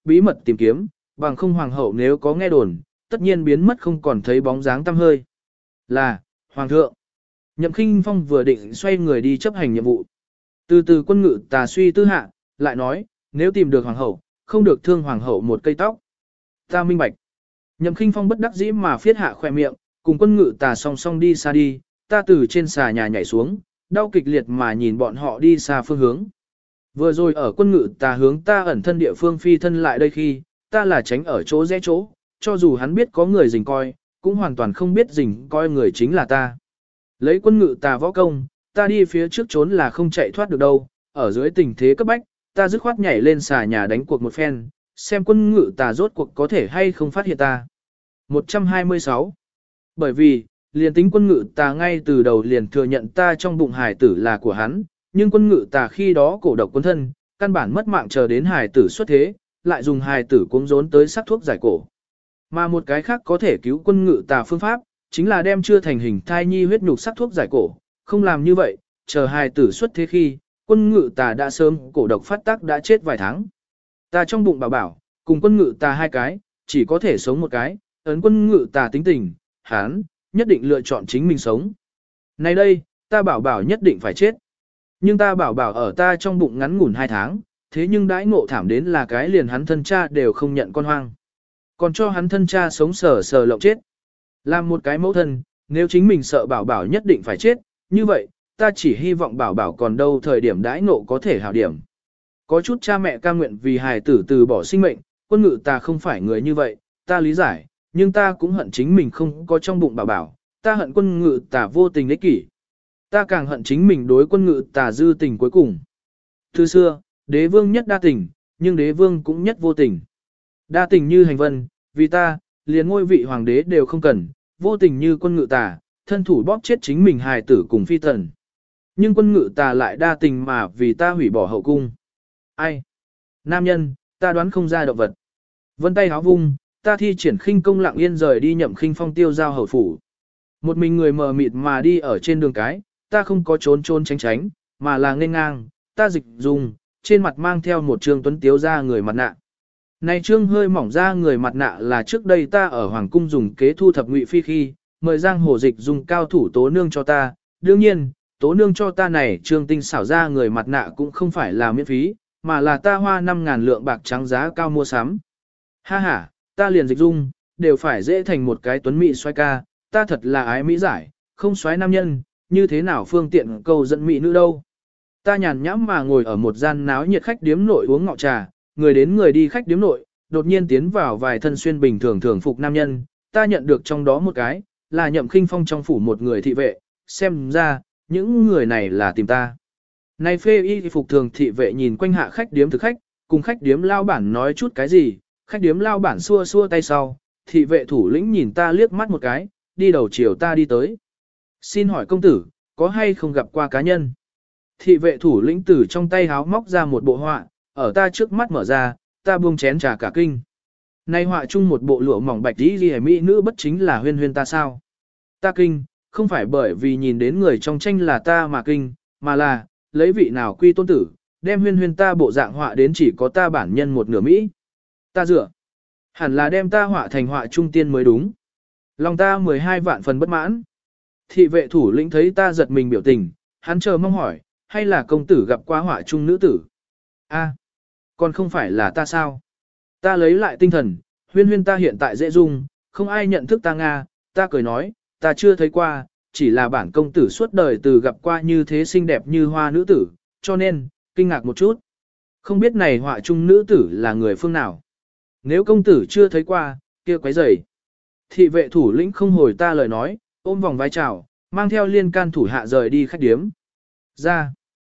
bí mật tìm kiếm, bằng không hoàng hậu nếu có nghe đồn, tất nhiên biến mất không còn thấy bóng dáng tăm hơi. Là, hoàng thượng. Nhậm Khinh Phong vừa định xoay người đi chấp hành nhiệm vụ. Từ từ quân ngự tà suy tư hạ, lại nói, nếu tìm được hoàng hậu, không được thương hoàng hậu một cây tóc. Ta minh bạch. Nhậm Khinh Phong bất đắc dĩ mà phiết hạ khỏe miệng, cùng quân ngự tà song song đi xa đi, ta từ trên xà nhà nhảy xuống, đau kịch liệt mà nhìn bọn họ đi xa phương hướng. Vừa rồi ở quân ngự tà hướng ta ẩn thân địa phương phi thân lại đây khi, ta là tránh ở chỗ rẽ chỗ, cho dù hắn biết có người rình coi, cũng hoàn toàn không biết rình coi người chính là ta. Lấy quân ngự tà võ công, ta đi phía trước trốn là không chạy thoát được đâu, ở dưới tình thế cấp bách, ta dứt khoát nhảy lên xà nhà đánh cuộc một phen, xem quân ngự tà rốt cuộc có thể hay không phát hiện ta. một trăm hai mươi sáu. Bởi vì, liền tính quân ngự tà ngay từ đầu liền thừa nhận ta trong bụng hài tử là của hắn, nhưng quân ngự tà khi đó cổ độc quân thân, căn bản mất mạng chờ đến hài tử xuất thế, lại dùng hài tử cuống rốn tới sắc thuốc giải cổ. Mà một cái khác có thể cứu quân ngự tà phương pháp, chính là đem chưa thành hình thai nhi huyết nhục sắc thuốc giải cổ, không làm như vậy, chờ hài tử xuất thế khi, quân ngự tà đã sớm cổ độc phát tác đã chết vài tháng. Ta trong bụng bảo bảo, cùng quân ngự tà hai cái, chỉ có thể sống một cái, ấn quân ngự tà tính tình, hắn nhất định lựa chọn chính mình sống. Nay đây, ta bảo bảo nhất định phải chết. Nhưng ta bảo bảo ở ta trong bụng ngắn ngủn hai tháng, thế nhưng đãi ngộ thảm đến là cái liền hắn thân cha đều không nhận con hoang. Còn cho hắn thân cha sống sờ sờ lộng chết. Làm một cái mẫu thân, nếu chính mình sợ bảo bảo nhất định phải chết, như vậy, ta chỉ hy vọng bảo bảo còn đâu thời điểm đãi ngộ có thể hảo điểm. Có chút cha mẹ cam nguyện vì hài tử từ bỏ sinh mệnh, quân ngự ta không phải người như vậy, ta lý giải, nhưng ta cũng hận chính mình không có trong bụng bảo bảo, ta hận quân ngự ta vô tình ích kỷ. Ta càng hận chính mình đối quân ngự ta dư tình cuối cùng. Từ xưa, đế vương nhất đa tình, nhưng đế vương cũng nhất vô tình. Đa tình như hành vân, vì ta, liền ngôi vị hoàng đế đều không cần, vô tình như quân ngự tà, thân thủ bóp chết chính mình hài tử cùng phi tần. Nhưng quân ngự tà lại đa tình mà vì ta hủy bỏ hậu cung. Ai? Nam nhân, ta đoán không ra động vật. Vân tay háo vung, ta thi triển khinh công lặng yên rời đi Nhậm Khinh Phong tiêu giao hầu phủ. Một mình người mờ mịt mà đi ở trên đường cái, ta không có trốn trốn tránh tránh, mà là nghênh ngang, ta dịch dùng, trên mặt mang theo một trương tuấn tiếu ra người mặt nạ. Này trương hơi mỏng ra người mặt nạ là trước đây ta ở Hoàng Cung dùng kế thu thập ngụy phi khi, mời Giang Hồ Dịch dùng cao thủ tố nương cho ta. Đương nhiên, tố nương cho ta này trương tinh xảo ra người mặt nạ cũng không phải là miễn phí, mà là ta hoa năm ngàn lượng bạc trắng giá cao mua sắm. Ha ha, ta liền dịch dung, đều phải dễ thành một cái tuấn mỹ xoay ca, ta thật là ái mỹ giải, không xoáy nam nhân, như thế nào phương tiện cầu dẫn mỹ nữ đâu. Ta nhàn nhãm mà ngồi ở một gian náo nhiệt khách điếm nội uống ngọ trà, người đến người đi khách điếm nội, đột nhiên tiến vào vài thân xuyên bình thường thường phục nam nhân, ta nhận được trong đó một cái, là Nhậm Khinh Phong trong phủ một người thị vệ, xem ra, những người này là tìm ta. Này phê y phục thường thị vệ nhìn quanh hạ khách điếm thực khách, cùng khách điếm lao bản nói chút cái gì, khách điếm lao bản xua xua tay sau, thị vệ thủ lĩnh nhìn ta liếc mắt một cái, đi đầu chiều ta đi tới. Xin hỏi công tử, có hay không gặp qua cá nhân? Thị vệ thủ lĩnh từ trong tay háo móc ra một bộ họa, ở ta trước mắt mở ra, ta buông chén trà cả kinh. Nay họa chung một bộ lụa mỏng bạch tí ghi mỹ nữ bất chính là huyên huyên ta sao? Ta kinh, không phải bởi vì nhìn đến người trong tranh là ta mà kinh, mà là, lấy vị nào quy tôn tử, đem huyên huyên ta bộ dạng họa đến chỉ có ta bản nhân một nửa Mỹ. Ta dựa, hẳn là đem ta họa thành họa trung tiên mới đúng. Lòng ta mười hai vạn phần bất mãn. Thị vệ thủ lĩnh thấy ta giật mình biểu tình, hắn chờ mong hỏi, hay là công tử gặp qua họa trung nữ tử? A, còn không phải là ta sao? Ta lấy lại tinh thần, huyên huyên ta hiện tại dễ dung, không ai nhận thức ta Nga, ta cười nói, ta chưa thấy qua, chỉ là bản công tử suốt đời từ gặp qua như thế xinh đẹp như hoa nữ tử, cho nên, kinh ngạc một chút. Không biết này họa trung nữ tử là người phương nào? Nếu công tử chưa thấy qua, kia quấy rầy. Thị vệ thủ lĩnh không hồi ta lời nói, ôm vòng vai chào, mang theo liên can thủ hạ rời đi khách điếm. Ra.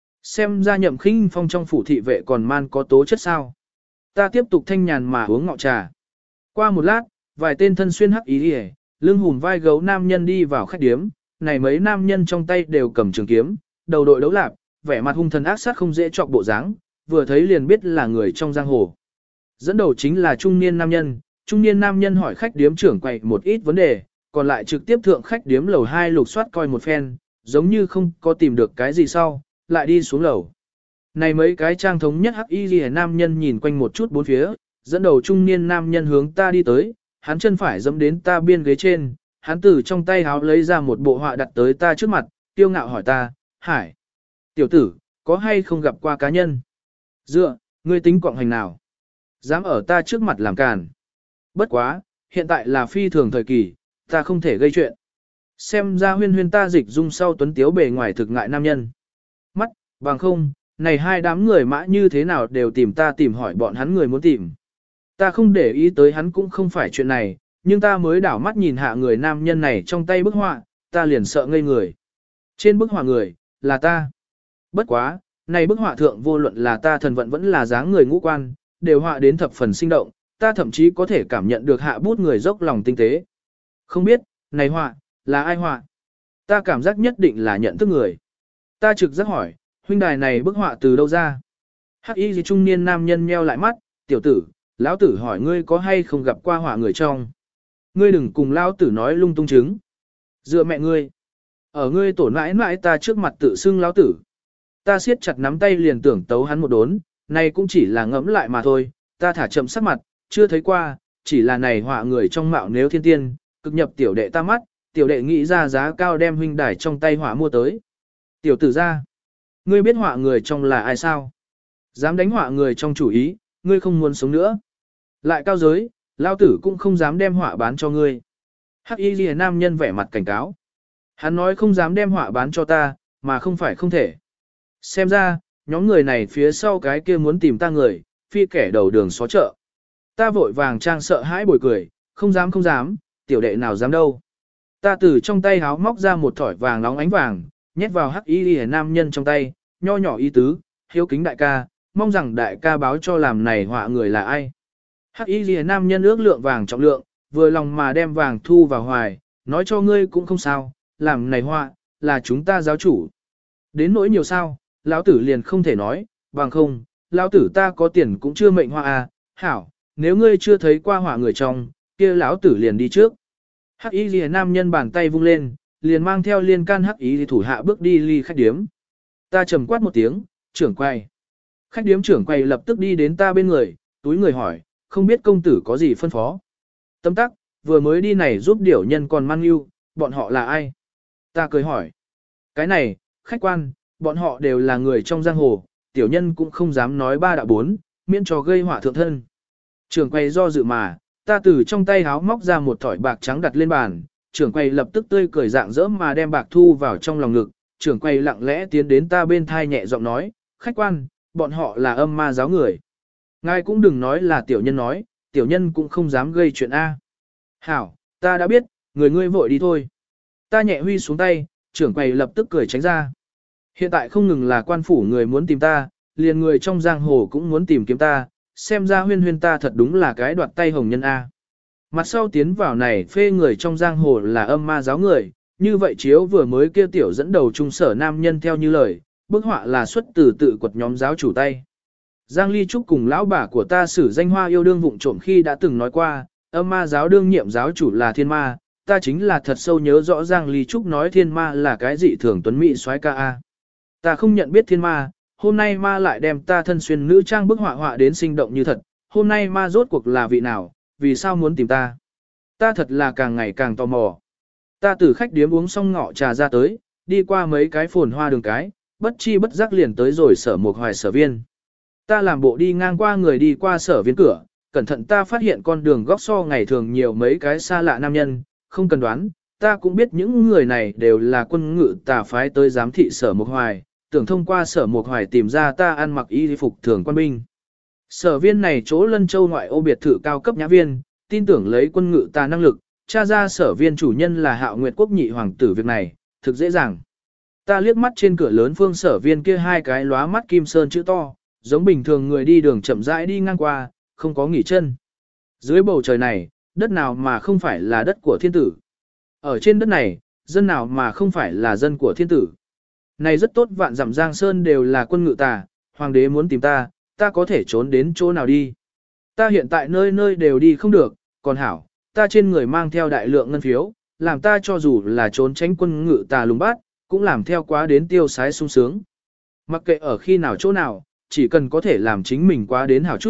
Xem ra Nhậm Khinh Phong trong phủ thị vệ còn man có tố chất sao. Ta tiếp tục thanh nhàn mà uống ngọ trà. Qua một lát, vài tên thân xuyên hắc ý hề, lưng hùm vai gấu nam nhân đi vào khách điếm. Này mấy nam nhân trong tay đều cầm trường kiếm, đầu đội đấu lạp, vẻ mặt hung thần ác sát không dễ chọc bộ dáng, vừa thấy liền biết là người trong giang hồ. Dẫn đầu chính là trung niên nam nhân, trung niên nam nhân hỏi khách điếm trưởng quầy một ít vấn đề, còn lại trực tiếp thượng khách điếm lầu hai lục soát coi một phen, giống như không có tìm được cái gì sau, lại đi xuống lầu. Này mấy cái trang thống nhất hắc y liễu nam nhân nhìn quanh một chút bốn phía, dẫn đầu trung niên nam nhân hướng ta đi tới, hắn chân phải dẫm đến ta biên ghế trên, hắn từ trong tay háo lấy ra một bộ họa đặt tới ta trước mặt, tiêu ngạo hỏi ta, Hải, tiểu tử, có hay không gặp qua cá nhân? Dựa, ngươi tính quọng hành nào? Dám ở ta trước mặt làm càn. Bất quá, hiện tại là phi thường thời kỳ, ta không thể gây chuyện. Xem ra huyên huyên ta dịch dung sau tuấn tiếu bề ngoài thực ngại nam nhân. Mắt, bằng không, này hai đám người mã như thế nào đều tìm ta tìm hỏi bọn hắn người muốn tìm. Ta không để ý tới hắn cũng không phải chuyện này, nhưng ta mới đảo mắt nhìn hạ người nam nhân này trong tay bức họa, ta liền sợ ngây người. Trên bức họa người, là ta. Bất quá, này bức họa thượng vô luận là ta thần vận vẫn là dáng người ngũ quan, đều họa đến thập phần sinh động, ta thậm chí có thể cảm nhận được hạ bút người dốc lòng tinh tế. Không biết, này họa, là ai họa? Ta cảm giác nhất định là nhận thức người. Ta trực giác hỏi, huynh đài này bức họa từ đâu ra? Hắc y gì trung niên nam nhân nheo lại mắt, tiểu tử, lão tử hỏi ngươi có hay không gặp qua họa người trong. Ngươi đừng cùng lão tử nói lung tung chứng. Dựa mẹ ngươi. Ở ngươi tổn mãi mãi ta trước mặt tự xưng lão tử. Ta siết chặt nắm tay liền tưởng tấu hắn một đốn, này cũng chỉ là ngẫm lại mà thôi, ta thả chậm sắc mặt, chưa thấy qua, chỉ là này họa người trong mạo nếu thiên tiên, cực nhập tiểu đệ ta mắt, tiểu đệ nghĩ ra giá cao đem huynh đài trong tay họa mua tới. Tiểu tử ra, ngươi biết họa người trong là ai sao? Dám đánh họa người trong chủ ý, ngươi không muốn sống nữa. Lại cao giới, lao tử cũng không dám đem họa bán cho ngươi. Hắc y ghi nam nhân vẻ mặt cảnh cáo. Hắn nói không dám đem họa bán cho ta, mà không phải không thể. Xem ra, nhóm người này phía sau cái kia muốn tìm ta người, phi kẻ đầu đường xó chợ. Ta vội vàng trang sợ hãi bồi cười, không dám không dám, tiểu đệ nào dám đâu. Ta từ trong tay háo móc ra một thỏi vàng nóng ánh vàng, nhét vào hắc y ghi nam nhân trong tay, nho nhỏ y tứ, hiếu kính đại ca, mong rằng đại ca báo cho làm này họa người là ai. Hắc y ghi nam nhân ước lượng vàng trọng lượng, vừa lòng mà đem vàng thu vào hoài, nói cho ngươi cũng không sao, làm này họa, là chúng ta giáo chủ. Đến nỗi nhiều sao, lão tử liền không thể nói, bằng không, lão tử ta có tiền cũng chưa mệnh họa à, hảo, nếu ngươi chưa thấy qua họa người trong, kia lão tử liền đi trước. Hắc y ghi nam nhân bàn tay vung lên, liền mang theo liên can hắc y thủ hạ bước đi ly khách điếm. Ta trầm quát một tiếng, trưởng quay. Khách điếm trưởng quay lập tức đi đến ta bên người, túi người hỏi, không biết công tử có gì phân phó. Tấm tắc, vừa mới đi này giúp điểu nhân còn mang yêu, bọn họ là ai? Ta cười hỏi. Cái này, khách quan, bọn họ đều là người trong giang hồ, tiểu nhân cũng không dám nói ba đạo bốn, miễn cho gây họa thượng thân. Trưởng quay do dự mà, ta từ trong tay háo móc ra một thỏi bạc trắng đặt lên bàn, trưởng quay lập tức tươi cười dạng dỡ mà đem bạc thu vào trong lòng ngực, trưởng quay lặng lẽ tiến đến ta bên thai nhẹ giọng nói, khách quan, bọn họ là âm ma giáo người. Ngài cũng đừng nói là tiểu nhân nói, tiểu nhân cũng không dám gây chuyện A. Hảo, ta đã biết, người ngươi vội đi thôi. Ta nhẹ huy xuống tay, trưởng quầy lập tức cười tránh ra. Hiện tại không ngừng là quan phủ người muốn tìm ta, liền người trong giang hồ cũng muốn tìm kiếm ta, xem ra huyên huyên ta thật đúng là cái đoạt tay hồng nhân A. Mặt sau tiến vào này phê người trong giang hồ là âm ma giáo người, như vậy chiếu vừa mới kêu tiểu dẫn đầu trung sở nam nhân theo như lời, bức họa là xuất từ tự quật nhóm giáo chủ tay. Giang Ly Trúc cùng lão bà của ta sử danh hoa yêu đương vụng trộm khi đã từng nói qua, âm ma giáo đương nhiệm giáo chủ là thiên ma, ta chính là thật sâu nhớ rõ Giang Ly Trúc nói thiên ma là cái dị thường tuấn mỹ soái ca a. Ta không nhận biết thiên ma, hôm nay ma lại đem ta thân xuyên nữ trang bức họa họa đến sinh động như thật, hôm nay ma rốt cuộc là vị nào, vì sao muốn tìm ta? Ta thật là càng ngày càng tò mò. Ta từ khách điếm uống xong ngọ trà ra tới, đi qua mấy cái phồn hoa đường cái, bất chi bất giác liền tới rồi sở một hoài sở viên. Ta làm bộ đi ngang qua người đi qua sở viên cửa, cẩn thận ta phát hiện con đường góc so ngày thường nhiều mấy cái xa lạ nam nhân, không cần đoán, ta cũng biết những người này đều là quân ngự tà phái tới giám thị sở một hoài, tưởng thông qua sở một hoài tìm ra ta ăn mặc y phục thường quân binh. Sở viên này chỗ Lân Châu ngoại ô biệt thự cao cấp nhã viên, tin tưởng lấy quân ngự tà năng lực, tra ra sở viên chủ nhân là Hạo Nguyệt Quốc nhị hoàng tử việc này, thực dễ dàng. Ta liếc mắt trên cửa lớn phương sở viên kia hai cái lóa mắt kim sơn chữ to, giống bình thường người đi đường chậm rãi đi ngang qua, không có nghỉ chân. Dưới bầu trời này, đất nào mà không phải là đất của thiên tử. Ở trên đất này, dân nào mà không phải là dân của thiên tử. Này rất tốt, vạn dặm giang sơn đều là quân ngự tà, hoàng đế muốn tìm ta, ta có thể trốn đến chỗ nào đi. Ta hiện tại nơi nơi đều đi không được, còn hảo, ta trên người mang theo đại lượng ngân phiếu, làm ta cho dù là trốn tránh quân ngự tà lùng bát, cũng làm theo quá đến tiêu sái sung sướng. Mặc kệ ở khi nào chỗ nào, chỉ cần có thể làm chính mình quá đến hảo chút,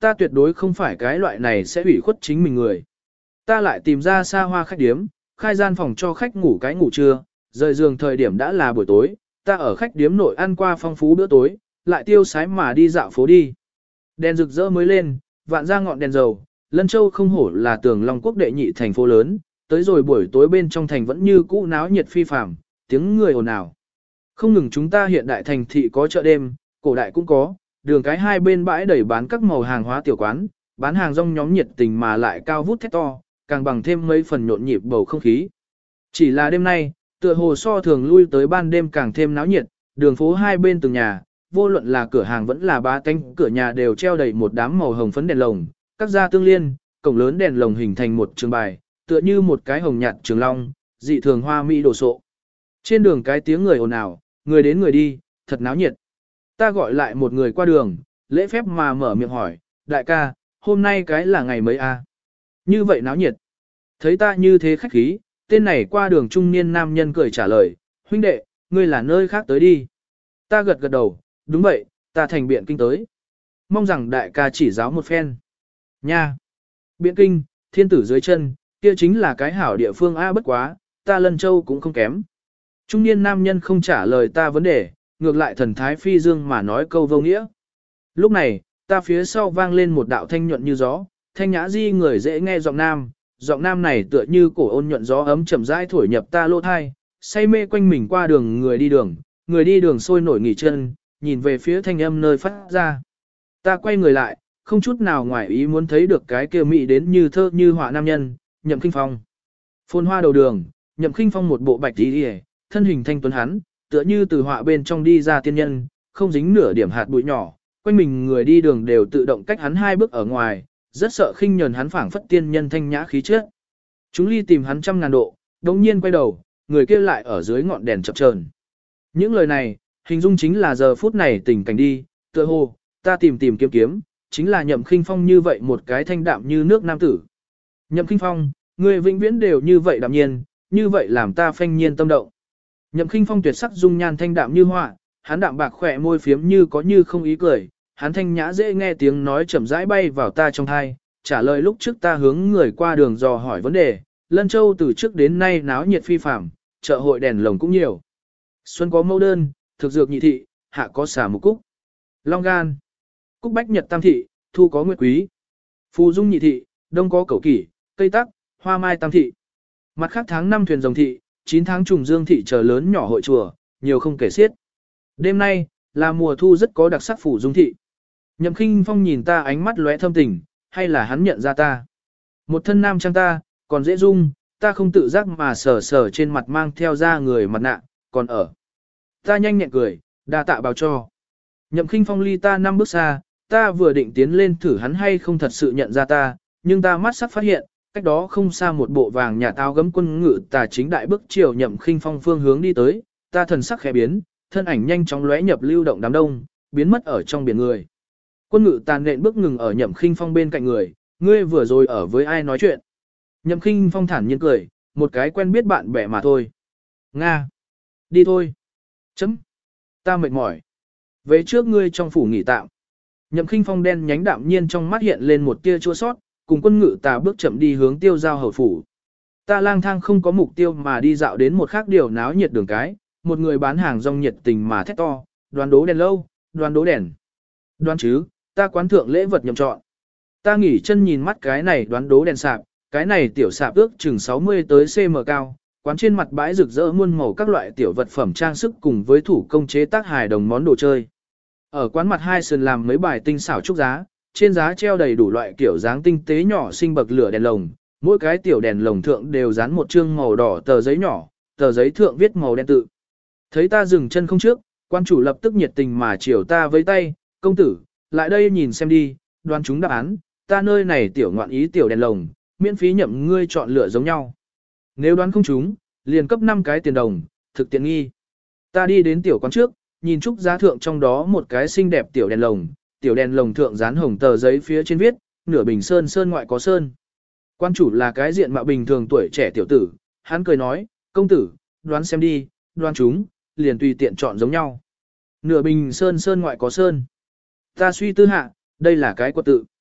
ta tuyệt đối không phải cái loại này sẽ ủy khuất chính mình người. Ta lại tìm ra xa hoa khách điếm, khai gian phòng cho khách ngủ cái ngủ trưa, rời giường thời điểm đã là buổi tối, ta ở khách điếm nội ăn qua phong phú bữa tối, lại tiêu sái mà đi dạo phố đi. Đèn rực rỡ mới lên, vạn ra ngọn đèn dầu, Lân Châu không hổ là tường Long quốc đệ nhị thành phố lớn, tới rồi buổi tối bên trong thành vẫn như cũ náo nhiệt phi phàm, tiếng người ồn ào. Không ngừng chúng ta hiện đại thành thị có chợ đêm, cổ đại cũng có, đường cái hai bên bãi đẩy bán các màu hàng hóa tiểu quán, bán hàng rong nhóm nhiệt tình mà lại cao vút thét to, càng bằng thêm mấy phần nhộn nhịp bầu không khí. Chỉ là đêm nay, tựa hồ so thường lui tới ban đêm càng thêm náo nhiệt, đường phố hai bên từng nhà, vô luận là cửa hàng vẫn là bá tánh, cửa nhà đều treo đầy một đám màu hồng phấn đèn lồng, các gia tương liên, cổng lớn đèn lồng hình thành một trường bài, tựa như một cái hồng nhạt trường long, dị thường hoa mỹ đồ sộ. Trên đường cái tiếng người ồn ào, người đến người đi, thật náo nhiệt. Ta gọi lại một người qua đường, lễ phép mà mở miệng hỏi, đại ca, hôm nay cái là ngày mấy a? Như vậy náo nhiệt. Thấy ta như thế khách khí, tên này qua đường trung niên nam nhân cười trả lời, huynh đệ, ngươi là nơi khác tới đi. Ta gật gật đầu, đúng vậy, ta thành Biện Kinh tới. Mong rằng đại ca chỉ giáo một phen. Nha! Biện Kinh, thiên tử dưới chân, kia chính là cái hảo địa phương a, bất quá, ta Lân Châu cũng không kém. Trung niên nam nhân không trả lời ta vấn đề, ngược lại thần thái phi dương mà nói câu vô nghĩa. Lúc này, ta phía sau vang lên một đạo thanh nhuận như gió, thanh nhã di người dễ nghe giọng nam, giọng nam này tựa như cổ ôn nhuận gió ấm chậm rãi thổi nhập ta lỗ thai, say mê quanh mình qua đường người đi đường, người đi đường sôi nổi nghỉ chân, nhìn về phía thanh âm nơi phát ra. Ta quay người lại, không chút nào ngoài ý muốn thấy được cái kia mỹ đến như thơ như họa nam nhân, Nhậm Khinh Phong. Phồn hoa đầu đường, Nhậm Khinh Phong một bộ bạch y, thân hình thanh tuấn hắn, tựa như từ họa bên trong đi ra tiên nhân, không dính nửa điểm hạt bụi nhỏ, quanh mình người đi đường đều tự động cách hắn hai bước ở ngoài, rất sợ khinh nhờn hắn phảng phất tiên nhân thanh nhã khí chất. Chúng ly tìm hắn trăm ngàn độ, đồng nhiên quay đầu, người kia lại ở dưới ngọn đèn chập chờn. Những lời này, hình dung chính là giờ phút này tình cảnh đi, tựa hồ, ta tìm tìm kiếm kiếm, chính là Nhậm Khinh Phong như vậy một cái thanh đạm như nước nam tử. Nhậm Khinh Phong, người vĩnh viễn đều như vậy đạm nhiên, như vậy làm ta phanh nhiên tâm động. Nhậm Khinh Phong tuyệt sắc dung nhan thanh đạm như họa, hắn đạm bạc khỏe môi phiếm như có như không ý cười, hắn thanh nhã dễ nghe tiếng nói chậm rãi bay vào ta trong tai, trả lời lúc trước ta hướng người qua đường dò hỏi vấn đề, Lân Châu từ trước đến nay náo nhiệt phi phàm, chợ hội đèn lồng cũng nhiều. Xuân có mẫu đơn, thực dược nhị thị, hạ có xà mục cúc. Long gan, cúc bách nhật tam thị, thu có nguyệt quý. Phù dung nhị thị, đông có cẩu kỷ, cây tắc, hoa mai tam thị. Mặt khác tháng năm thuyền rồng thị, chín tháng trùng dương thị chờ lớn nhỏ hội chùa, nhiều không kể xiết. Đêm nay, là mùa thu rất có đặc sắc phủ dung thị. Nhậm Khinh Phong nhìn ta ánh mắt lóe thâm tình, hay là hắn nhận ra ta. Một thân nam trang ta, còn dễ dung, ta không tự giác mà sờ sờ trên mặt mang theo da người mặt nạ, còn ở. Ta nhanh nhẹn cười, đa tạ báo cho. Nhậm Khinh Phong ly ta năm bước xa, ta vừa định tiến lên thử hắn hay không thật sự nhận ra ta, nhưng ta mắt sắc phát hiện, cách đó không xa một bộ vàng nhà táo gấm quân ngự tà chính đại bước chiều Nhậm Khinh Phong phương hướng đi tới, ta thần sắc khẽ biến, thân ảnh nhanh chóng lóe nhập lưu động đám đông, biến mất ở trong biển người. Quân ngự tàn nện bước ngừng ở Nhậm Khinh Phong bên cạnh người, ngươi vừa rồi ở với ai nói chuyện? Nhậm Khinh Phong thản nhiên cười, một cái quen biết bạn bè mà thôi. Nga. Đi thôi. Chấm. Ta mệt mỏi. Về trước ngươi trong phủ nghỉ tạm. Nhậm Khinh Phong đen nhánh đạm nhiên trong mắt hiện lên một tia chua sót, cùng quân ngự tà bước chậm đi hướng Tiêu Giao hầu phủ. Ta lang thang không có mục tiêu mà đi dạo đến một khác điều náo nhiệt đường cái, một người bán hàng rong nhiệt tình mà thét to, đoán đố đèn lâu, đoán đố đèn. Đoán chứ, ta quán thượng lễ vật nhậm chọn. Ta nghỉ chân nhìn mắt cái này đoán đố đèn sạp, cái này tiểu sạp ước chừng sáu mươi tới cm cao, quán trên mặt bãi rực rỡ muôn màu các loại tiểu vật phẩm trang sức cùng với thủ công chế tác hài đồng món đồ chơi. Ở quán mặt hai sườn làm mấy bài tinh xảo trúc giá, trên giá treo đầy đủ loại kiểu dáng tinh tế nhỏ xinh bậc lửa đèn lồng, mỗi cái tiểu đèn lồng thượng đều dán một chương màu đỏ tờ giấy nhỏ, tờ giấy thượng viết màu đen tự. Thấy ta dừng chân không trước, quan chủ lập tức nhiệt tình mà chiều ta với tay, công tử, lại đây nhìn xem đi, đoán chúng đáp án, ta nơi này tiểu ngoạn ý tiểu đèn lồng, miễn phí nhậm ngươi chọn lựa giống nhau. Nếu đoán không chúng, liền cấp năm cái tiền đồng, thực tiện nghi. Ta đi đến tiểu quán trước, nhìn trúc giá thượng trong đó một cái xinh đẹp tiểu đèn lồng, tiểu đèn lồng thượng dán hồng tờ giấy phía trên viết, nửa bình sơn sơn ngoại có sơn. Quan chủ là cái diện mạo bình thường tuổi trẻ tiểu tử, hắn cười nói, công tử, đoán xem đi, đoán chúng, liền tùy tiện chọn giống nhau. Nửa bình sơn sơn ngoại có sơn. Ta suy tư hạ, đây là cái quật tự.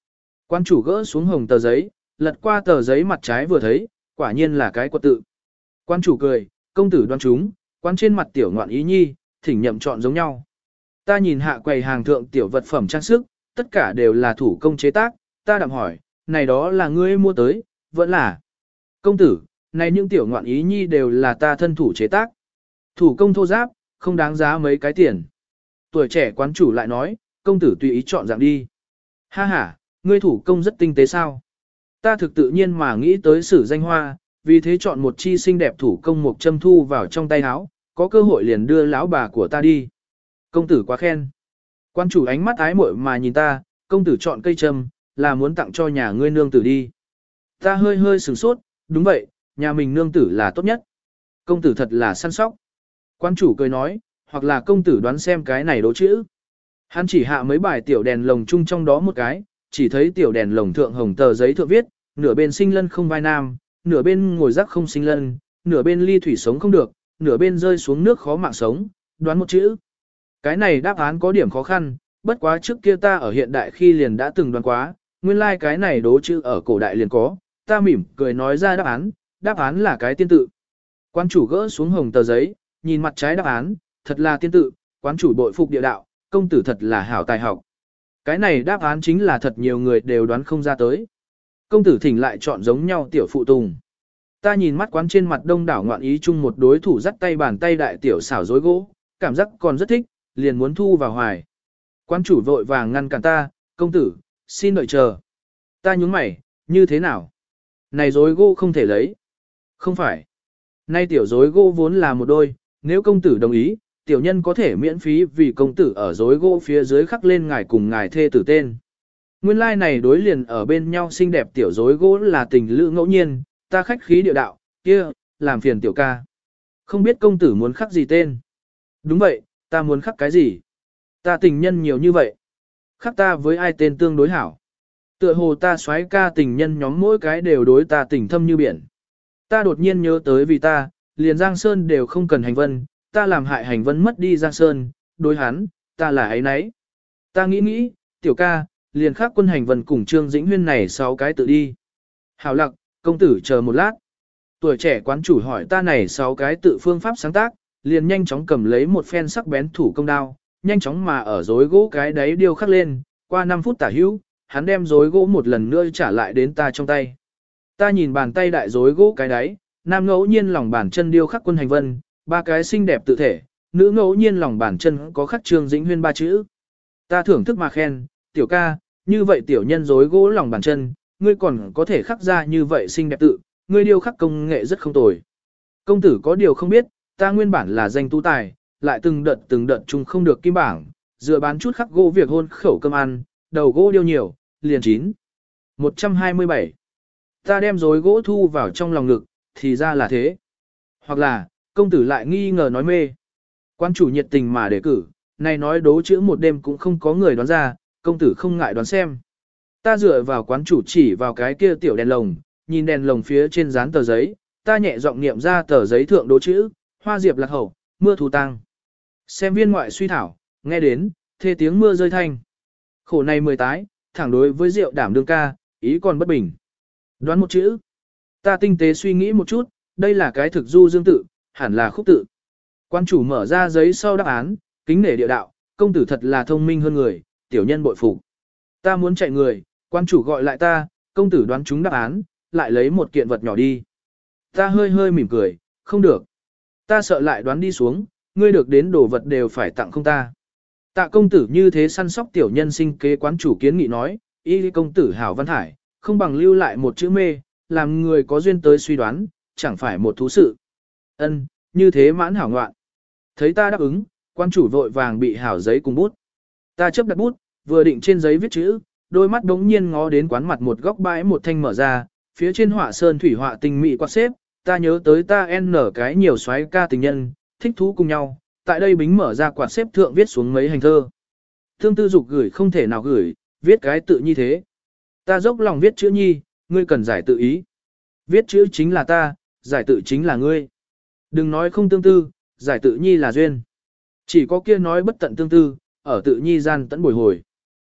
Quan chủ gỡ xuống hồng tờ giấy, lật qua tờ giấy mặt trái vừa thấy, quả nhiên là cái quật tự. Quan chủ cười, công tử đoan chúng, quan trên mặt tiểu ngoạn ý nhi, thỉnh nhậm chọn giống nhau. Ta nhìn hạ quầy hàng thượng tiểu vật phẩm trang sức, tất cả đều là thủ công chế tác, ta đạm hỏi, này đó là ngươi mua tới, vẫn là. Công tử, này những tiểu ngoạn ý nhi đều là ta thân thủ chế tác. Thủ công thô giáp, không đáng giá mấy cái tiền. Tuổi trẻ quán chủ lại nói, công tử tùy ý chọn dạng đi. Ha ha, ngươi thủ công rất tinh tế sao? Ta thực tự nhiên mà nghĩ tới sử danh hoa, vì thế chọn một chi xinh đẹp thủ công một châm thu vào trong tay áo, có cơ hội liền đưa lão bà của ta đi. Công tử quá khen. Quan chủ ánh mắt ái muội mà nhìn ta, công tử chọn cây châm, là muốn tặng cho nhà ngươi nương tử đi. Ta hơi hơi sửng sốt, đúng vậy, nhà mình nương tử là tốt nhất. Công tử thật là săn sóc. Quan chủ cười nói, hoặc là công tử đoán xem cái này đố chữ. Hắn chỉ hạ mấy bài tiểu đèn lồng chung trong đó một cái, chỉ thấy tiểu đèn lồng thượng hồng tờ giấy thượng viết, nửa bên sinh lân không vai nam, nửa bên ngồi rắc không sinh lân, nửa bên ly thủy sống không được, nửa bên rơi xuống nước khó mạng sống, đoán một chữ. Cái này đáp án có điểm khó khăn, bất quá trước kia ta ở hiện đại khi liền đã từng đoán quá, nguyên lai like cái này đố chữ ở cổ đại liền có, ta mỉm cười nói ra đáp án, đáp án là cái tiên tự. Quan chủ gỡ xuống hồng tờ giấy, nhìn mặt trái đáp án, thật là tiên tự, quán chủ bội phục địa đạo, công tử thật là hảo tài học. Cái này đáp án chính là thật nhiều người đều đoán không ra tới. Công tử thỉnh lại chọn giống nhau tiểu phụ tùng. Ta nhìn mắt quán trên mặt đông đảo ngoạn ý chung một đối thủ dắt tay bàn tay đại tiểu xảo dối gỗ, cảm giác còn rất thích, liền muốn thu vào hoài. Quán chủ vội vàng ngăn cản ta, công tử, xin đợi chờ. Ta nhúng mày, như thế nào? Này dối gỗ không thể lấy. Không phải. Nay tiểu dối gỗ vốn là một đôi, nếu công tử đồng ý, tiểu nhân có thể miễn phí vì công tử ở dối gỗ phía dưới khắc lên ngài cùng ngài thê tử tên. Nguyên lai like này đối liền ở bên nhau xinh đẹp tiểu dối gỗ là tình lữ ngẫu nhiên, ta khách khí địa đạo, kia, làm phiền tiểu ca. Không biết công tử muốn khắc gì tên. Đúng vậy, ta muốn khắc cái gì? Ta tình nhân nhiều như vậy. Khắc ta với ai tên tương đối hảo. Tựa hồ ta xoái ca tình nhân nhóm mỗi cái đều đối ta tình thâm như biển. Ta đột nhiên nhớ tới vì ta, liền Giang Sơn đều không cần hành vân, ta làm hại hành vân mất đi Giang Sơn, đối hắn, ta là ấy nấy. Ta nghĩ nghĩ, tiểu ca, liền khắc quân hành vân cùng Trương Dĩnh Huyên này sáu cái tự đi. Hảo lặc, công tử chờ một lát. Tuổi trẻ quán chủ hỏi ta này sáu cái tự phương pháp sáng tác, liền nhanh chóng cầm lấy một phen sắc bén thủ công đao, nhanh chóng mà ở rối gỗ cái đấy điêu khắc lên, qua năm phút tả hữu, hắn đem rối gỗ một lần nữa trả lại đến ta trong tay. Ta nhìn bàn tay đại rối gỗ cái đấy, nam ngẫu nhiên lòng bàn chân điêu khắc quân hành vân, ba cái xinh đẹp tự thể, nữ ngẫu nhiên lòng bàn chân có khắc Trương Dĩnh Huyên ba chữ. Ta thưởng thức mà khen, tiểu ca, như vậy tiểu nhân rối gỗ lòng bàn chân, ngươi còn có thể khắc ra như vậy xinh đẹp tự, ngươi điêu khắc công nghệ rất không tồi. Công tử có điều không biết, ta nguyên bản là danh tú tài, lại từng đợt từng đợt chung không được kim bảng, dựa bán chút khắc gỗ việc hôn khẩu cơm ăn, đầu gỗ điêu nhiều, liền chín. một trăm hai mươi bảy. Ta đem rối gỗ thu vào trong lòng ngực, thì ra là thế. Hoặc là, công tử lại nghi ngờ nói mê. Quan chủ nhiệt tình mà đề cử, này nói đố chữ một đêm cũng không có người đoán ra, công tử không ngại đoán xem. Ta dựa vào quán chủ chỉ vào cái kia tiểu đèn lồng, nhìn đèn lồng phía trên dán tờ giấy, ta nhẹ giọng niệm ra tờ giấy thượng đố chữ, hoa diệp lạc hậu, mưa thù tăng. Xem viên ngoại suy thảo, nghe đến, thê tiếng mưa rơi thanh. Khổ này mười tái, thẳng đối với rượu đảm đương ca, ý còn bất bình. Đoán một chữ. Ta tinh tế suy nghĩ một chút, đây là cái thực du dương tự, hẳn là khúc tự. Quan chủ mở ra giấy sau đáp án, kính nể địa đạo, công tử thật là thông minh hơn người, tiểu nhân bội phục. Ta muốn chạy người, quan chủ gọi lại ta, công tử đoán trúng đáp án, lại lấy một kiện vật nhỏ đi. Ta hơi hơi mỉm cười, không được. Ta sợ lại đoán đi xuống, ngươi được đến đồ vật đều phải tặng không ta. Tạ công tử như thế săn sóc tiểu nhân sinh kế quán chủ kiến nghị nói, y công tử hảo văn hải, không bằng lưu lại một chữ mê, làm người có duyên tới suy đoán, chẳng phải một thú sự. Ân, như thế mãn hảo ngoạn. Thấy ta đáp ứng, quan chủ vội vàng bị hảo giấy cùng bút. Ta chấp đặt bút, vừa định trên giấy viết chữ, đôi mắt đống nhiên ngó đến quán mặt một góc bãi một thanh mở ra, phía trên họa sơn thủy họa tình mỹ quạt xếp, ta nhớ tới ta n cái nhiều xoáy ca tình nhân, thích thú cùng nhau, tại đây bính mở ra quạt xếp thượng viết xuống mấy hành thơ. Thương tư dục gửi không thể nào gửi, viết cái tự như thế. Ta dốc lòng viết chữ nhi, ngươi cần giải tự ý. Viết chữ chính là ta, giải tự chính là ngươi. Đừng nói không tương tư, giải tự nhi là duyên. Chỉ có kia nói bất tận tương tư, ở tự nhi gian tận bồi hồi.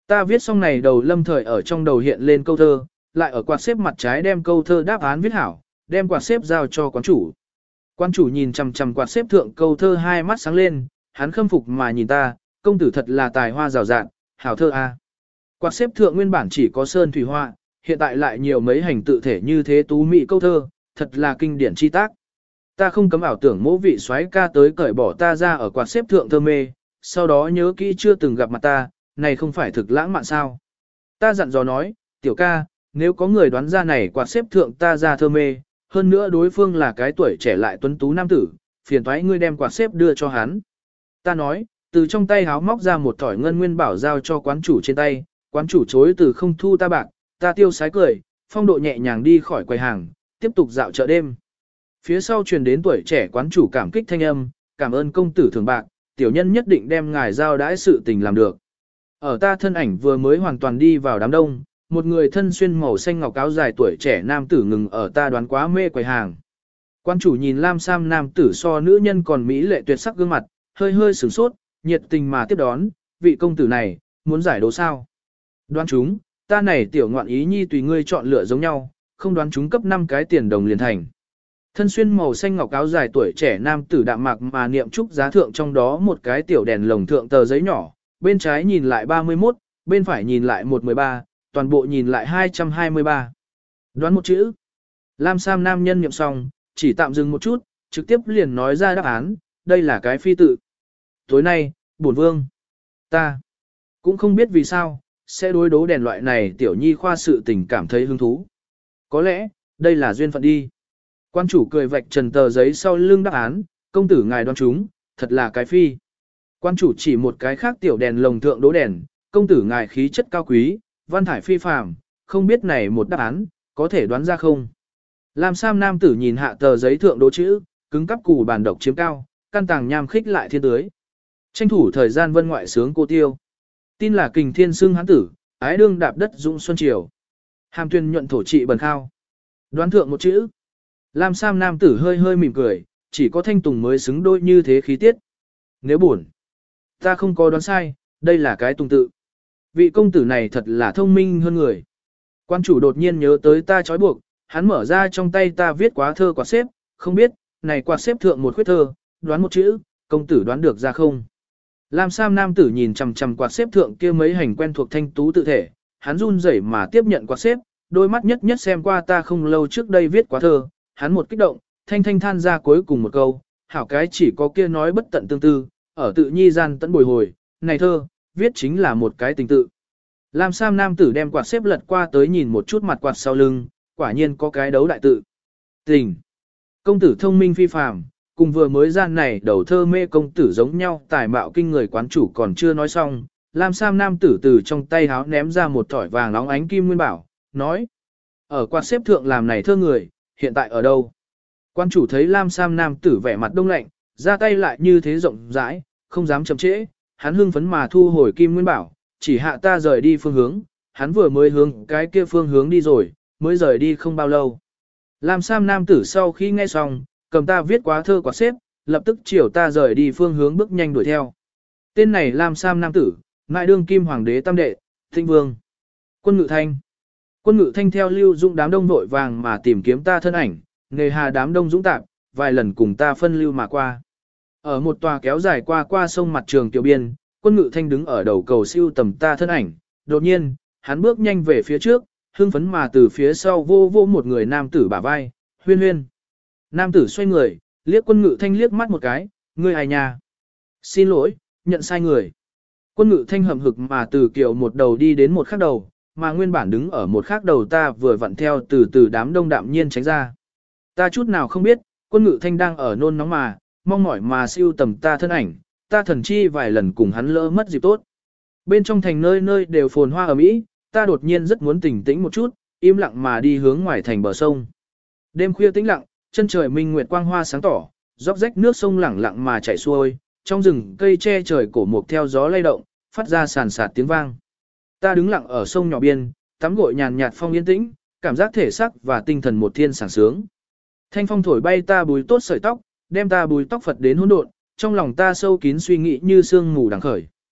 Ta viết xong này đầu lâm thời ở trong đầu hiện lên câu thơ, lại ở quạt xếp mặt trái đem câu thơ đáp án viết hảo, đem quạt xếp giao cho quán chủ. Quán chủ nhìn chằm chằm quạt xếp thượng câu thơ hai mắt sáng lên, hắn khâm phục mà nhìn ta, công tử thật là tài hoa rào rạng, hảo thơ a. Quạt xếp thượng nguyên bản chỉ có sơn thủy họa, hiện tại lại nhiều mấy hành tự thể như thế tú mỹ câu thơ, thật là kinh điển chi tác. Ta không cấm ảo tưởng mỗi vị soái ca tới cởi bỏ ta ra ở quạt xếp thượng thơ mê, sau đó nhớ kỹ chưa từng gặp mặt ta, này không phải thực lãng mạn sao. Ta dặn dò nói, tiểu ca, nếu có người đoán ra này quạt xếp thượng ta ra thơ mê, hơn nữa đối phương là cái tuổi trẻ lại tuấn tú nam tử, phiền thoái ngươi đem quạt xếp đưa cho hắn. Ta nói, từ trong tay háo móc ra một thỏi ngân nguyên bảo giao cho quán chủ trên tay, quán chủ chối từ không thu ta bạc, ta tiêu sái cười, phong độ nhẹ nhàng đi khỏi quầy hàng, tiếp tục dạo chợ đêm. Phía sau truyền đến tuổi trẻ quán chủ cảm kích thanh âm, cảm ơn công tử thưởng bạc, tiểu nhân nhất định đem ngài giao đãi sự tình làm được. Ở ta thân ảnh vừa mới hoàn toàn đi vào đám đông, một người thân xuyên màu xanh ngọc áo dài tuổi trẻ nam tử ngừng ở ta đoán quá mê quầy hàng. Quan chủ nhìn lam sam nam tử so nữ nhân còn mỹ lệ tuyệt sắc gương mặt, hơi hơi sửng sốt, nhiệt tình mà tiếp đón, vị công tử này, muốn giải đố sao? Đoán chúng, ta này tiểu ngoạn ý nhi tùy ngươi chọn lựa giống nhau, không đoán chúng cấp năm cái tiền đồng liền thành. Thân xuyên màu xanh ngọc áo dài tuổi trẻ nam tử đạm mạc mà niệm trúc giá thượng trong đó một cái tiểu đèn lồng thượng tờ giấy nhỏ, bên trái nhìn lại ba mươi mốt, bên phải nhìn lại một mười ba, toàn bộ nhìn lại hai trăm hai mươi ba. Đoán một chữ. Lam Sam nam nhân niệm xong, chỉ tạm dừng một chút, trực tiếp liền nói ra đáp án, đây là cái phi tự. Tối nay, bổn vương, ta, cũng không biết vì sao, sẽ đối đố đèn loại này tiểu nhi khoa sự tình cảm thấy hứng thú. Có lẽ, đây là duyên phận đi. Quan chủ cười vạch trần tờ giấy sau lưng đáp án, công tử ngài đoán chúng, thật là cái phi. Quan chủ chỉ một cái khác tiểu đèn lồng thượng đố đèn, công tử ngài khí chất cao quý, văn thải phi phàm, không biết này một đáp án, có thể đoán ra không? Lam Sam nam tử nhìn hạ tờ giấy thượng đố chữ, cứng cắp củ bản độc chiếm cao, căn tàng nham khích lại thiên tưới. Tranh thủ thời gian vân ngoại sướng cô tiêu. Tin là kình thiên xưng hán tử, ái đương đạp đất dũng xuân triều. Hàm tuyên nhuận thổ trị bần khao. Đoán thượng một chữ. Lam Sam nam tử hơi hơi mỉm cười, chỉ có thanh tùng mới xứng đôi như thế khí tiết. Nếu buồn, ta không có đoán sai, đây là cái tùng tự. Vị công tử này thật là thông minh hơn người. Quan chủ đột nhiên nhớ tới ta trói buộc, hắn mở ra trong tay ta viết quá thơ quạt xếp, không biết, này quạt xếp thượng một khuyết thơ, đoán một chữ, công tử đoán được ra không? Lam Sam nam tử nhìn chằm chằm quạt xếp thượng kia mấy hành quen thuộc thanh tú tự thể, hắn run rẩy mà tiếp nhận quạt xếp, đôi mắt nhất nhất xem qua ta không lâu trước đây viết quá thơ, hắn một kích động, thanh thanh than ra cuối cùng một câu, hảo cái chỉ có kia nói bất tận tương tư, ở tự nhi gian tận bồi hồi, này thơ, viết chính là một cái tình tự. Lam Sam nam tử đem quạt xếp lật qua tới nhìn một chút mặt quạt sau lưng, quả nhiên có cái đấu đại tự. Tình. Công tử thông minh phi phàm, cùng vừa mới gian này đầu thơ mê công tử giống nhau, tài mạo kinh người quán chủ còn chưa nói xong. Lam Sam nam tử từ trong tay háo ném ra một thỏi vàng nóng ánh kim nguyên bảo, nói. Ở quạt xếp thượng làm này thơ người, hiện tại ở đâu? Quan chủ thấy Lam Sam nam tử vẻ mặt đông lạnh, ra tay lại như thế rộng rãi, không dám chậm trễ, hắn hưng phấn mà thu hồi kim nguyên bảo, chỉ hạ ta rời đi phương hướng, hắn vừa mới hướng cái kia phương hướng đi rồi, mới rời đi không bao lâu. Lam Sam nam tử sau khi nghe xong, cầm ta viết quá thơ quạt xếp, lập tức chiều ta rời đi phương hướng bước nhanh đuổi theo. Tên này Lam Sam nam tử, ngại đương kim hoàng đế tam đệ, Thịnh Vương. Quân Ngự Thanh. Quân Ngự Thanh theo Lưu Dũng đám đông vội vàng mà tìm kiếm ta thân ảnh, nghề hà đám đông dũng tạp, vài lần cùng ta phân lưu mà qua. Ở một tòa kéo dài qua qua sông mặt trường tiểu biên, Quân Ngự Thanh đứng ở đầu cầu siêu tầm ta thân ảnh, đột nhiên, hắn bước nhanh về phía trước, hưng phấn mà từ phía sau vô vô một người nam tử bả vai, huyên huyên. Nam tử xoay người, liếc Quân Ngự Thanh liếc mắt một cái, ngươi ai nhà? Xin lỗi, nhận sai người. Quân Ngự Thanh hậm hực mà từ kiểu một đầu đi đến một khác đầu, mà nguyên bản đứng ở một khác đầu ta vừa vặn theo từ từ đám đông đạm nhiên tránh ra. Ta chút nào không biết, Quân Ngự Thanh đang ở nôn nóng mà, mong mỏi mà siêu tầm ta thân ảnh, ta thần chi vài lần cùng hắn lỡ mất dịp tốt. Bên trong thành nơi nơi đều phồn hoa ầm ĩ, ta đột nhiên rất muốn tỉnh tĩnh một chút, im lặng mà đi hướng ngoài thành bờ sông. Đêm khuya tĩnh lặng, chân trời minh nguyệt quang hoa sáng tỏ, róc rách nước sông lẳng lặng mà chảy xuôi, trong rừng cây che trời cổ mục theo gió lay động, phát ra sàn sạt tiếng vang. Ta đứng lặng ở sông nhỏ biên, tắm gội nhàn nhạt phong yên tĩnh, cảm giác thể xác và tinh thần một thiên sảng sướng. Thanh phong thổi bay ta bùi tốt sợi tóc, đem ta bùi tóc phật đến hỗn độn, trong lòng ta sâu kín suy nghĩ như sương mù đằng khởi.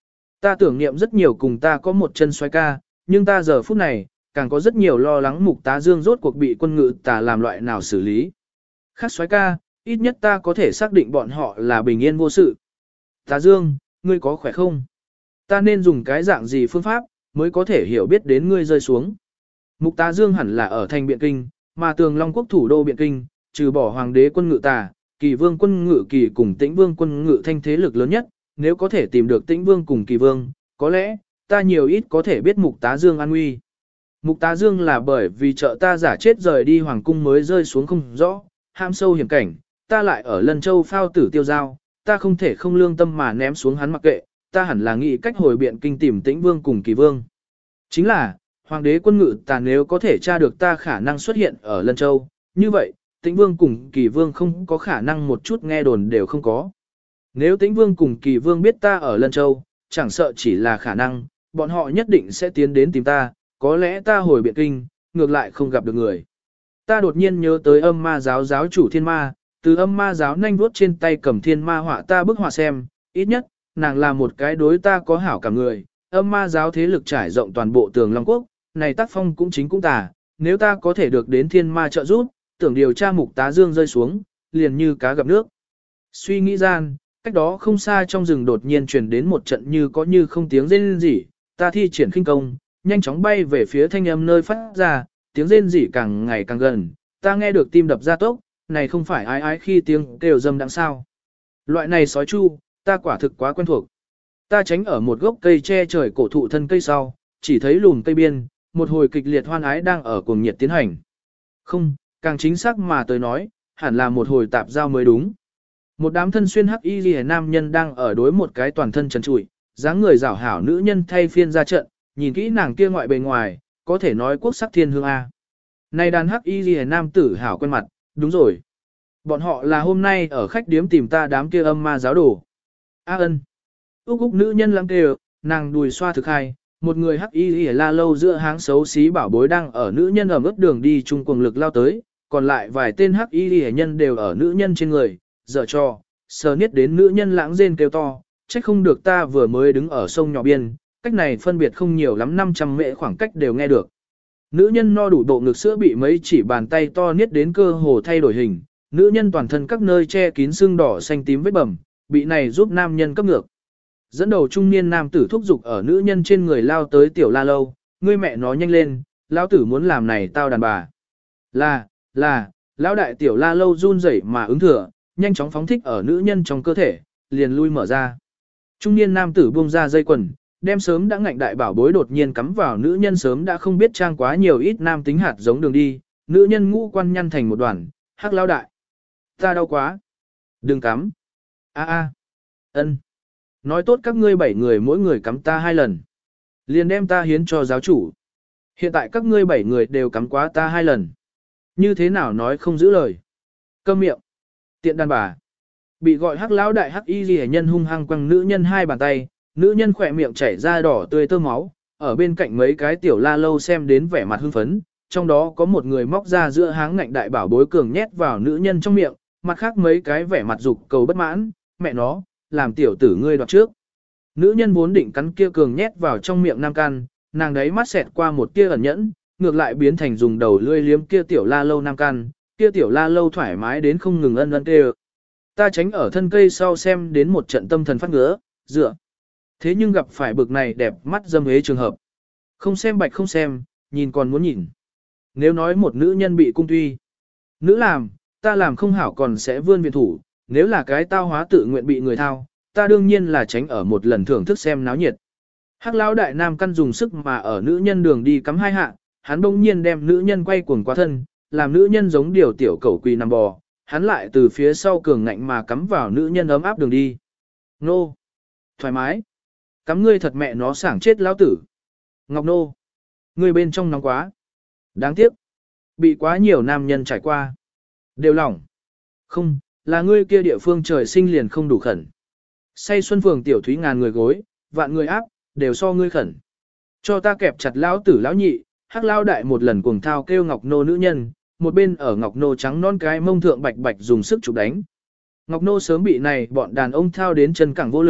Ta tưởng niệm rất nhiều cùng ta có một chân xoay ca, nhưng ta giờ phút này, càng có rất nhiều lo lắng Mục Tá Dương rốt cuộc bị quân ngự tà làm loại nào xử lý. Khác xoay ca, ít nhất ta có thể xác định bọn họ là bình yên vô sự. Tá Dương, ngươi có khỏe không? Ta nên dùng cái dạng gì phương pháp, mới có thể hiểu biết đến ngươi rơi xuống. Mục Tá Dương hẳn là ở thành Biện Kinh, mà Tường Long quốc thủ đô Biện Kinh, trừ bỏ hoàng đế quân ngự tà, Kỳ Vương quân ngự Kỳ cùng Tĩnh Vương quân ngự Thanh thế lực lớn nhất, nếu có thể tìm được Tĩnh Vương cùng Kỳ Vương, có lẽ ta nhiều ít có thể biết Mục Tá Dương an nguy. Mục Tá Dương là bởi vì trợ ta giả chết rời đi hoàng cung mới rơi xuống không rõ, ham sâu hiểm cảnh, ta lại ở Lân Châu phao tử tiêu giao, ta không thể không lương tâm mà ném xuống hắn mặc kệ, ta hẳn là nghĩ cách hồi Biện Kinh tìm Tĩnh Vương cùng Kỳ Vương. Chính là, hoàng đế quân ngự tà nếu có thể tra được ta khả năng xuất hiện ở Lân Châu, như vậy, Tĩnh Vương cùng Kỳ Vương không có khả năng một chút nghe đồn đều không có. Nếu Tĩnh Vương cùng Kỳ Vương biết ta ở Lân Châu, chẳng sợ chỉ là khả năng, bọn họ nhất định sẽ tiến đến tìm ta, có lẽ ta hồi Biện Kinh, ngược lại không gặp được người. Ta đột nhiên nhớ tới âm ma giáo giáo chủ thiên ma, từ âm ma giáo nhanh vuốt trên tay cầm thiên ma họa ta bức họa xem, ít nhất, nàng là một cái đối ta có hảo cả người, âm ma giáo thế lực trải rộng toàn bộ Tường Long quốc, này tác phong cũng chính cũng tà, nếu ta có thể được đến thiên ma trợ giúp, tưởng điều tra Mục Tá Dương rơi xuống, liền như cá gặp nước. Suy nghĩ gian, cách đó không xa trong rừng đột nhiên truyền đến một trận như có như không tiếng rên rỉ, ta thi triển khinh công, nhanh chóng bay về phía thanh âm nơi phát ra, tiếng rên rỉ càng ngày càng gần, ta nghe được tim đập ra tốc, này không phải ái ái khi tiếng kêu dâm đặng sao. Loại này sói chu, ta quả thực quá quen thuộc. Ta tránh ở một gốc cây che trời cổ thụ thân cây sau, chỉ thấy lùm cây biên, một hồi kịch liệt hoan ái đang ở cuồng nhiệt tiến hành. Không, càng chính xác mà tới nói, hẳn là một hồi tạp giao mới đúng. Một đám thân xuyên hắc y liễu nam nhân đang ở đối một cái toàn thân trần trụi, dáng người rảo hảo nữ nhân thay phiên ra trận, nhìn kỹ nàng kia ngoại bề ngoài, có thể nói quốc sắc thiên hương a. Này đàn hắc y liễu nam tử hảo quen mặt, đúng rồi. Bọn họ là hôm nay ở khách điếm tìm ta đám kia âm ma giáo đồ. A ân. Úc Úc nữ nhân lăng kêu, nàng đùi xoa thực hai, một người hắc y liễu la lâu giữa háng xấu xí bảo bối đang ở nữ nhân ở ướt đường đi chung cuồng lực lao tới, còn lại vài tên hắc y liễu nhân đều ở nữ nhân trên người, dở cho, sờ niết đến nữ nhân lãng rên kêu to, trách không được ta vừa mới đứng ở sông nhỏ biên, cách này phân biệt không nhiều lắm năm trăm mễ khoảng cách đều nghe được. Nữ nhân no đủ bộ ngực sữa bị mấy chỉ bàn tay to niết đến cơ hồ thay đổi hình, nữ nhân toàn thân các nơi che kín xương đỏ xanh tím vết bầm, bị này giúp nam nhân cấp ngược. Dẫn đầu trung niên nam tử thúc giục ở nữ nhân trên người lao tới tiểu la lâu, ngươi mẹ nó nhanh lên, lão tử muốn làm này tao đàn bà. Là, là, lão đại tiểu la lâu run rẩy mà ứng thừa, nhanh chóng phóng thích ở nữ nhân trong cơ thể, liền lui mở ra. Trung niên nam tử buông ra dây quần, đem sớm đã ngạnh đại bảo bối đột nhiên cắm vào nữ nhân sớm đã không biết trang quá nhiều ít nam tính hạt giống đường đi, nữ nhân ngũ quan nhăn thành một đoàn, hắc lão đại. Ta đau quá. Đừng cắm. A a. Ân. Nói tốt các ngươi bảy người mỗi người cắm ta hai lần. Liền đem ta hiến cho giáo chủ. Hiện tại các ngươi bảy người đều cắm quá ta hai lần. Như thế nào nói không giữ lời. Câm miệng. Tiện đàn bà. Bị gọi hắc lão đại hắc y ghi nhân hung hăng quăng nữ nhân hai bàn tay, nữ nhân khỏe miệng chảy ra đỏ tươi tơ máu, ở bên cạnh mấy cái tiểu la lâu xem đến vẻ mặt hưng phấn, trong đó có một người móc ra giữa háng ngạnh đại bảo bối cường nhét vào nữ nhân trong miệng, mặt khác mấy cái vẻ mặt dục cầu bất mãn, mẹ nó, làm tiểu tử ngươi đoạt trước. Nữ nhân vốn định cắn kia cường nhét vào trong miệng nam can, nàng đấy mắt xẹt qua một tia ẩn nhẫn, ngược lại biến thành dùng đầu lươi liếm kia tiểu la lâu nam can, kia tiểu la lâu thoải mái đến không ngừng ân ân kêu. Ta tránh ở thân cây sau xem đến một trận tâm thần phát ngứa, dựa. Thế nhưng gặp phải bực này đẹp mắt dâm hế trường hợp. Không xem bạch không xem, nhìn còn muốn nhìn. Nếu nói một nữ nhân bị cung tuy, nữ làm, ta làm không hảo còn sẽ vươn viện thủ, nếu là cái tao hóa tự nguyện bị người thao, ta đương nhiên là tránh ở một lần thưởng thức xem náo nhiệt. Hắc lão đại nam căn dùng sức mà ở nữ nhân đường đi cắm hai hạ, hắn bỗng nhiên đem nữ nhân quay cuồng qua thân, làm nữ nhân giống điều tiểu cẩu quỳ nằm bò, hắn lại từ phía sau cường ngạnh mà cắm vào nữ nhân ấm áp đường đi. Nô! Thoải mái! Cắm ngươi thật mẹ nó sảng chết lão tử! Ngọc nô! Ngươi bên trong nóng quá! Đáng tiếc! Bị quá nhiều nam nhân trải qua. Đều lỏng! Không, là ngươi kia địa phương trời sinh liền không đủ khẩn. Say xuân phường tiểu thúy ngàn người gối, vạn người áp, đều so ngươi khẩn. Cho ta kẹp chặt lão tử lão nhị, hắc lao đại một lần cuồng thao kêu Ngọc nô nữ nhân, một bên ở Ngọc nô trắng non cái mông thượng bạch bạch dùng sức chụp đánh. Ngọc nô sớm bị này bọn đàn ông thao đến chân cẳng vô lực,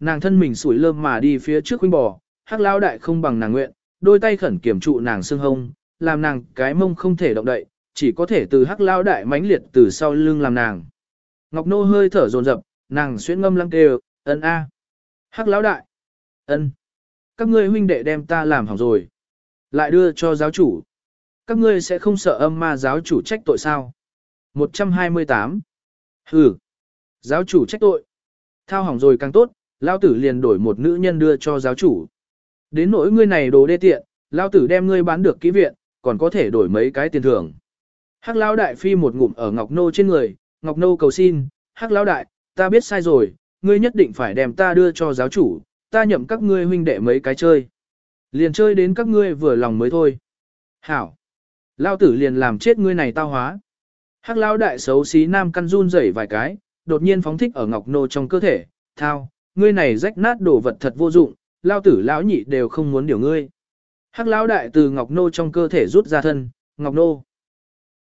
nàng thân mình sủi lơm mà đi phía trước huynh bò, hắc lão đại không bằng nàng nguyện, đôi tay khẩn kiểm trụ nàng xương hông, làm nàng cái mông không thể động đậy, chỉ có thể từ hắc lão đại mãnh liệt từ sau lưng làm nàng. Ngọc Nô hơi thở dồn dập, nàng xuyến ngâm lăng kêu, ân a. Hắc lão đại, ân. Các ngươi huynh đệ đem ta làm hỏng rồi. Lại đưa cho giáo chủ. Các ngươi sẽ không sợ âm ma giáo chủ trách tội sao? một trăm hai mươi tám. Hừ. Giáo chủ trách tội. Thao hỏng rồi càng tốt, lao tử liền đổi một nữ nhân đưa cho giáo chủ. Đến nỗi ngươi này đồ đê tiện, lao tử đem ngươi bán được kỹ viện, còn có thể đổi mấy cái tiền thưởng. Hắc lão đại phi một ngụm ở Ngọc Nô trên người, Ngọc Nô cầu xin, Hắc lão đại, ta biết sai rồi, ngươi nhất định phải đem ta đưa cho giáo chủ, ta nhậm các ngươi huynh đệ mấy cái chơi. Liền chơi đến các ngươi vừa lòng mới thôi. Hảo. Lao tử liền làm chết ngươi này tao hóa. Hắc lão đại xấu xí nam căn run rẩy vài cái, đột nhiên phóng thích ở Ngọc Nô trong cơ thể, thao, ngươi này rách nát đồ vật thật vô dụng, lao tử lão nhị đều không muốn điều ngươi. Hắc lão đại từ Ngọc Nô trong cơ thể rút ra thân, Ngọc Nô.